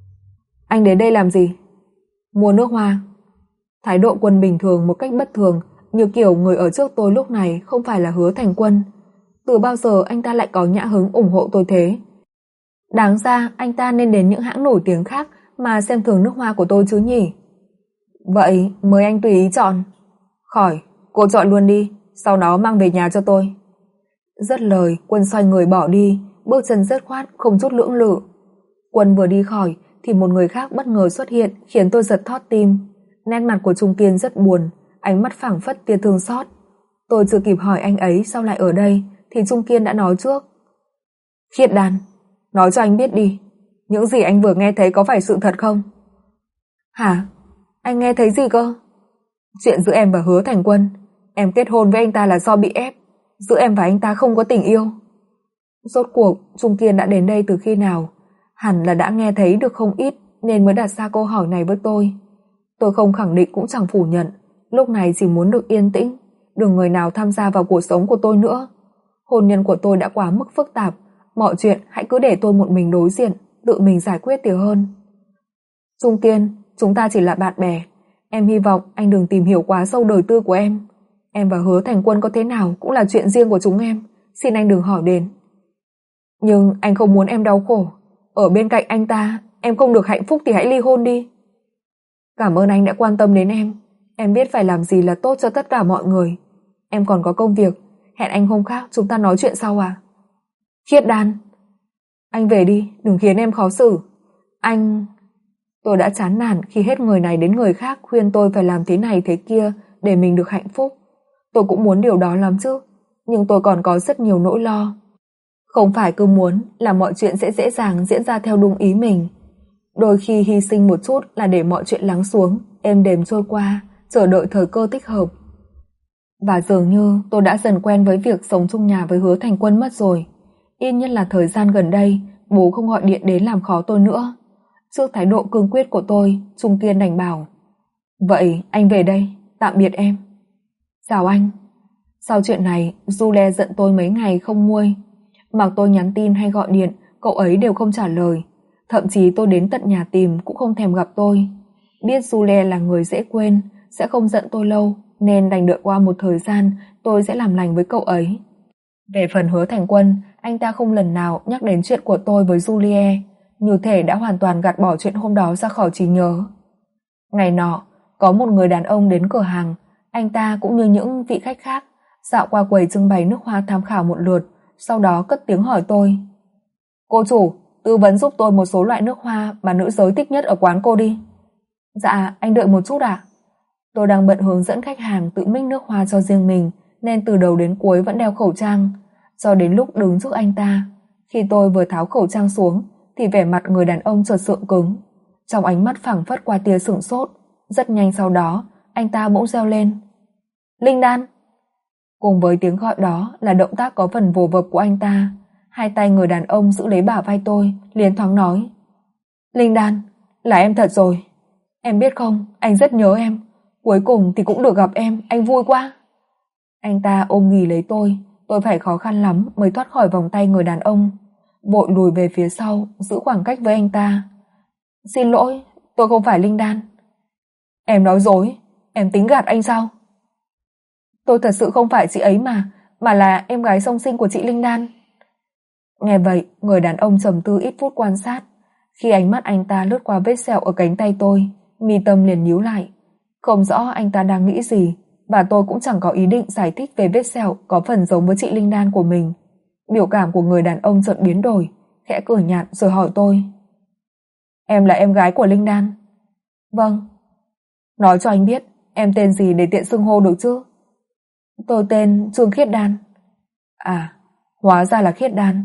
Anh đến đây làm gì? Mua nước hoa. Thái độ Quân bình thường một cách bất thường, như kiểu người ở trước tôi lúc này không phải là Hứa Thành Quân. Từ bao giờ anh ta lại có nhã hứng ủng hộ tôi thế? Đáng ra anh ta nên đến những hãng nổi tiếng khác mà xem thường nước hoa của tôi chứ nhỉ? Vậy mời anh tùy ý chọn. Khỏi, cô chọn luôn đi, sau đó mang về nhà cho tôi. Dứt lời, Quân xoay người bỏ đi, bước chân dứt khoát, không chút lưỡng lự. Quân vừa đi khỏi thì một người khác bất ngờ xuất hiện, khiến tôi giật thót tim. Nét mặt của Trung Kiên rất buồn, ánh mắt phảng phất tia thương xót. Tôi chưa kịp hỏi anh ấy sao lại ở đây thì Trung Kiên đã nói trước. Khiết Đan, nói cho anh biết đi, những gì anh vừa nghe thấy có phải sự thật không? Hả? Anh nghe thấy gì cơ? Chuyện giữa em và Hứa Thành Quân, em kết hôn với anh ta là do bị ép, giữa em và anh ta không có tình yêu. Rốt cuộc Trung Kiên đã đến đây từ khi nào? Hẳn là đã nghe thấy được không ít nên mới đặt ra câu hỏi này với tôi. Tôi không khẳng định cũng chẳng phủ nhận, lúc này chỉ muốn được yên tĩnh, đừng người nào tham gia vào cuộc sống của tôi nữa. Hôn nhân của tôi đã quá mức phức tạp, mọi chuyện hãy cứ để tôi một mình đối diện, tự mình giải quyết thì hơn. Trung Kiên, chúng ta chỉ là bạn bè, em hy vọng anh đừng tìm hiểu quá sâu đời tư của em. Em và Hứa Thành Quân có thế nào cũng là chuyện riêng của chúng em, xin anh đừng hỏi đến. Nhưng anh không muốn em đau khổ, ở bên cạnh anh ta em không được hạnh phúc thì hãy ly hôn đi. Cảm ơn anh đã quan tâm đến em, em biết phải làm gì là tốt cho tất cả mọi người. Em còn có công việc, hẹn anh hôm khác chúng ta nói chuyện sau à? Khiết Đan, anh về đi, đừng khiến em khó xử. Anh... Tôi đã chán nản khi hết người này đến người khác khuyên tôi phải làm thế này thế kia để mình được hạnh phúc. Tôi cũng muốn điều đó lắm chứ, nhưng tôi còn có rất nhiều nỗi lo. Không phải cứ muốn là mọi chuyện sẽ dễ dàng diễn ra theo đúng ý mình. Đôi khi hy sinh một chút là để mọi chuyện lắng xuống, êm đềm trôi qua, chờ đợi thời cơ thích hợp. Và dường như tôi đã dần quen với việc sống chung nhà với Hứa Thành Quân mất rồi. Yên nhất là thời gian gần đây, bố không gọi điện đến làm khó tôi nữa. Trước thái độ cương quyết của tôi, Trung Kiên đành bảo: Vậy anh về đây, tạm biệt em. Chào anh. Sau chuyện này, Julie giận tôi mấy ngày không nguôi. Mặc tôi nhắn tin hay gọi điện, cậu ấy đều không trả lời. Thậm chí tôi đến tận nhà tìm cũng không thèm gặp tôi. Biết Julie là người dễ quên, sẽ không giận tôi lâu, nên đành đợi qua một thời gian tôi sẽ làm lành với cậu ấy. Về phần Hứa Thành Quân, anh ta không lần nào nhắc đến chuyện của tôi với Julie, như thể đã hoàn toàn gạt bỏ chuyện hôm đó ra khỏi trí nhớ. Ngày nọ, có một người đàn ông đến cửa hàng, anh ta cũng như những vị khách khác, dạo qua quầy trưng bày nước hoa tham khảo một lượt, sau đó cất tiếng hỏi tôi: Cô chủ, tư vấn giúp tôi một số loại nước hoa mà nữ giới thích nhất ở quán cô đi. Dạ, anh đợi một chút ạ. Tôi đang bận hướng dẫn khách hàng tự mix nước hoa cho riêng mình, nên từ đầu đến cuối vẫn đeo khẩu trang, cho đến lúc đứng trước anh ta. Khi tôi vừa tháo khẩu trang xuống, thì vẻ mặt người đàn ông chợt sượng cứng, trong ánh mắt phảng phất qua tia sửng sốt. Rất nhanh sau đó, anh ta bỗng reo lên: Linh Đan! Cùng với tiếng gọi đó là động tác có phần vồ vập của anh ta. Hai tay người đàn ông giữ lấy bả vai tôi, liền thoáng nói: Linh Đan, là em thật rồi. Em biết không, anh rất nhớ em. Cuối cùng thì cũng được gặp em, anh vui quá. Anh ta ôm ghì lấy tôi, tôi phải khó khăn lắm mới thoát khỏi vòng tay người đàn ông, vội lùi về phía sau, giữ khoảng cách với anh ta. Xin lỗi, tôi không phải Linh Đan. Em nói dối, em tính gạt anh sao? Tôi thật sự không phải chị ấy mà, mà là em gái song sinh của chị Linh Đan. Nghe vậy, người đàn ông trầm tư ít phút quan sát. Khi ánh mắt anh ta lướt qua vết sẹo ở cánh tay tôi, mi tâm liền nhíu lại. Không rõ anh ta đang nghĩ gì, và tôi cũng chẳng có ý định giải thích về vết sẹo có phần giống với chị Linh Đan của mình. Biểu cảm của người đàn ông chợt biến đổi, khẽ cười nhạt rồi hỏi tôi: Em là em gái của Linh Đan? Vâng. Nói cho anh biết, em tên gì để tiện xưng hô được chứ? Tôi tên Trương Khiết Đan. À, hóa ra là Khiết Đan.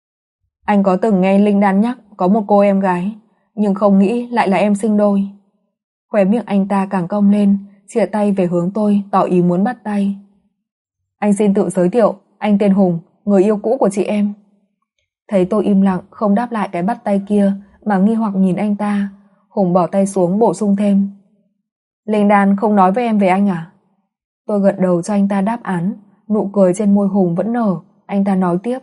Anh có từng nghe Linh Đan nhắc có một cô em gái, nhưng không nghĩ lại là em sinh đôi. Khóe miệng anh ta càng cong lên, chìa tay về hướng tôi, tỏ ý muốn bắt tay. Anh xin tự giới thiệu, anh tên Hùng, người yêu cũ của chị em. Thấy tôi im lặng không đáp lại cái bắt tay kia mà nghi hoặc nhìn anh ta, Hùng bỏ tay xuống bổ sung thêm. Linh Đan không nói với em về anh à? Tôi gật đầu cho anh ta đáp án, nụ cười trên môi Hùng vẫn nở. Anh ta nói tiếp.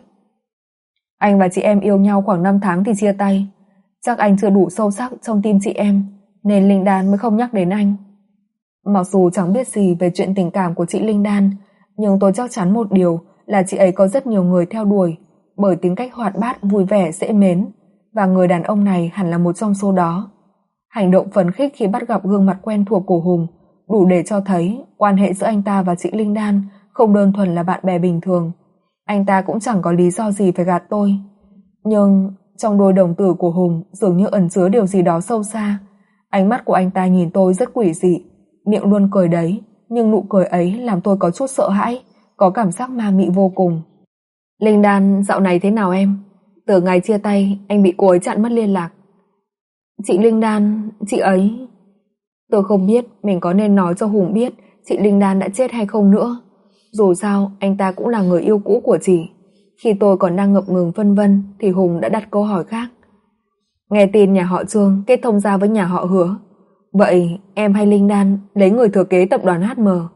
Anh và chị em yêu nhau khoảng năm tháng thì chia tay. Chắc anh chưa đủ sâu sắc trong tim chị em, nên Linh Đan mới không nhắc đến anh. Mặc dù chẳng biết gì về chuyện tình cảm của chị Linh Đan, nhưng tôi chắc chắn một điều là chị ấy có rất nhiều người theo đuổi, bởi tính cách hoạt bát, vui vẻ, dễ mến, và người đàn ông này hẳn là một trong số đó. Hành động phấn khích khi bắt gặp gương mặt quen thuộc của Hùng đủ để cho thấy quan hệ giữa anh ta và chị Linh Đan không đơn thuần là bạn bè bình thường. Anh ta cũng chẳng có lý do gì phải gạt tôi. Nhưng trong đôi đồng tử của Hùng dường như ẩn chứa điều gì đó sâu xa. Ánh mắt của anh ta nhìn tôi rất quỷ dị, miệng luôn cười đấy, nhưng nụ cười ấy làm tôi có chút sợ hãi, có cảm giác ma mị vô cùng. Linh Đan, dạo này thế nào em? Từ ngày chia tay, anh bị cô ấy chặn mất liên lạc. Chị Linh Đan, chị ấy... Tôi không biết mình có nên nói cho Hùng biết chị Linh Đan đã chết hay không nữa. Dù sao, anh ta cũng là người yêu cũ của chị. Khi tôi còn đang ngập ngừng phân vân thì Hùng đã đặt câu hỏi khác. Nghe tin nhà họ Trương kết thông gia với nhà họ Hứa. Vậy em hay Linh Đan lấy người thừa kế tập đoàn hát em?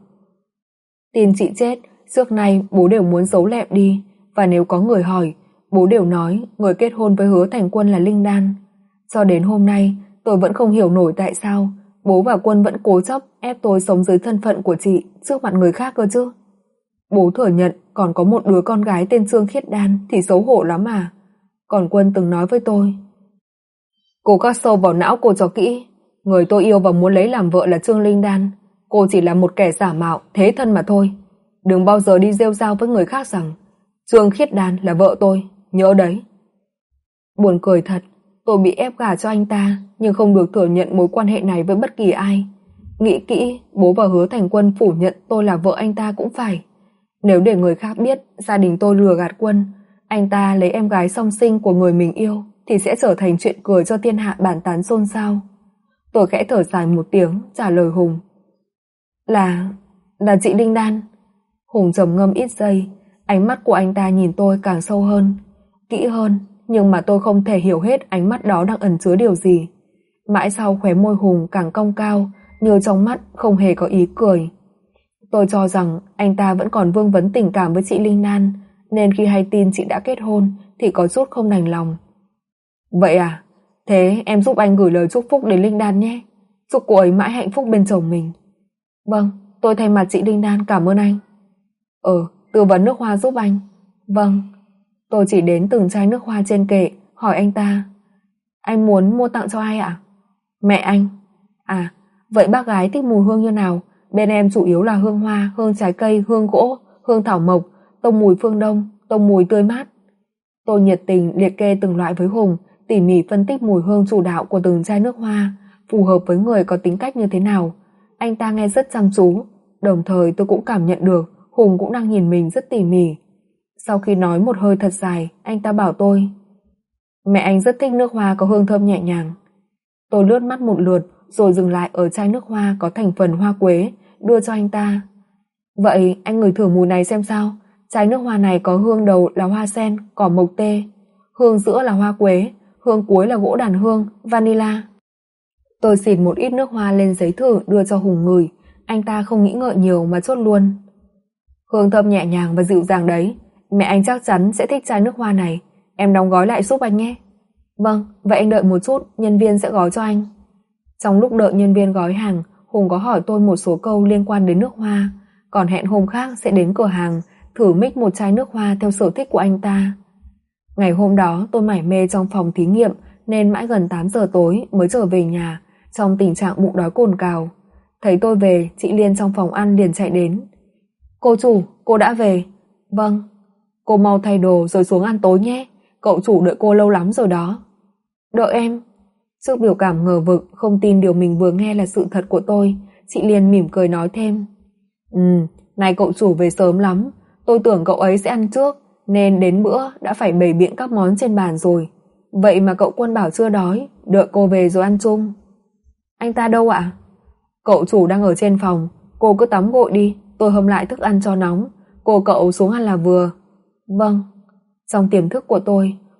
Tin chị chết, trước nay bố đều muốn giấu lẹm đi, và nếu có người hỏi, bố đều nói người kết hôn với Hứa Thành Quân là Linh Đan. Cho đến hôm nay, tôi vẫn không hiểu nổi tại sao bố và Quân vẫn cố chấp ép tôi sống dưới thân phận của chị trước mặt người khác cơ chứ. Bố thừa nhận còn có một đứa con gái tên Trương Khiết Đan thì xấu hổ lắm à. Còn Quân từng nói với tôi, cô cắt sâu vào não cô cho kỹ, người tôi yêu và muốn lấy làm vợ là Trương Linh Đan. Cô chỉ là một kẻ giả mạo, thế thân mà thôi. Đừng bao giờ đi rêu rao với người khác rằng Trương Khiết Đan là vợ tôi, nhớ đấy. Buồn cười thật, tôi bị ép gả cho anh ta, nhưng không được thừa nhận mối quan hệ này với bất kỳ ai. Nghĩ kỹ, bố và Hứa Thành Quân phủ nhận tôi là vợ anh ta cũng phải. Nếu để người khác biết gia đình tôi lừa gạt Quân, anh ta lấy em gái song sinh của người mình yêu, thì sẽ trở thành chuyện cười cho thiên hạ bàn tán xôn xao. Tôi khẽ thở dài một tiếng, trả lời Hùng. Là... là chị Linh Đan. Hùng trầm ngâm ít giây, ánh mắt của anh ta nhìn tôi càng sâu hơn, kỹ hơn, nhưng mà tôi không thể hiểu hết ánh mắt đó đang ẩn chứa điều gì. Mãi sau khóe môi Hùng càng cong cao, như trong mắt không hề có ý cười. Tôi cho rằng anh ta vẫn còn vương vấn tình cảm với chị Linh Đan, nên khi hay tin chị đã kết hôn thì có chút không đành lòng. Vậy à? Thế em giúp anh gửi lời chúc phúc đến Linh Đan nhé. Chúc cô ấy mãi hạnh phúc bên chồng mình. Vâng, tôi thay mặt chị Linh Đan cảm ơn anh. Ừ, tư vấn nước hoa giúp anh. Vâng. Tôi chỉ đến từng chai nước hoa trên kệ, hỏi anh ta. Anh muốn mua tặng cho ai ạ? Mẹ anh. À, vậy bác gái thích mùi hương như nào? Bên em chủ yếu là hương hoa, hương trái cây, hương gỗ, hương thảo mộc, tông mùi phương đông, tông mùi tươi mát. Tôi nhiệt tình liệt kê từng loại với Hùng, tỉ mỉ phân tích mùi hương chủ đạo của từng chai nước hoa, phù hợp với người có tính cách như thế nào. Anh ta nghe rất chăm chú, đồng thời tôi cũng cảm nhận được Hùng cũng đang nhìn mình rất tỉ mỉ. Sau khi nói một hơi thật dài, anh ta bảo tôi, mẹ anh rất thích nước hoa có hương thơm nhẹ nhàng. Tôi lướt mắt một lượt rồi dừng lại ở chai nước hoa có thành phần hoa quế, đưa cho anh ta. Vậy anh ngửi thử mùi này xem sao. Chai nước hoa này có hương đầu là hoa sen, cỏ mộc tê, hương giữa là hoa quế, hương cuối là gỗ đàn hương, vanilla. Tôi xịt một ít nước hoa lên giấy thử đưa cho Hùng ngửi. Anh ta không nghĩ ngợi nhiều mà chốt luôn. Hương thơm nhẹ nhàng và dịu dàng đấy. Mẹ anh chắc chắn sẽ thích chai nước hoa này. Em đóng gói lại giúp anh nhé. Vâng, vậy anh đợi một chút, nhân viên sẽ gói cho anh. Trong lúc đợi nhân viên gói hàng, Hùng có hỏi tôi một số câu liên quan đến nước hoa, còn hẹn hôm khác sẽ đến cửa hàng thử mix một chai nước hoa theo sở thích của anh ta. Ngày hôm đó tôi mải mê trong phòng thí nghiệm nên mãi gần tám giờ tối mới trở về nhà, trong tình trạng bụng đói cồn cào. Thấy tôi về, chị Liên trong phòng ăn liền chạy đến. Cô chủ, cô đã về. Vâng. Cô mau thay đồ rồi xuống ăn tối nhé, cậu chủ đợi cô lâu lắm rồi đó. Đợi em. Trước biểu cảm ngờ vực, không tin điều mình vừa nghe là sự thật của tôi, chị Liên mỉm cười nói thêm. Ừ, này cậu chủ về sớm lắm, tôi tưởng cậu ấy sẽ ăn trước, nên đến bữa đã phải bày biện các món trên bàn rồi. Vậy mà cậu Quân bảo chưa đói, đợi cô về rồi ăn chung. Anh ta đâu ạ? Cậu chủ đang ở trên phòng, cô cứ tắm gội đi, tôi hâm lại thức ăn cho nóng, cô cậu xuống ăn là vừa. Vâng. Trong tiềm thức của tôi,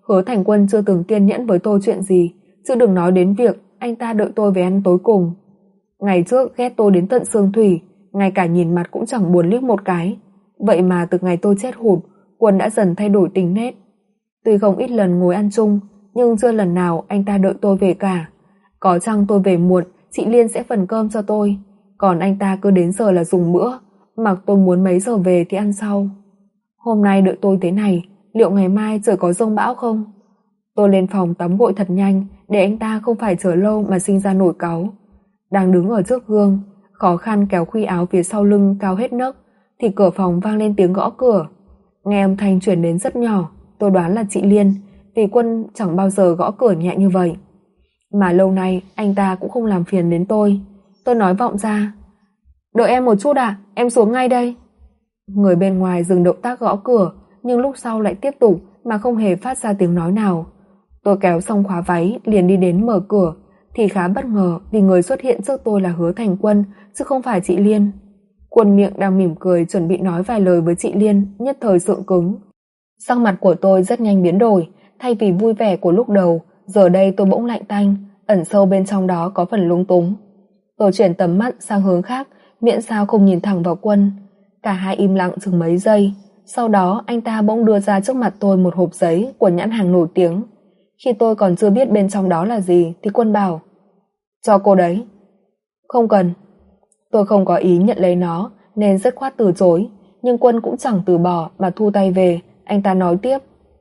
Hứa Thành Quân chưa từng kiên nhẫn với tôi chuyện gì, chứ đừng nói đến việc anh ta đợi tôi về ăn tối cùng. Ngày trước ghét tôi đến tận xương thủy, ngay cả nhìn mặt cũng chẳng buồn liếc một cái. Vậy mà từ ngày tôi chết hụt, Quân đã dần thay đổi tính nết. Tuy không ít lần ngồi ăn chung, nhưng chưa lần nào anh ta đợi tôi về cả. Có chăng tôi về muộn, chị Liên sẽ phần cơm cho tôi, còn anh ta cứ đến giờ là dùng bữa, mặc tôi muốn mấy giờ về thì ăn sau. Hôm nay đợi tôi thế này, liệu ngày mai trời có giông bão không? Tôi lên phòng tắm gội thật nhanh, để anh ta không phải chờ lâu mà sinh ra nổi cáu. Đang đứng ở trước gương, khó khăn kéo khuy áo phía sau lưng cao hết nấc, thì cửa phòng vang lên tiếng gõ cửa. Nghe âm thanh truyền đến rất nhỏ, tôi đoán là chị Liên, vì Quân chẳng bao giờ gõ cửa nhẹ như vậy. Mà lâu nay anh ta cũng không làm phiền đến tôi. Tôi nói vọng ra, đợi em một chút à, em xuống ngay đây. Người bên ngoài dừng động tác gõ cửa, nhưng lúc sau lại tiếp tục mà không hề phát ra tiếng nói nào. Tôi kéo xong khóa váy liền đi đến mở cửa, thì khá bất ngờ vì người xuất hiện trước tôi là Hứa Thành Quân, chứ không phải chị Liên. Quân miệng đang mỉm cười chuẩn bị nói vài lời với chị Liên, nhất thời sượng cứng. Sắc mặt của tôi rất nhanh biến đổi, thay vì vui vẻ của lúc đầu, giờ đây tôi bỗng lạnh tanh, ẩn sâu bên trong đó có phần lung túng. Tôi chuyển tầm mắt sang hướng khác, miễn sao không nhìn thẳng vào Quân. Cả hai im lặng chừng mấy giây, sau đó anh ta bỗng đưa ra trước mặt tôi một hộp giấy của nhãn hàng nổi tiếng. Khi tôi còn chưa biết bên trong đó là gì thì Quân bảo, cho cô đấy. Không cần. Tôi không có ý nhận lấy nó nên dứt khoát từ chối, nhưng Quân cũng chẳng từ bỏ mà thu tay về. Anh ta nói tiếp,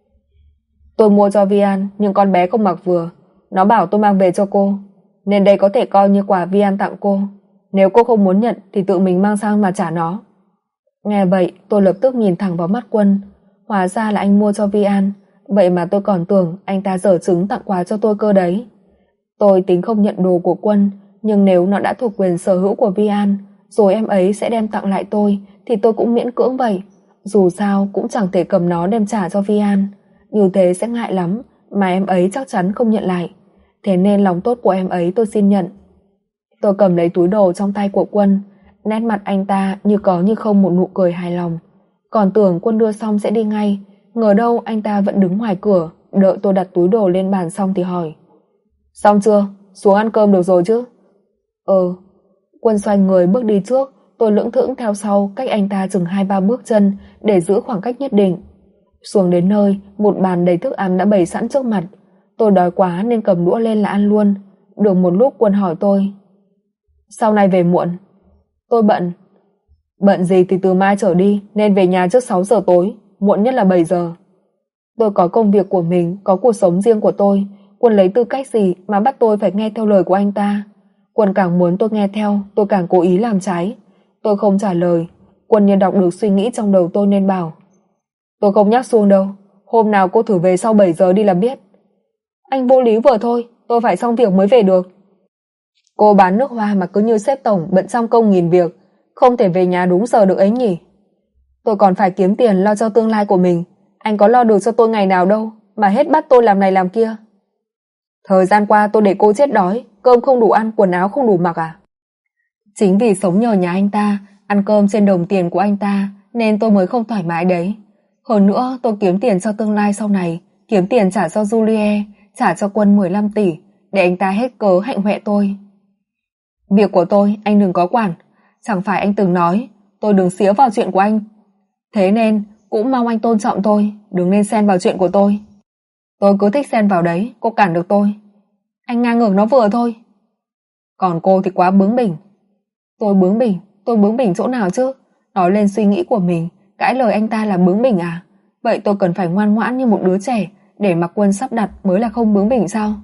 tôi mua cho Vian nhưng con bé không mặc vừa, nó bảo tôi mang về cho cô, nên đây có thể coi như quà Vian tặng cô. Nếu cô không muốn nhận thì tự mình mang sang mà trả nó. Nghe vậy tôi lập tức nhìn thẳng vào mắt Quân. Hóa ra là anh mua cho Vian, vậy mà tôi còn tưởng anh ta giở trứng tặng quà cho tôi cơ đấy. Tôi tính không nhận đồ của Quân, nhưng nếu nó đã thuộc quyền sở hữu của Vian, rồi em ấy sẽ đem tặng lại tôi, thì tôi cũng miễn cưỡng vậy. Dù sao cũng chẳng thể cầm nó đem trả cho Vian, như thế sẽ ngại lắm, mà em ấy chắc chắn không nhận lại. Thế nên lòng tốt của em ấy tôi xin nhận. Tôi cầm lấy túi đồ trong tay của Quân, nét mặt anh ta như có như không một nụ cười hài lòng. Còn tưởng Quân đưa xong sẽ đi ngay, ngờ đâu anh ta vẫn đứng ngoài cửa, đợi tôi đặt túi đồ lên bàn xong thì hỏi, xong chưa? Xuống ăn cơm được rồi chứ? Ừ. Quân xoay người bước đi trước, tôi lững thững theo sau cách anh ta chừng hai ba bước chân để giữ khoảng cách nhất định. Xuống đến nơi, một bàn đầy thức ăn đã bày sẵn trước mặt. Tôi đói quá nên cầm đũa lên là ăn luôn. Được một lúc Quân hỏi tôi, sau này về muộn? Tôi bận. Bận gì thì từ mai trở đi, nên về nhà trước sáu giờ tối, muộn nhất là bảy giờ. Tôi có công việc của mình, có cuộc sống riêng của tôi. Quân lấy tư cách gì mà bắt tôi phải nghe theo lời của anh ta? Quân càng muốn tôi nghe theo, tôi càng cố ý làm trái. Tôi không trả lời. Quân như đọc được suy nghĩ trong đầu tôi nên bảo, tôi không nhắc xuông đâu, hôm nào cô thử về sau bảy giờ đi là biết. Anh vô lý vừa thôi, tôi phải xong việc mới về được. Cô bán nước hoa mà cứ như sếp tổng bận trăm công nghìn việc, không thể về nhà đúng giờ được ấy nhỉ? Tôi còn phải kiếm tiền lo cho tương lai của mình, anh có lo được cho tôi ngày nào đâu, mà hết bắt tôi làm này làm kia. Thời gian qua tôi để cô chết đói, cơm không đủ ăn, quần áo không đủ mặc à? Chính vì sống nhờ nhà anh ta, ăn cơm trên đồng tiền của anh ta, nên tôi mới không thoải mái đấy. Hơn nữa tôi kiếm tiền cho tương lai sau này, kiếm tiền trả cho Julie, trả cho Quân mười lăm tỷ, để anh ta hết cớ hạnh hoẹ tôi. Việc của tôi anh đừng có quản, chẳng phải anh từng nói tôi đừng xía vào chuyện của anh. Thế nên cũng mong anh tôn trọng tôi, đừng nên xen vào chuyện của tôi. Tôi cứ thích xen vào đấy, cô cản được tôi. Anh ngang ngược nó vừa thôi. Còn cô thì quá bướng bỉnh. Tôi bướng bỉnh, tôi bướng bỉnh chỗ nào chứ? Nói lên suy nghĩ của mình, cãi lời anh ta là bướng bỉnh à? Vậy tôi cần phải ngoan ngoãn như một đứa trẻ để mặc Quân sắp đặt mới là không bướng bỉnh sao?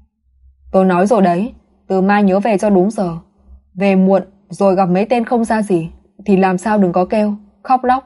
Tôi nói rồi đấy, từ mai nhớ về cho đúng giờ. Về muộn rồi gặp mấy tên không ra gì thì làm sao đừng có kêu, khóc lóc.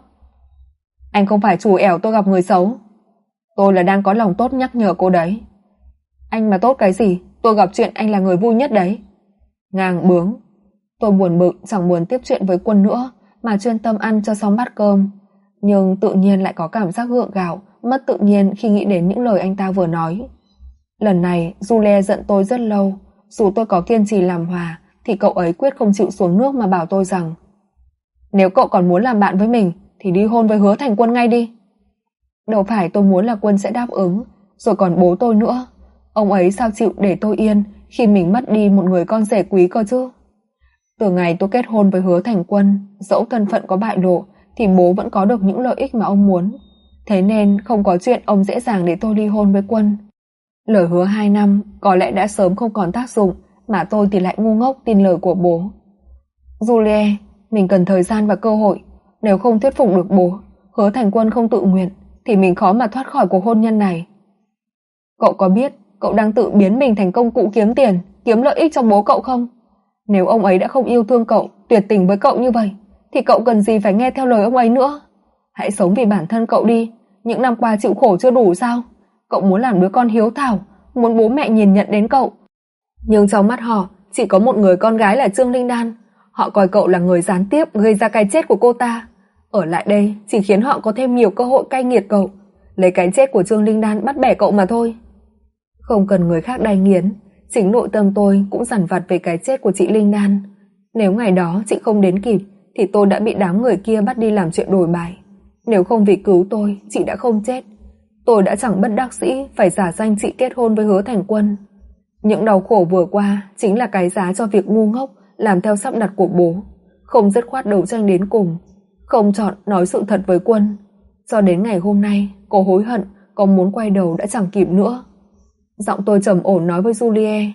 Anh không phải chủ ẻo tôi gặp người xấu. Tôi là đang có lòng tốt nhắc nhở cô đấy. Anh mà tốt cái gì, tôi gặp chuyện anh là người vui nhất đấy. Ngang bướng. Tôi buồn bực chẳng muốn tiếp chuyện với Quân nữa, mà chuyên tâm ăn cho xong bát cơm. Nhưng tự nhiên lại có cảm giác gượng gạo, mất tự nhiên khi nghĩ đến những lời anh ta vừa nói. Lần này Julie giận tôi rất lâu. Dù tôi có kiên trì làm hòa thì cậu ấy quyết không chịu xuống nước mà bảo tôi rằng, nếu cậu còn muốn làm bạn với mình thì đi hôn với Hứa Thành Quân ngay đi. Đâu phải tôi muốn là Quân sẽ đáp ứng. Rồi còn bố tôi nữa, ông ấy sao chịu để tôi yên khi mình mất đi một người con rể quý cơ chứ? Từ ngày tôi kết hôn với Hứa Thành Quân, dẫu thân phận có bại lộ thì bố vẫn có được những lợi ích mà ông muốn. Thế nên không có chuyện ông dễ dàng để tôi ly hôn với Quân. Lời hứa hai năm có lẽ đã sớm không còn tác dụng, mà tôi thì lại ngu ngốc tin lời của bố. Julie, mình cần thời gian và cơ hội. Nếu không thuyết phục được bố, Hứa Thành Quân không tự nguyện, thì mình khó mà thoát khỏi cuộc hôn nhân này. Cậu có biết cậu đang tự biến mình thành công cụ kiếm tiền, kiếm lợi ích cho bố cậu không? Nếu ông ấy đã không yêu thương cậu, tuyệt tình với cậu như vậy, thì cậu cần gì phải nghe theo lời ông ấy nữa? Hãy sống vì bản thân cậu đi. Những năm qua chịu khổ chưa đủ sao? Cậu muốn làm đứa con hiếu thảo, muốn bố mẹ nhìn nhận đến cậu. Nhưng trong mắt họ chỉ có một người con gái là Trương Linh Đan. Họ coi cậu là người gián tiếp gây ra cái chết của cô ta. Ở lại đây chỉ khiến họ có thêm nhiều cơ hội cay nghiệt cậu, lấy cái chết của Trương Linh Đan bắt bẻ cậu mà thôi. Không cần người khác đay nghiến, chính nội tâm tôi cũng dằn vặt về cái chết của chị Linh Đan. Nếu ngày đó chị không đến kịp thì tôi đã bị đám người kia bắt đi làm chuyện đổi bài. Nếu không vì cứu tôi, chị đã không chết. Tôi đã chẳng bất đắc dĩ phải giả danh chị kết hôn với Hứa Thành Quân. Những đau khổ vừa qua chính là cái giá cho việc ngu ngốc làm theo sắp đặt của bố, không dứt khoát đấu tranh đến cùng, không chọn nói sự thật với Quân. Cho đến ngày hôm nay, cô hối hận, có muốn quay đầu đã chẳng kịp nữa. Giọng tôi trầm ổn nói với Julie.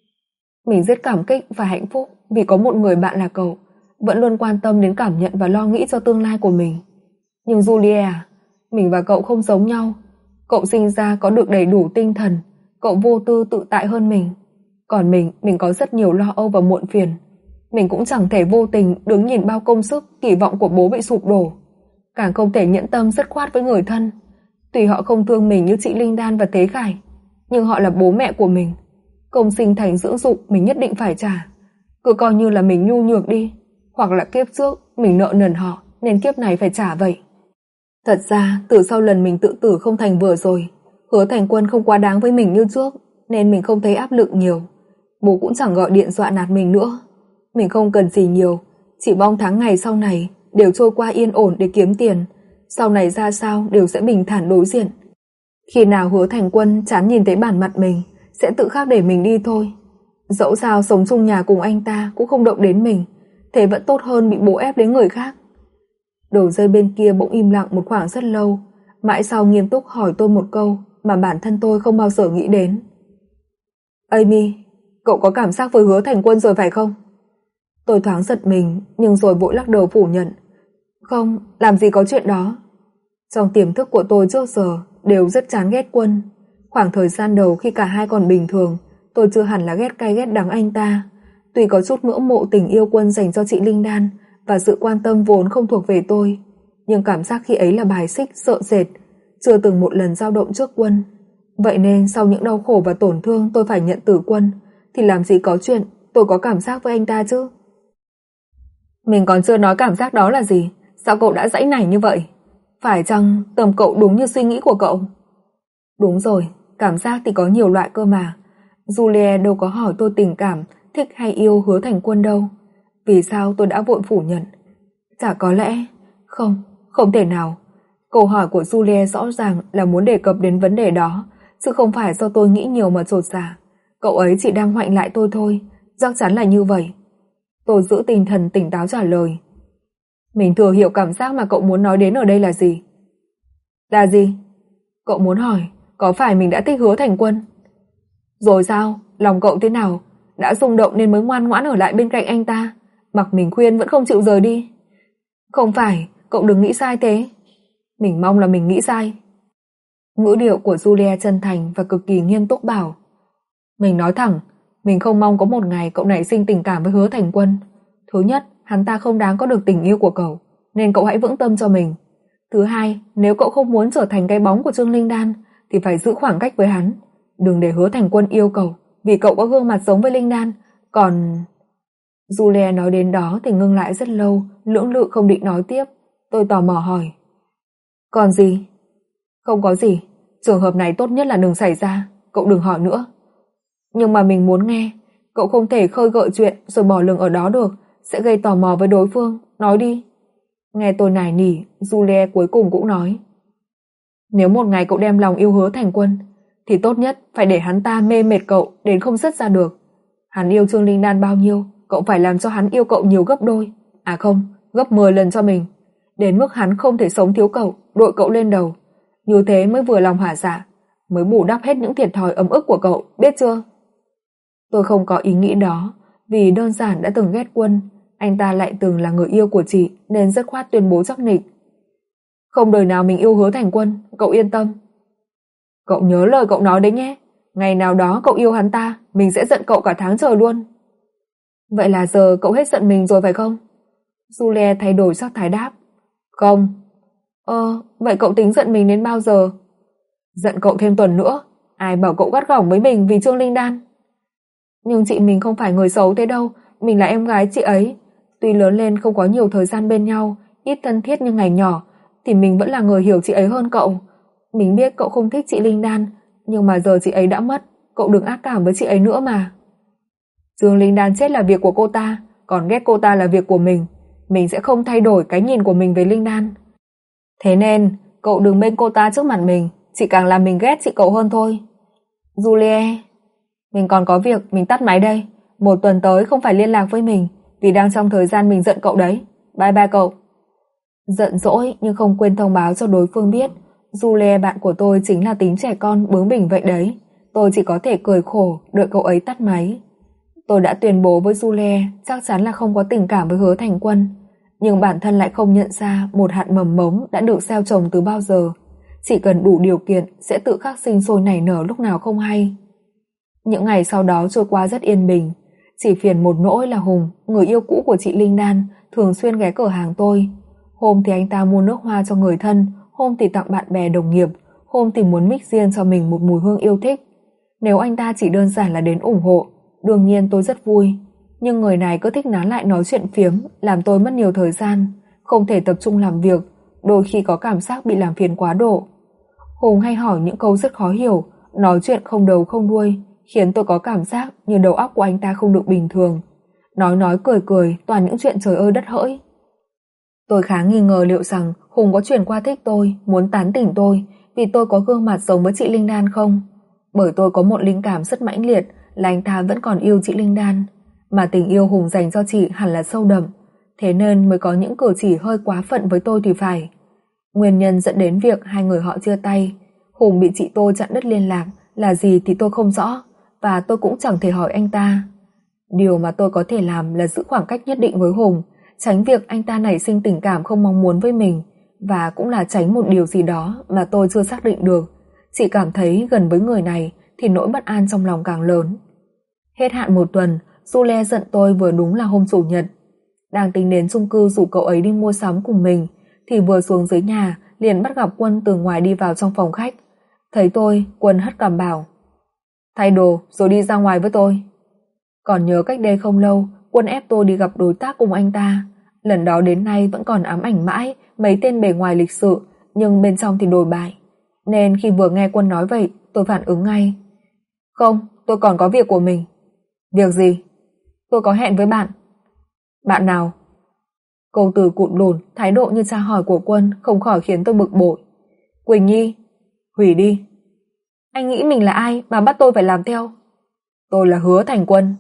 Mình rất cảm kích và hạnh phúc vì có một người bạn là cậu, vẫn luôn quan tâm đến cảm nhận và lo nghĩ cho tương lai của mình. Nhưng Julie à, mình và cậu không giống nhau. Cậu sinh ra có được đầy đủ tinh thần, cậu vô tư tự tại hơn mình. Còn mình, mình có rất nhiều lo âu và muộn phiền. Mình cũng chẳng thể vô tình đứng nhìn bao công sức, kỳ vọng của bố bị sụp đổ. Càng không thể nhẫn tâm dứt khoát với người thân. Tuy họ không thương mình như chị Linh Đan và Tế Khải, nhưng họ là bố mẹ của mình. Công sinh thành dưỡng dục mình nhất định phải trả. Cứ coi như là mình nhu nhược đi, hoặc là kiếp trước mình nợ nần họ nên kiếp này phải trả vậy. Thật ra từ sau lần mình tự tử không thành vừa rồi, Hứa Thành Quân không quá đáng với mình như trước, nên mình không thấy áp lực nhiều. Bố cũng chẳng gọi điện dọa nạt mình nữa. Mình không cần gì nhiều, chỉ mong tháng ngày sau này đều trôi qua yên ổn để kiếm tiền. Sau này ra sao đều sẽ bình thản đối diện. Khi nào Hứa Thành Quân chán nhìn thấy bản mặt mình, sẽ tự khắc để mình đi thôi. Dẫu sao sống chung nhà cùng anh ta cũng không động đến mình, thế vẫn tốt hơn bị bố ép đến người khác. Đầu dây bên kia bỗng im lặng một khoảng rất lâu, mãi sau nghiêm túc hỏi tôi một câu mà bản thân tôi không bao giờ nghĩ đến. Amy, cậu có cảm giác với Hứa Thành Quân rồi phải không? Tôi thoáng giật mình, nhưng rồi vội lắc đầu phủ nhận. Không, làm gì có chuyện đó. Trong tiềm thức của tôi trước giờ đều rất chán ghét Quân. Khoảng thời gian đầu khi cả hai còn bình thường, tôi chưa hẳn là ghét cay ghét đắng anh ta. Tuy có chút ngưỡng mộ tình yêu Quân dành cho chị Linh Đan và sự quan tâm vốn không thuộc về tôi, nhưng cảm giác khi ấy là bài xích, sợ sệt, chưa từng một lần dao động trước Quân. Vậy nên sau những đau khổ và tổn thương tôi phải nhận từ Quân, thì làm gì có chuyện tôi có cảm giác với anh ta chứ? Mình còn chưa nói cảm giác đó là gì, sao cậu đã giãy nảy như vậy? Phải chăng tầm cậu đúng như suy nghĩ của cậu? Đúng rồi, cảm giác thì có nhiều loại cơ mà. Julie đâu có hỏi tôi tình cảm, thích hay yêu Hứa Thành Quân đâu. Vì sao tôi đã vội phủ nhận? Chả có lẽ... Không, không thể nào. Câu hỏi của Julie rõ ràng là muốn đề cập đến vấn đề đó, chứ không phải do tôi nghĩ nhiều mà chột dạ. Cậu ấy chỉ đang hoạnh lại tôi thôi, chắc chắn là như vậy. Tôi giữ tinh thần tỉnh táo trả lời. Mình thừa hiểu cảm giác mà cậu muốn nói đến ở đây là gì. Là gì? Cậu muốn hỏi, có phải mình đã thích Hứa Thành Quân? Rồi sao? Lòng cậu thế nào? Đã rung động nên mới ngoan ngoãn ở lại bên cạnh anh ta, mặc mình khuyên vẫn không chịu rời đi. Không phải, cậu đừng nghĩ sai thế. Mình mong là mình nghĩ sai. Ngữ điệu của Julia chân thành và cực kỳ nghiêm túc bảo. Mình nói thẳng, mình không mong có một ngày cậu nảy sinh tình cảm với Hứa Thành Quân. Thứ nhất, hắn ta không đáng có được tình yêu của cậu, nên cậu hãy vững tâm cho mình. Thứ hai, nếu cậu không muốn trở thành cái bóng của Trương Linh Đan, thì phải giữ khoảng cách với hắn. Đừng để Hứa Thành Quân yêu cậu, vì cậu có gương mặt giống với Linh Đan. Còn... Julia nói đến đó thì ngưng lại rất lâu, lưỡng lự không định nói tiếp. Tôi tò mò hỏi. Còn gì? Không có gì, trường hợp này tốt nhất là đừng xảy ra, cậu đừng hỏi nữa. Nhưng mà mình muốn nghe, cậu không thể khơi gợi chuyện rồi bỏ lửng ở đó được, sẽ gây tò mò với đối phương, nói đi. Nghe tôi nài nỉ, Julia cuối cùng cũng nói. Nếu một ngày cậu đem lòng yêu Hứa Thành Quân, thì tốt nhất phải để hắn ta mê mệt cậu đến không dứt ra được. Hắn yêu Trương Linh Đan bao nhiêu, cậu phải làm cho hắn yêu cậu nhiều gấp đôi, à không, gấp mười lần cho mình. Đến mức hắn không thể sống thiếu cậu, đội cậu lên đầu. Như thế mới vừa lòng hả dạ, mới bù đắp hết những thiệt thòi ấm ức của cậu, biết chưa? Tôi không có ý nghĩ đó, vì đơn giản đã từng ghét Quân, anh ta lại từng là người yêu của chị nên dứt khoát tuyên bố chắc nịch. Không đời nào mình yêu Hứa Thành Quân, cậu yên tâm. Cậu nhớ lời cậu nói đấy nhé, ngày nào đó cậu yêu hắn ta, mình sẽ giận cậu cả tháng trời luôn. Vậy là giờ cậu hết giận mình rồi phải không? Julia thay đổi sắc thái đáp. Không. Ờ, vậy cậu tính giận mình đến bao giờ? Giận cậu thêm tuần nữa, ai bảo cậu gắt gỏng với mình vì Trương Linh Đan. Nhưng chị mình không phải người xấu thế đâu, mình là em gái chị ấy. Tuy lớn lên không có nhiều thời gian bên nhau, ít thân thiết như ngày nhỏ, thì mình vẫn là người hiểu chị ấy hơn cậu. Mình biết cậu không thích chị Linh Đan, nhưng mà giờ chị ấy đã mất, cậu đừng ác cảm với chị ấy nữa mà. Trương Linh Đan chết là việc của cô ta, còn ghét cô ta là việc của mình. Mình sẽ không thay đổi cái nhìn của mình về Linh Đan. Thế nên, cậu đừng bên cô ta trước mặt mình, chỉ càng làm mình ghét chị cậu hơn thôi. Julie, mình còn có việc, mình tắt máy đây. Một tuần tới không phải liên lạc với mình, vì đang trong thời gian mình giận cậu đấy. Bye bye cậu. Giận dỗi nhưng không quên thông báo cho đối phương biết Julie bạn của tôi chính là tính trẻ con bướng bỉnh vậy đấy. Tôi chỉ có thể cười khổ đợi cậu ấy tắt máy. Tôi đã tuyên bố với Julie chắc chắn là không có tình cảm với Hứa Thành Quân, nhưng bản thân lại không nhận ra một hạt mầm mống đã được gieo trồng từ bao giờ. Chỉ cần đủ điều kiện sẽ tự khắc sinh sôi nảy nở lúc nào không hay. Những ngày sau đó trôi qua rất yên bình. Chỉ phiền một nỗi là Hùng, người yêu cũ của chị Linh Đan, thường xuyên ghé cửa hàng tôi. Hôm thì anh ta mua nước hoa cho người thân, hôm thì tặng bạn bè đồng nghiệp, hôm thì muốn mix riêng cho mình một mùi hương yêu thích. Nếu anh ta chỉ đơn giản là đến ủng hộ, đương nhiên tôi rất vui. Nhưng người này cứ thích nán lại nói chuyện phiếm, làm tôi mất nhiều thời gian, không thể tập trung làm việc, đôi khi có cảm giác bị làm phiền quá độ. Hùng hay hỏi những câu rất khó hiểu, nói chuyện không đầu không đuôi, khiến tôi có cảm giác như đầu óc của anh ta không được bình thường. Nói nói cười cười, toàn những chuyện trời ơi đất hỡi. Tôi khá nghi ngờ liệu rằng Hùng có chuyển qua thích tôi, muốn tán tỉnh tôi vì tôi có gương mặt giống với chị Linh Đan không. Bởi tôi có một linh cảm rất mãnh liệt là anh ta vẫn còn yêu chị Linh Đan, mà tình yêu Hùng dành cho chị hẳn là sâu đậm, thế nên mới có những cử chỉ hơi quá phận với tôi thì phải. Nguyên nhân dẫn đến việc hai người họ chia tay, Hùng bị chị tôi chặn đứt liên lạc là gì thì tôi không rõ, và tôi cũng chẳng thể hỏi anh ta. Điều mà tôi có thể làm là giữ khoảng cách nhất định với Hùng, tránh việc anh ta nảy sinh tình cảm không mong muốn với mình, và cũng là tránh một điều gì đó mà tôi chưa xác định được. Chỉ cảm thấy gần với người này thì nỗi bất an trong lòng càng lớn. Hết hạn một tuần, Julie giận tôi vừa đúng là hôm chủ nhật. Đang tính đến chung cư rủ cậu ấy đi mua sắm cùng mình, thì vừa xuống dưới nhà liền bắt gặp Quân từ ngoài đi vào trong phòng khách. Thấy tôi, Quân hất cằm bảo: thay đồ rồi đi ra ngoài với tôi. Còn nhớ cách đây không lâu, Quân ép tôi đi gặp đối tác cùng anh ta. Lần đó đến nay vẫn còn ám ảnh mãi mấy tên bề ngoài lịch sự, nhưng bên trong thì đồi bại. Nên khi vừa nghe Quân nói vậy, tôi phản ứng ngay: không, tôi còn có việc của mình. Việc gì? Tôi có hẹn với bạn. Bạn nào? Câu từ cụt lùn, thái độ như tra hỏi của Quân không khỏi khiến tôi bực bội. Quỳnh Nhi. Hủy đi. Anh nghĩ mình là ai mà bắt tôi phải làm theo? Tôi là Hứa Thành Quân.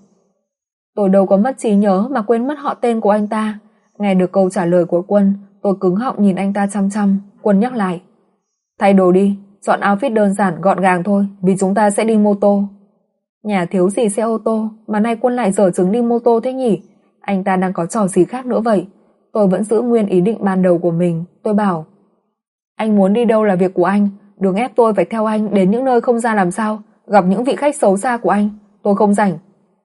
Tôi đâu có mất trí nhớ mà quên mất họ tên của anh ta. Nghe được câu trả lời của Quân, tôi cứng họng nhìn anh ta chăm chăm. Quân nhắc lại: thay đồ đi, chọn outfit đơn giản gọn gàng thôi, vì chúng ta sẽ đi mô tô. Nhà thiếu gì xe ô tô mà nay Quân lại dở chứng đi mô tô thế nhỉ? Anh ta đang có trò gì khác nữa vậy? Tôi vẫn giữ nguyên ý định ban đầu của mình. Tôi bảo: anh muốn đi đâu là việc của anh, đừng ép tôi phải theo anh đến những nơi không ra làm sao, gặp những vị khách xấu xa của anh. Tôi không rảnh.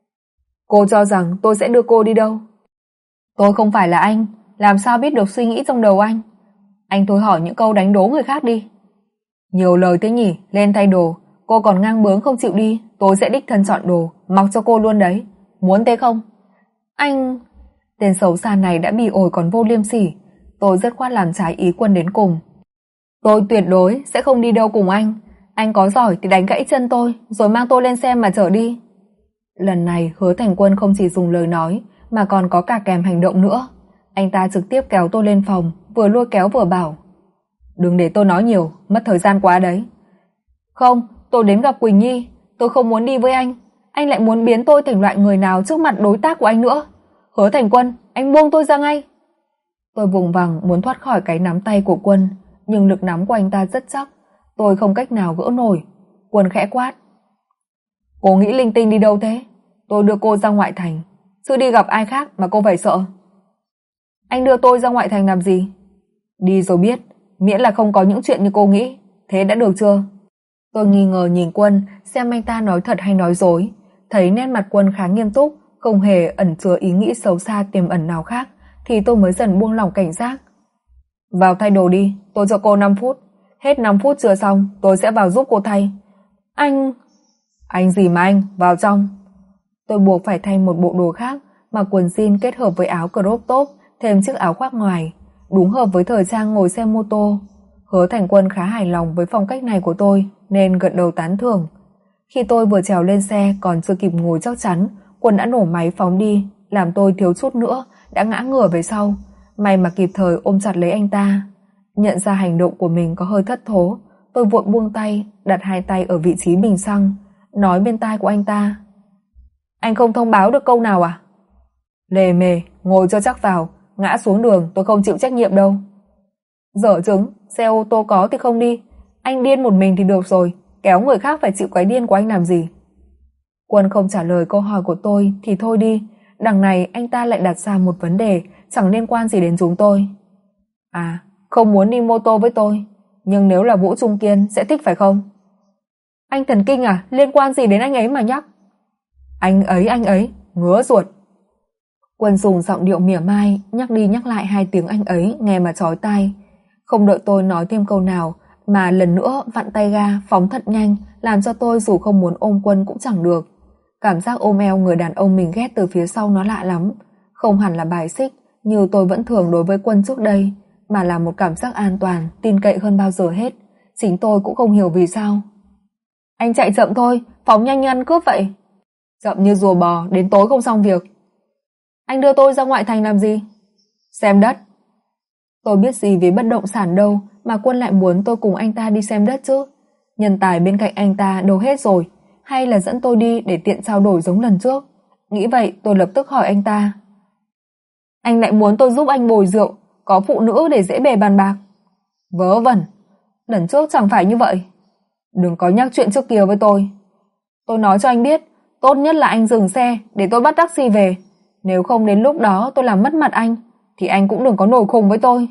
Cô cho rằng tôi sẽ đưa cô đi đâu? Tôi không phải là anh, làm sao biết được suy nghĩ trong đầu anh? Anh thôi hỏi những câu đánh đố người khác đi. Nhiều lời thế nhỉ, lên thay đồ. Cô còn ngang bướng không chịu đi, tôi sẽ đích thân chọn đồ, mặc cho cô luôn đấy. Muốn thế không? Anh... Tên xấu xa này đã bị ổi còn vô liêm sỉ. Tôi rất khoát làm trái ý Quân đến cùng. Tôi tuyệt đối sẽ không đi đâu cùng anh. Anh có giỏi thì đánh gãy chân tôi, rồi mang tôi lên xe mà chở đi. Lần này Hứa Thành Quân không chỉ dùng lời nói, mà còn có cả kèm hành động nữa. Anh ta trực tiếp kéo tôi lên phòng, vừa lôi kéo vừa bảo: đừng để tôi nói nhiều, mất thời gian quá đấy. Không, tôi đến gặp Quỳnh Nhi, tôi không muốn đi với anh. Anh lại muốn biến tôi thành loại người nào trước mặt đối tác của anh nữa. Hứa Thành Quân, anh buông tôi ra ngay. Tôi vùng vằng muốn thoát khỏi cái nắm tay của Quân, nhưng lực nắm của anh ta rất chắc, tôi không cách nào gỡ nổi. Quân khẽ quát. Cô nghĩ linh tinh đi đâu thế? Tôi đưa cô ra ngoại thành, chứ đi gặp ai khác mà cô phải sợ. Anh đưa tôi ra ngoại thành làm gì? Đi rồi biết, miễn là không có những chuyện như cô nghĩ. Thế đã được chưa? Tôi nghi ngờ nhìn Quân xem anh ta nói thật hay nói dối. Thấy nét mặt Quân khá nghiêm túc, không hề ẩn chứa ý nghĩ xấu xa tiềm ẩn nào khác, thì tôi mới dần buông lỏng cảnh giác. Vào thay đồ đi, tôi cho cô năm phút. Hết năm phút chưa xong, tôi sẽ vào giúp cô thay. Anh... Anh gì mà anh, vào trong. Tôi buộc phải thay một bộ đồ khác, mặc quần jean kết hợp với áo crop top, thêm chiếc áo khoác ngoài, đúng hợp với thời trang ngồi xe mô tô. Hứa Thành Quân khá hài lòng với phong cách này của tôi, nên gật đầu tán thưởng. Khi tôi vừa trèo lên xe còn chưa kịp ngồi chắc chắn, Quân đã nổ máy phóng đi, làm tôi thiếu chút nữa đã ngã ngửa về sau. May mà kịp thời ôm chặt lấy anh ta. Nhận ra hành động của mình có hơi thất thố, tôi vội buông tay, đặt hai tay ở vị trí bình xăng, nói bên tai của anh ta. Anh không thông báo được câu nào à? Lề mề, ngồi cho chắc vào, ngã xuống đường tôi không chịu trách nhiệm đâu. Dở chứng, xe ô tô có thì không đi. Anh điên một mình thì được rồi, kéo người khác phải chịu cái điên của anh làm gì? Quân không trả lời câu hỏi của tôi thì thôi đi. Đằng này anh ta lại đặt ra một vấn đề chẳng liên quan gì đến chúng tôi. À, không muốn đi mô tô với tôi, nhưng nếu là Vũ Trung Kiên sẽ thích phải không? Anh thần kinh à, liên quan gì đến anh ấy mà nhắc? Anh ấy, anh ấy, ngứa ruột. Quân dùng giọng điệu mỉa mai, nhắc đi nhắc lại hai tiếng anh ấy nghe mà chói tai. Không đợi tôi nói thêm câu nào, mà lần nữa vặn tay ga phóng thật nhanh, làm cho tôi dù không muốn ôm Quân cũng chẳng được. Cảm giác ôm eo người đàn ông mình ghét từ phía sau nó lạ lắm. Không hẳn là bài xích như tôi vẫn thường đối với Quân trước đây, mà là một cảm giác an toàn, tin cậy hơn bao giờ hết. Chính tôi cũng không hiểu vì sao. Anh chạy chậm thôi, phóng nhanh như ăn cướp vậy. Chậm như rùa bò, đến tối không xong việc. Anh đưa tôi ra ngoại thành làm gì? Xem đất. Tôi biết gì về bất động sản đâu mà Quân lại muốn tôi cùng anh ta đi xem đất chứ. Nhân tài bên cạnh anh ta đâu hết rồi, hay là dẫn tôi đi để tiện trao đổi giống lần trước? Nghĩ vậy tôi lập tức hỏi anh ta. Anh lại muốn tôi giúp anh bồi rượu, có phụ nữ để dễ bề bàn bạc? Vớ vẩn, lần trước chẳng phải như vậy. Đừng có nhắc chuyện trước kia với tôi. Tôi nói cho anh biết, tốt nhất là anh dừng xe để tôi bắt taxi về. Nếu không đến lúc đó tôi làm mất mặt anh, thì anh cũng đừng có nổi khùng với tôi.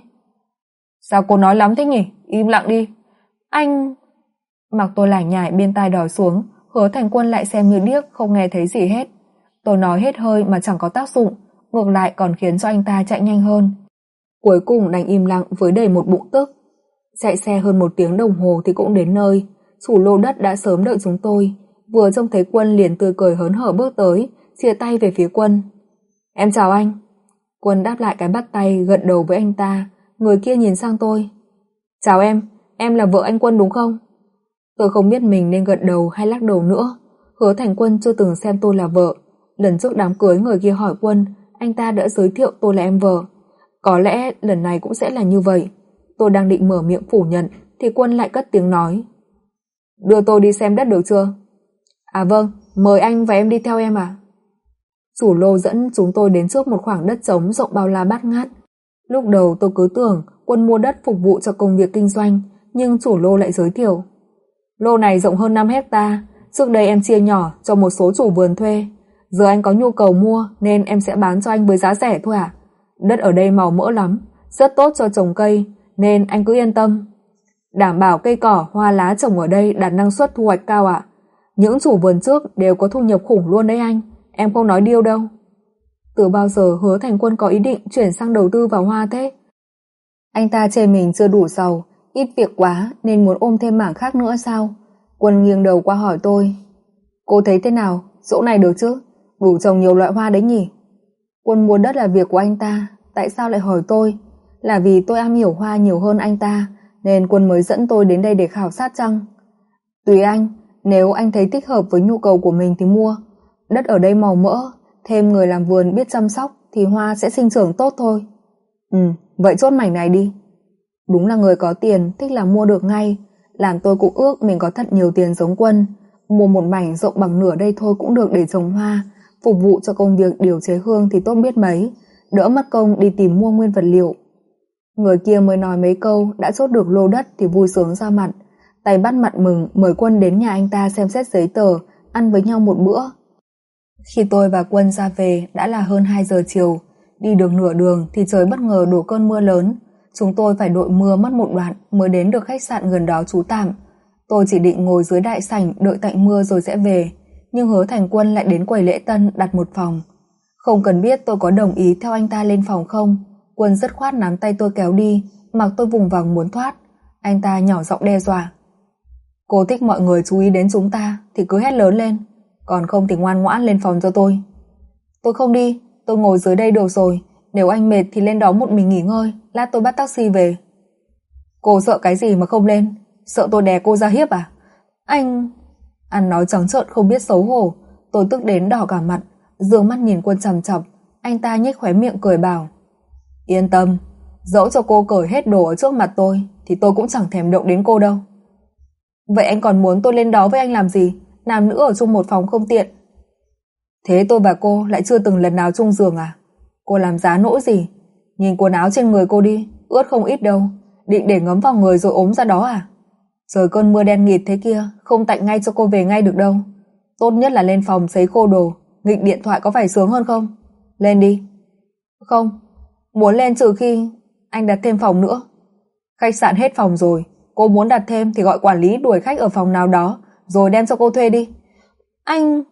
Sao cô nói lắm thế nhỉ? Im lặng đi. Anh... Mặc tôi lải nhải bên tai đòi xuống, Hứa Thành Quân lại xem như điếc không nghe thấy gì hết. Tôi nói hết hơi mà chẳng có tác dụng, ngược lại còn khiến cho anh ta chạy nhanh hơn. Cuối cùng đành im lặng với đầy một bụng tức. Chạy xe hơn một tiếng đồng hồ thì cũng đến nơi. Chủ lô đất đã sớm đợi chúng tôi. Vừa trông thấy Quân liền tươi cười hớn hở bước tới, chia tay về phía Quân. Em chào anh. Quân đáp lại cái bắt tay, gật đầu với anh ta. Người kia nhìn sang tôi. Chào em, em là vợ anh Quân đúng không? Tôi không biết mình nên gật đầu hay lắc đầu nữa. Hứa Thành Quân chưa từng xem tôi là vợ. Lần trước đám cưới người kia hỏi Quân, anh ta đã giới thiệu tôi là em vợ. Có lẽ lần này cũng sẽ là như vậy. Tôi đang định mở miệng phủ nhận thì Quân lại cất tiếng nói. Đưa tôi đi xem đất được chưa? À vâng, mời anh và em đi theo em à? Chủ lô dẫn chúng tôi đến trước một khoảng đất trống rộng bao la bát ngát. Lúc đầu tôi cứ tưởng Quân mua đất phục vụ cho công việc kinh doanh, nhưng chủ lô lại giới thiệu. Lô này rộng hơn năm hecta, trước đây em chia nhỏ cho một số chủ vườn thuê. Giờ anh có nhu cầu mua nên em sẽ bán cho anh với giá rẻ thôi à? Đất ở đây màu mỡ lắm, rất tốt cho trồng cây, nên anh cứ yên tâm. Đảm bảo cây cỏ, hoa lá trồng ở đây đạt năng suất thu hoạch cao ạ. Những chủ vườn trước đều có thu nhập khủng luôn đấy anh, em không nói điêu đâu. Từ bao giờ Hứa Thành Quân có ý định chuyển sang đầu tư vào hoa thế? Anh ta chê mình chưa đủ giàu, ít việc quá nên muốn ôm thêm mảng khác nữa sao? Quân nghiêng đầu qua hỏi tôi. Cô thấy thế nào? Chỗ này được chứ? Đủ trồng nhiều loại hoa đấy nhỉ? Quân mua đất là việc của anh ta, tại sao lại hỏi tôi? Là vì tôi am hiểu hoa nhiều hơn anh ta, nên Quân mới dẫn tôi đến đây để khảo sát chăng? Tùy anh, nếu anh thấy thích hợp với nhu cầu của mình thì mua. Đất ở đây màu mỡ, thêm người làm vườn biết chăm sóc thì hoa sẽ sinh trưởng tốt thôi. Ừ, vậy chốt mảnh này đi. Đúng là người có tiền thích là mua được ngay, làm tôi cũng ước mình có thật nhiều tiền giống Quân, mua một mảnh rộng bằng nửa đây thôi cũng được để trồng hoa, phục vụ cho công việc điều chế hương thì tốt biết mấy, đỡ mất công đi tìm mua nguyên vật liệu. Người kia mới nói mấy câu đã chốt được lô đất thì vui sướng ra mặt, tay bắt mặt mừng mời Quân đến nhà anh ta xem xét giấy tờ, ăn với nhau một bữa. Khi tôi và Quân ra về đã là hơn hai giờ chiều, đi được nửa đường thì trời bất ngờ đổ cơn mưa lớn, chúng tôi phải đội mưa mất một đoạn mới đến được khách sạn gần đó trú tạm. Tôi chỉ định ngồi dưới đại sảnh đợi tạnh mưa rồi sẽ về, nhưng Hứa Thành Quân lại đến quầy lễ tân đặt một phòng. Không cần biết tôi có đồng ý theo anh ta lên phòng không, Quân dứt khoát nắm tay tôi kéo đi, mặc tôi vùng vằng muốn thoát. Anh ta nhỏ giọng đe dọa: "Cô thích mọi người chú ý đến chúng ta thì cứ hét lớn lên, còn không thì ngoan ngoãn lên phòng cho tôi." "Tôi không đi, tôi ngồi dưới đây được rồi, nếu anh mệt thì lên đó một mình nghỉ ngơi, lát tôi bắt taxi về." "Cô sợ cái gì mà không lên? Sợ tôi đè cô ra hiếp à?" "Anh..." Ăn nói trắng trợn không biết xấu hổ. Tôi tức đến đỏ cả mặt, dương mắt nhìn Quân chằm chằm. Anh ta nhếch khóe miệng cười bảo: "Yên tâm, dẫu cho cô cởi hết đồ ở trước mặt tôi thì tôi cũng chẳng thèm động đến cô đâu." "Vậy anh còn muốn tôi lên đó với anh làm gì? Nam nữ ở chung một phòng không tiện." "Thế tôi và cô lại chưa từng lần nào chung giường à? Cô làm giá nỗi gì? Nhìn quần áo trên người cô đi, ướt không ít đâu, định để ngấm vào người rồi ốm ra đó à? Trời cơn mưa đen nghịt thế kia, không tạnh ngay cho cô về ngay được đâu. Tốt nhất là lên phòng sấy khô đồ, nghịch điện thoại có phải sướng hơn không? Lên đi." "Không, muốn lên trừ khi anh đặt thêm phòng nữa." "Khách sạn hết phòng rồi, cô muốn đặt thêm thì gọi quản lý đuổi khách ở phòng nào đó rồi đem cho cô thuê đi." "Anh..."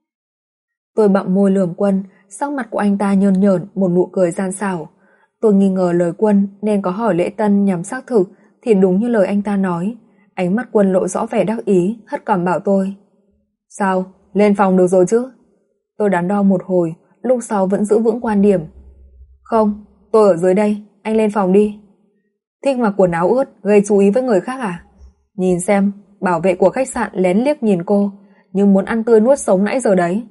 Tôi bặm môi lườm Quân, sắc mặt của anh ta nhơn nhởn một nụ cười gian xảo. Tôi nghi ngờ lời Quân nên có hỏi lễ tân nhằm xác thực thì đúng như lời anh ta nói. Ánh mắt Quân lộ rõ vẻ đắc ý, hất cằm bảo tôi: "Sao, lên phòng được rồi chứ?" Tôi đắn đo một hồi, lúc sau vẫn giữ vững quan điểm: "Không, tôi ở dưới đây, anh lên phòng đi." "Thích mặc quần áo ướt gây chú ý với người khác à? Nhìn xem, bảo vệ của khách sạn lén liếc nhìn cô, nhưng muốn ăn tươi nuốt sống nãy giờ đấy."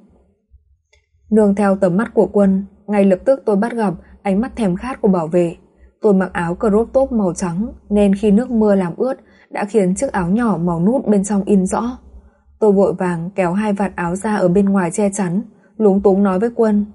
Nương theo tầm mắt của Quân, ngay lập tức tôi bắt gặp ánh mắt thèm khát của bảo vệ. Tôi mặc áo crop top màu trắng nên khi nước mưa làm ướt đã khiến chiếc áo nhỏ màu nút bên trong in rõ. Tôi vội vàng kéo hai vạt áo ra ở bên ngoài che chắn, lúng túng nói với Quân: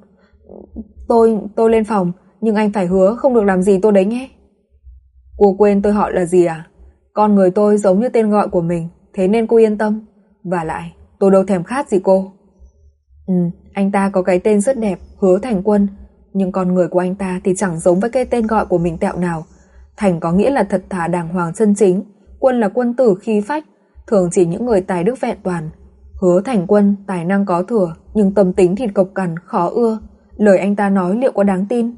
Tôi, tôi lên phòng, nhưng anh phải hứa không được làm gì tôi đấy nhé." "Cô quên tôi họ là gì à? Con người tôi giống như tên gọi của mình, thế nên cô yên tâm. Và lại, tôi đâu thèm khát gì cô." Ừ, anh ta có cái tên rất đẹp, Hứa Thành Quân, nhưng con người của anh ta thì chẳng giống với cái tên gọi của mình tẹo nào. Thành có nghĩa là thật thà đàng hoàng chân chính, Quân là quân tử khí phách, thường chỉ những người tài đức vẹn toàn. Hứa Thành Quân tài năng có thừa, nhưng tâm tính thì cộc cằn, khó ưa. Lời anh ta nói liệu có đáng tin?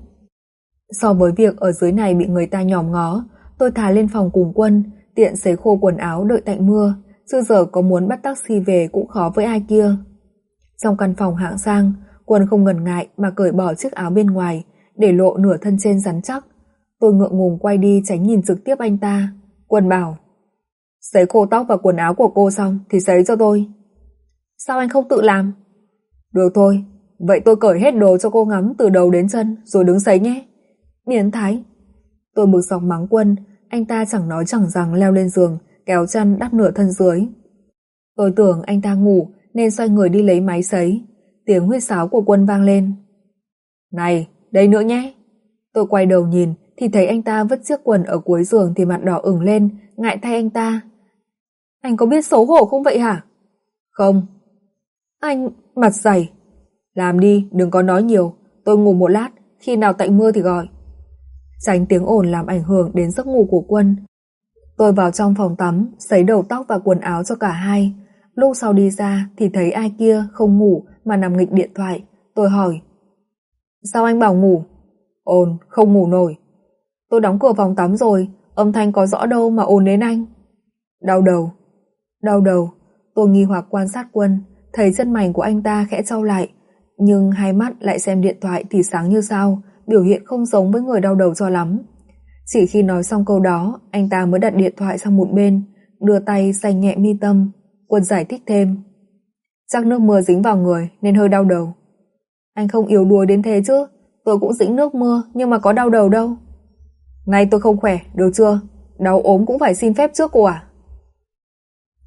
So với việc ở dưới này bị người ta nhòm ngó, tôi thà lên phòng cùng Quân, tiện sấy khô quần áo đợi tạnh mưa, chứ giờ có muốn bắt taxi về cũng khó với ai kia. Trong căn phòng hạng sang, Quân không ngần ngại mà cởi bỏ chiếc áo bên ngoài, để lộ nửa thân trên rắn chắc. Tôi ngượng ngùng quay đi tránh nhìn trực tiếp anh ta. Quân bảo: "Sấy khô tóc và quần áo của cô xong thì sấy cho tôi." "Sao anh không tự làm?" "Được thôi, vậy tôi cởi hết đồ cho cô ngắm từ đầu đến chân rồi đứng sấy nhé." "Biến thái." Tôi bực dọc mắng Quân, anh ta chẳng nói chẳng rằng leo lên giường, kéo chăn đắp nửa thân dưới. Tôi tưởng anh ta ngủ nên xoay người đi lấy máy sấy. Tiếng huýt sáo của Quân vang lên. "Này, đây nữa nhé." Tôi quay đầu nhìn thì thấy anh ta vứt chiếc quần ở cuối giường thì mặt đỏ ửng lên, ngại thay anh ta. "Anh có biết xấu hổ không vậy hả?" "Không." "Anh..." Mặt dày. "Làm đi, đừng có nói nhiều, tôi ngủ một lát, khi nào tạnh mưa thì gọi." Tránh tiếng ồn làm ảnh hưởng đến giấc ngủ của Quân, tôi vào trong phòng tắm, sấy đầu tóc và quần áo cho cả hai. Lúc sau đi ra thì thấy ai kia không ngủ mà nằm nghịch điện thoại. Tôi hỏi: "Sao anh bảo ngủ?" "Ồn, không ngủ nổi." "Tôi đóng cửa phòng tắm rồi, âm thanh có rõ đâu mà ồn đến anh." "Đau đầu." "Đau đầu." Tôi nghi hoặc quan sát Quân, thấy chân mày của anh ta khẽ chau lại, nhưng hai mắt lại xem điện thoại thì sáng như sao, biểu hiện không giống với người đau đầu cho lắm. Chỉ khi nói xong câu đó, anh ta mới đặt điện thoại sang một bên, đưa tay xanh nhẹ mi tâm. Quân giải thích thêm: "Chắc nước mưa dính vào người nên hơi đau đầu." "Anh không yếu đuối đến thế chứ, tôi cũng dính nước mưa nhưng mà có đau đầu đâu." "Nay tôi không khỏe, được chưa? Đau ốm cũng phải xin phép trước cô à?"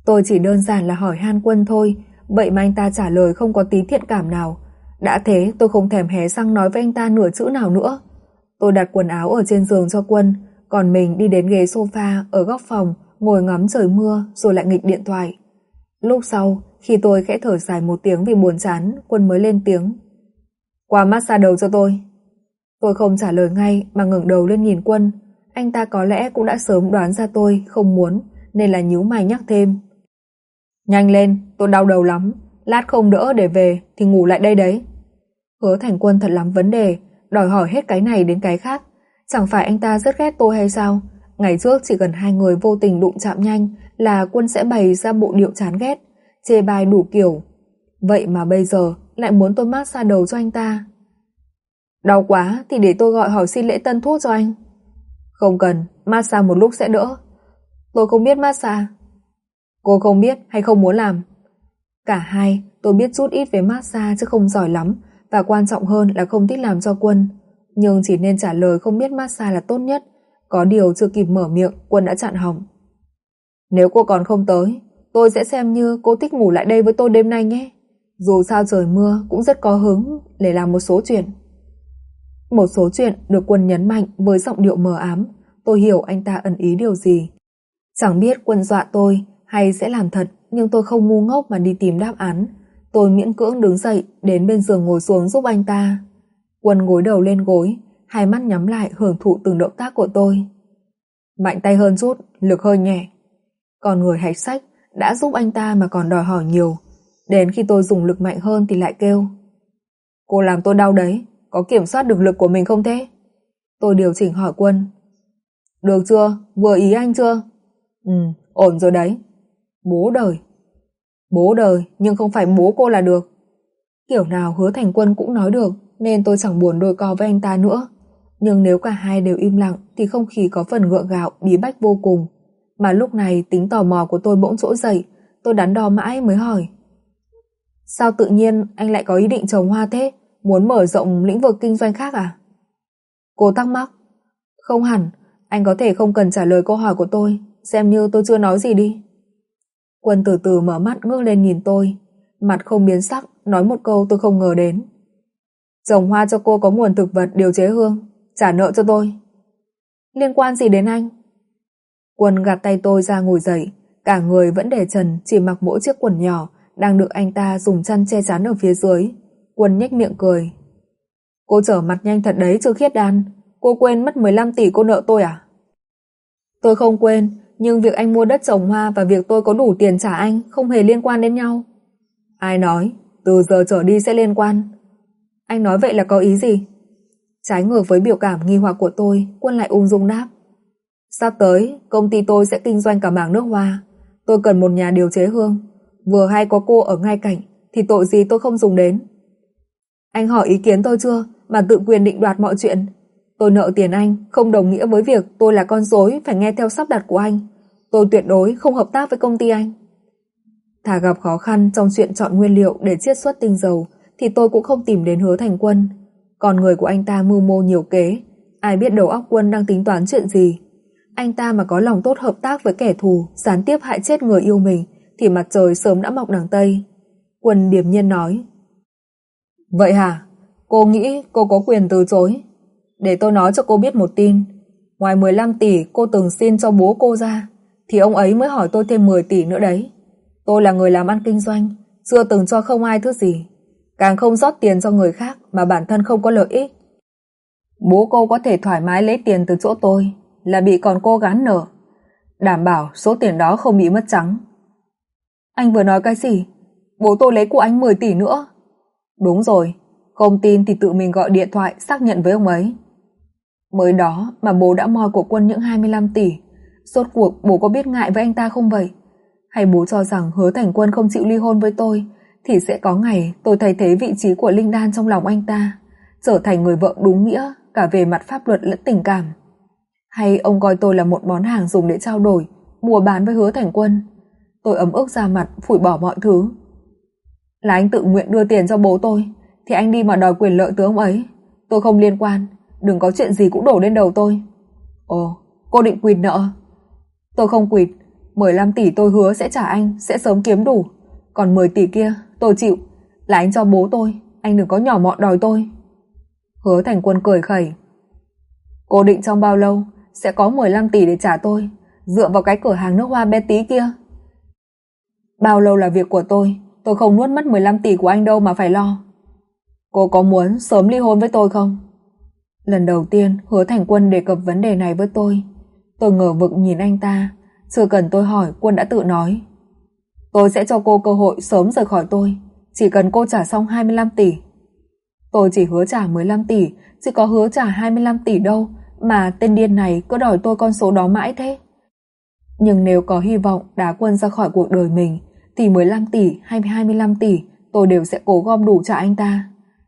Tôi chỉ đơn giản là hỏi han Quân thôi, vậy mà anh ta trả lời không có tí thiện cảm nào. Đã thế tôi không thèm hé răng nói với anh ta nửa chữ nào nữa. Tôi đặt quần áo ở trên giường cho Quân, còn mình đi đến ghế sofa ở góc phòng, ngồi ngắm trời mưa rồi lại nghịch điện thoại. Lúc sau, khi tôi khẽ thở dài một tiếng vì buồn chán, Quân mới lên tiếng. Qua massage đầu cho tôi. Tôi không trả lời ngay mà ngẩng đầu lên nhìn Quân. Anh ta có lẽ cũng đã sớm đoán ra tôi không muốn, nên là nhíu mày nhắc thêm. Nhanh lên, tôi đau đầu lắm, lát không đỡ để về thì ngủ lại đây đấy. Hứa Thành Quân thật lắm vấn đề, đòi hỏi hết cái này đến cái khác. Chẳng phải anh ta rất ghét tôi hay sao? Ngày trước chỉ cần hai người vô tình đụng chạm nhanh là Quân sẽ bày ra bộ điệu chán ghét, chê bai đủ kiểu. Vậy mà bây giờ lại muốn tôi massage đầu cho anh ta. Đau quá thì để tôi gọi hỏi xin lễ tân thuốc cho anh. Không cần, massage một lúc sẽ đỡ. Tôi không biết massage. Cô không biết hay không muốn làm? Cả hai, tôi biết chút ít về massage chứ không giỏi lắm, và quan trọng hơn là không thích làm cho Quân. Nhưng chỉ nên trả lời không biết massage là tốt nhất. Có điều chưa kịp mở miệng, Quân đã chặn họng. Nếu cô còn không tới, tôi sẽ xem như cô thích ngủ lại đây với tôi đêm nay nhé. Dù sao trời mưa cũng rất có hứng để làm một số chuyện. Một số chuyện được Quân nhấn mạnh với giọng điệu mờ ám. Tôi hiểu anh ta ẩn ý điều gì. Chẳng biết Quân dọa tôi hay sẽ làm thật, nhưng tôi không ngu ngốc mà đi tìm đáp án. Tôi miễn cưỡng đứng dậy, đến bên giường ngồi xuống giúp anh ta. Quân gối đầu lên gối, hai mắt nhắm lại hưởng thụ từng động tác của tôi. Mạnh tay hơn chút, lực hơi nhẹ. Còn người hạch sách đã giúp anh ta mà còn đòi hỏi nhiều. Đến khi tôi dùng lực mạnh hơn thì lại kêu. Cô làm tôi đau đấy, có kiểm soát được lực của mình không thế? Tôi điều chỉnh hỏi Quân. Được chưa? Vừa ý anh chưa? Ừ, ổn rồi đấy. Bố đời. Bố đời, nhưng không phải bố cô là được. Kiểu nào Hứa Thành Quân cũng nói được, nên tôi chẳng buồn đôi co với anh ta nữa. Nhưng nếu cả hai đều im lặng thì không khí có phần gượng gạo, bí bách vô cùng. Mà lúc này tính tò mò của tôi bỗng trỗi dậy. Tôi đắn đo mãi mới hỏi. Sao tự nhiên anh lại có ý định trồng hoa thế? Muốn mở rộng lĩnh vực kinh doanh khác à? Cô thắc mắc. Không hẳn, anh có thể không cần trả lời câu hỏi của tôi, xem như tôi chưa nói gì đi. Quân từ từ mở mắt ngước lên nhìn tôi, mặt không biến sắc, nói một câu tôi không ngờ đến. Trồng hoa cho cô có nguồn thực vật điều chế hương, trả nợ cho tôi. Liên quan gì đến anh? Quân gạt tay tôi ra ngồi dậy, cả người vẫn để trần, chỉ mặc mỗi chiếc quần nhỏ đang được anh ta dùng chăn che chắn ở phía dưới. Quân nhếch miệng cười. Cô trở mặt nhanh thật đấy Trư Khiết Đan, cô quên mất mười lăm tỷ cô nợ tôi à? Tôi không quên, nhưng việc anh mua đất trồng hoa và việc tôi có đủ tiền trả anh không hề liên quan đến nhau. Ai nói, từ giờ trở đi sẽ liên quan. Anh nói vậy là có ý gì? Trái ngược với biểu cảm nghi hoặc của tôi, Quân lại ung dung đáp. Sắp tới, công ty tôi sẽ kinh doanh cả mảng nước hoa. Tôi cần một nhà điều chế hương. Vừa hay có cô ở ngay cạnh, thì tội gì tôi không dùng đến. Anh hỏi ý kiến tôi chưa, mà tự quyền định đoạt mọi chuyện. Tôi nợ tiền anh, không đồng nghĩa với việc tôi là con rối phải nghe theo sắp đặt của anh. Tôi tuyệt đối không hợp tác với công ty anh. Thà gặp khó khăn trong chuyện chọn nguyên liệu để chiết xuất tinh dầu, thì tôi cũng không tìm đến Hứa Thành Quân. Còn người của anh ta mưu mô nhiều kế, ai biết đầu óc Quân đang tính toán chuyện gì. Anh ta mà có lòng tốt hợp tác với kẻ thù, gián tiếp hại chết người yêu mình, thì mặt trời sớm đã mọc đằng Tây. Quân điềm nhiên nói. Vậy hả? Cô nghĩ cô có quyền từ chối? Để tôi nói cho cô biết một tin. Ngoài mười lăm tỷ cô từng xin cho bố cô ra, thì ông ấy mới hỏi tôi thêm mười tỷ nữa đấy. Tôi là người làm ăn kinh doanh, chưa từng cho không ai thứ gì, càng không rót tiền cho người khác mà bản thân không có lợi ích. Bố cô có thể thoải mái lấy tiền từ chỗ tôi, là bị còn cô gán nợ, đảm bảo số tiền đó không bị mất trắng. Anh vừa nói cái gì? Bố tôi lấy của anh mười tỷ nữa? Đúng rồi, không tin thì tự mình gọi điện thoại xác nhận với ông ấy. Mới đó mà bố đã moi của Quân những hai mươi lăm tỷ. Rốt cuộc bố có biết ngại với anh ta không vậy? Hay bố cho rằng Hứa Thành Quân không chịu ly hôn với tôi, thì sẽ có ngày tôi thay thế vị trí của Linh Đan trong lòng anh ta, trở thành người vợ đúng nghĩa cả về mặt pháp luật lẫn tình cảm? Hay ông coi tôi là một món hàng dùng để trao đổi, mua bán với Hứa Thành Quân? Tôi ấm ức ra mặt, phủi bỏ mọi thứ. Là anh tự nguyện đưa tiền cho bố tôi, thì anh đi mà đòi quyền lợi từ ông ấy. Tôi không liên quan, đừng có chuyện gì cũng đổ lên đầu tôi. Ồ, cô định quỵt nợ? Tôi không quỵt, mười lăm tỷ tôi hứa sẽ trả anh, sẽ sớm kiếm đủ. Còn mười tỷ kia, tôi chịu. Là anh cho bố tôi, anh đừng có nhỏ mọn đòi tôi. Hứa Thành Quân cười khẩy. Cô định trong bao lâu sẽ có mười lăm tỷ để trả tôi, dựa vào cái cửa hàng nước hoa bé tí kia? Bao lâu là việc của tôi, tôi không nuốt mất mười lăm tỷ của anh đâu mà phải lo. Cô có muốn sớm ly hôn với tôi không? Lần đầu tiên Hứa Thành Quân đề cập vấn đề này với tôi. Tôi ngờ vực nhìn anh ta. Chưa cần tôi hỏi, Quân đã tự nói. Tôi sẽ cho cô cơ hội sớm rời khỏi tôi, chỉ cần cô trả xong hai mươi lăm tỷ. Tôi chỉ hứa trả mười lăm tỷ, chứ có hứa trả hai mươi lăm tỷ đâu mà tên điên này cứ đòi tôi con số đó mãi thế. Nhưng nếu có hy vọng đá Quân ra khỏi cuộc đời mình thì mười lăm tỷ hay hai mươi lăm tỷ tôi đều sẽ cố gom đủ trả anh ta.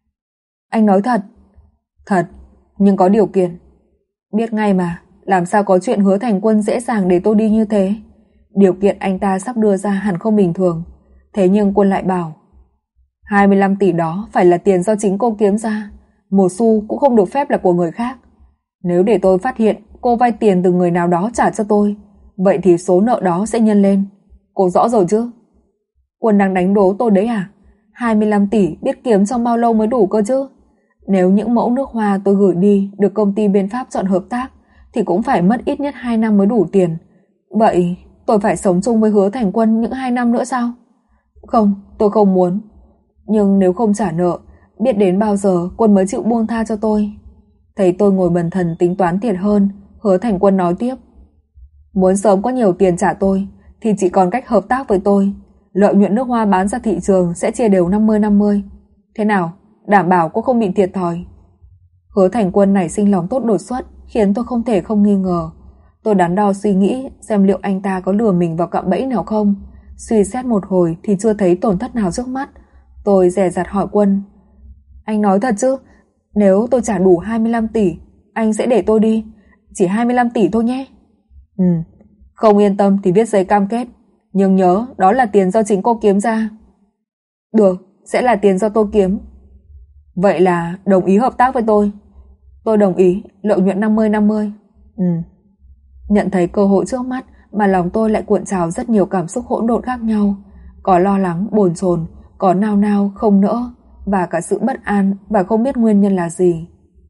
Anh nói thật? Thật, nhưng có điều kiện. Biết ngay mà, làm sao có chuyện Hứa Thành Quân dễ dàng để tôi đi như thế. Điều kiện anh ta sắp đưa ra hẳn không bình thường. Thế nhưng Quân lại bảo hai mươi lăm tỷ đó phải là tiền do chính cô kiếm ra, một xu cũng không được phép là của người khác. Nếu để tôi phát hiện cô vay tiền từ người nào đó trả cho tôi, vậy thì số nợ đó sẽ nhân lên. Cô rõ rồi chứ? Quân đang đánh đố tôi đấy à? hai mươi lăm tỷ biết kiếm trong bao lâu mới đủ cơ chứ? Nếu những mẫu nước hoa tôi gửi đi được công ty bên Pháp chọn hợp tác thì cũng phải mất ít nhất hai năm mới đủ tiền. Vậy tôi phải sống chung với Hứa Thành Quân những hai năm nữa sao? Không, tôi không muốn. Nhưng nếu không trả nợ, biết đến bao giờ Quân mới chịu buông tha cho tôi. Thấy tôi ngồi bần thần tính toán thiệt hơn, Hứa Thành Quân nói tiếp. Muốn sớm có nhiều tiền trả tôi thì chỉ còn cách hợp tác với tôi. Lợi nhuận nước hoa bán ra thị trường sẽ chia đều năm mươi năm mươi. Thế nào? Đảm bảo cô không bị thiệt thòi. Hứa Thành Quân nảy sinh lòng tốt đột xuất, khiến tôi không thể không nghi ngờ. Tôi đắn đo suy nghĩ xem liệu anh ta có lừa mình vào cạm bẫy nào không. Suy xét một hồi thì chưa thấy tổn thất nào trước mắt. Tôi dè dặt hỏi Quân. Anh nói thật chứ? Nếu tôi trả đủ hai mươi lăm tỷ, anh sẽ để tôi đi? Chỉ hai mươi lăm tỷ thôi nhé. Ừ, không yên tâm thì viết giấy cam kết. Nhưng nhớ đó là tiền do chính cô kiếm ra. Được, sẽ là tiền do tôi kiếm. Vậy là đồng ý hợp tác với tôi? Tôi đồng ý, lợi nhuận năm mươi năm mươi. Ừ. Nhận thấy cơ hội trước mắt mà lòng tôi lại cuộn trào rất nhiều cảm xúc hỗn độn khác nhau. Có lo lắng, bồn chồn, có nao nao, không nỡ, và cả sự bất an và không biết nguyên nhân là gì.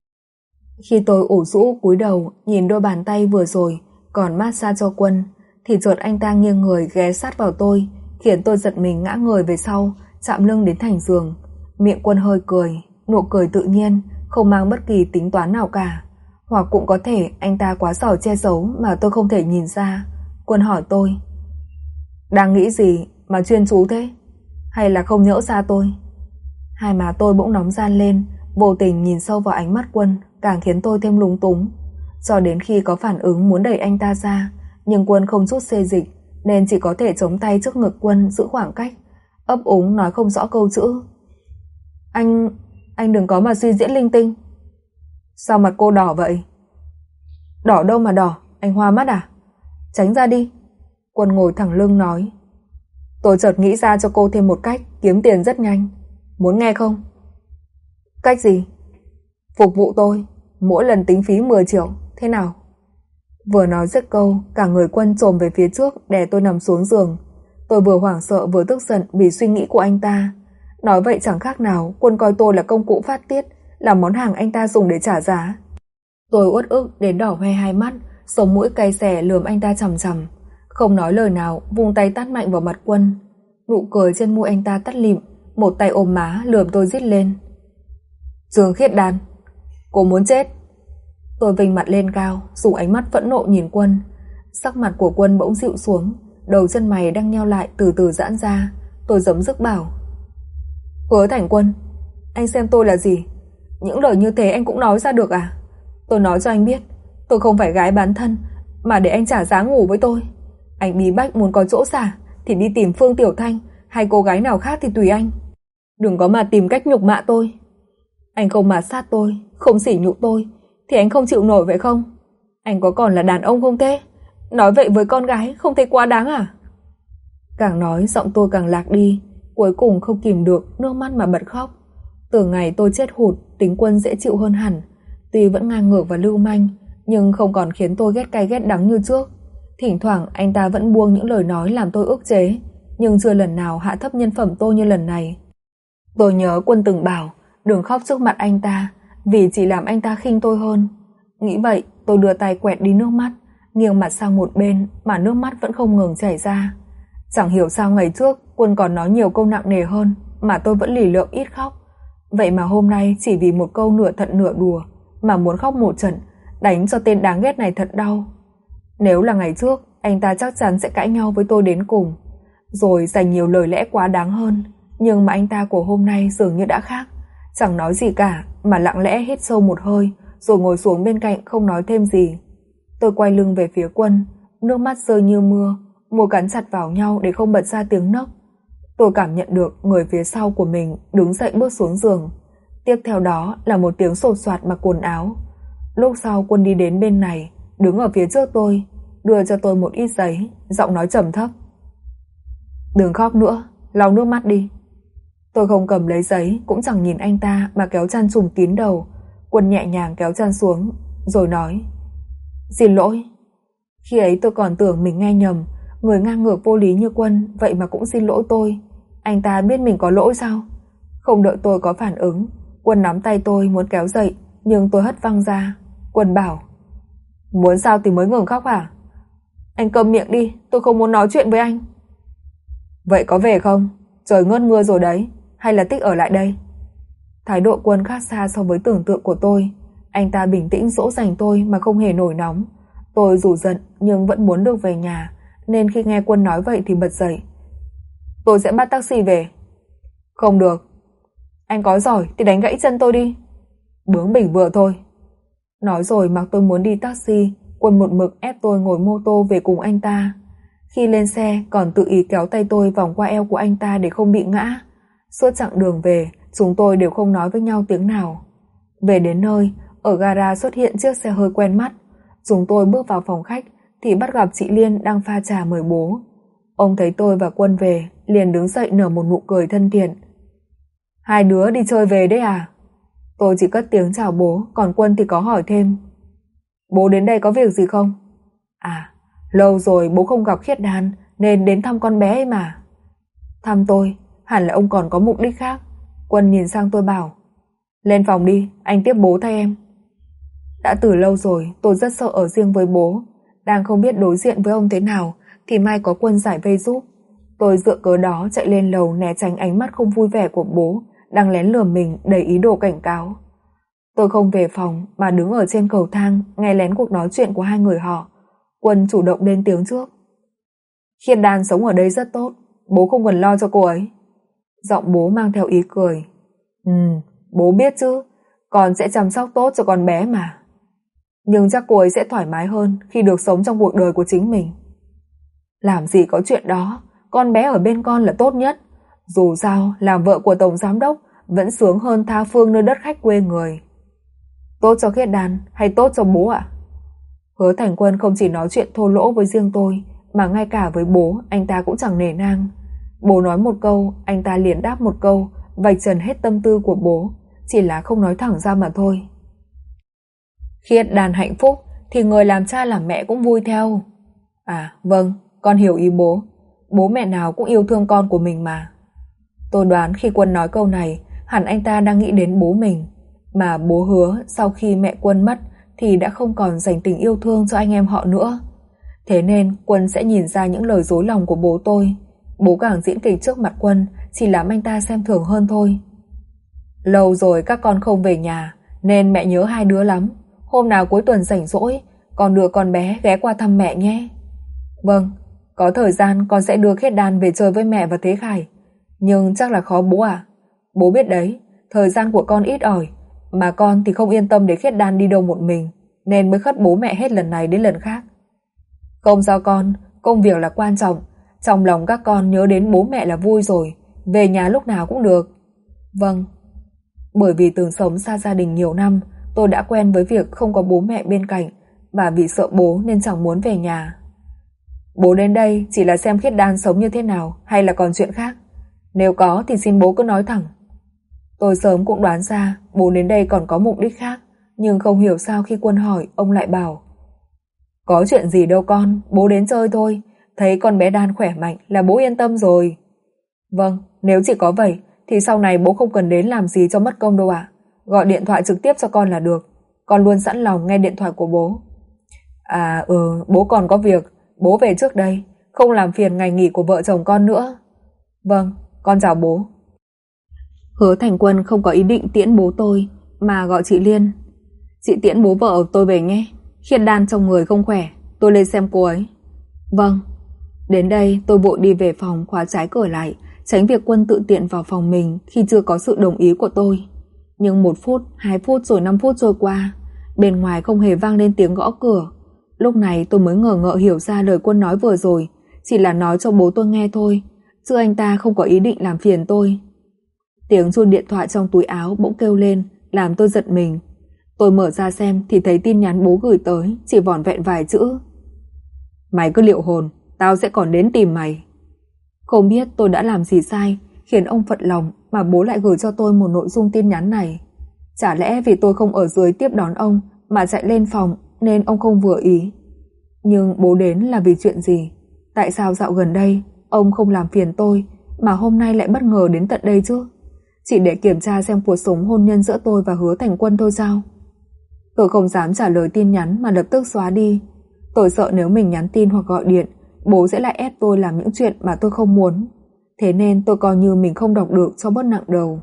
Khi tôi ủ rũ cúi đầu nhìn đôi bàn tay vừa rồi còn massage cho Quân, thì chợt anh ta nghiêng người ghé sát vào tôi, khiến tôi giật mình ngã người về sau, chạm lưng đến thành giường. Miệng Quân hơi cười, nụ cười tự nhiên, không mang bất kỳ tính toán nào cả. Hoặc cũng có thể anh ta quá giỏi che giấu mà tôi không thể nhìn ra. Quân hỏi tôi, đang nghĩ gì mà chuyên chú thế? Hay là không nhỡ ra tôi? Hai má tôi bỗng nóng ran lên, vô tình nhìn sâu vào ánh mắt Quân, càng khiến tôi thêm lúng túng. Cho đến khi có phản ứng muốn đẩy anh ta ra, nhưng Quân không chút xê dịch, nên chỉ có thể chống tay trước ngực Quân giữ khoảng cách, ấp úng nói không rõ câu chữ. Anh... anh đừng có mà suy diễn linh tinh. Sao mặt cô đỏ vậy? Đỏ đâu mà đỏ, anh hoa mắt à? Tránh ra đi. Quân ngồi thẳng lưng nói. Tôi chợt nghĩ ra cho cô thêm một cách kiếm tiền rất nhanh. Muốn nghe không? Cách gì? Phục vụ tôi, mỗi lần tính phí mười triệu, thế nào? Vừa nói dứt câu, cả người Quân chồm về phía trước đè tôi nằm xuống giường. Tôi vừa hoảng sợ vừa tức giận vì suy nghĩ của anh ta. Nói vậy chẳng khác nào Quân coi tôi là công cụ phát tiết, là món hàng anh ta dùng để trả giá. Tôi uất ức đến đỏ hoe hai mắt, sống mũi cay xè lườm anh ta chằm chằm, không nói lời nào, vung tay tát mạnh vào mặt Quân. Nụ cười trên môi anh ta tắt lịm, một tay ôm má lườm tôi rít lên. Dương Khiết Đan, cô muốn chết. Tôi vênh mặt lên cao, dùng ánh mắt phẫn nộ nhìn Quân. Sắc mặt của Quân bỗng dịu xuống, đầu chân mày đang nheo lại từ từ giãn ra. Tôi giấm dứt bảo. Hứa Thành Quân, anh xem tôi là gì? Những lời như thế anh cũng nói ra được à? Tôi nói cho anh biết, tôi không phải gái bán thân, mà để anh trả giá ngủ với tôi. Anh bí bách muốn có chỗ xả thì đi tìm Phương Tiểu Thanh hay cô gái nào khác thì tùy anh. Đừng có mà tìm cách nhục mạ tôi. Anh không mà sát tôi, không sỉ nhục tôi thì anh không chịu nổi vậy không? Anh có còn là đàn ông không thế? Nói vậy với con gái không thấy quá đáng à? Càng nói giọng tôi càng lạc đi, cuối cùng không kìm được nước mắt mà bật khóc. Từ ngày tôi chết hụt, tính Quân dễ chịu hơn hẳn. Tuy vẫn ngang ngược và lưu manh, nhưng không còn khiến tôi ghét cay ghét đắng như trước. Thỉnh thoảng anh ta vẫn buông những lời nói làm tôi ức chế, nhưng chưa lần nào hạ thấp nhân phẩm tôi như lần này. Tôi nhớ Quân từng bảo đừng khóc trước mặt anh ta, vì chỉ làm anh ta khinh tôi hơn. Nghĩ vậy, tôi đưa tay quẹt đi nước mắt, nghiêng mặt sang một bên mà nước mắt vẫn không ngừng chảy ra. Chẳng hiểu sao ngày trước Quân còn nói nhiều câu nặng nề hơn mà tôi vẫn lì lợm ít khóc. Vậy mà hôm nay chỉ vì một câu nửa thật nửa đùa mà muốn khóc một trận, đánh cho tên đáng ghét này thật đau. Nếu là ngày trước, anh ta chắc chắn sẽ cãi nhau với tôi đến cùng, rồi dành nhiều lời lẽ quá đáng hơn. Nhưng mà anh ta của hôm nay dường như đã khác, chẳng nói gì cả mà lặng lẽ hít sâu một hơi rồi ngồi xuống bên cạnh không nói thêm gì. Tôi quay lưng về phía Quân, nước mắt rơi như mưa, môi cắn chặt vào nhau để không bật ra tiếng nấc. Tôi cảm nhận được người phía sau của mình đứng dậy bước xuống giường. Tiếp theo đó là một tiếng sột soạt mặc quần áo. Lúc sau Quân đi đến bên này, đứng ở phía trước tôi, đưa cho tôi một ít giấy, giọng nói trầm thấp: "Đừng khóc nữa, lau nước mắt đi." Tôi không cầm lấy giấy, cũng chẳng nhìn anh ta mà kéo chăn trùm kín đầu. Quân nhẹ nhàng kéo chăn xuống, rồi nói: "Xin lỗi." Khi ấy tôi còn tưởng mình nghe nhầm, người ngang ngược vô lý như Quân vậy mà cũng xin lỗi tôi. Anh ta biết mình có lỗi sao? Không đợi tôi có phản ứng, Quân nắm tay tôi muốn kéo dậy, nhưng tôi hất văng ra. Quân bảo: "Muốn sao thì mới ngừng khóc hả? Anh câm miệng đi, tôi không muốn nói chuyện với anh." "Vậy có về không? Trời ngớt mưa rồi đấy, hay là thích ở lại đây?" Thái độ Quân khác xa so với tưởng tượng của tôi. Anh ta bình tĩnh dỗ dành tôi mà không hề nổi nóng. Tôi dù giận nhưng vẫn muốn được về nhà, nên khi nghe Quân nói vậy thì bật dậy: "Tôi sẽ bắt taxi về." "Không được." "Anh có giỏi thì đánh gãy chân tôi đi." "Bướng bỉnh vừa thôi." Nói rồi mặc tôi muốn đi taxi, Quân một mực ép tôi ngồi mô tô về cùng anh ta. Khi lên xe còn tự ý kéo tay tôi vòng qua eo của anh ta để không bị ngã. Suốt chặng đường về, chúng tôi đều không nói với nhau tiếng nào. Về đến nơi, ở gara xuất hiện chiếc xe hơi quen mắt. Chúng tôi bước vào phòng khách thì bắt gặp chị Liên đang pha trà mời bố. Ông thấy tôi và Quân về, liền đứng dậy nở một nụ cười thân thiện. "Hai đứa đi chơi về đấy à?" Tôi chỉ cất tiếng chào bố, còn Quân thì có hỏi thêm: "Bố đến đây có việc gì không?" "À, lâu rồi bố không gặp Khiết Đan nên đến thăm con bé ấy mà." "Thăm tôi? Hẳn là ông còn có mục đích khác." Quân nhìn sang tôi bảo: "Lên phòng đi, anh tiếp bố thay em." Đã từ lâu rồi tôi rất sợ ở riêng với bố, đang không biết đối diện với ông thế nào thì may có Quân giải vây giúp. Tôi dựa cớ đó chạy lên lầu né tránh ánh mắt không vui vẻ của bố đang lén lườm mình đầy ý đồ cảnh cáo. Tôi không về phòng mà đứng ở trên cầu thang nghe lén cuộc nói chuyện của hai người họ. Quân chủ động lên tiếng trước: "Khiết Đan sống ở đây rất tốt, bố không cần lo cho cô ấy." Giọng bố mang theo ý cười: "Ừ, bố biết chứ, con sẽ chăm sóc tốt cho con bé mà. Nhưng chắc cô ấy sẽ thoải mái hơn khi được sống trong cuộc đời của chính mình." "Làm gì có chuyện đó, con bé ở bên con là tốt nhất. Dù sao làm vợ của tổng giám đốc vẫn sướng hơn tha phương nơi đất khách quê người." "Tốt cho Khiết Đan hay tốt cho bố ạ?" Hứa Thành Quân không chỉ nói chuyện thô lỗ với riêng tôi mà ngay cả với bố anh ta cũng chẳng nể nang. Bố nói một câu, anh ta liền đáp một câu, vạch trần hết tâm tư của bố, chỉ là không nói thẳng ra mà thôi. Khiết Đan hạnh phúc thì người làm cha làm mẹ cũng vui theo. "À vâng, con hiểu ý bố. Bố mẹ nào cũng yêu thương con của mình mà." Tôi đoán khi Quân nói câu này, hẳn anh ta đang nghĩ đến bố mình, mà bố Hứa sau khi mẹ Quân mất thì đã không còn dành tình yêu thương cho anh em họ nữa. Thế nên Quân sẽ nhìn ra những lời dối lòng của bố tôi. Bố càng diễn kịch trước mặt Quân chỉ làm anh ta xem thường hơn thôi. "Lâu rồi các con không về nhà nên mẹ nhớ hai đứa lắm. Hôm nào cuối tuần rảnh rỗi con đưa con bé ghé qua thăm mẹ nhé." "Vâng, có thời gian con sẽ đưa Khiết Đan về chơi với mẹ và Thế Khải. Nhưng chắc là khó bố à? Bố biết đấy, thời gian của con ít ỏi, mà con thì không yên tâm để Khiết Đan đi đâu một mình, nên mới khất bố mẹ hết lần này đến lần khác." "Không sao con, công việc là quan trọng. Trong lòng các con nhớ đến bố mẹ là vui rồi, về nhà lúc nào cũng được." "Vâng." Bởi vì từng sống xa gia đình nhiều năm, tôi đã quen với việc không có bố mẹ bên cạnh, và vì sợ bố nên chẳng muốn về nhà. "Bố đến đây chỉ là xem Khiết Đan sống như thế nào hay là còn chuyện khác? Nếu có thì xin bố cứ nói thẳng." Tôi sớm cũng đoán ra bố đến đây còn có mục đích khác, nhưng không hiểu sao khi Quân hỏi ông lại bảo: Có chuyện gì đâu con, bố đến chơi thôi. Thấy con bé Đan khỏe mạnh là bố yên tâm rồi. Vâng, nếu chỉ có vậy thì sau này bố không cần đến làm gì cho mất công đâu ạ. Gọi điện thoại trực tiếp cho con là được. Con luôn sẵn lòng nghe điện thoại của bố. À ừ, bố còn có việc. Bố về trước đây, không làm phiền ngày nghỉ của vợ chồng con nữa. Vâng, con chào bố. Hứa Thành Quân không có ý định tiễn bố tôi, mà gọi chị Liên. Chị tiễn bố vợ tôi về nhé. Khiết Đan trong người không khỏe, tôi lên xem cô ấy. Vâng. Đến đây tôi vội đi về phòng khóa trái cửa lại, tránh việc Quân tự tiện vào phòng mình khi chưa có sự đồng ý của tôi. Nhưng một phút, hai phút rồi năm phút trôi qua, bên ngoài không hề vang lên tiếng gõ cửa. Lúc này tôi mới ngờ ngợ hiểu ra lời Quân nói vừa rồi chỉ là nói cho bố tôi nghe thôi, chứ anh ta không có ý định làm phiền tôi. Tiếng chuông điện thoại trong túi áo bỗng kêu lên, làm tôi giật mình. Tôi mở ra xem thì thấy tin nhắn bố gửi tới, chỉ vỏn vẹn vài chữ. Mày cứ liệu hồn, tao sẽ còn đến tìm mày. Không biết tôi đã làm gì sai khiến ông phật lòng mà bố lại gửi cho tôi một nội dung tin nhắn này. Chả lẽ vì tôi không ở dưới tiếp đón ông mà chạy lên phòng nên ông không vừa ý. Nhưng bố đến là vì chuyện gì? Tại sao dạo gần đây ông không làm phiền tôi mà hôm nay lại bất ngờ đến tận đây chứ? Chỉ để kiểm tra xem cuộc sống hôn nhân giữa tôi và Hứa Thành Quân thôi sao? Tôi không dám trả lời tin nhắn mà lập tức xóa đi. Tôi sợ nếu mình nhắn tin hoặc gọi điện, bố sẽ lại ép tôi làm những chuyện mà tôi không muốn. Thế nên tôi coi như mình không đọc được cho bớt nặng đầu.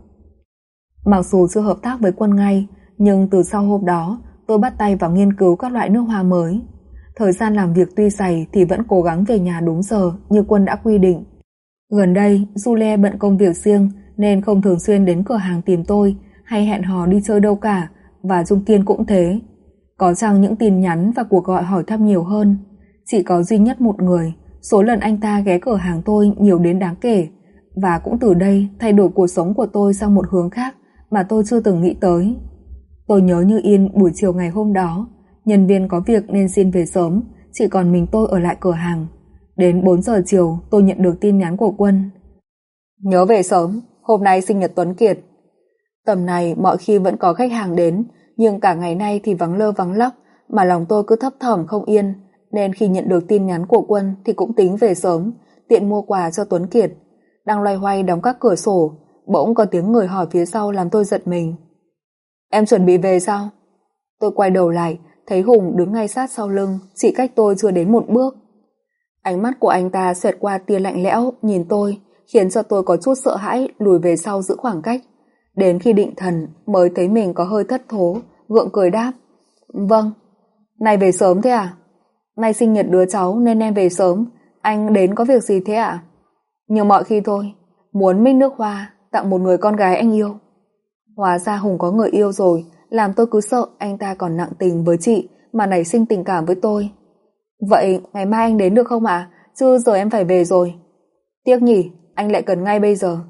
Mặc dù chưa hợp tác với Quân ngay, nhưng từ sau hôm đó tôi bắt tay vào nghiên cứu các loại nước hoa mới. Thời gian làm việc tuy dày thì vẫn cố gắng về nhà đúng giờ như Quân đã quy định. Gần đây Julie bận công việc riêng nên không thường xuyên đến cửa hàng tìm tôi hay hẹn hò đi chơi đâu cả, và Trung Kiên cũng thế. Có chăng những tin nhắn và cuộc gọi hỏi thăm nhiều hơn. Chỉ có duy nhất một người, số lần anh ta ghé cửa hàng tôi nhiều đến đáng kể, và cũng từ đây thay đổi cuộc sống của tôi sang một hướng khác mà tôi chưa từng nghĩ tới. Tôi nhớ như in buổi chiều ngày hôm đó, nhân viên có việc nên xin về sớm, chỉ còn mình tôi ở lại cửa hàng. Đến bốn giờ chiều tôi nhận được tin nhắn của Quân. Nhớ về sớm, hôm nay sinh nhật Tuấn Kiệt. Tầm này mọi khi vẫn có khách hàng đến, nhưng cả ngày nay thì vắng lơ vắng lắc, mà lòng tôi cứ thấp thỏm không yên, nên khi nhận được tin nhắn của Quân thì cũng tính về sớm, tiện mua quà cho Tuấn Kiệt. Đang loay hoay đóng các cửa sổ, bỗng có tiếng người hỏi phía sau làm tôi giật mình. Em chuẩn bị về sao? Tôi quay đầu lại, thấy Hùng đứng ngay sát sau lưng, chỉ cách tôi chưa đến một bước. Ánh mắt của anh ta xẹt qua tia lạnh lẽo nhìn tôi, khiến cho tôi có chút sợ hãi lùi về sau giữ khoảng cách. Đến khi định thần mới thấy mình có hơi thất thố, gượng cười đáp. Vâng. Này về sớm thế à? Nay sinh nhật đứa cháu nên em về sớm. Anh đến có việc gì thế ạ? À? Như mọi khi thôi, muốn mix nước hoa tặng một người con gái anh yêu. Hóa ra Hùng có người yêu rồi, làm tôi cứ sợ anh ta còn nặng tình với chị mà nảy sinh tình cảm với tôi. Vậy ngày mai anh đến được không ạ? À? Chứ giờ em phải về rồi. Tiếc nhỉ, anh lại cần ngay bây giờ.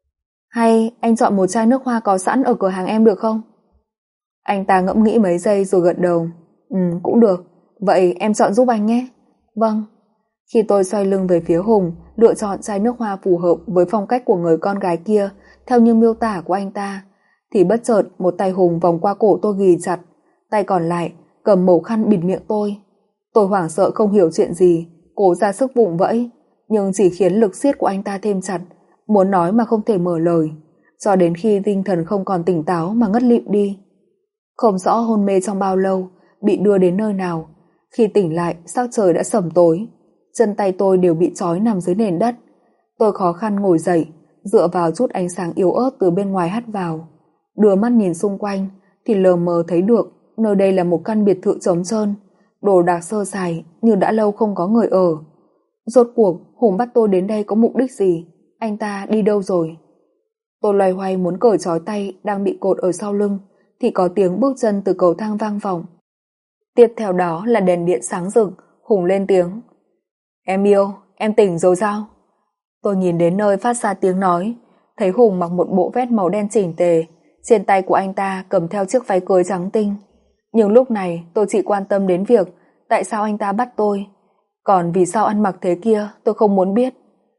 Hay anh chọn một chai nước hoa có sẵn ở cửa hàng em được không? Anh ta ngẫm nghĩ mấy giây rồi gật đầu. Ừ, cũng được. Vậy em chọn giúp anh nhé. Vâng. Khi tôi xoay lưng về phía Hùng, lựa chọn chai nước hoa phù hợp với phong cách của người con gái kia, theo như miêu tả của anh ta, thì bất chợt một tay Hùng vòng qua cổ tôi ghì chặt, tay còn lại cầm mẩu khăn bịt miệng tôi. Tôi hoảng sợ không hiểu chuyện gì, cố ra sức vùng vẫy, nhưng chỉ khiến lực siết của anh ta thêm chặt, muốn nói mà không thể mở lời, cho đến khi tinh thần không còn tỉnh táo mà ngất lịm đi. Không rõ hôn mê trong bao lâu, bị đưa đến nơi nào, khi tỉnh lại sắc trời đã sẩm tối, chân tay tôi đều bị trói nằm dưới nền đất. Tôi khó khăn ngồi dậy, dựa vào chút ánh sáng yếu ớt từ bên ngoài hắt vào, đưa mắt nhìn xung quanh thì lờ mờ thấy được nơi đây là một căn biệt thự trống trơn, đồ đạc sơ sài như đã lâu không có người ở. Rốt cuộc Hùng bắt tôi đến đây có mục đích gì? Anh ta đi đâu rồi? Tôi loay hoay muốn cởi trói tay đang bị cột ở sau lưng thì có tiếng bước chân từ cầu thang vang vọng. Tiếp theo đó là đèn điện sáng rực. Hùng lên tiếng. Em yêu, em tỉnh rồi sao? Tôi nhìn đến nơi phát ra tiếng nói, thấy Hùng mặc một bộ vest màu đen chỉnh tề, trên tay của anh ta cầm theo chiếc váy cưới trắng tinh. Nhưng lúc này tôi chỉ quan tâm đến việc tại sao anh ta bắt tôi, còn vì sao ăn mặc thế kia tôi không muốn biết.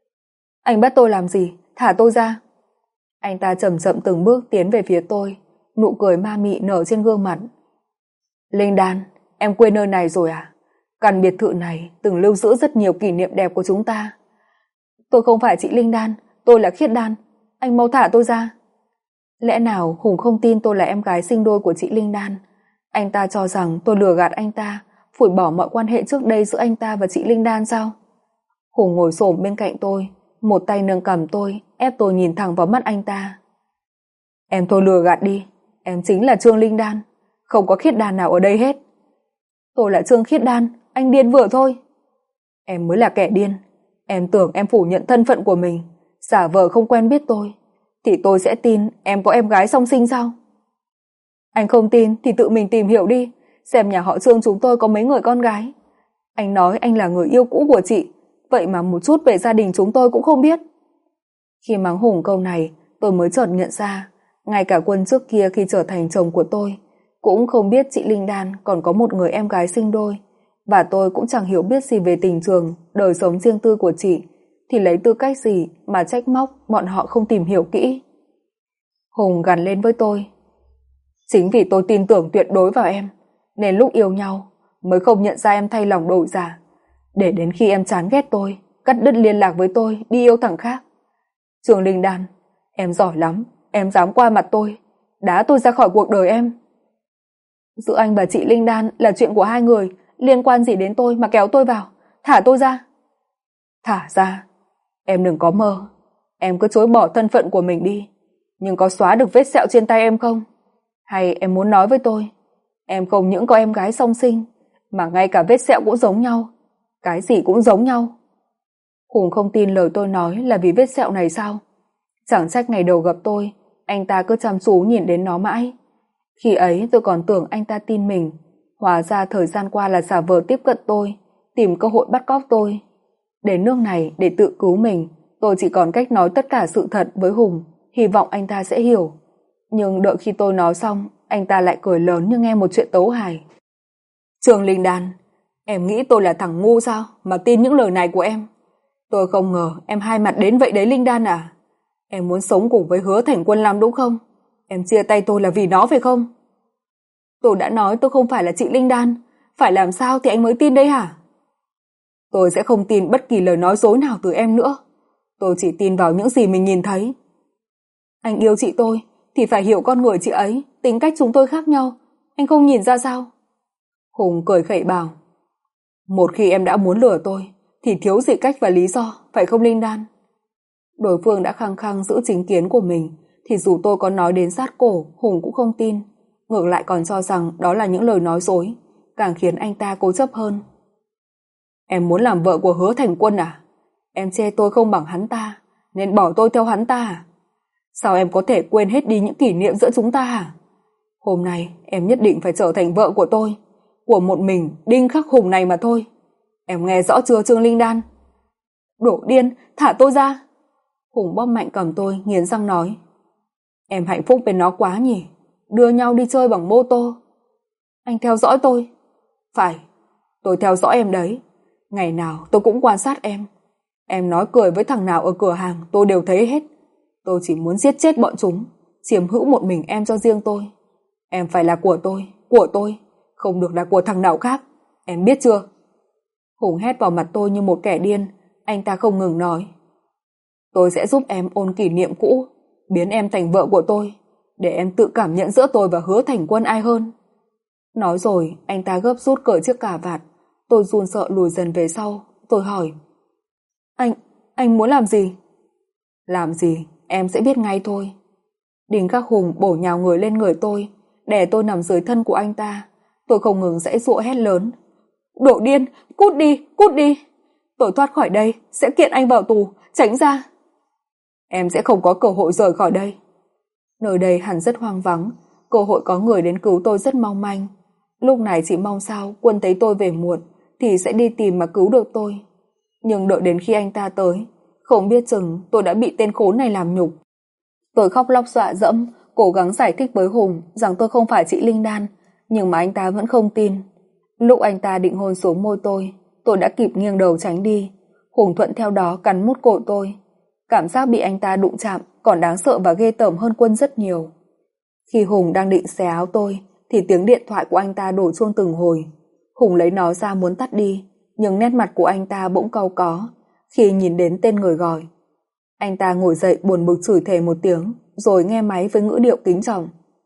Anh bắt tôi làm gì? Thả tôi ra. Anh ta chậm chậm từng bước tiến về phía tôi, nụ cười ma mị nở trên gương mặt. Linh Đan, em quên nơi này rồi à? Căn biệt thự này từng lưu giữ rất nhiều kỷ niệm đẹp của chúng ta. Tôi không phải chị Linh Đan, tôi là Khiết Đan, anh mau thả tôi ra. Lẽ nào Hùng không tin tôi là em gái sinh đôi của chị Linh Đan? Anh ta cho rằng tôi lừa gạt anh ta, phủi bỏ mọi quan hệ trước đây giữa anh ta và chị Linh Đan sao? Hùng ngồi xổm bên cạnh tôi, một tay nâng cằm tôi, ép tôi nhìn thẳng vào mắt anh ta. Em thôi lừa gạt đi, em chính là Trương Linh Đan, không có Khiết Đan nào ở đây hết. Tôi là Trương Khiết Đan, anh điên vừa thôi. Em mới là kẻ điên, em tưởng em phủ nhận thân phận của mình, giả vờ không quen biết tôi, thì tôi sẽ tin em có em gái song sinh sao? Anh không tin thì tự mình tìm hiểu đi, xem nhà họ Trương chúng tôi có mấy người con gái. Anh nói anh là người yêu cũ của chị, vậy mà một chút về gia đình chúng tôi cũng không biết. Khi mắng Hùng câu này, tôi mới chợt nhận ra, ngay cả Quân trước kia khi trở thành chồng của tôi, cũng không biết chị Linh Đan còn có một người em gái sinh đôi, và tôi cũng chẳng hiểu biết gì về tình trường, đời sống riêng tư của chị, thì lấy tư cách gì mà trách móc bọn họ không tìm hiểu kỹ. Hùng gằn lên với tôi. Chính vì tôi tin tưởng tuyệt đối vào em, nên lúc yêu nhau mới không nhận ra em thay lòng đổi dạ, để đến khi em chán ghét tôi, cắt đứt liên lạc với tôi, đi yêu thằng khác. Trương Linh Đan, em giỏi lắm, em dám qua mặt tôi, đá tôi ra khỏi cuộc đời em. Giữa anh và chị Linh Đan là chuyện của hai người, liên quan gì đến tôi mà kéo tôi vào, thả tôi ra. Thả ra? Em đừng có mơ, em cứ chối bỏ thân phận của mình đi, nhưng có xóa được vết sẹo trên tay em không? Hay em muốn nói với tôi, em không những có em gái song sinh, mà ngay cả vết sẹo cũng giống nhau, cái gì cũng giống nhau. Hùng không tin lời tôi nói là vì vết sẹo này sao? Chẳng trách ngày đầu gặp tôi, anh ta cứ chăm chú nhìn đến nó mãi. Khi ấy tôi còn tưởng anh ta tin mình, hóa ra thời gian qua là giả vờ tiếp cận tôi, tìm cơ hội bắt cóc tôi. Đến nước này để tự cứu mình, tôi chỉ còn cách nói tất cả sự thật với Hùng, hy vọng anh ta sẽ hiểu. Nhưng đợi khi tôi nói xong, anh ta lại cười lớn như nghe một chuyện tấu hài. Trương Linh Đan, em nghĩ tôi là thằng ngu sao mà tin những lời này của em? Tôi không ngờ em hai mặt đến vậy đấy Linh Đan à? Em muốn sống cùng với Hứa Thành Quân lắm đúng không? Em chia tay tôi là vì nó phải không? Tôi đã nói tôi không phải là chị Linh Đan, phải làm sao thì anh mới tin đấy hả? Tôi sẽ không tin bất kỳ lời nói dối nào từ em nữa. Tôi chỉ tin vào những gì mình nhìn thấy. Anh yêu chị tôi thì phải hiểu con người chị ấy, tính cách chúng tôi khác nhau, anh không nhìn ra sao? Hùng cười khẩy bảo. Một khi em đã muốn lừa tôi thì thiếu gì cách và lý do, phải không Linh Đan? Đối phương đã khăng khăng giữ chính kiến của mình, thì dù tôi có nói đến sát cổ, Hùng cũng không tin, ngược lại còn cho rằng đó là những lời nói dối, càng khiến anh ta cố chấp hơn. Em muốn làm vợ của Hứa Thành Quân à? Em chê tôi không bằng hắn ta, nên bỏ tôi theo hắn ta à? Sao em có thể quên hết đi những kỷ niệm giữa chúng ta hả? Hôm nay em nhất định phải trở thành vợ của tôi, của một mình Đinh Khắc Hùng này mà thôi. Em nghe rõ chưa Trương Linh Đan? Đổ điên, thả tôi ra. Hùng bóp mạnh cầm tôi, nghiến răng nói. Em hạnh phúc bên nó quá nhỉ, đưa nhau đi chơi bằng mô tô. Anh theo dõi tôi. Phải, tôi theo dõi em đấy. Ngày nào tôi cũng quan sát em. Em nói cười với thằng nào ở cửa hàng tôi đều thấy hết. Tôi chỉ muốn giết chết bọn chúng, chiếm hữu một mình em cho riêng tôi. Em phải là của tôi, của tôi, không được là của thằng nào khác. Em biết chưa? Hùng hét vào mặt tôi như một kẻ điên. Anh ta không ngừng nói. Tôi sẽ giúp em ôn kỷ niệm cũ, biến em thành vợ của tôi, để em tự cảm nhận giữa tôi và Hứa Thành Quân ai hơn. Nói rồi, anh ta gấp rút cởi chiếc cà vạt. Tôi run sợ lùi dần về sau. Tôi hỏi. Anh, anh muốn làm gì? Làm gì, em sẽ biết ngay thôi. Đinh Khắc Hùng bổ nhào người lên người tôi, đè tôi nằm dưới thân của anh ta. Tôi không ngừng giãy giụa hét lớn. Đồ điên, cút đi, cút đi. Tôi thoát khỏi đây, sẽ kiện anh vào tù, tránh ra. Em sẽ không có cơ hội rời khỏi đây. Nơi đây hẳn rất hoang vắng, cơ hội có người đến cứu tôi rất mong manh. Lúc này chỉ mong sao Quân thấy tôi về muộn thì sẽ đi tìm mà cứu được tôi. Nhưng đợi đến khi anh ta tới, không biết chừng tôi đã bị tên khốn này làm nhục. Tôi khóc lóc dọa dẫm, cố gắng giải thích với Hùng rằng tôi không phải chị Linh Đan, nhưng mà anh ta vẫn không tin. Lúc anh ta định hôn xuống môi tôi, tôi đã kịp nghiêng đầu tránh đi. Hùng thuận theo đó cắn mút cổ tôi. Cảm giác bị anh ta đụng chạm còn đáng sợ và ghê tởm hơn Quân rất nhiều. Khi Hùng đang định xé áo tôi thì tiếng điện thoại của anh ta đổ chuông từng hồi. Hùng lấy nó ra muốn tắt đi, nhưng nét mặt của anh ta bỗng cau có khi nhìn đến tên người gọi. Anh ta ngồi dậy buồn bực chửi thề một tiếng, rồi nghe máy với ngữ điệu kính trọng.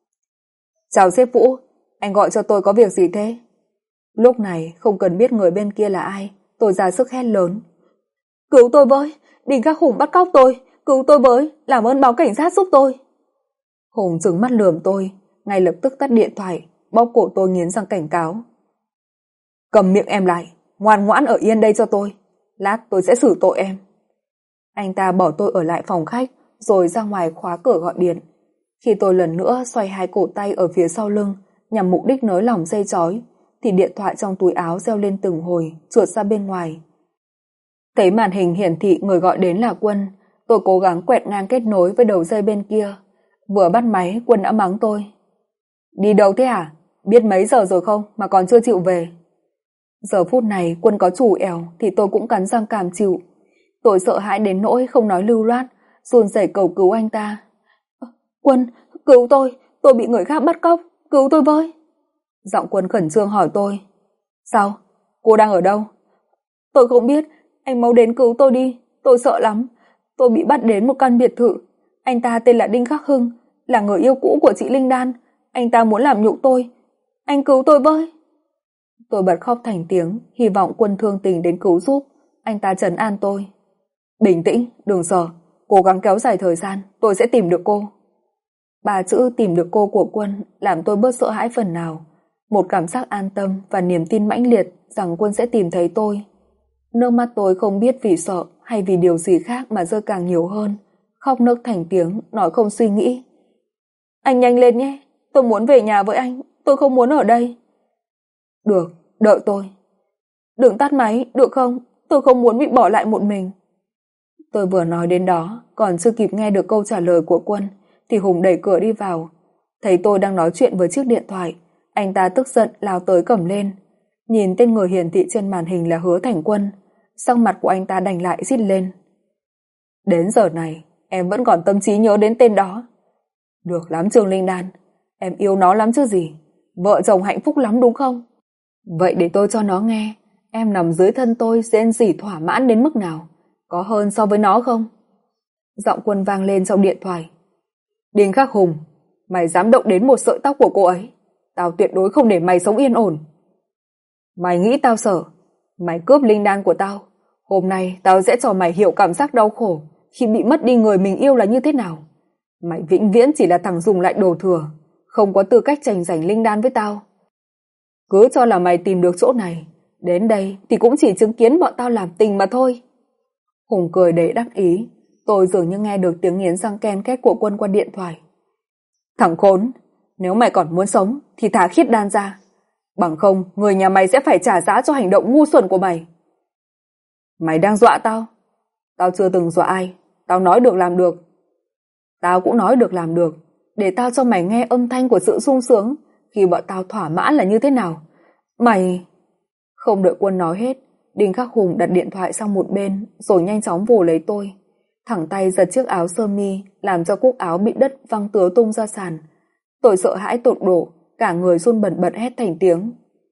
Chào sếp Vũ, anh gọi cho tôi có việc gì thế? Lúc này không cần biết người bên kia là ai, tôi ra sức hét lớn. Cứu tôi với, Đinh Khắc Hùng bắt cóc tôi, cứu tôi với, làm ơn báo cảnh sát giúp tôi. Hùng trừng mắt lườm tôi, ngay lập tức tắt điện thoại, bóp cổ tôi nghiến răng cảnh cáo. Cầm miệng em lại, ngoan ngoãn ở yên đây cho tôi, lát tôi sẽ xử tội em. Anh ta bỏ tôi ở lại phòng khách, rồi ra ngoài khóa cửa gọi điện. Khi tôi lần nữa xoay hai cổ tay ở phía sau lưng, nhằm mục đích nới lỏng dây chói, thì điện thoại trong túi áo reo lên từng hồi, trượt ra bên ngoài. Thấy màn hình hiển thị người gọi đến là Quân, tôi cố gắng quẹt ngang kết nối với đầu dây bên kia. Vừa bắt máy, Quân đã mắng tôi. Đi đâu thế hả? Biết mấy giờ rồi không mà còn chưa chịu về? Giờ phút này Quân có chủ ẻo thì tôi cũng cắn răng cam chịu. Tôi sợ hãi đến nỗi không nói lưu loát, run rẩy cầu cứu anh ta. Quân, cứu tôi, tôi bị người khác bắt cóc, cứu tôi với. Giọng Quân khẩn trương hỏi tôi. Sao? Cô đang ở đâu? Tôi không biết, anh mau đến cứu tôi đi, tôi sợ lắm. Tôi bị bắt đến một căn biệt thự. Anh ta tên là Đinh Khắc Hưng, là người yêu cũ của chị Linh Đan. Anh ta muốn làm nhục tôi. Anh cứu tôi với. Tôi bật khóc thành tiếng, hy vọng Quân thương tình đến cứu giúp. Anh ta trấn an tôi. Bình tĩnh, đừng sợ, cố gắng kéo dài thời gian, tôi sẽ tìm được cô. Ba chữ tìm được cô của Quân làm tôi bớt sợ hãi phần nào. Một cảm giác an tâm và niềm tin mãnh liệt rằng Quân sẽ tìm thấy tôi. Nước mắt tôi không biết vì sợ hay vì điều gì khác mà rơi càng nhiều hơn. Khóc nức thành tiếng, nói không suy nghĩ. Anh nhanh lên nhé, tôi muốn về nhà với anh, tôi không muốn ở đây. Được, đợi tôi. Đừng tắt máy, được không? Tôi không muốn bị bỏ lại một mình. Tôi vừa nói đến đó, còn chưa kịp nghe được câu trả lời của Quân, thì Hùng đẩy cửa đi vào. Thấy tôi đang nói chuyện với chiếc điện thoại, anh ta tức giận lao tới cầm lên. Nhìn tên người hiển thị trên màn hình là Hứa Thành Quân, sắc mặt của anh ta đành lại rít lên. Đến giờ này, em vẫn còn tâm trí nhớ đến tên đó. Được lắm Trương Linh Đan, em yêu nó lắm chứ gì. Vợ chồng hạnh phúc lắm đúng không? Vậy để tôi cho nó nghe, em nằm dưới thân tôi rên rỉ thỏa mãn đến mức nào. Có hơn so với nó không? Giọng Quân vang lên trong điện thoại. Đinh Khắc Hùng, mày dám động đến một sợi tóc của cô ấy, tao tuyệt đối không để mày sống yên ổn. Mày nghĩ tao sợ? Mày cướp linh đan của tao. Hôm nay tao sẽ cho mày hiểu cảm giác đau khổ khi bị mất đi người mình yêu là như thế nào. Mày vĩnh viễn chỉ là thằng dùng lại đồ thừa, không có tư cách tranh giành linh đan với tao. Cứ cho là mày tìm được chỗ này, đến đây thì cũng chỉ chứng kiến bọn tao làm tình mà thôi. Hùng cười đầy đắc ý. Tôi dường như nghe được tiếng nghiến răng ken két của Quân qua điện thoại. Thằng khốn, nếu mày còn muốn sống thì thả khiết đan ra. Bằng không, người nhà mày sẽ phải trả giá cho hành động ngu xuẩn của mày. Mày đang dọa tao? Tao chưa từng dọa ai. Tao nói được làm được. Tao cũng nói được làm được. Để tao cho mày nghe âm thanh của sự sung sướng khi bọn tao thỏa mãn là như thế nào. Mày... Không đợi Quân nói hết, Đinh Khắc Hùng đặt điện thoại sang một bên rồi nhanh chóng vồ lấy tôi. Thẳng tay giật chiếc áo sơ mi làm cho cúc áo bị đất văng tứa tung ra sàn. Tôi sợ hãi tột độ, cả người run bần bật hét thành tiếng.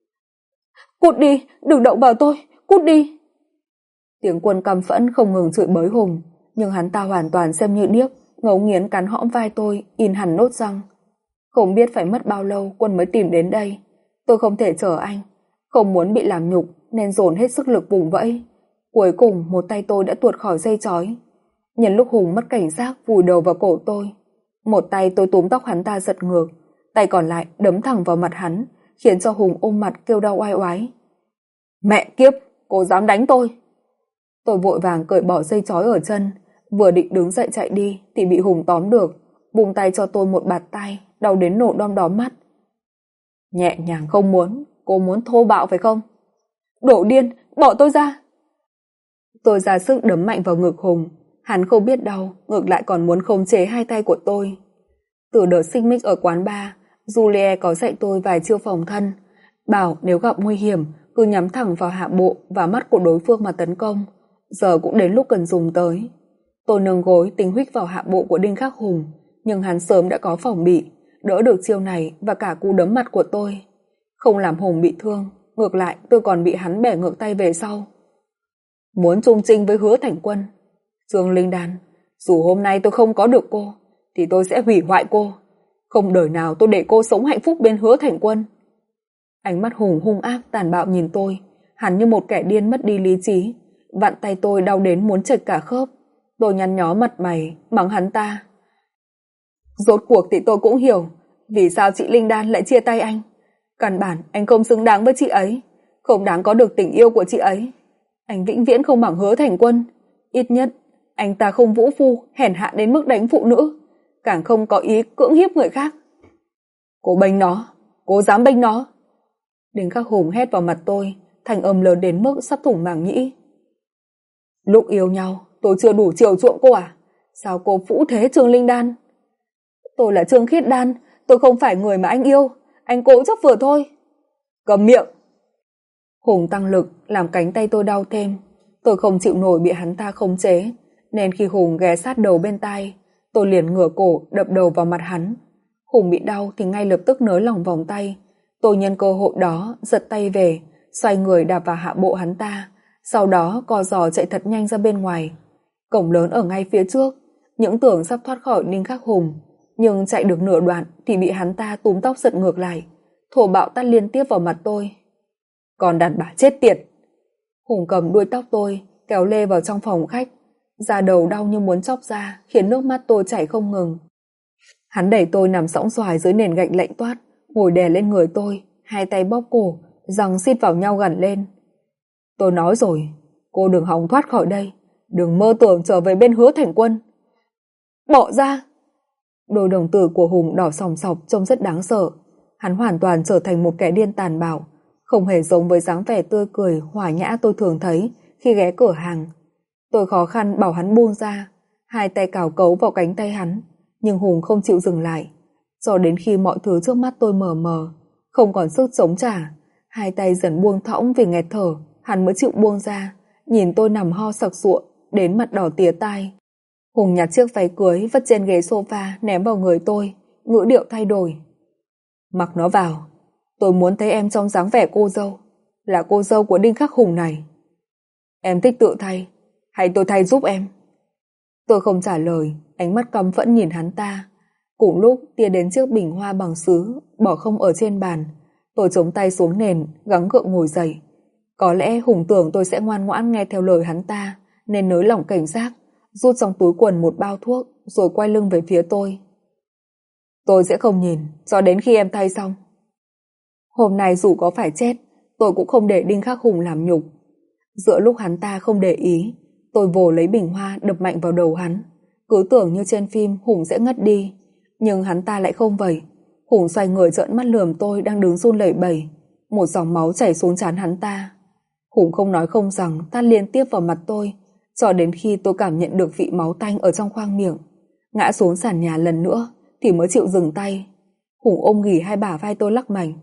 Cút đi, đừng động vào tôi, cút đi. Tiếng Quân căm phẫn không ngừng chửi bới Hùng, nhưng hắn ta hoàn toàn xem như điếc, ngấu nghiến cắn hõm vai tôi, in hẳn nốt răng. Không biết phải mất bao lâu Quân mới tìm đến đây. Tôi không thể chờ anh, không muốn bị làm nhục nên dồn hết sức lực vùng vẫy. Cuối cùng một tay tôi đã tuột khỏi dây chói. Nhân lúc Hùng mất cảnh giác vùi đầu vào cổ tôi, một tay tôi túm tóc hắn ta giật ngược, tay còn lại đấm thẳng vào mặt hắn, khiến cho Hùng ôm mặt kêu đau oai oái. Mẹ kiếp, cô dám đánh tôi. Tôi vội vàng cởi bỏ dây chói ở chân, vừa định đứng dậy chạy đi thì bị Hùng tóm được, bung tay cho tôi một bạt tay, đau đến nổ đom đóm mắt. Nhẹ nhàng không muốn, cô muốn thô bạo phải không? Đổ điên, bỏ tôi ra. Tôi ra sức đấm mạnh vào ngực Hùng. Hắn không biết đau, ngược lại còn muốn khống chế hai tay của tôi. Từ đợt xích mích ở quán bar, Julie có dạy tôi vài chiêu phòng thân, bảo nếu gặp nguy hiểm cứ nhắm thẳng vào hạ bộ và mắt của đối phương mà tấn công. Giờ cũng đến lúc cần dùng tới. Tôi nâng gối tính huých vào hạ bộ của Đinh Khắc Hùng, nhưng hắn sớm đã có phòng bị, đỡ được chiêu này và cả cú đấm mặt của tôi. Không làm Hùng bị thương, ngược Ngược lại tôi còn bị hắn bẻ ngược tay về sau. Muốn chung chinh với Hứa Thành Quân. Trương Linh Đan, dù hôm nay tôi không có được cô, thì tôi sẽ hủy hoại cô. Không đời nào tôi để cô sống hạnh phúc bên Hứa Thành Quân. Ánh mắt Hùng hung ác tàn bạo nhìn tôi, hắn như một kẻ điên mất đi lý trí. Vặn tay tôi đau đến muốn chệch cả khớp. Tôi nhăn nhó mặt mày, mắng hắn ta. Rốt cuộc thì tôi cũng hiểu vì sao chị Linh Đan lại chia tay anh. Căn bản anh không xứng đáng với chị ấy, không đáng có được tình yêu của chị ấy. Anh vĩnh viễn không bằng Hứa Thành Quân. Ít nhất anh ta không vũ phu hèn hạ đến mức đánh phụ nữ, càng không có ý cưỡng hiếp người khác. Cô bênh nó, cô dám bênh nó. Đinh Khắc Hùng hét vào mặt tôi, thành âm lớn đến mức sắp thủng màng nhĩ. Lúc yêu nhau tôi chưa đủ chiều chuộng cô à? Sao cô phũ thế Trương Linh Đan? Tôi là Trương Khiết Đan, tôi không phải người mà anh yêu. Anh cố chấp vừa thôi. Cầm miệng. Hùng tăng lực làm cánh tay tôi đau thêm. Tôi không chịu nổi bị hắn ta khống chế, nên khi Hùng ghé sát đầu bên tai, tôi liền ngửa cổ đập đầu vào mặt hắn. Hùng bị đau thì ngay lập tức nới lỏng vòng tay. Tôi nhân cơ hội đó giật tay về, xoay người đạp vào hạ bộ hắn ta, sau đó co giò chạy thật nhanh ra bên ngoài. Cổng lớn ở ngay phía trước, những tưởng sắp thoát khỏi Đinh Khắc Hùng, nhưng chạy được nửa đoạn thì bị hắn ta túm tóc giật ngược lại, thô bạo tát liên tiếp vào mặt tôi. Còn đàn bà chết tiệt! Hùng cầm đuôi tóc tôi kéo lê vào trong phòng khách, da đầu đau như muốn chóc ra, khiến nước mắt tôi chảy không ngừng. Hắn đẩy tôi nằm sõng xoài dưới nền gạch lạnh toát, ngồi đè lên người tôi, hai tay bóp cổ, răng xít vào nhau gằn lên. Tôi nói rồi, cô đừng hòng thoát khỏi đây, đừng mơ tưởng trở về bên Hứa Thành Quân. Bỏ ra! Đôi đồng tử của Hùng đỏ sòng sọc trông rất đáng sợ. Hắn hoàn toàn trở thành một kẻ điên tàn bạo, không hề giống với dáng vẻ tươi cười hòa nhã tôi thường thấy khi ghé cửa hàng. Tôi khó khăn bảo hắn buông ra, hai tay cào cấu vào cánh tay hắn, nhưng Hùng không chịu dừng lại. Cho đến khi mọi thứ trước mắt tôi mờ mờ, không còn sức chống trả, hai tay dần buông thõng vì nghẹt thở, hắn mới chịu buông ra, nhìn tôi nằm ho sặc sụa, đến mặt đỏ tía tai. Hùng nhặt chiếc váy cưới vất trên ghế sofa ném vào người tôi, ngữ điệu thay đổi. Mặc nó vào, tôi muốn thấy em trong dáng vẻ cô dâu, là cô dâu của Đinh Khắc Hùng này. Em thích tự thay, hay tôi thay giúp em? Tôi không trả lời, ánh mắt căm phẫn nhìn hắn ta. Cùng lúc tia đến chiếc bình hoa bằng sứ bỏ không ở trên bàn. Tôi chống tay xuống nền, gắng gượng ngồi dậy. Có lẽ Hùng tưởng tôi sẽ ngoan ngoãn nghe theo lời hắn ta, nên nới lỏng cảnh giác, rút trong túi quần một bao thuốc rồi quay lưng về phía tôi. Tôi sẽ không nhìn cho đến khi em thay xong. Hôm nay dù có phải chết, tôi cũng không để Đinh Khắc Hùng làm nhục. Giữa lúc hắn ta không để ý, tôi vồ lấy bình hoa đập mạnh vào đầu hắn. Cứ tưởng như trên phim Hùng sẽ ngất đi, nhưng hắn ta lại không vậy. Hùng xoay người trợn mắt lườm tôi đang đứng run lẩy bẩy. Một dòng máu chảy xuống trán hắn ta. Hùng không nói không rằng tát liên tiếp vào mặt tôi, cho đến khi tôi cảm nhận được vị máu tanh ở trong khoang miệng. Ngã xuống sàn nhà lần nữa thì mới chịu dừng tay. Hùng ôm ghì hai bả vai tôi lắc mạnh.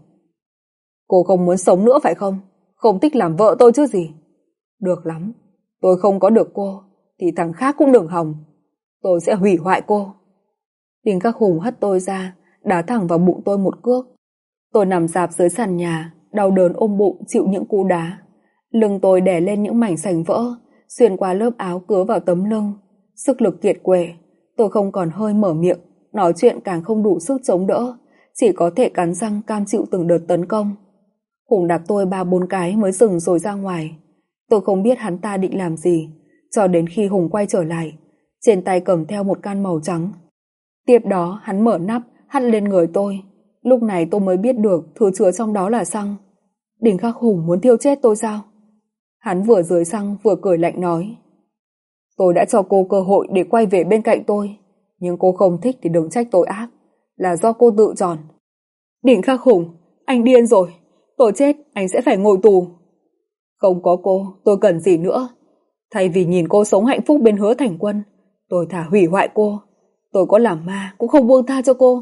Cô không muốn sống nữa phải không? Không thích làm vợ tôi chứ gì? Được lắm, tôi không có được cô thì thằng khác cũng đừng hòng. Tôi sẽ hủy hoại cô. Đinh Khắc Hùng hất tôi ra, đá thẳng vào bụng tôi một cước. Tôi nằm rạp dưới sàn nhà, đau đớn ôm bụng chịu những cú đá. Lưng tôi đè lên những mảnh sành vỡ, xuyên qua lớp áo cứa vào tấm lưng. Sức lực kiệt quệ, tôi không còn hơi mở miệng, nói chuyện càng không đủ sức chống đỡ, chỉ có thể cắn răng cam chịu từng đợt tấn công. Hùng đạp tôi ba bốn cái mới dừng rồi ra ngoài. Tôi không biết hắn ta định làm gì, cho đến khi Hùng quay trở lại, trên tay cầm theo một can màu trắng. Tiếp đó hắn mở nắp hắt lên người tôi. Lúc này tôi mới biết được thứ chứa trong đó là xăng. Đinh Khắc Hùng muốn thiêu chết tôi sao? Hắn vừa dưới xăng vừa cười lạnh nói. Tôi đã cho cô cơ hội để quay về bên cạnh tôi, nhưng cô không thích thì đừng trách tôi ác, là do cô tự chọn. Đinh Khắc Hùng, anh điên rồi, tôi chết anh sẽ phải ngồi tù. Không có cô tôi cần gì nữa. Thay vì nhìn cô sống hạnh phúc bên Hứa Thành Quân, tôi thà hủy hoại cô. Tôi có làm ma cũng không buông tha cho cô.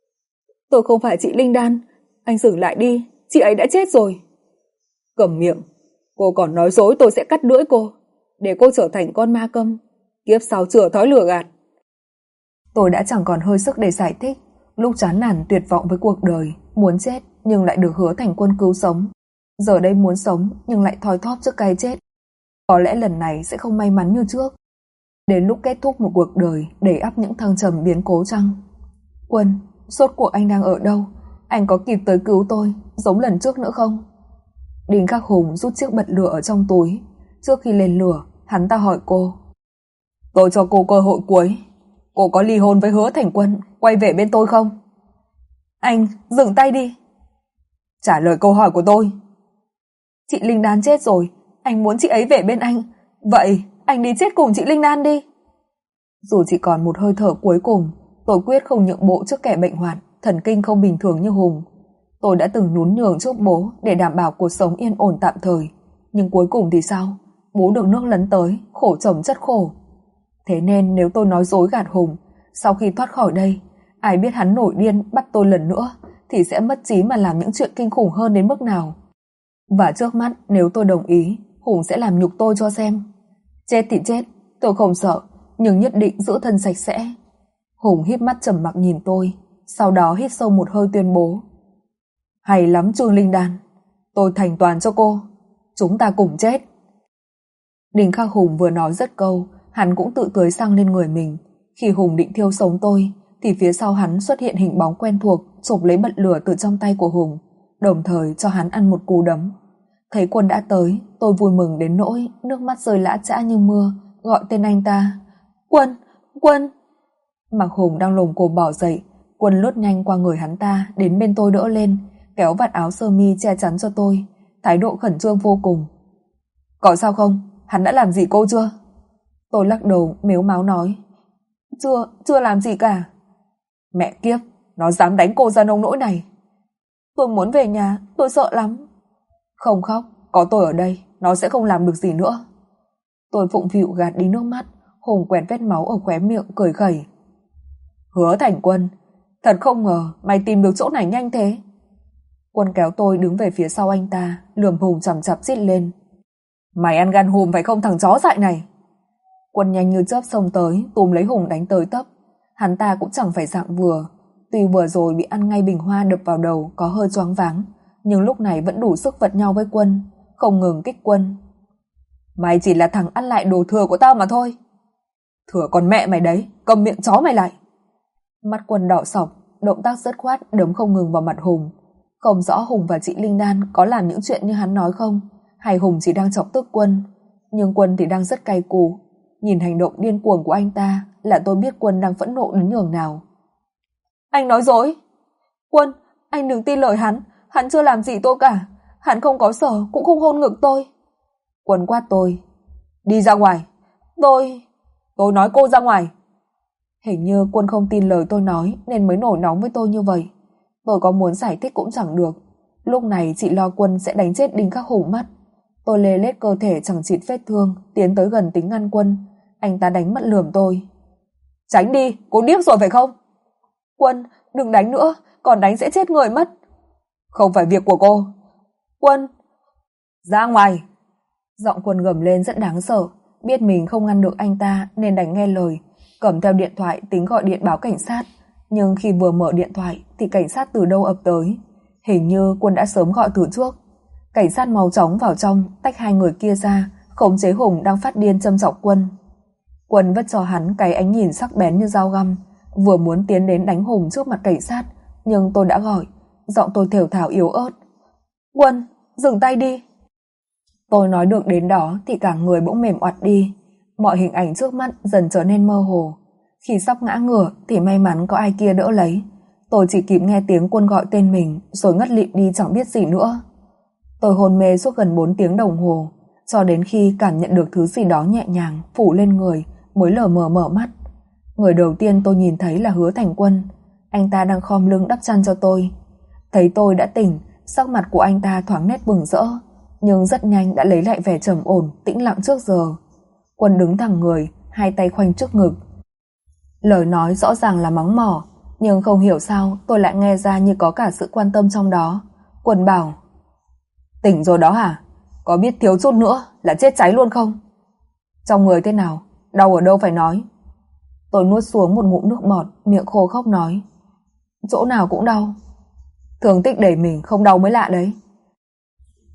Tôi không phải chị Linh Đan, anh dừng lại đi, chị ấy đã chết rồi. Cầm miệng, cô còn nói dối tôi sẽ cắt lưỡi cô, để cô trở thành con ma câm, kiếp sau chừa thói lừa gạt. Tôi đã chẳng còn hơi sức để giải thích, lúc chán nản tuyệt vọng với cuộc đời, muốn chết nhưng lại được Hứa Thành Quân cứu sống. Giờ đây muốn sống nhưng lại thoi thóp trước cái chết. Có lẽ lần này sẽ không may mắn như trước. Đến lúc kết thúc một cuộc đời đầy ắp những thăng trầm biến cố chăng? Quân, rốt cuộc anh đang ở đâu? Anh có kịp tới cứu tôi giống lần trước nữa không? Đinh Khắc Hùng rút chiếc bật lửa ở trong túi. Trước khi lên lửa, hắn ta hỏi cô. Tôi cho cô cơ hội cuối. Cô có ly hôn với Hứa Thành Quân, quay về bên tôi không? Anh, dừng tay đi. Trả lời câu hỏi của tôi. Chị Linh Đan chết rồi, anh muốn chị ấy về bên anh. Vậy, anh đi chết cùng chị Linh Đan đi. Dù chỉ còn một hơi thở cuối cùng, tôi quyết không nhượng bộ trước kẻ bệnh hoạn, thần kinh không bình thường như Hùng. Tôi đã từng nhún nhường trước bố để đảm bảo cuộc sống yên ổn tạm thời. Nhưng cuối cùng thì sao? Bố được nước lấn tới, khổ chồng chất khổ. Thế nên nếu tôi nói dối gạt Hùng, sau khi thoát khỏi đây, ai biết hắn nổi điên bắt tôi lần nữa, thì sẽ mất trí mà làm những chuyện kinh khủng hơn đến mức nào. Và trước mắt nếu tôi đồng ý, Hùng sẽ làm nhục tôi cho xem. Chết thì chết, tôi không sợ, nhưng nhất định giữ thân sạch sẽ. Hùng híp mắt trầm mặc nhìn tôi, sau đó hít sâu một hơi tuyên bố. Hay lắm Trương Linh Đan, tôi thành toàn cho cô, chúng ta cùng chết. Đinh Khắc Hùng vừa nói dứt câu, hắn cũng tự tưới xăng lên người mình. Khi Hùng định thiêu sống tôi, thì phía sau hắn xuất hiện hình bóng quen thuộc, chộp lấy bật lửa từ trong tay của Hùng, đồng thời cho hắn ăn một cú đấm. Thấy Quân đã tới, tôi vui mừng đến nỗi nước mắt rơi lã chã như mưa, gọi tên anh ta. Quân, Quân. Mặc Hùng đang lồm cồm bỏ dậy, Quân lướt nhanh qua người hắn ta đến bên tôi đỡ lên, kéo vạt áo sơ mi che chắn cho tôi, thái độ khẩn trương vô cùng. Có sao không? Hắn đã làm gì cô chưa? Tôi lắc đầu mếu máo nói. Chưa, chưa làm gì cả. Mẹ kiếp, nó dám đánh cô ra nông nỗi này. Tôi muốn về nhà, tôi sợ lắm. Không khóc, có tôi ở đây, nó sẽ không làm được gì nữa. Tôi phụng phịu gạt đi nước mắt. Hùng quẹt vết máu ở khóe miệng cười khẩy. Hứa Thành Quân, thật không ngờ mày tìm được chỗ này nhanh thế. Quân kéo tôi đứng về phía sau anh ta, lườm Hùng chằm chằm rít lên. Mày ăn gan hùm phải không thằng chó dại này? Quân nhanh như chớp xông tới, túm lấy Hùng đánh tới tấp. Hắn ta cũng chẳng phải dạng vừa. Tuy vừa rồi bị ăn ngay bình hoa đập vào đầu có hơi choáng váng, nhưng lúc này vẫn đủ sức vật nhau với Quân, không ngừng kích Quân. Mày chỉ là thằng ăn lại đồ thừa của tao mà thôi. Thừa con mẹ mày đấy, cầm miệng chó mày lại. Mắt Quân đỏ sọc, động tác dứt khoát đấm không ngừng vào mặt Hùng. Không rõ Hùng và chị Linh Đan có làm những chuyện như hắn nói không, hay Hùng chỉ đang chọc tức Quân. Nhưng Quân thì đang rất cay cú. Nhìn hành động điên cuồng của anh ta là tôi biết Quân đang phẫn nộ đến nhường nào. Anh nói dối. Quân, anh đừng tin lời hắn, hắn chưa làm gì tôi cả. Hắn không có sở, cũng không hôn ngực tôi. Quân quát tôi. Đi ra ngoài. Tôi... Tôi nói cô ra ngoài. Hình như Quân không tin lời tôi nói nên mới nổi nóng với tôi như vậy. Tôi có muốn giải thích cũng chẳng được. Lúc này chị lo Quân sẽ đánh chết Đinh Khắc Hùng mất. Tôi lê lết cơ thể chẳng chịt vết thương, tiến tới gần tính ngăn Quân. Anh ta đánh mắt lườm tôi. Tránh đi, cô điếc rồi phải không? Quân, đừng đánh nữa, còn đánh sẽ chết người mất. Không phải việc của cô. Quân. Ra ngoài. Giọng Quân gầm lên rất đáng sợ. Biết mình không ngăn được anh ta nên đành nghe lời, cầm theo điện thoại tính gọi điện báo cảnh sát. Nhưng khi vừa mở điện thoại thì cảnh sát từ đâu ập tới. Hình như Quân đã sớm gọi từ trước. Cảnh sát mau chóng vào trong, tách hai người kia ra, khống chế Hùng đang phát điên châm chọc Quân. Quân vất cho hắn cái ánh nhìn sắc bén như dao găm, vừa muốn tiến đến đánh Hùng trước mặt cảnh sát, nhưng tôi đã gọi. Giọng tôi thều thào yếu ớt. Quân, dừng tay đi. Tôi nói được đến đó thì cả người bỗng mềm oặt đi. Mọi hình ảnh trước mắt dần trở nên mơ hồ. Khi sắp ngã ngửa thì may mắn có ai kia đỡ lấy. Tôi chỉ kịp nghe tiếng Quân gọi tên mình rồi ngất lịm đi chẳng biết gì nữa. Tôi hôn mê suốt gần bốn tiếng đồng hồ, cho đến khi cảm nhận được thứ gì đó nhẹ nhàng phủ lên người mới lờ mờ mở mắt. Người đầu tiên tôi nhìn thấy là Hứa Thành Quân. Anh ta đang khom lưng đắp chăn cho tôi. Thấy tôi đã tỉnh, sắc mặt của anh ta thoáng nét bừng rỡ, nhưng rất nhanh đã lấy lại vẻ trầm ổn, tĩnh lặng trước giờ. Quân đứng thẳng người, hai tay khoanh trước ngực. Lời nói rõ ràng là mắng mỏ, nhưng không hiểu sao tôi lại nghe ra như có cả sự quan tâm trong đó. Quân bảo. Tỉnh rồi đó hả? Có biết thiếu chút nữa là chết cháy luôn không? Trong người thế nào? Đau ở đâu phải nói. Tôi nuốt xuống một ngụm nước bọt, miệng khô khóc nói. Chỗ nào cũng đau. Thương tích đầy mình không đau mới lạ đấy.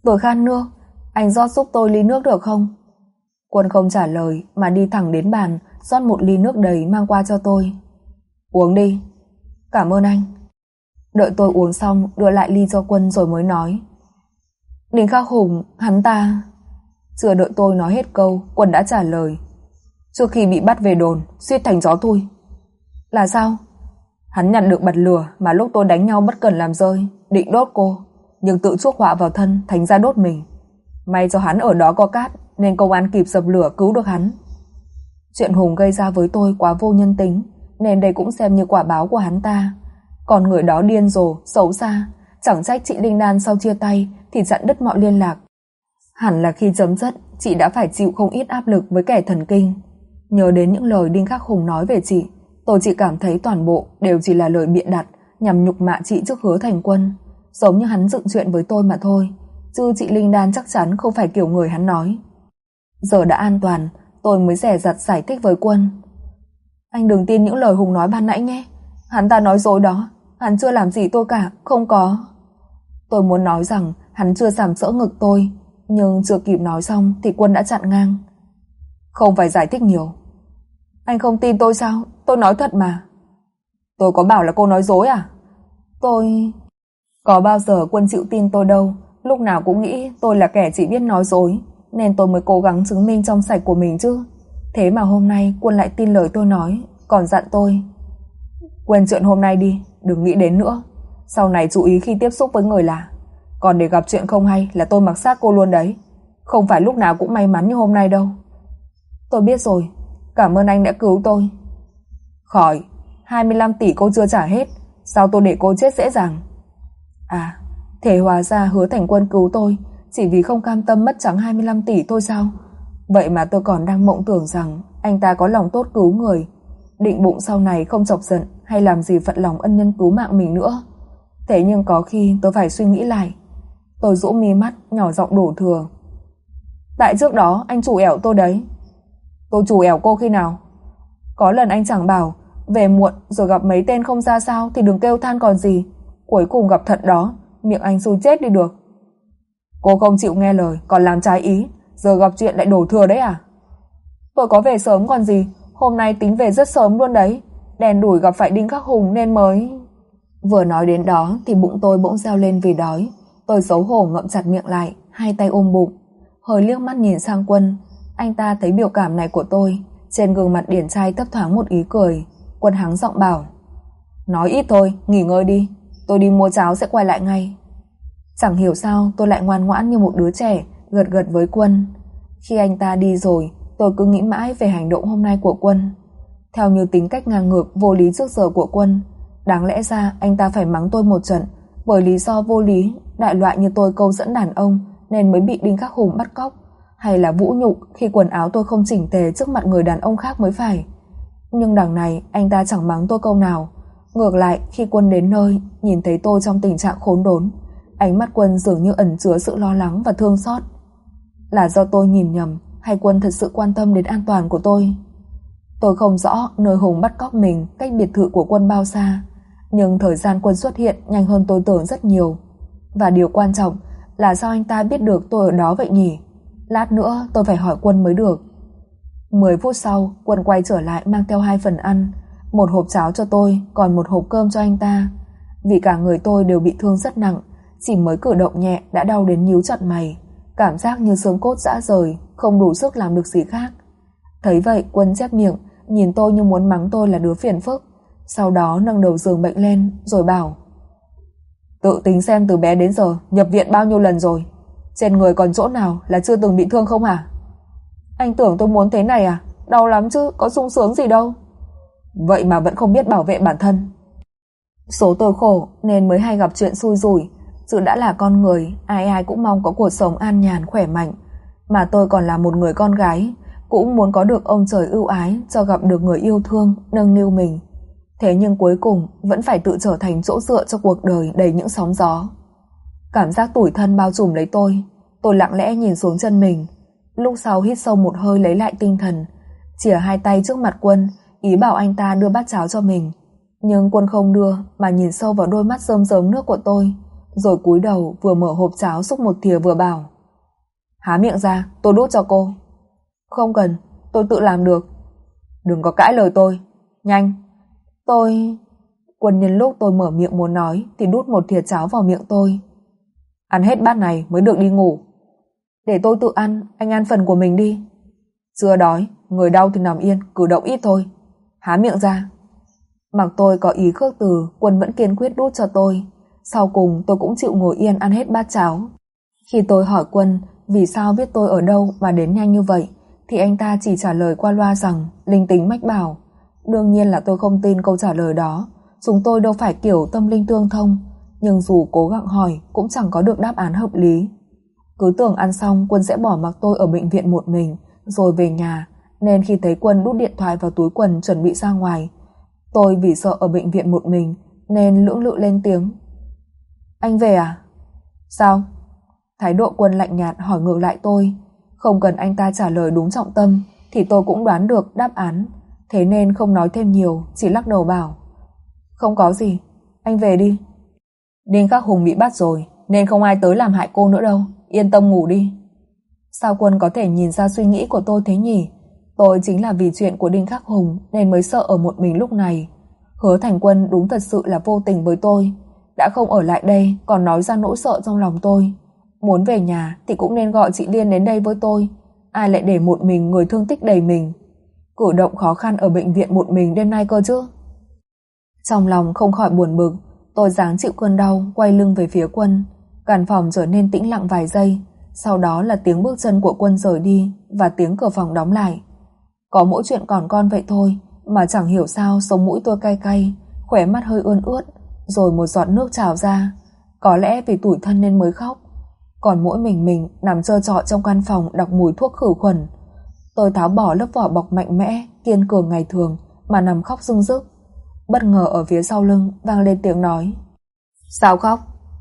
Tôi khát nước, anh rót giúp tôi ly nước được không? Quân không trả lời mà đi thẳng đến bàn, rót một ly nước đầy mang qua cho tôi. Uống đi. Cảm ơn anh. Đợi tôi uống xong đưa lại ly cho Quân rồi mới nói. Đinh Khắc Hùng, hắn ta... Chưa đợi tôi nói hết câu, Quân đã trả lời. Trước khi bị bắt về đồn, suýt thành gió thui. Là sao? Hắn nhặt được bật lửa mà lúc tôi đánh nhau bất cẩn làm rơi, định đốt cô, nhưng tự chuốc họa vào thân, thành ra đốt mình. May cho hắn ở đó có cát, nên công an kịp dập lửa cứu được hắn. Chuyện Hùng gây ra với tôi quá vô nhân tính, nên đây cũng xem như quả báo của hắn ta. Còn người đó điên rồ, xấu xa, chẳng trách chị Linh Đan sau chia tay thì chặn đứt mọi liên lạc. Hẳn là khi chấm dứt, chị đã phải chịu không ít áp lực với kẻ thần kinh. Nhớ đến những lời Đinh Khắc Hùng nói về chị, tôi chỉ cảm thấy toàn bộ đều chỉ là lời bịa đặt nhằm nhục mạ chị trước Hứa Thành Quân, giống như hắn dựng chuyện với tôi mà thôi, chứ chị Linh Đan chắc chắn không phải kiểu người hắn nói. Giờ đã an toàn, tôi mới dè dặt giải thích với Quân. Anh đừng tin những lời Hùng nói ban nãy nhé, hắn ta nói dối đó, hắn chưa làm gì tôi cả, không có. Tôi muốn nói rằng hắn chưa sàm sỡ ngực tôi, nhưng chưa kịp nói xong thì Quân đã chặn ngang. Không phải giải thích nhiều. Anh không tin tôi sao? Tôi nói thật mà. Tôi có bảo là cô nói dối à? Tôi... Có bao giờ Quân chịu tin tôi đâu, lúc nào cũng nghĩ tôi là kẻ chỉ biết nói dối, nên tôi mới cố gắng chứng minh trong sạch của mình chứ. Thế mà hôm nay Quân lại tin lời tôi nói, còn dặn tôi. Quên chuyện hôm nay đi, đừng nghĩ đến nữa. Sau này chú ý khi tiếp xúc với người lạ. Còn để gặp chuyện không hay là tôi mặc xác cô luôn đấy. Không phải lúc nào cũng may mắn như hôm nay đâu. Tôi biết rồi, cảm ơn anh đã cứu tôi. Khỏi, hai mươi lăm tỷ cô chưa trả hết, sao tôi để cô chết dễ dàng? À, thế hóa ra Hứa Thành Quân cứu tôi chỉ vì không cam tâm mất trắng hai mươi lăm tỷ thôi sao? Vậy mà tôi còn đang mộng tưởng rằng anh ta có lòng tốt cứu người, định bụng sau này không chọc giận hay làm gì phật lòng ân nhân cứu mạng mình nữa. Thế nhưng có khi tôi phải suy nghĩ lại. Tôi rũ mi mắt, nhỏ giọng đổ thừa. Tại trước đó anh chủ ẻo tôi đấy. Tôi chủ ẻo cô khi nào? Có lần anh chẳng bảo về muộn rồi gặp mấy tên không ra sao thì đừng kêu than còn gì. Cuối cùng gặp thật đó, miệng anh xui chết đi được. Cô không chịu nghe lời, còn làm trái ý, giờ gặp chuyện lại đổ thừa đấy à? Tôi có về sớm còn gì, hôm nay tính về rất sớm luôn đấy. Đèn đủi gặp phải Đinh Khắc Hùng nên mới... Vừa nói đến đó thì bụng tôi bỗng reo lên vì đói. Tôi xấu hổ ngậm chặt miệng lại, hai tay ôm bụng, hơi liếc mắt nhìn sang Quân. Anh ta thấy biểu cảm này của tôi, trên gương mặt điển trai thấp thoáng một ý cười. Quân hắng giọng bảo, nói ít thôi, nghỉ ngơi đi, tôi đi mua cháo sẽ quay lại ngay. Chẳng hiểu sao tôi lại ngoan ngoãn như một đứa trẻ, gật gật với Quân. Khi anh ta đi rồi, tôi cứ nghĩ mãi về hành động hôm nay của Quân. Theo như tính cách ngang ngược vô lý trước giờ của Quân, đáng lẽ ra anh ta phải mắng tôi một trận, bởi lý do vô lý, đại loại như tôi câu dẫn đàn ông nên mới bị Đinh Khắc Hùng bắt cóc, hay là vũ nhục khi quần áo tôi không chỉnh tề trước mặt người đàn ông khác mới phải. Nhưng đằng này anh ta chẳng mắng tôi câu nào. Ngược lại, khi Quân đến nơi, nhìn thấy tôi trong tình trạng khốn đốn, ánh mắt Quân dường như ẩn chứa sự lo lắng và thương xót. Là do tôi nhìn nhầm hay Quân thật sự quan tâm đến an toàn của tôi? Tôi không rõ nơi Hùng bắt cóc mình cách biệt thự của Quân bao xa, nhưng thời gian Quân xuất hiện nhanh hơn tôi tưởng rất nhiều. Và điều quan trọng là sao anh ta biết được tôi ở đó vậy nhỉ? Lát nữa tôi phải hỏi Quân mới được. Mười phút sau, Quân quay trở lại mang theo hai phần ăn, một hộp cháo cho tôi, còn một hộp cơm cho anh ta. Vì cả người tôi đều bị thương rất nặng, chỉ mới cử động nhẹ đã đau đến nhíu chặt mày, cảm giác như xương cốt rã rời, không đủ sức làm được gì khác. Thấy vậy, Quân chép miệng, nhìn tôi như muốn mắng tôi là đứa phiền phức, sau đó nâng đầu giường bệnh lên rồi bảo, tự tính xem từ bé đến giờ nhập viện bao nhiêu lần rồi, trên người còn chỗ nào là chưa từng bị thương không hả? Anh tưởng tôi muốn thế này à? Đau lắm chứ, có sung sướng gì đâu. Vậy mà vẫn không biết bảo vệ bản thân. Số tôi khổ nên mới hay gặp chuyện xui rủi, chứ đã là con người, ai ai cũng mong có cuộc sống an nhàn khỏe mạnh. Mà tôi còn là một người con gái, cũng muốn có được ông trời ưu ái cho gặp được người yêu thương, nâng niu mình. Thế nhưng cuối cùng vẫn phải tự trở thành chỗ dựa cho cuộc đời đầy những sóng gió. Cảm giác tủi thân bao trùm lấy tôi. Tôi lặng lẽ nhìn xuống chân mình. Lúc sau hít sâu một hơi lấy lại tinh thần, chìa hai tay trước mặt Quân, ý bảo anh ta đưa bát cháo cho mình. Nhưng Quân không đưa, mà nhìn sâu vào đôi mắt rơm rớm nước của tôi, rồi cúi đầu vừa mở hộp cháo xúc một thìa vừa bảo: Há miệng ra, tôi đút cho cô. Không cần, tôi tự làm được. Đừng có cãi lời tôi, nhanh. Tôi... Quân nhân lúc tôi mở miệng muốn nói thì đút một thìa cháo vào miệng tôi. Ăn hết bát này mới được đi ngủ. Để tôi tự ăn, anh ăn phần của mình đi. Chưa đói, người đau thì nằm yên, cử động ít thôi. Há miệng ra. Mặc tôi có ý khước từ, Quân vẫn kiên quyết đút cho tôi. Sau cùng tôi cũng chịu ngồi yên ăn hết bát cháo. Khi tôi hỏi Quân vì sao biết tôi ở đâu mà đến nhanh như vậy, thì anh ta chỉ trả lời qua loa rằng linh tính mách bảo. Đương nhiên là tôi không tin câu trả lời đó. Chúng tôi đâu phải kiểu tâm linh tương thông, nhưng dù cố gắng hỏi cũng chẳng có được đáp án hợp lý. Cứ tưởng ăn xong Quân sẽ bỏ mặc tôi ở bệnh viện một mình rồi về nhà, nên khi thấy Quân đút điện thoại vào túi quần chuẩn bị ra ngoài, tôi vì sợ ở bệnh viện một mình nên lưỡng lự lên tiếng. Anh về à? Sao? Thái độ Quân lạnh nhạt hỏi ngược lại tôi. Không cần anh ta trả lời đúng trọng tâm thì tôi cũng đoán được đáp án, thế nên không nói thêm nhiều, chỉ lắc đầu bảo: Không có gì, anh về đi. Đinh Khắc Hùng bị bắt rồi nên không ai tới làm hại cô nữa đâu, yên tâm ngủ đi. Sao Quân có thể nhìn ra suy nghĩ của tôi thế nhỉ? Tôi chính là vì chuyện của Đinh Khắc Hùng nên mới sợ ở một mình lúc này. Hứa Thành Quân đúng thật sự là vô tình với tôi, đã không ở lại đây còn nói ra nỗi sợ trong lòng tôi. Muốn về nhà thì cũng nên gọi chị Liên đến đây với tôi, ai lại để một mình người thương tích đầy mình, cử động khó khăn ở bệnh viện một mình đêm nay cơ chứ. Trong lòng không khỏi buồn bực, tôi ráng chịu cơn đau, quay lưng về phía Quân. Căn phòng trở nên tĩnh lặng vài giây, sau đó là tiếng bước chân của Quân rời đi và tiếng cửa phòng đóng lại. Có mỗi chuyện còn con vậy thôi mà chẳng hiểu sao sống mũi tôi cay cay, khóe mắt hơi ươn ướt, rồi một giọt nước trào ra. Có lẽ vì tủi thân nên mới khóc. Còn mỗi mình mình nằm trơ trọi trong căn phòng đặc mùi thuốc khử khuẩn. Tôi tháo bỏ lớp vỏ bọc mạnh mẽ, kiên cường ngày thường mà nằm khóc rưng rức. Bất ngờ ở phía sau lưng vang lên tiếng nói: Sao khóc?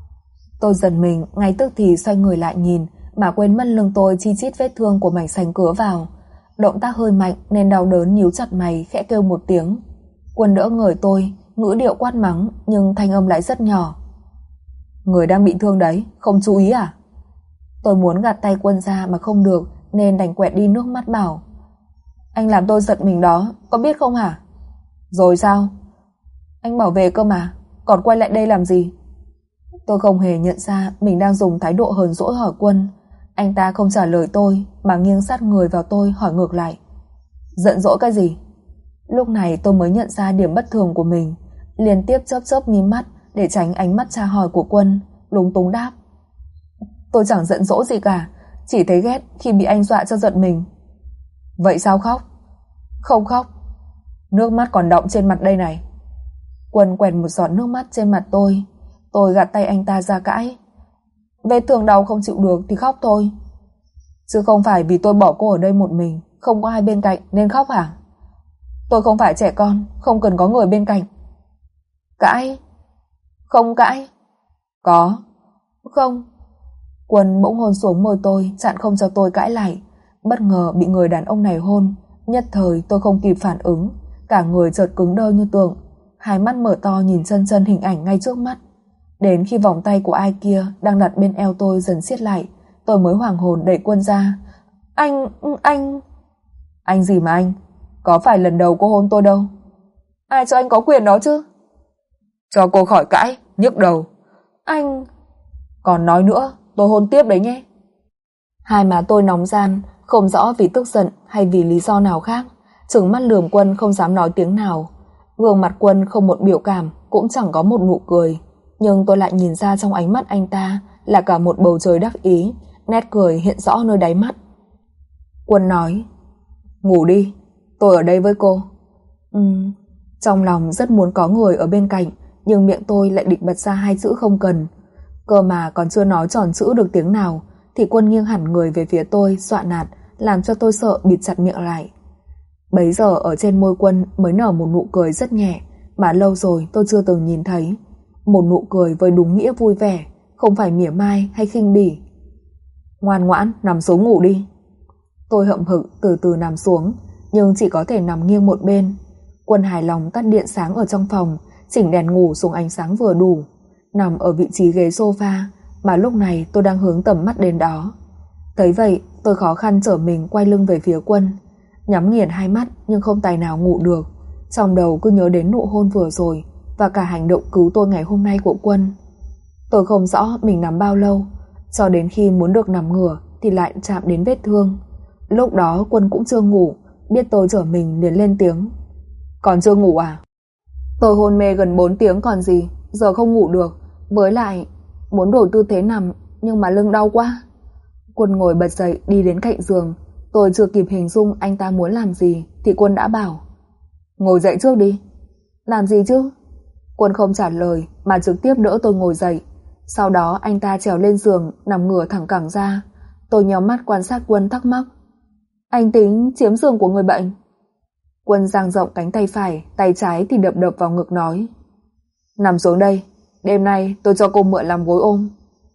Tôi giật mình, ngay tức thì xoay người lại nhìn, mà quên mất lưng tôi chi chít vết thương của mảnh sành cứa vào. Động tác hơi mạnh nên đau đớn nhíu chặt mày, khẽ kêu một tiếng. Quân đỡ người tôi, ngữ điệu quát mắng nhưng thanh âm lại rất nhỏ: Người đang bị thương đấy, không chú ý à? Tôi muốn gạt tay Quân ra mà không được nên đành quẹt đi nước mắt bảo: Anh làm tôi giật mình đó, có biết không hả? Rồi sao? Anh bảo về cơ mà, còn quay lại đây làm gì? Tôi không hề nhận ra mình đang dùng thái độ hờn dỗi hỏi Quân. Anh ta không trả lời tôi mà nghiêng sát người vào tôi hỏi ngược lại: Giận dỗi cái gì? Lúc này tôi mới nhận ra điểm bất thường của mình, liên tiếp chớp chớp mí mắt để tránh ánh mắt tra hỏi của Quân, lúng túng đáp: Tôi chẳng giận dỗi gì cả, chỉ thấy ghét khi bị anh dọa cho giận mình. Vậy sao khóc? Không khóc, nước mắt còn đọng trên mặt đây này. Quân quẹt một giọt nước mắt trên mặt tôi. Tôi gạt tay anh ta ra cãi: Vết thương đau không chịu được thì khóc thôi, chứ không phải vì tôi bỏ cô ở đây một mình, không có ai bên cạnh nên khóc hả? Tôi không phải trẻ con, không cần có người bên cạnh. Cãi? Không cãi. Có. Không. Quân bỗng hôn xuống môi tôi, chặn không cho tôi cãi lại. Bất ngờ bị người đàn ông này hôn, nhất thời tôi không kịp phản ứng, cả người chợt cứng đơ như tượng, hai mắt mở to nhìn chân chân hình ảnh ngay trước mắt. Đến khi vòng tay của ai kia đang đặt bên eo tôi dần siết lại, tôi mới hoảng hồn đẩy Quân ra. Anh, anh... Anh gì mà anh? Có phải lần đầu cô hôn tôi đâu. Ai cho anh có quyền đó chứ? Cho cô khỏi cãi, nhức đầu. Anh... Còn nói nữa, tôi hôn tiếp đấy nhé. Hai má tôi nóng ran, không rõ vì tức giận hay vì lý do nào khác, trừng mắt lườm Quân không dám nói tiếng nào. Gương mặt Quân không một biểu cảm, cũng chẳng có một nụ cười, nhưng tôi lại nhìn ra trong ánh mắt anh ta là cả một bầu trời đắc ý, nét cười hiện rõ nơi đáy mắt. Quân nói: Ngủ đi, tôi ở đây với cô. Ừ. Trong lòng rất muốn có người ở bên cạnh, nhưng miệng tôi lại định bật ra hai chữ không cần. Cơ mà còn chưa nói tròn chữ được tiếng nào thì Quân nghiêng hẳn người về phía tôi, dọa nạt, làm cho tôi sợ bịt chặt miệng lại. Bấy giờ ở trên môi Quân mới nở một nụ cười rất nhẹ mà lâu rồi tôi chưa từng nhìn thấy, một nụ cười với đúng nghĩa vui vẻ, không phải mỉa mai hay khinh bỉ. Ngoan ngoãn nằm xuống ngủ đi. Tôi hậm hực từ từ nằm xuống, nhưng chỉ có thể nằm nghiêng một bên. Quân hài lòng tắt điện sáng ở trong phòng, chỉnh đèn ngủ xuống ánh sáng vừa đủ. nằm ở vị trí ghế sofa mà lúc này tôi đang hướng tầm mắt đến đó. Thấy vậy, tôi khó khăn trở mình quay lưng về phía Quân, nhắm nghiền hai mắt nhưng không tài nào ngủ được. Trong đầu cứ nhớ đến nụ hôn vừa rồi và cả hành động cứu tôi ngày hôm nay của Quân. Tôi không rõ mình nằm bao lâu, cho đến khi muốn được nằm ngửa thì lại chạm đến vết thương. Lúc đó Quân cũng chưa ngủ, biết tôi trở mình liền lên tiếng: "Còn chưa ngủ à?" Tôi hôn mê gần bốn tiếng còn gì, giờ không ngủ được, với lại muốn đổi tư thế nằm nhưng mà lưng đau quá. Quân ngồi bật dậy đi đến cạnh giường. Tôi chưa kịp hình dung anh ta muốn làm gì thì Quân đã bảo: "Ngồi dậy trước đi." "Làm gì chứ?" Quân không trả lời mà trực tiếp đỡ tôi ngồi dậy. Sau đó anh ta trèo lên giường, nằm ngửa thẳng cẳng ra. Tôi nhíu mắt quan sát Quân thắc mắc: "Anh tính chiếm giường của người bệnh?" Quân dang rộng cánh tay phải, tay trái thì đập đập vào ngực nói: "Nằm xuống đây, đêm nay tôi cho cô mượn làm gối ôm."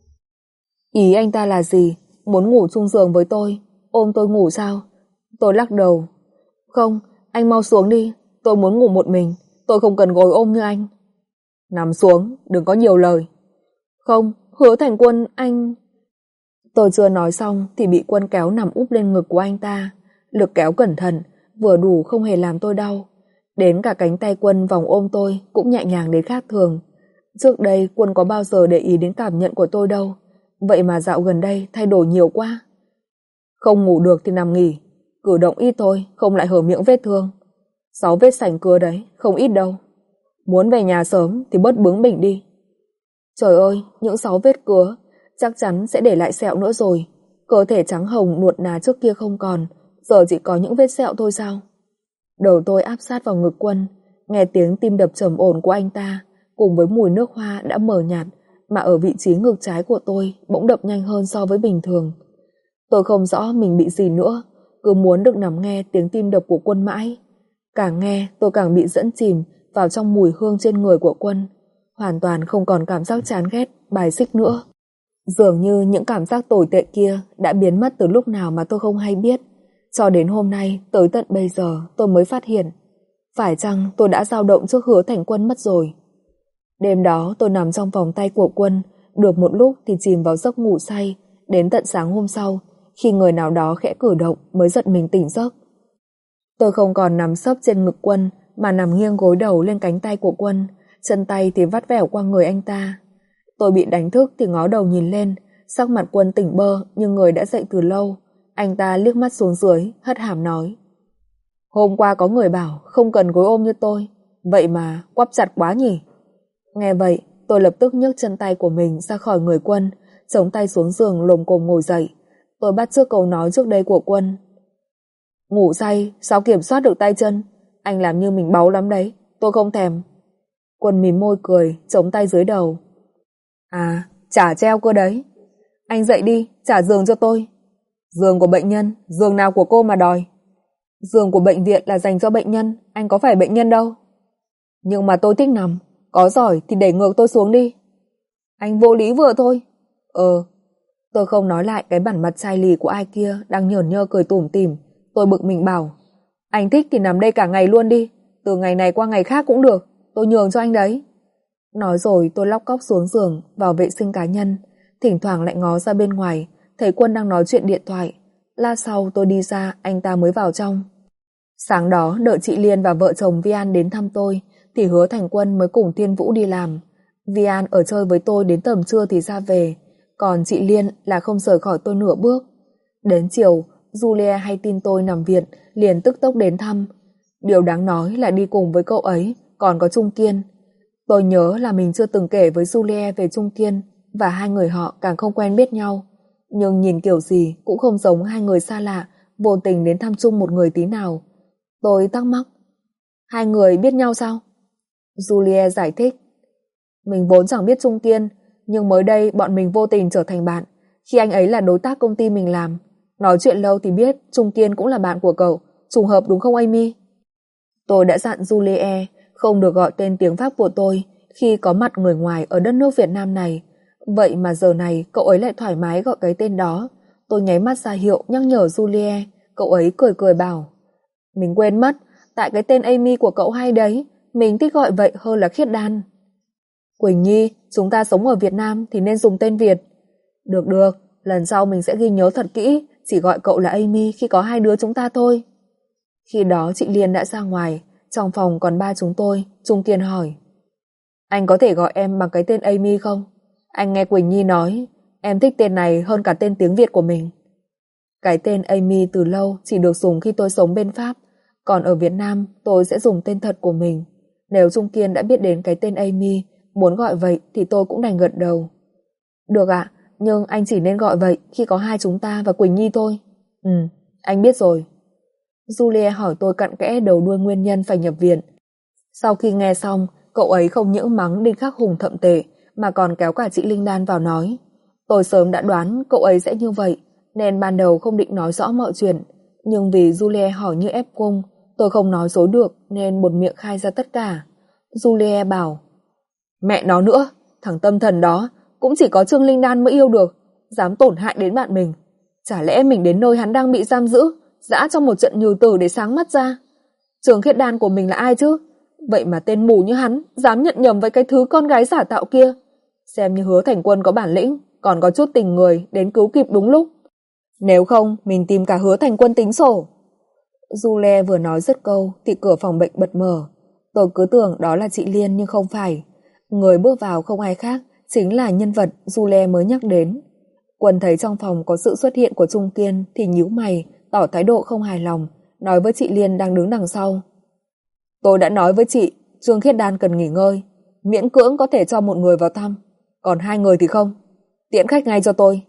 Ý anh ta là gì? Muốn ngủ chung giường với tôi, ôm tôi ngủ sao? Tôi lắc đầu: "Không, anh mau xuống đi, tôi muốn ngủ một mình, tôi không cần gối ôm như anh." "Nằm xuống, đừng có nhiều lời." "Không, Hứa Thành Quân, anh..." Tôi chưa nói xong thì bị Quân kéo nằm úp lên ngực của anh ta. Lực kéo cẩn thận, vừa đủ không hề làm tôi đau. Đến cả cánh tay Quân vòng ôm tôi cũng nhẹ nhàng đến khác thường. Trước đây Quân có bao giờ để ý đến cảm nhận của tôi đâu, vậy mà dạo gần đây thay đổi nhiều quá. "Không ngủ được thì nằm nghỉ, cử động ít thôi, không lại hở miệng vết thương. Sáu vết sành cưa đấy, không ít đâu. Muốn về nhà sớm thì bớt bướng bỉnh đi." Trời ơi, những sáu vết cứa chắc chắn sẽ để lại sẹo nữa rồi. Cơ thể trắng hồng nuột nà trước kia không còn, giờ chỉ có những vết sẹo thôi sao? Đầu tôi áp sát vào ngực Quân, nghe tiếng tim đập trầm ổn của anh ta cùng với mùi nước hoa đã mờ nhạt mà ở vị trí ngực trái của tôi bỗng đập nhanh hơn so với bình thường. Tôi không rõ mình bị gì nữa, cứ muốn được nằm nghe tiếng tim đập của Quân mãi. Càng nghe tôi càng bị dẫn chìm vào trong mùi hương trên người của Quân, hoàn toàn không còn cảm giác chán ghét, bài xích nữa. Dường như những cảm giác tồi tệ kia đã biến mất từ lúc nào mà tôi không hay biết. Cho đến hôm nay, tới tận bây giờ tôi mới phát hiện, phải chăng tôi đã dao động trước Hứa Thành Quân mất rồi. Đêm đó tôi nằm trong vòng tay của Quân, được một lúc thì chìm vào giấc ngủ say, đến tận sáng hôm sau, khi người nào đó khẽ cử động mới giật mình tỉnh giấc. Tôi không còn nằm sấp trên ngực Quân mà nằm nghiêng gối đầu lên cánh tay của Quân, chân tay thì vắt vẻo qua người anh ta. Tôi bị đánh thức thì ngó đầu nhìn lên, sắc mặt Quân tỉnh bơ nhưng người đã dậy từ lâu. Anh ta liếc mắt xuống dưới, hất hàm nói: "Hôm qua có người bảo không cần gối ôm như tôi, vậy mà quắp chặt quá nhỉ." Nghe vậy, tôi lập tức nhấc chân tay của mình ra khỏi người Quân, chống tay xuống giường lồm cồm ngồi dậy. Tôi bắt chước câu nói trước đây của Quân: "Ngủ say, sao kiểm soát được tay chân? Anh làm như mình báu lắm đấy, tôi không thèm." Quân mím môi cười, chống tay dưới đầu: "À, trả treo cơ đấy. Anh dậy đi, trả giường cho tôi." "Giường của bệnh nhân, giường nào của cô mà đòi?" "Giường của bệnh viện là dành cho bệnh nhân, anh có phải bệnh nhân đâu." "Nhưng mà tôi thích nằm, có giỏi thì đẩy ngược tôi xuống đi." "Anh vô lý vừa thôi." "Ờ." Tôi không nói lại cái bản mặt chai lì của ai kia đang nhởn nhơ cười tủm tỉm. Tôi bực mình bảo: "Anh thích thì nằm đây cả ngày luôn đi, từ ngày này qua ngày khác cũng được, tôi nhường cho anh đấy." Nói rồi tôi lóc cóc xuống giường vào vệ sinh cá nhân, thỉnh thoảng lại ngó ra bên ngoài, thấy Quân đang nói chuyện điện thoại. Lát sau tôi đi ra, anh ta mới vào trong. Sáng đó đợi chị Liên và vợ chồng Vi An đến thăm tôi thì Hứa Thành Quân mới cùng Thiên Vũ đi làm. Vi An ở chơi với tôi đến tầm trưa thì ra về, còn chị Liên là không rời khỏi tôi nửa bước. Đến chiều, Julia hay tin tôi nằm viện liền tức tốc đến thăm. Điều đáng nói là đi cùng với cậu ấy còn có Trung Kiên. Tôi nhớ là mình chưa từng kể với Julia về Trung Kiên và hai người họ càng không quen biết nhau, nhưng nhìn kiểu gì cũng không giống hai người xa lạ vô tình đến thăm chung một người tí nào. Tôi thắc mắc: "Hai người biết nhau sao?" Julia giải thích: "Mình vốn chẳng biết Trung Kiên, nhưng mới đây bọn mình vô tình trở thành bạn khi anh ấy là đối tác công ty mình làm. Nói chuyện lâu thì biết Trung Kiên cũng là bạn của cậu, trùng hợp đúng không Amy?" Tôi đã dặn Julia không được gọi tên tiếng Pháp của tôi khi có mặt người ngoài ở đất nước Việt Nam này. Vậy mà giờ này cậu ấy lại thoải mái gọi cái tên đó. Tôi nháy mắt ra hiệu nhắc nhở Julia. Cậu ấy cười cười bảo: "Mình quên mất, tại cái tên Amy của cậu hay đấy, mình thích gọi vậy hơn là Khiết Đan." Quỳnh Nhi, chúng ta sống ở Việt Nam thì nên dùng tên Việt. Được được, lần sau mình sẽ ghi nhớ thật kỹ, chỉ gọi cậu là Amy khi có hai đứa chúng ta thôi. Khi đó chị Liên đã ra ngoài, trong phòng còn ba chúng tôi. Trung Kiên hỏi: Anh có thể gọi em bằng cái tên Amy không? Anh nghe Quỳnh Nhi nói em thích tên này hơn cả tên tiếng Việt của mình. Cái tên Amy từ lâu chỉ được dùng khi tôi sống bên Pháp, còn ở Việt Nam tôi sẽ dùng tên thật của mình. Nếu Trung Kiên đã biết đến cái tên Amy, muốn gọi vậy thì tôi cũng đành gật đầu. Được ạ, nhưng anh chỉ nên gọi vậy khi có hai chúng ta và Quỳnh Nhi thôi. Ừ, anh biết rồi. Julie hỏi tôi cặn kẽ đầu đuôi nguyên nhân phải nhập viện. Sau khi nghe xong, cậu ấy không những mắng Đinh Khắc Hùng thậm tệ mà còn kéo cả chị Linh Đan vào nói. Tôi sớm đã đoán cậu ấy sẽ như vậy, nên ban đầu không định nói rõ mọi chuyện. Nhưng vì Julie hỏi như ép cung, tôi không nói dối được nên một miệng khai ra tất cả. Julie bảo: Mẹ nó nữa, thằng tâm thần đó cũng chỉ có Trương Linh Đan mới yêu được, dám tổn hại đến bạn mình. Chả lẽ mình đến nơi hắn đang bị giam giữ, dã trong một trận nhừ tử để sáng mắt ra? Trương Khiết Đan của mình là ai chứ? Vậy mà tên mù như hắn dám nhận nhầm với cái thứ con gái giả tạo kia. Xem như Hứa Thành Quân có bản lĩnh, còn có chút tình người đến cứu kịp đúng lúc. Nếu không, mình tìm cả Hứa Thành Quân tính sổ. Julie vừa nói dứt câu thì cửa phòng bệnh bật mở. Tôi cứ tưởng đó là chị Liên nhưng không phải. Người bước vào không ai khác, chính là nhân vật Julie mới nhắc đến. Quân thấy trong phòng có sự xuất hiện của Trung Kiên thì nhíu mày, tỏ thái độ không hài lòng, nói với chị Liên đang đứng đằng sau: Tôi đã nói với chị, Trương Khiết Đan cần nghỉ ngơi, miễn cưỡng có thể cho một người vào thăm, còn hai người thì không. Tiễn khách ngay cho tôi.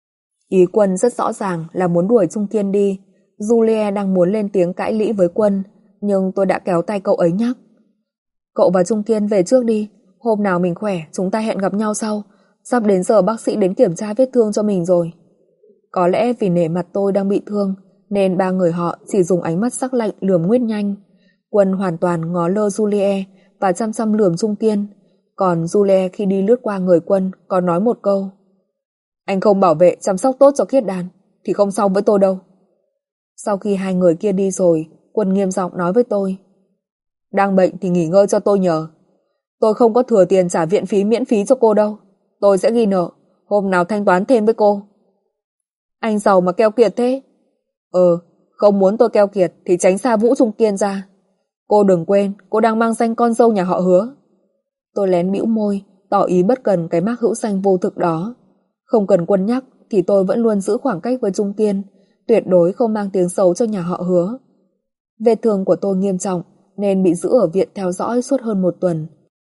Ý Quân rất rõ ràng là muốn đuổi Trung Kiên đi. Julie đang muốn lên tiếng cãi lĩ với Quân, nhưng tôi đã kéo tay cậu ấy nhắc: Cậu và Trung Kiên về trước đi, hôm nào mình khỏe chúng ta hẹn gặp nhau sau, sắp đến giờ bác sĩ đến kiểm tra vết thương cho mình rồi. Có lẽ vì nể mặt tôi đang bị thương nên ba người họ chỉ dùng ánh mắt sắc lạnh lườm Nguyết Nhanh. Quân hoàn toàn ngó lơ Julie và chăm chăm lườm Trung Kiên, còn Julie khi đi lướt qua người Quân còn nói một câu: Anh không bảo vệ chăm sóc tốt cho Khiết Đan thì không xong với tôi đâu. Sau khi hai người kia đi rồi, Quân nghiêm giọng nói với tôi: Đang bệnh thì nghỉ ngơi cho tôi nhờ. Tôi không có thừa tiền trả viện phí miễn phí cho cô đâu. Tôi sẽ ghi nợ, hôm nào thanh toán thêm với cô. Anh giàu mà keo kiệt thế. Ừ, không muốn tôi keo kiệt thì tránh xa Vũ Trung Kiên ra. Cô đừng quên, cô đang mang danh con dâu nhà họ Hứa. Tôi lén bĩu môi, tỏ ý bất cần cái mác hữu danh vô thực đó. Không cần Quân nhắc thì tôi vẫn luôn giữ khoảng cách với Trung Kiên, tuyệt đối không mang tiếng xấu cho nhà họ Hứa. Vết thương của tôi nghiêm trọng nên bị giữ ở viện theo dõi suốt hơn một tuần.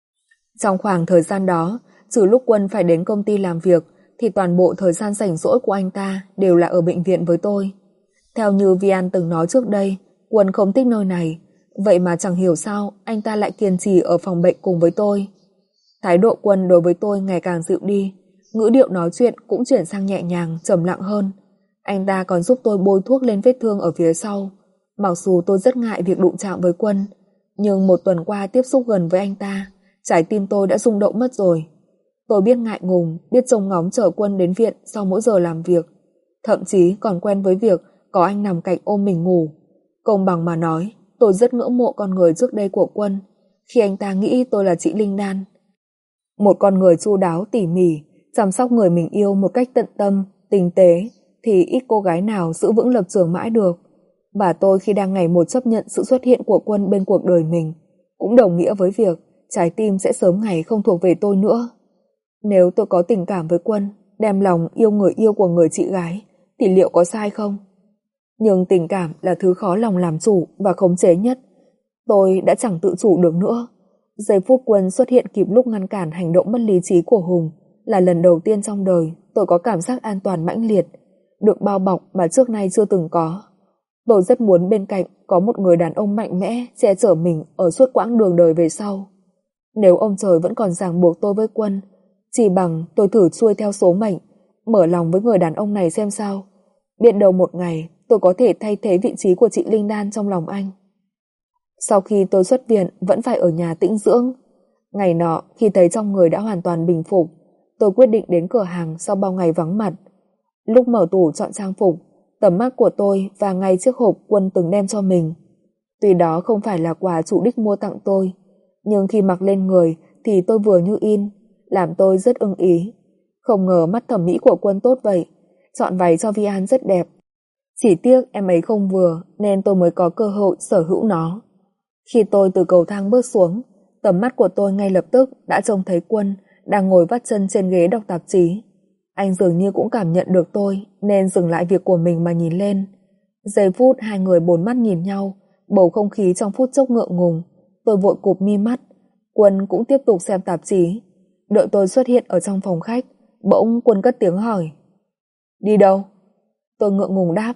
Trong khoảng thời gian đó, trừ lúc Quân phải đến công ty làm việc thì toàn bộ thời gian rảnh rỗi của anh ta đều là ở bệnh viện với tôi. Theo như Vi An từng nói trước đây, Quân không thích nơi này, vậy mà chẳng hiểu sao anh ta lại kiên trì ở phòng bệnh cùng với tôi. Thái độ Quân đối với tôi ngày càng dịu đi, ngữ điệu nói chuyện cũng chuyển sang nhẹ nhàng, trầm lặng hơn. Anh ta còn giúp tôi bôi thuốc lên vết thương ở phía sau. Mặc dù tôi rất ngại việc đụng chạm với Quân, nhưng một tuần qua tiếp xúc gần với anh ta, trái tim tôi đã rung động mất rồi. Tôi biết ngại ngùng, biết trông ngóng chờ Quân đến viện sau mỗi giờ làm việc. Thậm chí còn quen với việc có anh nằm cạnh ôm mình ngủ. Công bằng mà nói, tôi rất ngưỡng mộ con người trước đây của Quân, khi anh ta nghĩ tôi là chị Linh Đan. Một con người chu đáo tỉ mỉ, chăm sóc người mình yêu một cách tận tâm, tinh tế, thì ít cô gái nào giữ vững lập trường mãi được. Và tôi khi đang ngày một chấp nhận sự xuất hiện của Quân bên cuộc đời mình, cũng đồng nghĩa với việc trái tim sẽ sớm ngày không thuộc về tôi nữa. Nếu tôi có tình cảm với Quân, đem lòng yêu người yêu của người chị gái, thì liệu có sai không? Nhưng tình cảm là thứ khó lòng làm chủ và khống chế nhất. Tôi đã chẳng tự chủ được nữa. Giây phút Quân xuất hiện kịp lúc ngăn cản hành động mất lý trí của Hùng là lần đầu tiên trong đời tôi có cảm giác an toàn mãnh liệt, được bao bọc mà trước nay chưa từng có. Tôi rất muốn bên cạnh có một người đàn ông mạnh mẽ che chở mình ở suốt quãng đường đời về sau. Nếu ông trời vẫn còn ràng buộc tôi với Quân, chỉ bằng tôi thử xuôi theo số mệnh, mở lòng với người đàn ông này xem sao. Biết đâu một ngày tôi có thể thay thế vị trí của chị Linh Đan trong lòng anh. Sau khi tôi xuất viện vẫn phải ở nhà tĩnh dưỡng. Ngày nọ khi thấy trong người đã hoàn toàn bình phục, tôi quyết định đến cửa hàng sau bao ngày vắng mặt. Lúc mở tủ chọn trang phục, tầm mắt của tôi và ngay chiếc hộp Quân từng đem cho mình. Tuy đó không phải là quà chủ đích mua tặng tôi, nhưng khi mặc lên người thì tôi vừa như in, làm tôi rất ưng ý. Không ngờ mắt thẩm mỹ của Quân tốt vậy, chọn váy cho Vi An rất đẹp. Chỉ tiếc em ấy không vừa nên tôi mới có cơ hội sở hữu nó. Khi tôi từ cầu thang bước xuống, tầm mắt của tôi ngay lập tức đã trông thấy Quân đang ngồi vắt chân trên ghế đọc tạp chí. Anh dường như cũng cảm nhận được tôi nên dừng lại việc của mình mà nhìn lên. Giây phút hai người bốn mắt nhìn nhau, bầu không khí trong phút chốc ngượng ngùng. Tôi vội cụp mi mắt, Quân cũng tiếp tục xem tạp chí. Đợi tôi xuất hiện ở trong phòng khách, bỗng Quân cất tiếng hỏi. Đi đâu? Tôi ngượng ngùng đáp.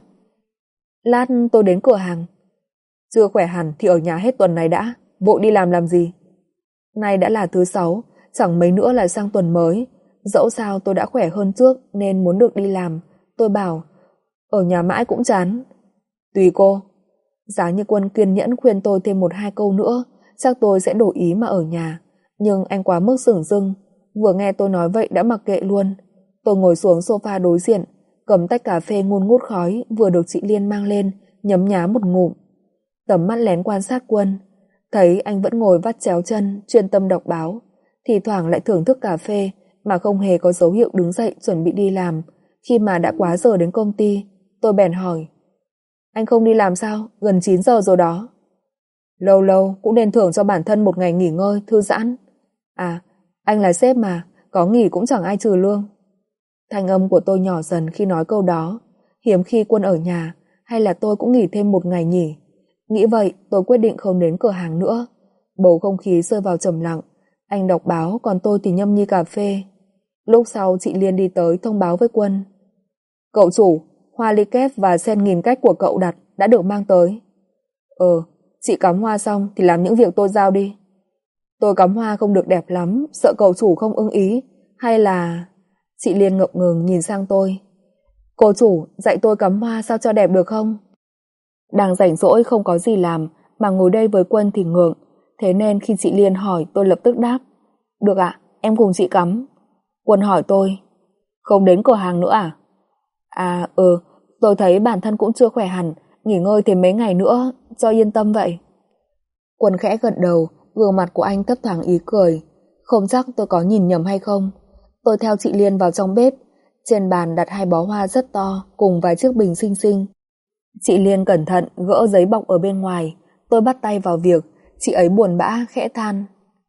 Lát tôi đến cửa hàng. Chưa khỏe hẳn thì ở nhà hết tuần này đã, vội đi làm làm gì? Nay đã là thứ sáu, chẳng mấy nữa là sang tuần mới. Dẫu sao tôi đã khỏe hơn trước nên muốn được đi làm. Tôi bảo, ở nhà mãi cũng chán. Tùy cô. Giá như Quân kiên nhẫn khuyên tôi thêm một hai câu nữa, chắc tôi sẽ đổi ý mà ở nhà. Nhưng anh quá mức sửng dưng, vừa nghe tôi nói vậy đã mặc kệ luôn. Tôi ngồi xuống sofa đối diện, cầm tách cà phê ngùn ngút khói vừa được chị Liên mang lên, nhấm nhá một ngụm. Tầm mắt lén quan sát Quân, thấy anh vẫn ngồi vắt chéo chân, chuyên tâm đọc báo, thì thoảng lại thưởng thức cà phê mà không hề có dấu hiệu đứng dậy chuẩn bị đi làm. Khi mà đã quá giờ đến công ty, tôi bèn hỏi, anh không đi làm sao? Gần chín giờ rồi đó. Lâu lâu cũng nên thưởng cho bản thân một ngày nghỉ ngơi, thư giãn. À, anh là sếp mà, có nghỉ cũng chẳng ai trừ lương. Thanh âm của tôi nhỏ dần khi nói câu đó. Hiếm khi Quân ở nhà, hay là tôi cũng nghỉ thêm một ngày nhỉ? Nghĩ vậy, tôi quyết định không đến cửa hàng nữa. Bầu không khí rơi vào trầm lặng. Anh đọc báo, còn tôi thì nhâm nhi cà phê. Lúc sau chị Liên đi tới thông báo với Quân. Cậu chủ, hoa ly kép và sen nghìn cách của cậu đặt đã được mang tới. Ờ, chị cắm hoa xong thì làm những việc tôi giao đi. Tôi cắm hoa không được đẹp lắm, sợ cậu chủ không ưng ý. Hay là... Chị Liên ngập ngừng nhìn sang tôi. Cô chủ, dạy tôi cắm hoa sao cho đẹp được không? Đang rảnh rỗi không có gì làm, mà ngồi đây với Quân thì ngượng. Thế nên khi chị Liên hỏi tôi lập tức đáp. Được ạ, em cùng chị cắm. Quân hỏi tôi. Không đến cửa hàng nữa à? À ừ, tôi thấy bản thân cũng chưa khỏe hẳn, nghỉ ngơi thêm mấy ngày nữa, cho yên tâm vậy. Quân khẽ gật đầu, gương mặt của anh thấp thoáng ý cười. Không chắc tôi có nhìn nhầm hay không. Tôi theo chị Liên vào trong bếp. Trên bàn đặt hai bó hoa rất to cùng vài chiếc bình xinh xinh. Chị Liên cẩn thận gỡ giấy bọc ở bên ngoài. Tôi bắt tay vào việc. Chị ấy buồn bã khẽ than.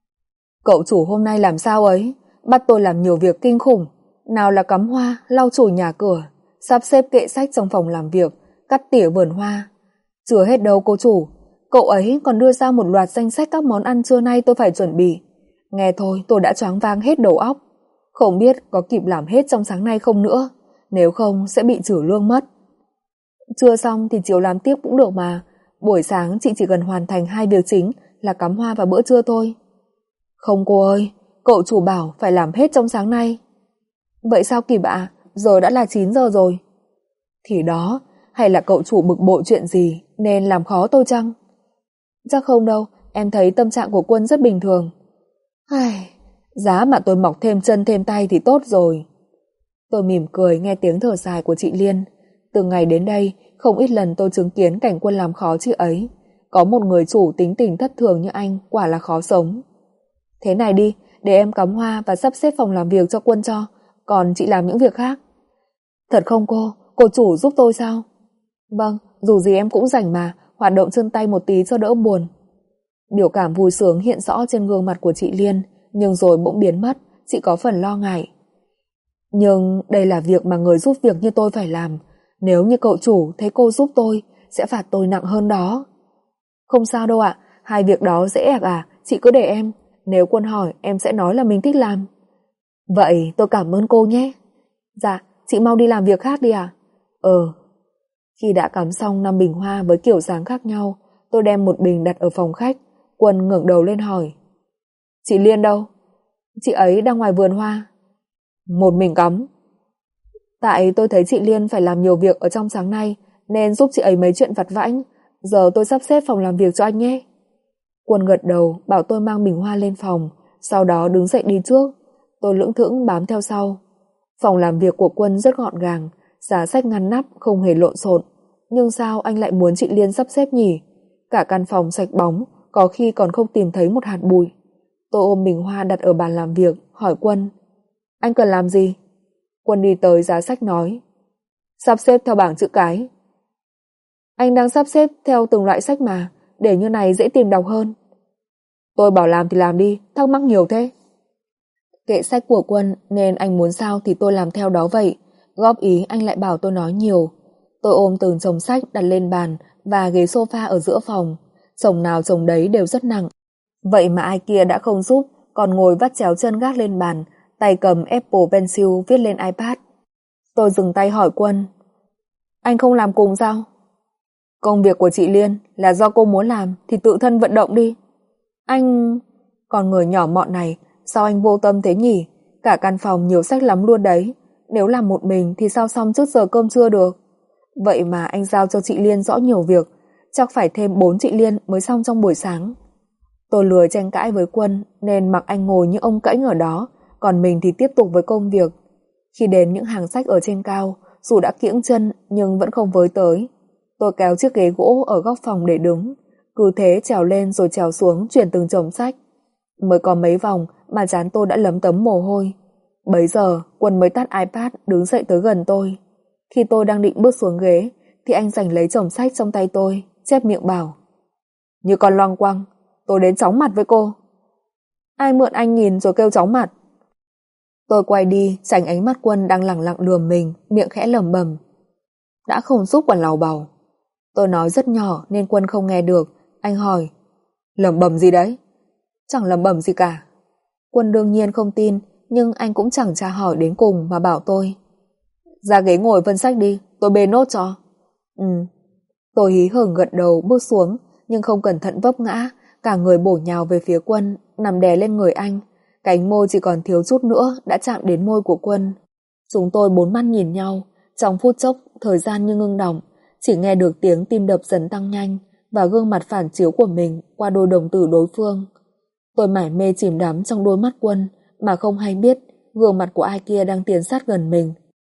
Cậu chủ hôm nay làm sao ấy, bắt tôi làm nhiều việc kinh khủng. Nào là cắm hoa, lau chùi nhà cửa, sắp xếp kệ sách trong phòng làm việc, cắt tỉa vườn hoa. Chưa hết đâu cô chủ, cậu ấy còn đưa ra một loạt danh sách các món ăn trưa nay tôi phải chuẩn bị. Nghe thôi tôi đã choáng váng hết đầu óc. Không biết có kịp làm hết trong sáng nay không nữa, nếu không sẽ bị trừ lương mất. Trưa xong thì chiều làm tiếp cũng được mà. Buổi sáng chị chỉ cần hoàn thành hai việc chính là cắm hoa và bữa trưa thôi. Không cô ơi, cậu chủ bảo phải làm hết trong sáng nay. Vậy sao kịp ạ? À? Giờ đã là chín giờ rồi. Thì đó, hay là cậu chủ bực bội chuyện gì nên làm khó tôi chăng? Chắc không đâu, em thấy tâm trạng của Quân rất bình thường. Ai, giá mà tôi mọc thêm chân thêm tay thì tốt rồi. Tôi mỉm cười nghe tiếng thở dài của chị Liên. Từ ngày đến đây, không ít lần tôi chứng kiến cảnh Quân làm khó chị ấy. Có một người chủ tính tình thất thường như anh quả là khó sống. Thế này đi, để em cắm hoa và sắp xếp phòng làm việc cho Quân cho, còn chị làm những việc khác. Thật không cô? Cô chủ giúp tôi sao? Vâng, dù gì em cũng rảnh mà, hoạt động chân tay một tí cho đỡ buồn. Biểu cảm vui sướng hiện rõ trên gương mặt của chị Liên, nhưng rồi bỗng biến mất, chị có phần lo ngại. Nhưng đây là việc mà người giúp việc như tôi phải làm. Nếu như cậu chủ thấy cô giúp tôi, sẽ phạt tôi nặng hơn đó. Không sao đâu ạ, hai việc đó dễ ạc à, chị cứ để em. Nếu Quân hỏi em sẽ nói là mình thích làm. Vậy tôi cảm ơn cô nhé. Dạ, chị mau đi làm việc khác đi à? Ờ. Khi đã cắm xong năm bình hoa với kiểu dáng khác nhau, tôi đem một bình đặt ở phòng khách. Quân ngẩng đầu lên hỏi. Chị Liên đâu? Chị ấy đang ngoài vườn hoa. Một mình cắm. Tại tôi thấy chị Liên phải làm nhiều việc ở trong sáng nay, nên giúp chị ấy mấy chuyện vặt vãnh. Giờ tôi sắp xếp phòng làm việc cho anh nhé. Quân gật đầu bảo tôi mang bình hoa lên phòng, sau đó đứng dậy đi trước. Tôi lững thững bám theo sau. Phòng làm việc của Quân rất gọn gàng, giá sách ngăn nắp không hề lộn xộn. Nhưng sao anh lại muốn chị Liên sắp xếp nhỉ? Cả căn phòng sạch bóng, có khi còn không tìm thấy một hạt bụi. Tôi ôm bình hoa đặt ở bàn làm việc, hỏi Quân, anh cần làm gì? Quân đi tới giá sách nói, sắp xếp theo bảng chữ cái. Anh đang sắp xếp theo từng loại sách mà, để như này dễ tìm đọc hơn. Tôi bảo làm thì làm đi, thắc mắc nhiều thế. Kệ sách của Quân nên anh muốn sao thì tôi làm theo đó vậy. Góp ý anh lại bảo tôi nói nhiều. Tôi ôm từng chồng sách đặt lên bàn và ghế sofa ở giữa phòng. Chồng nào chồng đấy đều rất nặng. Vậy mà ai kia đã không giúp, còn ngồi vắt chéo chân gác lên bàn, tay cầm Apple Pencil viết lên iPad. Tôi dừng tay hỏi Quân, anh không làm cùng sao? Công việc của chị Liên là do cô muốn làm thì tự thân vận động đi. Anh... Còn người nhỏ mọn này, sao anh vô tâm thế nhỉ? Cả căn phòng nhiều sách lắm luôn đấy. Nếu làm một mình thì sao xong trước giờ cơm trưa được? Vậy mà anh giao cho chị Liên rõ nhiều việc, chắc phải thêm bốn chị Liên mới xong trong buổi sáng. Tôi lười tranh cãi với Quân nên mặc anh ngồi như ông cãnh ở đó, còn mình thì tiếp tục với công việc. Khi đến những hàng sách ở trên cao, dù đã kiễng chân nhưng vẫn không với tới. Tôi kéo chiếc ghế gỗ ở góc phòng để đứng, cứ thế trèo lên rồi trèo xuống chuyển từng chồng sách. Mới có mấy vòng mà trán tôi đã lấm tấm mồ hôi. Bấy giờ Quân mới tắt iPad đứng dậy tới gần tôi. Khi tôi đang định bước xuống ghế thì anh giành lấy chồng sách trong tay tôi, chép miệng bảo, như con loang quăng, tôi đến chóng mặt với cô. Ai mượn anh nhìn rồi kêu chóng mặt? Tôi quay đi tránh ánh mắt Quân đang lẳng lặng lườm mình, miệng khẽ lẩm bẩm, đã không giúp còn làu bầu. Tôi nói rất nhỏ nên Quân không nghe được. Anh hỏi, lẩm bẩm gì đấy? Chẳng lẩm bẩm gì cả. Quân đương nhiên không tin, nhưng anh cũng chẳng tra hỏi đến cùng mà bảo tôi, ra ghế ngồi vân sách đi, tôi bê nốt cho. Ừ. Tôi hí hửng gật đầu bước xuống, nhưng không cẩn thận vấp ngã, cả người bổ nhào về phía Quân, nằm đè lên người anh. Cánh môi chỉ còn thiếu chút nữa đã chạm đến môi của Quân. Chúng tôi bốn mắt nhìn nhau, trong phút chốc thời gian như ngưng đọng, chỉ nghe được tiếng tim đập dần tăng nhanh và gương mặt phản chiếu của mình qua đôi đồng tử đối phương. Tôi mải mê chìm đắm trong đôi mắt Quân mà không hay biết gương mặt của ai kia đang tiến sát gần mình.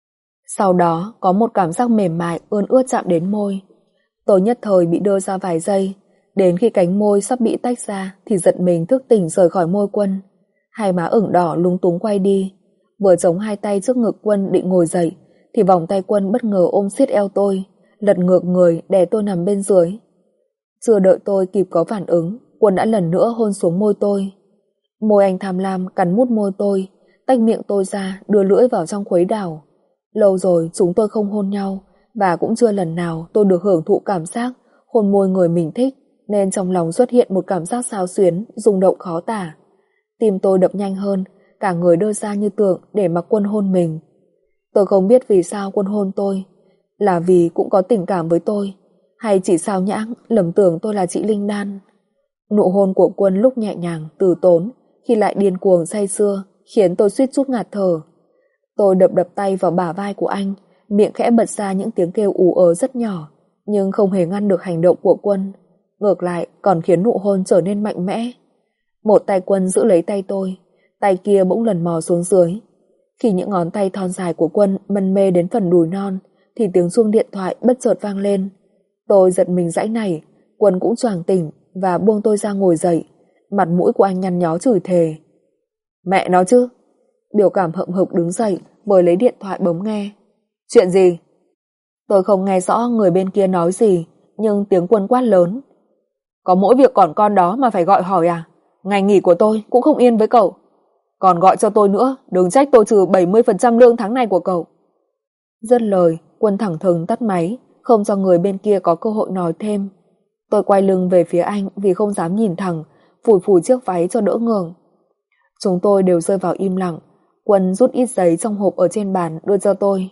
Sau đó có một cảm giác mềm mại ươn ướt chạm đến môi. Tôi nhất thời bị đưa ra vài giây, đến khi cánh môi sắp bị tách ra thì giật mình thức tỉnh rời khỏi môi Quân. Hai má ửng đỏ lúng túng quay đi, vừa chống hai tay trước ngực Quân định ngồi dậy thì vòng tay Quân bất ngờ ôm siết eo tôi, lật ngược người đè tôi nằm bên dưới. Chưa đợi tôi kịp có phản ứng, Quân đã lần nữa hôn xuống môi tôi. Môi anh tham lam cắn mút môi tôi, tách miệng tôi ra đưa lưỡi vào trong khuấy đảo. Lâu rồi chúng tôi không hôn nhau, và cũng chưa lần nào tôi được hưởng thụ cảm giác hôn môi người mình thích, nên trong lòng xuất hiện một cảm giác xao xuyến, rung động khó tả. Tim tôi đập nhanh hơn, cả người đơ ra như tượng để mặc Quân hôn mình. Tôi không biết vì sao Quân hôn tôi, là vì cũng có tình cảm với tôi, hay chỉ sao nhãng lầm tưởng tôi là chị Linh Đan. Nụ hôn của Quân lúc nhẹ nhàng, từ tốn, khi lại điên cuồng say sưa, khiến tôi suýt chút ngạt thở. Tôi đập đập tay vào bả vai của anh, miệng khẽ bật ra những tiếng kêu ù ớ rất nhỏ, nhưng không hề ngăn được hành động của Quân. Ngược lại còn khiến nụ hôn trở nên mạnh mẽ. Một tay Quân giữ lấy tay tôi, tay kia bỗng lần mò xuống dưới. Khi những ngón tay thon dài của Quân mân mê đến phần đùi non thì tiếng chuông điện thoại bất chợt vang lên. Tôi giật mình giãy nảy, Quân cũng choàng tỉnh và buông tôi ra ngồi dậy. Mặt mũi của anh nhăn nhó chửi thề. Mẹ nó chứ. Biểu cảm hậm hực đứng dậy mới lấy điện thoại bấm nghe. Chuyện gì? Tôi không nghe rõ người bên kia nói gì, nhưng tiếng Quân quát lớn. Có mỗi việc còn con đó mà phải gọi hỏi à? Ngày nghỉ của tôi cũng không yên với cậu. Còn gọi cho tôi nữa, đừng trách tôi trừ bảy mươi phần trăm lương tháng này của cậu. Dứt lời, Quân thẳng thừng tắt máy, không cho người bên kia có cơ hội nói thêm. Tôi quay lưng về phía anh vì không dám nhìn thẳng, phủi phủi chiếc váy cho đỡ ngượng. Chúng tôi đều rơi vào im lặng. Quân rút ít giấy trong hộp ở trên bàn đưa cho tôi.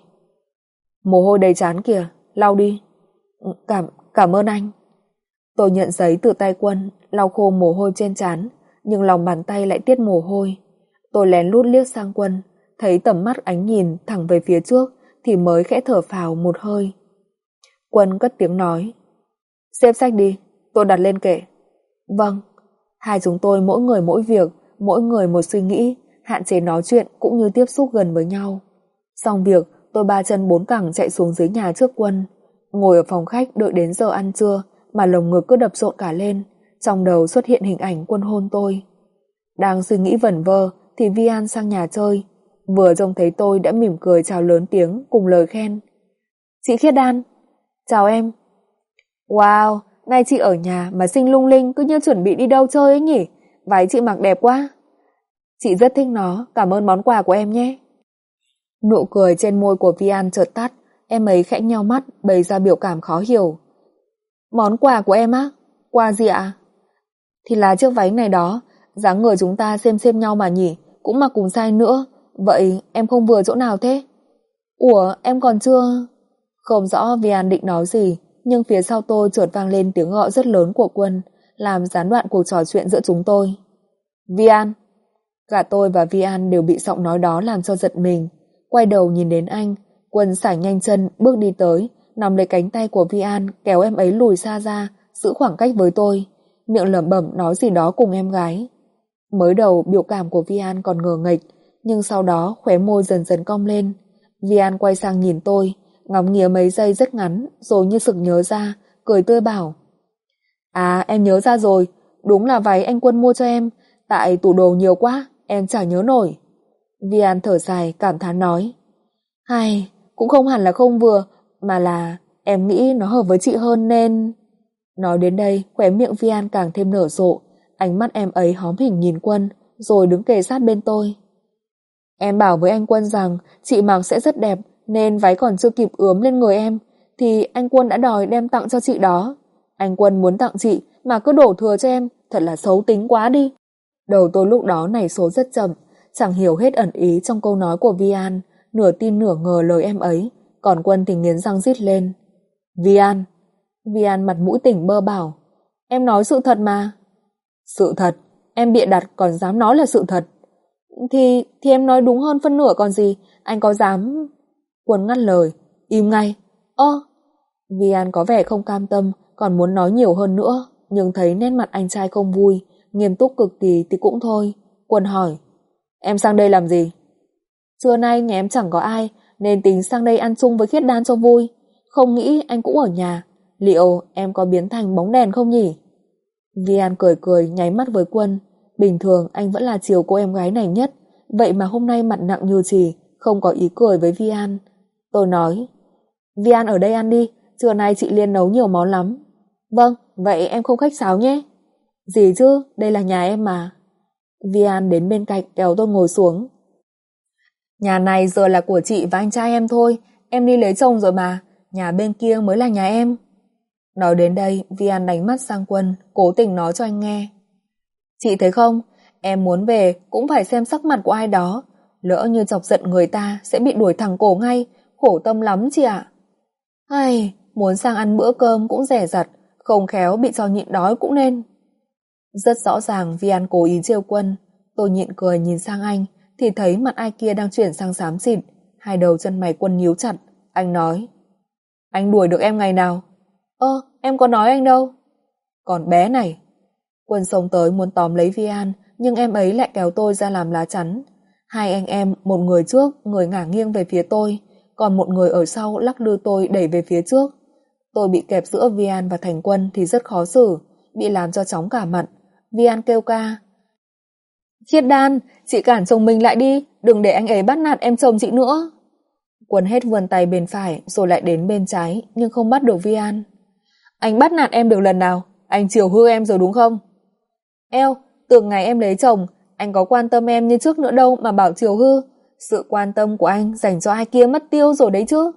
Mồ hôi đầy trán kìa, lau đi. Cảm, cảm ơn anh. Tôi nhận giấy từ tay Quân, lau khô mồ hôi trên trán, nhưng lòng bàn tay lại tiết mồ hôi. Tôi lén lút liếc sang Quân, thấy tầm mắt ánh nhìn thẳng về phía trước thì mới khẽ thở phào một hơi. Quân cất tiếng nói. Xếp sách đi, tôi đặt lên kệ. Vâng. Hai chúng tôi mỗi người mỗi việc, mỗi người một suy nghĩ, hạn chế nói chuyện cũng như tiếp xúc gần với nhau. Xong việc, tôi ba chân bốn cẳng chạy xuống dưới nhà trước Quân. Ngồi ở phòng khách đợi đến giờ ăn trưa mà lồng ngực cứ đập rộn cả lên, trong đầu xuất hiện hình ảnh Quân hôn tôi. Đang suy nghĩ vẩn vơ thì Vi An sang nhà chơi. Vừa trông thấy tôi đã mỉm cười chào lớn tiếng cùng lời khen. Chị Khiết Đan. Chào em. Wow, nay chị ở nhà mà xinh lung linh cứ như chuẩn bị đi đâu chơi ấy nhỉ. Váy chị mặc đẹp quá. Chị rất thích nó, cảm ơn món quà của em nhé. Nụ cười trên môi của Vi An chợt tắt, em ấy khẽ nheo mắt bày ra biểu cảm khó hiểu. Món quà của em á? Quà gì ạ? Thì là chiếc váy này đó, dáng người chúng ta xem xem nhau mà nhỉ, cũng mặc cùng size nữa, vậy em không vừa chỗ nào thế? Ủa, em còn chưa... Không rõ Vi An định nói gì, nhưng phía sau tôi chợt vang lên tiếng gọi rất lớn của Quân, làm gián đoạn cuộc trò chuyện giữa chúng tôi. Vi An. Cả tôi và Vi An đều bị giọng nói đó làm cho giật mình. Quay đầu nhìn đến anh, Quân sải nhanh chân bước đi tới, nắm lấy cánh tay của Vi An, kéo em ấy lùi xa ra, giữ khoảng cách với tôi, miệng lẩm bẩm nói gì đó cùng em gái. Mới đầu biểu cảm của Vi An còn ngờ nghệch, nhưng sau đó khóe môi dần dần cong lên. Vi An quay sang nhìn tôi, ngắm nghía mấy giây rất ngắn, rồi như sực nhớ ra, cười tươi bảo: À, em nhớ ra rồi, đúng là váy anh Quân mua cho em, tại tủ đồ nhiều quá, em chả nhớ nổi. Vi An thở dài cảm thán nói: Hay, cũng không hẳn là không vừa, mà là em nghĩ nó hợp với chị hơn nên... Nói đến đây, khóe miệng Vi An càng thêm nở rộ, ánh mắt em ấy hóm hình nhìn Quân, rồi đứng kề sát bên tôi. Em bảo với anh Quân rằng chị mặc sẽ rất đẹp, nên váy còn chưa kịp ướm lên người em, thì anh Quân đã đòi đem tặng cho chị đó. Anh Quân muốn tặng chị mà cứ đổ thừa cho em, thật là xấu tính quá đi. Đầu tôi lúc đó nảy số rất chậm, chẳng hiểu hết ẩn ý trong câu nói của Vi An, nửa tin nửa ngờ lời em ấy, còn Quân thì nghiến răng rít lên. Vi An. Vi An mặt mũi tỉnh bơ bảo: Em nói sự thật mà. Sự thật? Em bịa đặt còn dám nói là sự thật? Thì, thì em nói đúng hơn phân nửa còn gì, anh có dám... Quân ngắt lời: Im ngay. Ơ. Vi An có vẻ không cam tâm, còn muốn nói nhiều hơn nữa, nhưng thấy nét mặt anh trai không vui, nghiêm túc cực kỳ thì cũng thôi. Quân hỏi: Em sang đây làm gì? Trưa nay nhà em chẳng có ai, nên tính sang đây ăn chung với Khiết Đan cho vui. Không nghĩ anh cũng ở nhà, liệu em có biến thành bóng đèn không nhỉ? Vi An cười cười nháy mắt với Quân. Bình thường anh vẫn là chiều cô em gái này nhất, vậy mà hôm nay mặt nặng như chì, không có ý cười với Vi An. Tôi nói: Vi An ở đây ăn đi, trưa nay chị Liên nấu nhiều món lắm. Vâng, vậy em không khách sáo nhé. Gì chứ, đây là nhà em mà. Vi An đến bên cạnh kéo tôi ngồi xuống. Nhà này giờ là của chị và anh trai em thôi, em đi lấy chồng rồi mà, nhà bên kia mới là nhà em. Nói đến đây, Vi An đánh mắt sang Quân, cố tình nói cho anh nghe. Chị thấy không, em muốn về cũng phải xem sắc mặt của ai đó, lỡ như chọc giận người ta sẽ bị đuổi thẳng cổ ngay, khổ tâm lắm chị ạ. Ai, muốn sang ăn bữa cơm cũng dè dặt, không khéo bị cho nhịn đói cũng nên. Rất rõ ràng Vi An cố ý trêu Quân. Tôi nhịn cười nhìn sang anh, thì thấy mặt ai kia đang chuyển sang xám xịt, hai đầu chân mày Quân nhíu chặt. Anh nói: Anh đuổi được em ngày nào? Ơ, em có nói anh đâu. Còn bé này. Quân xông tới muốn tóm lấy Vi An, nhưng em ấy lại kéo tôi ra làm lá chắn. Hai anh em, một người trước, người ngả nghiêng về phía tôi, còn một người ở sau lắc lư tôi đẩy về phía trước. Tôi bị kẹp giữa Vi An và Thành Quân thì rất khó xử, bị làm cho chóng cả mặt. Vi An kêu ca: Khiết Đan, chị cản chồng mình lại đi, đừng để anh ấy bắt nạt em chồng chị nữa. Quân hết vươn tay bên phải rồi lại đến bên trái, nhưng không bắt được Vi An. Anh bắt nạt em được lần nào? Anh chiều hư em rồi đúng không? Eo, từ ngày em lấy chồng, anh có quan tâm em như trước nữa đâu mà bảo chiều hư. Sự quan tâm của anh dành cho ai kia mất tiêu rồi đấy chứ.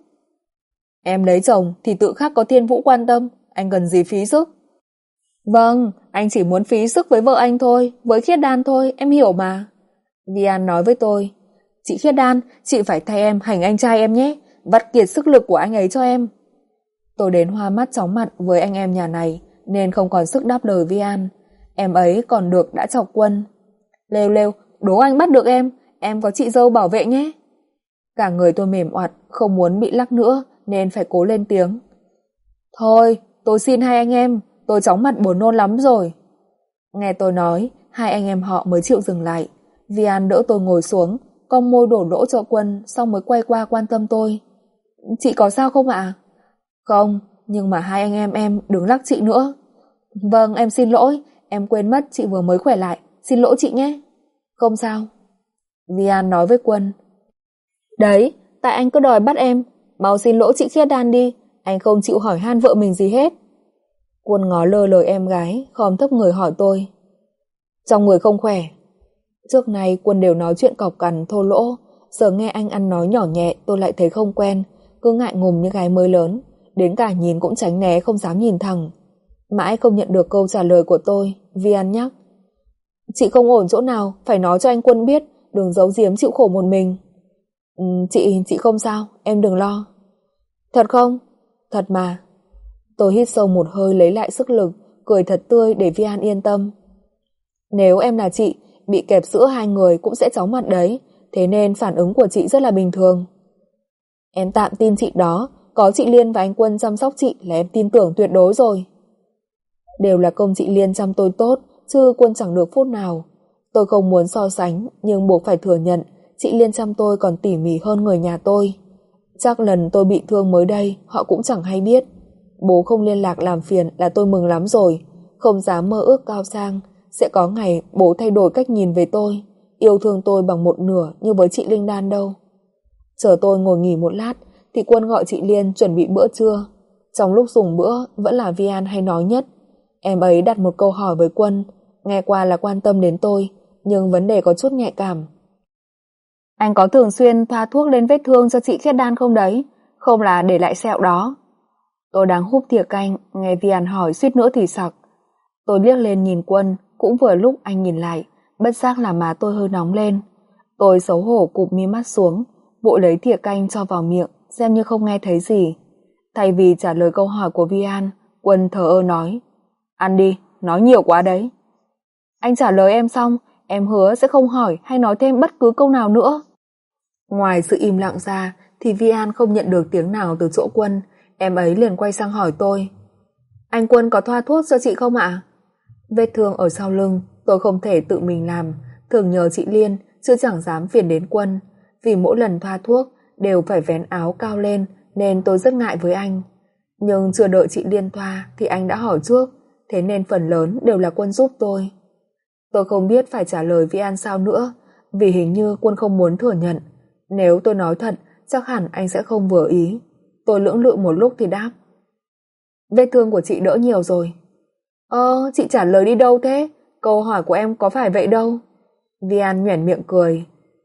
Em lấy chồng thì tự khắc có thiên vũ quan tâm, anh cần gì phí sức. Vâng, anh chỉ muốn phí sức với vợ anh thôi, với Khiết Đan thôi, em hiểu mà. Vi An nói với tôi: Chị Khiết Đan, chị phải thay em hành anh trai em nhé, vắt kiệt sức lực của anh ấy cho em. Tôi đến hoa mắt chóng mặt với anh em nhà này, nên không còn sức đáp lời Vi An. Em ấy còn được đã chọc Quân. Lêu lêu, đố anh bắt được em, em có chị dâu bảo vệ nhé. Cả người tôi mềm oặt, không muốn bị lắc nữa, nên phải cố lên tiếng. Thôi, tôi xin hai anh em, tôi chóng mặt buồn nôn lắm rồi. Nghe tôi nói, hai anh em họ mới chịu dừng lại. Vi An đỡ tôi ngồi xuống, cong môi đổ lỗ cho Quân, xong mới quay qua quan tâm tôi. Chị có sao không ạ? Không, nhưng mà hai anh em em đừng lắc chị nữa. Vâng, em xin lỗi, em quên mất chị vừa mới khỏe lại, xin lỗi chị nhé. Không sao. Vian nói với Quân. Đấy, tại anh cứ đòi bắt em, mau xin lỗi chị Khiết Đan đi, anh không chịu hỏi han vợ mình gì hết. Quân ngó lơ lời em gái, khom thấp người hỏi tôi. Trong người không khỏe. Trước nay Quân đều nói chuyện cọc cằn thô lỗ, giờ nghe anh ăn nói nhỏ nhẹ tôi lại thấy không quen, cứ ngại ngùng như gái mới lớn, đến cả nhìn cũng tránh né không dám nhìn thẳng. Mãi không nhận được câu trả lời của tôi, Vian nhắc. Chị không ổn chỗ nào, phải nói cho anh Quân biết, đừng giấu giếm chịu khổ một mình. Ừ, chị, chị không sao, em đừng lo. Thật không? Thật mà. Tôi hít sâu một hơi lấy lại sức lực, cười thật tươi để Vian yên tâm. Nếu em là chị, bị kẹp giữa hai người cũng sẽ chóng mặt đấy, thế nên phản ứng của chị rất là bình thường. Em tạm tin chị đó, có chị Liên và anh Quân chăm sóc chị là em tin tưởng tuyệt đối rồi. Đều là công chị Liên chăm tôi tốt, chứ Quân chẳng được phút nào. Tôi không muốn so sánh, nhưng buộc phải thừa nhận, chị Liên chăm tôi còn tỉ mỉ hơn người nhà tôi. Chắc lần tôi bị thương mới đây, họ cũng chẳng hay biết. Bố không liên lạc làm phiền là tôi mừng lắm rồi, không dám mơ ước cao sang. Sẽ có ngày bố thay đổi cách nhìn về tôi, yêu thương tôi bằng một nửa như với chị Linh Đan đâu. Chờ tôi ngồi nghỉ một lát, thì Quân gọi chị Liên chuẩn bị bữa trưa. Trong lúc dùng bữa, vẫn là Vian hay nói nhất. Em ấy đặt một câu hỏi với Quân, nghe qua là quan tâm đến tôi, nhưng vấn đề có chút nhạy cảm. Anh có thường xuyên thoa thuốc lên vết thương cho chị Khiết Đan không đấy? Không là để lại sẹo đó. Tôi đang húp thìa canh, nghe Vian hỏi suýt nữa thì sặc. Tôi liếc lên nhìn Quân, cũng vừa lúc anh nhìn lại, bất giác làm má tôi hơi nóng lên. Tôi xấu hổ cụp mi mắt xuống, vội lấy thìa canh cho vào miệng, xem như không nghe thấy gì. Thay vì trả lời câu hỏi của Vian, Quân thờ ơ nói. Ăn đi, nói nhiều quá đấy. Anh trả lời em xong, em hứa sẽ không hỏi hay nói thêm bất cứ câu nào nữa. Ngoài sự im lặng ra, thì Vian không nhận được tiếng nào từ chỗ Quân, em ấy liền quay sang hỏi tôi. Anh Quân có thoa thuốc cho chị không ạ? Vết thương ở sau lưng, tôi không thể tự mình làm, thường nhờ chị Liên, chứ chẳng dám phiền đến Quân. Vì mỗi lần thoa thuốc, đều phải vén áo cao lên, nên tôi rất ngại với anh. Nhưng chưa đợi chị Liên thoa, thì anh đã hỏi trước, thế nên phần lớn đều là Quân giúp tôi. Tôi không biết phải trả lời Vian sao nữa, vì hình như Quân không muốn thừa nhận. Nếu tôi nói thật, chắc hẳn anh sẽ không vừa ý. Tôi lưỡng lự một lúc thì đáp. Vết thương của chị đỡ nhiều rồi. Ơ, chị trả lời đi đâu thế? Câu hỏi của em có phải vậy đâu. Vian nhoẻn miệng cười.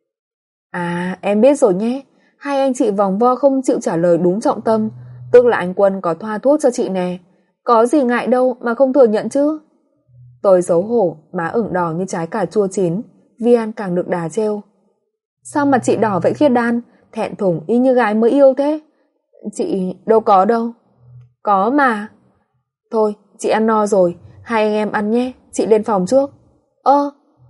À, em biết rồi nhé. Hai anh chị vòng vo không chịu trả lời đúng trọng tâm, tức là anh Quân có thoa thuốc cho chị nè. Có gì ngại đâu mà không thừa nhận chứ. Tôi xấu hổ, má ửng đỏ như trái cà chua chín. Vian càng được đà trêu. Sao mà chị đỏ vậy Khiết Đan? Thẹn thùng y như gái mới yêu thế. Chị đâu có đâu. Có mà. Thôi, chị ăn no rồi, hai anh em ăn nhé, chị lên phòng trước. Ơ.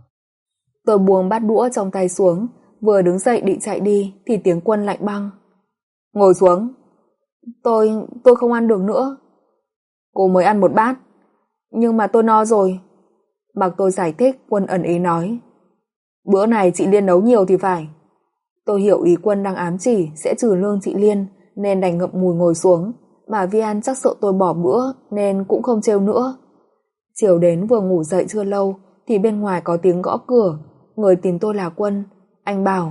Tôi buông bát đũa trong tay xuống, vừa đứng dậy định chạy đi thì tiếng Quân lạnh băng. Ngồi xuống. Tôi, tôi không ăn được nữa. Cô mới ăn một bát. Nhưng mà tôi no rồi. Mặc tôi giải thích, Quân ẩn ý nói. Bữa này chị Liên nấu nhiều thì phải. Tôi hiểu ý Quân đang ám chỉ sẽ trừ lương chị Liên, nên đành ngậm ngùi ngồi xuống. Mà Vian chắc sợ tôi bỏ bữa nên cũng không trêu nữa. Chiều đến vừa ngủ dậy chưa lâu thì bên ngoài có tiếng gõ cửa. Người tìm tôi là Quân. Anh bảo.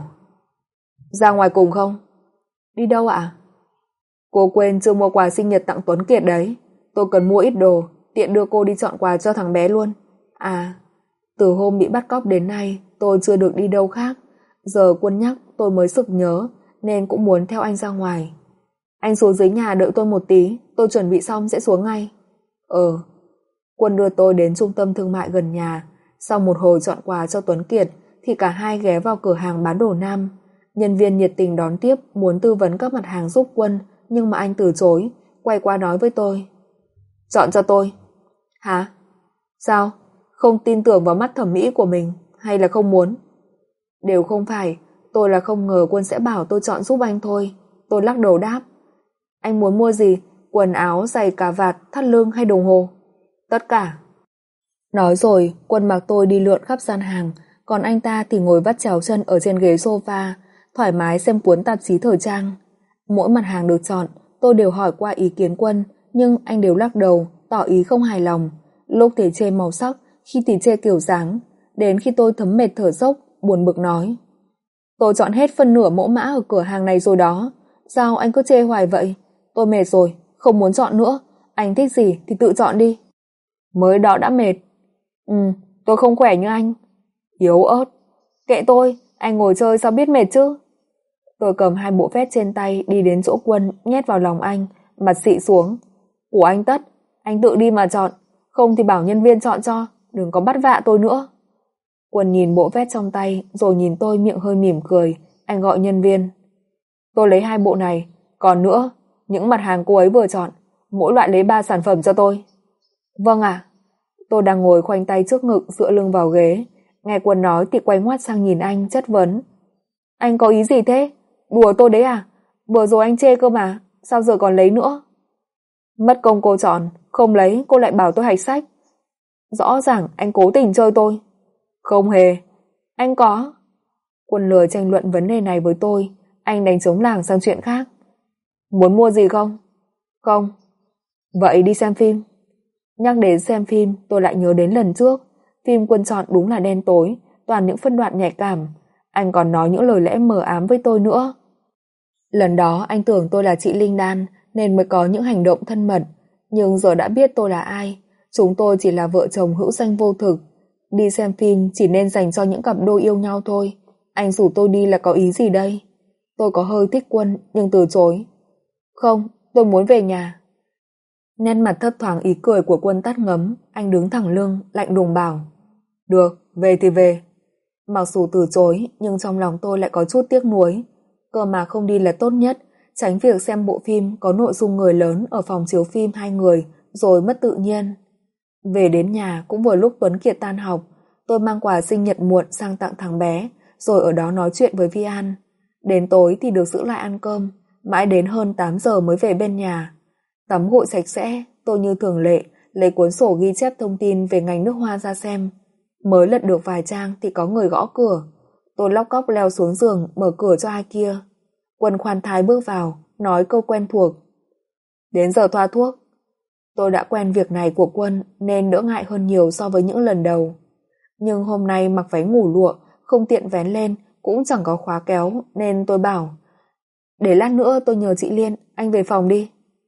Ra ngoài cùng không? Đi đâu ạ? Cô quên chưa mua quà sinh nhật tặng Tuấn Kiệt đấy. Tôi cần mua ít đồ, tiện đưa cô đi chọn quà cho thằng bé luôn. À, từ hôm bị bắt cóc đến nay tôi chưa được đi đâu khác. Giờ Quân nhắc tôi mới sực nhớ, nên cũng muốn theo anh ra ngoài. Anh xuống dưới nhà đợi tôi một tí, tôi chuẩn bị xong sẽ xuống ngay. Ờ. Quân đưa tôi đến trung tâm thương mại gần nhà. Sau một hồi chọn quà cho Tuấn Kiệt thì cả hai ghé vào cửa hàng bán đồ nam. Nhân viên nhiệt tình đón tiếp, muốn tư vấn các mặt hàng giúp Quân, nhưng mà anh từ chối, quay qua nói với tôi. Chọn cho tôi. Hả? Sao? Không tin tưởng vào mắt thẩm mỹ của mình, hay là không muốn? Đều không phải, tôi là không ngờ Quân sẽ bảo tôi chọn giúp anh thôi. Tôi lắc đầu đáp. Anh muốn mua gì? Quần áo, giày cà vạt, thắt lưng hay đồng hồ? Tất cả. Nói rồi, Quân mặc tôi đi lượn khắp gian hàng, còn anh ta thì ngồi vắt chéo chân ở trên ghế sofa, thoải mái xem cuốn tạp chí thời trang. Mỗi mặt hàng được chọn, tôi đều hỏi qua ý kiến Quân, nhưng anh đều lắc đầu, tỏ ý không hài lòng. Lúc thì chê màu sắc, khi thì chê kiểu dáng. Đến khi tôi thấm mệt thở dốc buồn bực nói. Tôi chọn hết phân nửa mẫu mã ở cửa hàng này rồi đó. Sao anh cứ chê hoài vậy? Tôi mệt rồi, không muốn chọn nữa. Anh thích gì thì tự chọn đi. Mới đó đã mệt. Ừ, tôi không khỏe như anh. Yếu ớt. Kệ tôi, anh ngồi chơi sao biết mệt chứ? Tôi cầm hai bộ vest trên tay đi đến chỗ Quân, nhét vào lòng anh, mặt xị xuống. Của anh tất, anh tự đi mà chọn. Không thì bảo nhân viên chọn cho, đừng có bắt vạ tôi nữa. Quân nhìn bộ vest trong tay, rồi nhìn tôi miệng hơi mỉm cười. Anh gọi nhân viên. Tôi lấy hai bộ này, còn nữa, những mặt hàng cô ấy vừa chọn, mỗi loại lấy ba sản phẩm cho tôi. Vâng ạ. Tôi đang ngồi khoanh tay trước ngực dựa lưng vào ghế. Nghe Quân nói thì quay ngoắt sang nhìn anh chất vấn. Anh có ý gì thế? Đùa tôi đấy à? Vừa rồi anh chê cơ mà, sao giờ còn lấy nữa? Mất công cô chọn, không lấy cô lại bảo tôi hạch sách. Rõ ràng anh cố tình chơi tôi. Không hề. Anh có. Quân lười tranh luận vấn đề này với tôi. Anh đánh trống lảng sang chuyện khác. Muốn mua gì không? Không. Vậy đi xem phim. Nhắc đến xem phim, tôi lại nhớ đến lần trước. Phim Quân chọn đúng là đen tối, toàn những phân đoạn nhạy cảm. Anh còn nói những lời lẽ mờ ám với tôi nữa. Lần đó anh tưởng tôi là chị Linh Đan nên mới có những hành động thân mật. Nhưng giờ đã biết tôi là ai. Chúng tôi chỉ là vợ chồng hữu danh vô thực. Đi xem phim chỉ nên dành cho những cặp đôi yêu nhau thôi. Anh rủ tôi đi là có ý gì đây? Tôi có hơi thích Quân nhưng từ chối. Không, tôi muốn về nhà. Nét mặt thấp thoáng ý cười của Quân tắt ngấm. Anh đứng thẳng lưng, lạnh lùng bảo. Được, về thì về. Mặc dù từ chối nhưng trong lòng tôi lại có chút tiếc nuối. Cơ mà không đi là tốt nhất, tránh việc xem bộ phim có nội dung người lớn ở phòng chiếu phim hai người rồi mất tự nhiên. Về đến nhà cũng vừa lúc Tuấn Kiệt tan học. Tôi mang quà sinh nhật muộn sang tặng thằng bé, rồi ở đó nói chuyện với Vi An. Đến tối thì được giữ lại ăn cơm, mãi đến hơn tám giờ mới về bên nhà. Tắm gội sạch sẽ, tôi như thường lệ lấy cuốn sổ ghi chép thông tin về ngành nước hoa ra xem. Mới lật được vài trang thì có người gõ cửa. Tôi lóc cóc leo xuống giường mở cửa cho ai kia. Quân khoan thai bước vào, nói câu quen thuộc. Đến giờ thoa thuốc. Tôi đã quen việc này của Quân nên đỡ ngại hơn nhiều so với những lần đầu. Nhưng hôm nay mặc váy ngủ lụa, không tiện vén lên, cũng chẳng có khóa kéo nên tôi bảo. Để lát nữa tôi nhờ chị Liên, anh về phòng đi.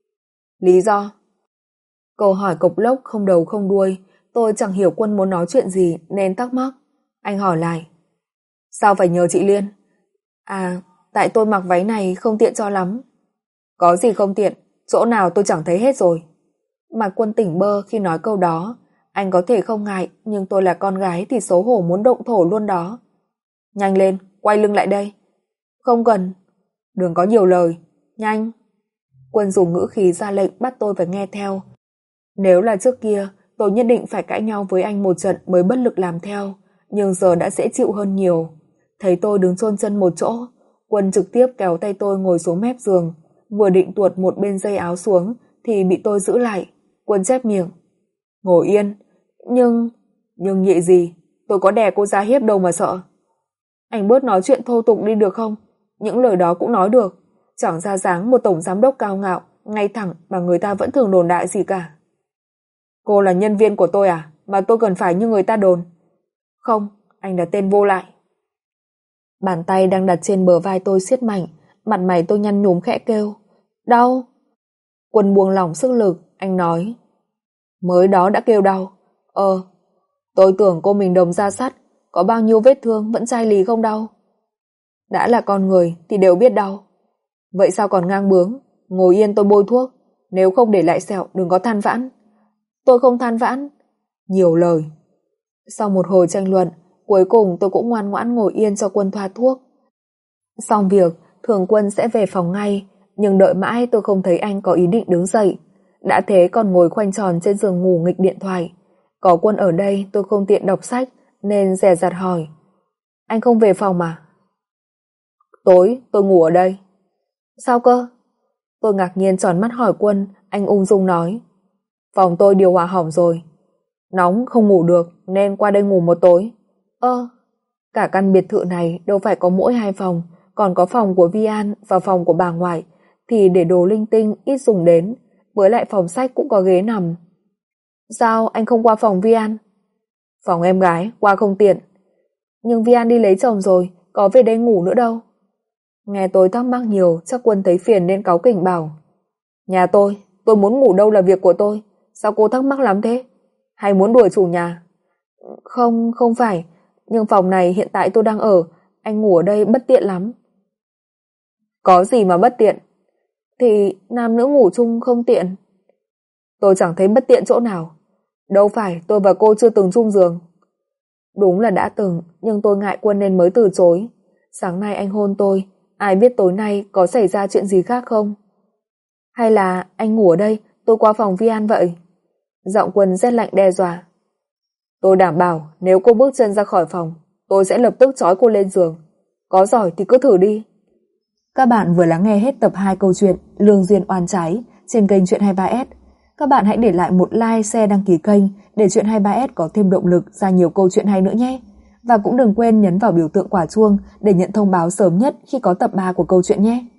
Lý do? Câu hỏi cộc lốc không đầu không đuôi. Tôi chẳng hiểu Quân muốn nói chuyện gì nên thắc mắc. Anh hỏi lại. Sao phải nhờ chị Liên? À, tại tôi mặc váy này không tiện cho lắm. Có gì không tiện, chỗ nào tôi chẳng thấy hết rồi. Mặt Quân tỉnh bơ khi nói câu đó. Anh có thể không ngại, nhưng tôi là con gái thì xấu hổ muốn động thổ luôn đó. Nhanh lên, quay lưng lại đây. Không cần. Đừng có nhiều lời, nhanh. Quân dùng ngữ khí ra lệnh bắt tôi phải nghe theo. Nếu là trước kia, tôi nhất định phải cãi nhau với anh một trận mới bất lực làm theo, nhưng giờ đã dễ chịu hơn nhiều. Thấy tôi đứng chôn chân một chỗ, Quân trực tiếp kéo tay tôi ngồi xuống mép giường, vừa định tuột một bên dây áo xuống thì bị tôi giữ lại. Quân chép miệng. Ngồi yên. Nhưng... Nhưng nhị gì? Tôi có đè cô ra hiếp đâu mà sợ. Anh bớt nói chuyện thô tục đi được không? Những lời đó cũng nói được. Chẳng ra dáng một tổng giám đốc cao ngạo, ngay thẳng mà người ta vẫn thường đồn đại gì cả. Cô là nhân viên của tôi à? Mà tôi cần phải như người ta đồn. Không, anh là tên vô lại. Bàn tay đang đặt trên bờ vai tôi siết mạnh, mặt mày tôi nhăn nhúm khẽ kêu. Đau. Quân buông lỏng sức lực, anh nói. Mới đó đã kêu đau. Ờ, tôi tưởng cô mình đồng da sắt, có bao nhiêu vết thương vẫn chai lì không đau. Đã là con người thì đều biết đau. Vậy sao còn ngang bướng? Ngồi yên tôi bôi thuốc. Nếu không để lại sẹo đừng có than vãn. Tôi không than vãn. Nhiều lời. Sau một hồi tranh luận, cuối cùng tôi cũng ngoan ngoãn ngồi yên cho Quân thoa thuốc. Xong việc, thường Quân sẽ về phòng ngay, nhưng đợi mãi tôi không thấy anh có ý định đứng dậy. Đã thế còn ngồi khoanh tròn trên giường ngủ nghịch điện thoại. Có Quân ở đây tôi không tiện đọc sách nên dè dặt hỏi. Anh không về phòng à? Tối tôi ngủ ở đây. Sao cơ? Tôi ngạc nhiên tròn mắt hỏi Quân. Anh ung dung nói. Phòng tôi điều hòa hỏng rồi. Nóng không ngủ được nên qua đây ngủ một tối. Ơ, cả căn biệt thự này đâu phải có mỗi hai phòng, còn có phòng của Vi An và phòng của bà ngoại, thì để đồ linh tinh ít dùng đến, với lại phòng sách cũng có ghế nằm. Sao anh không qua phòng Vi An? Phòng em gái qua không tiện. Nhưng Vi An đi lấy chồng rồi, có về đây ngủ nữa đâu. Nghe tôi thắc mắc nhiều, chắc Quân thấy phiền nên cáu kỉnh bảo. Nhà tôi, tôi muốn ngủ đâu là việc của tôi. Sao cô thắc mắc lắm thế? Hay muốn đuổi chủ nhà? Không, không phải. Nhưng phòng này hiện tại tôi đang ở, anh ngủ ở đây bất tiện lắm. Có gì mà bất tiện? Thì nam nữ ngủ chung không tiện. Tôi chẳng thấy bất tiện chỗ nào. Đâu phải tôi và cô chưa từng chung giường. Đúng là đã từng, nhưng tôi ngại Quân nên mới từ chối. Sáng nay anh hôn tôi, ai biết tối nay có xảy ra chuyện gì khác không? Hay là anh ngủ ở đây, tôi qua phòng Vi An vậy? Giọng Quân rét lạnh đe dọa. Tôi đảm bảo nếu cô bước chân ra khỏi phòng, tôi sẽ lập tức trói cô lên giường. Có giỏi thì cứ thử đi. Các bạn vừa lắng nghe hết tập hai câu chuyện Lương duyên oan trái trên kênh Chuyện hai mươi ba ét. Các bạn hãy để lại một like, share, đăng ký kênh để Chuyện hai mươi ba ét có thêm động lực ra nhiều câu chuyện hay nữa nhé. Và cũng đừng quên nhấn vào biểu tượng quả chuông để nhận thông báo sớm nhất khi có tập ba của câu chuyện nhé.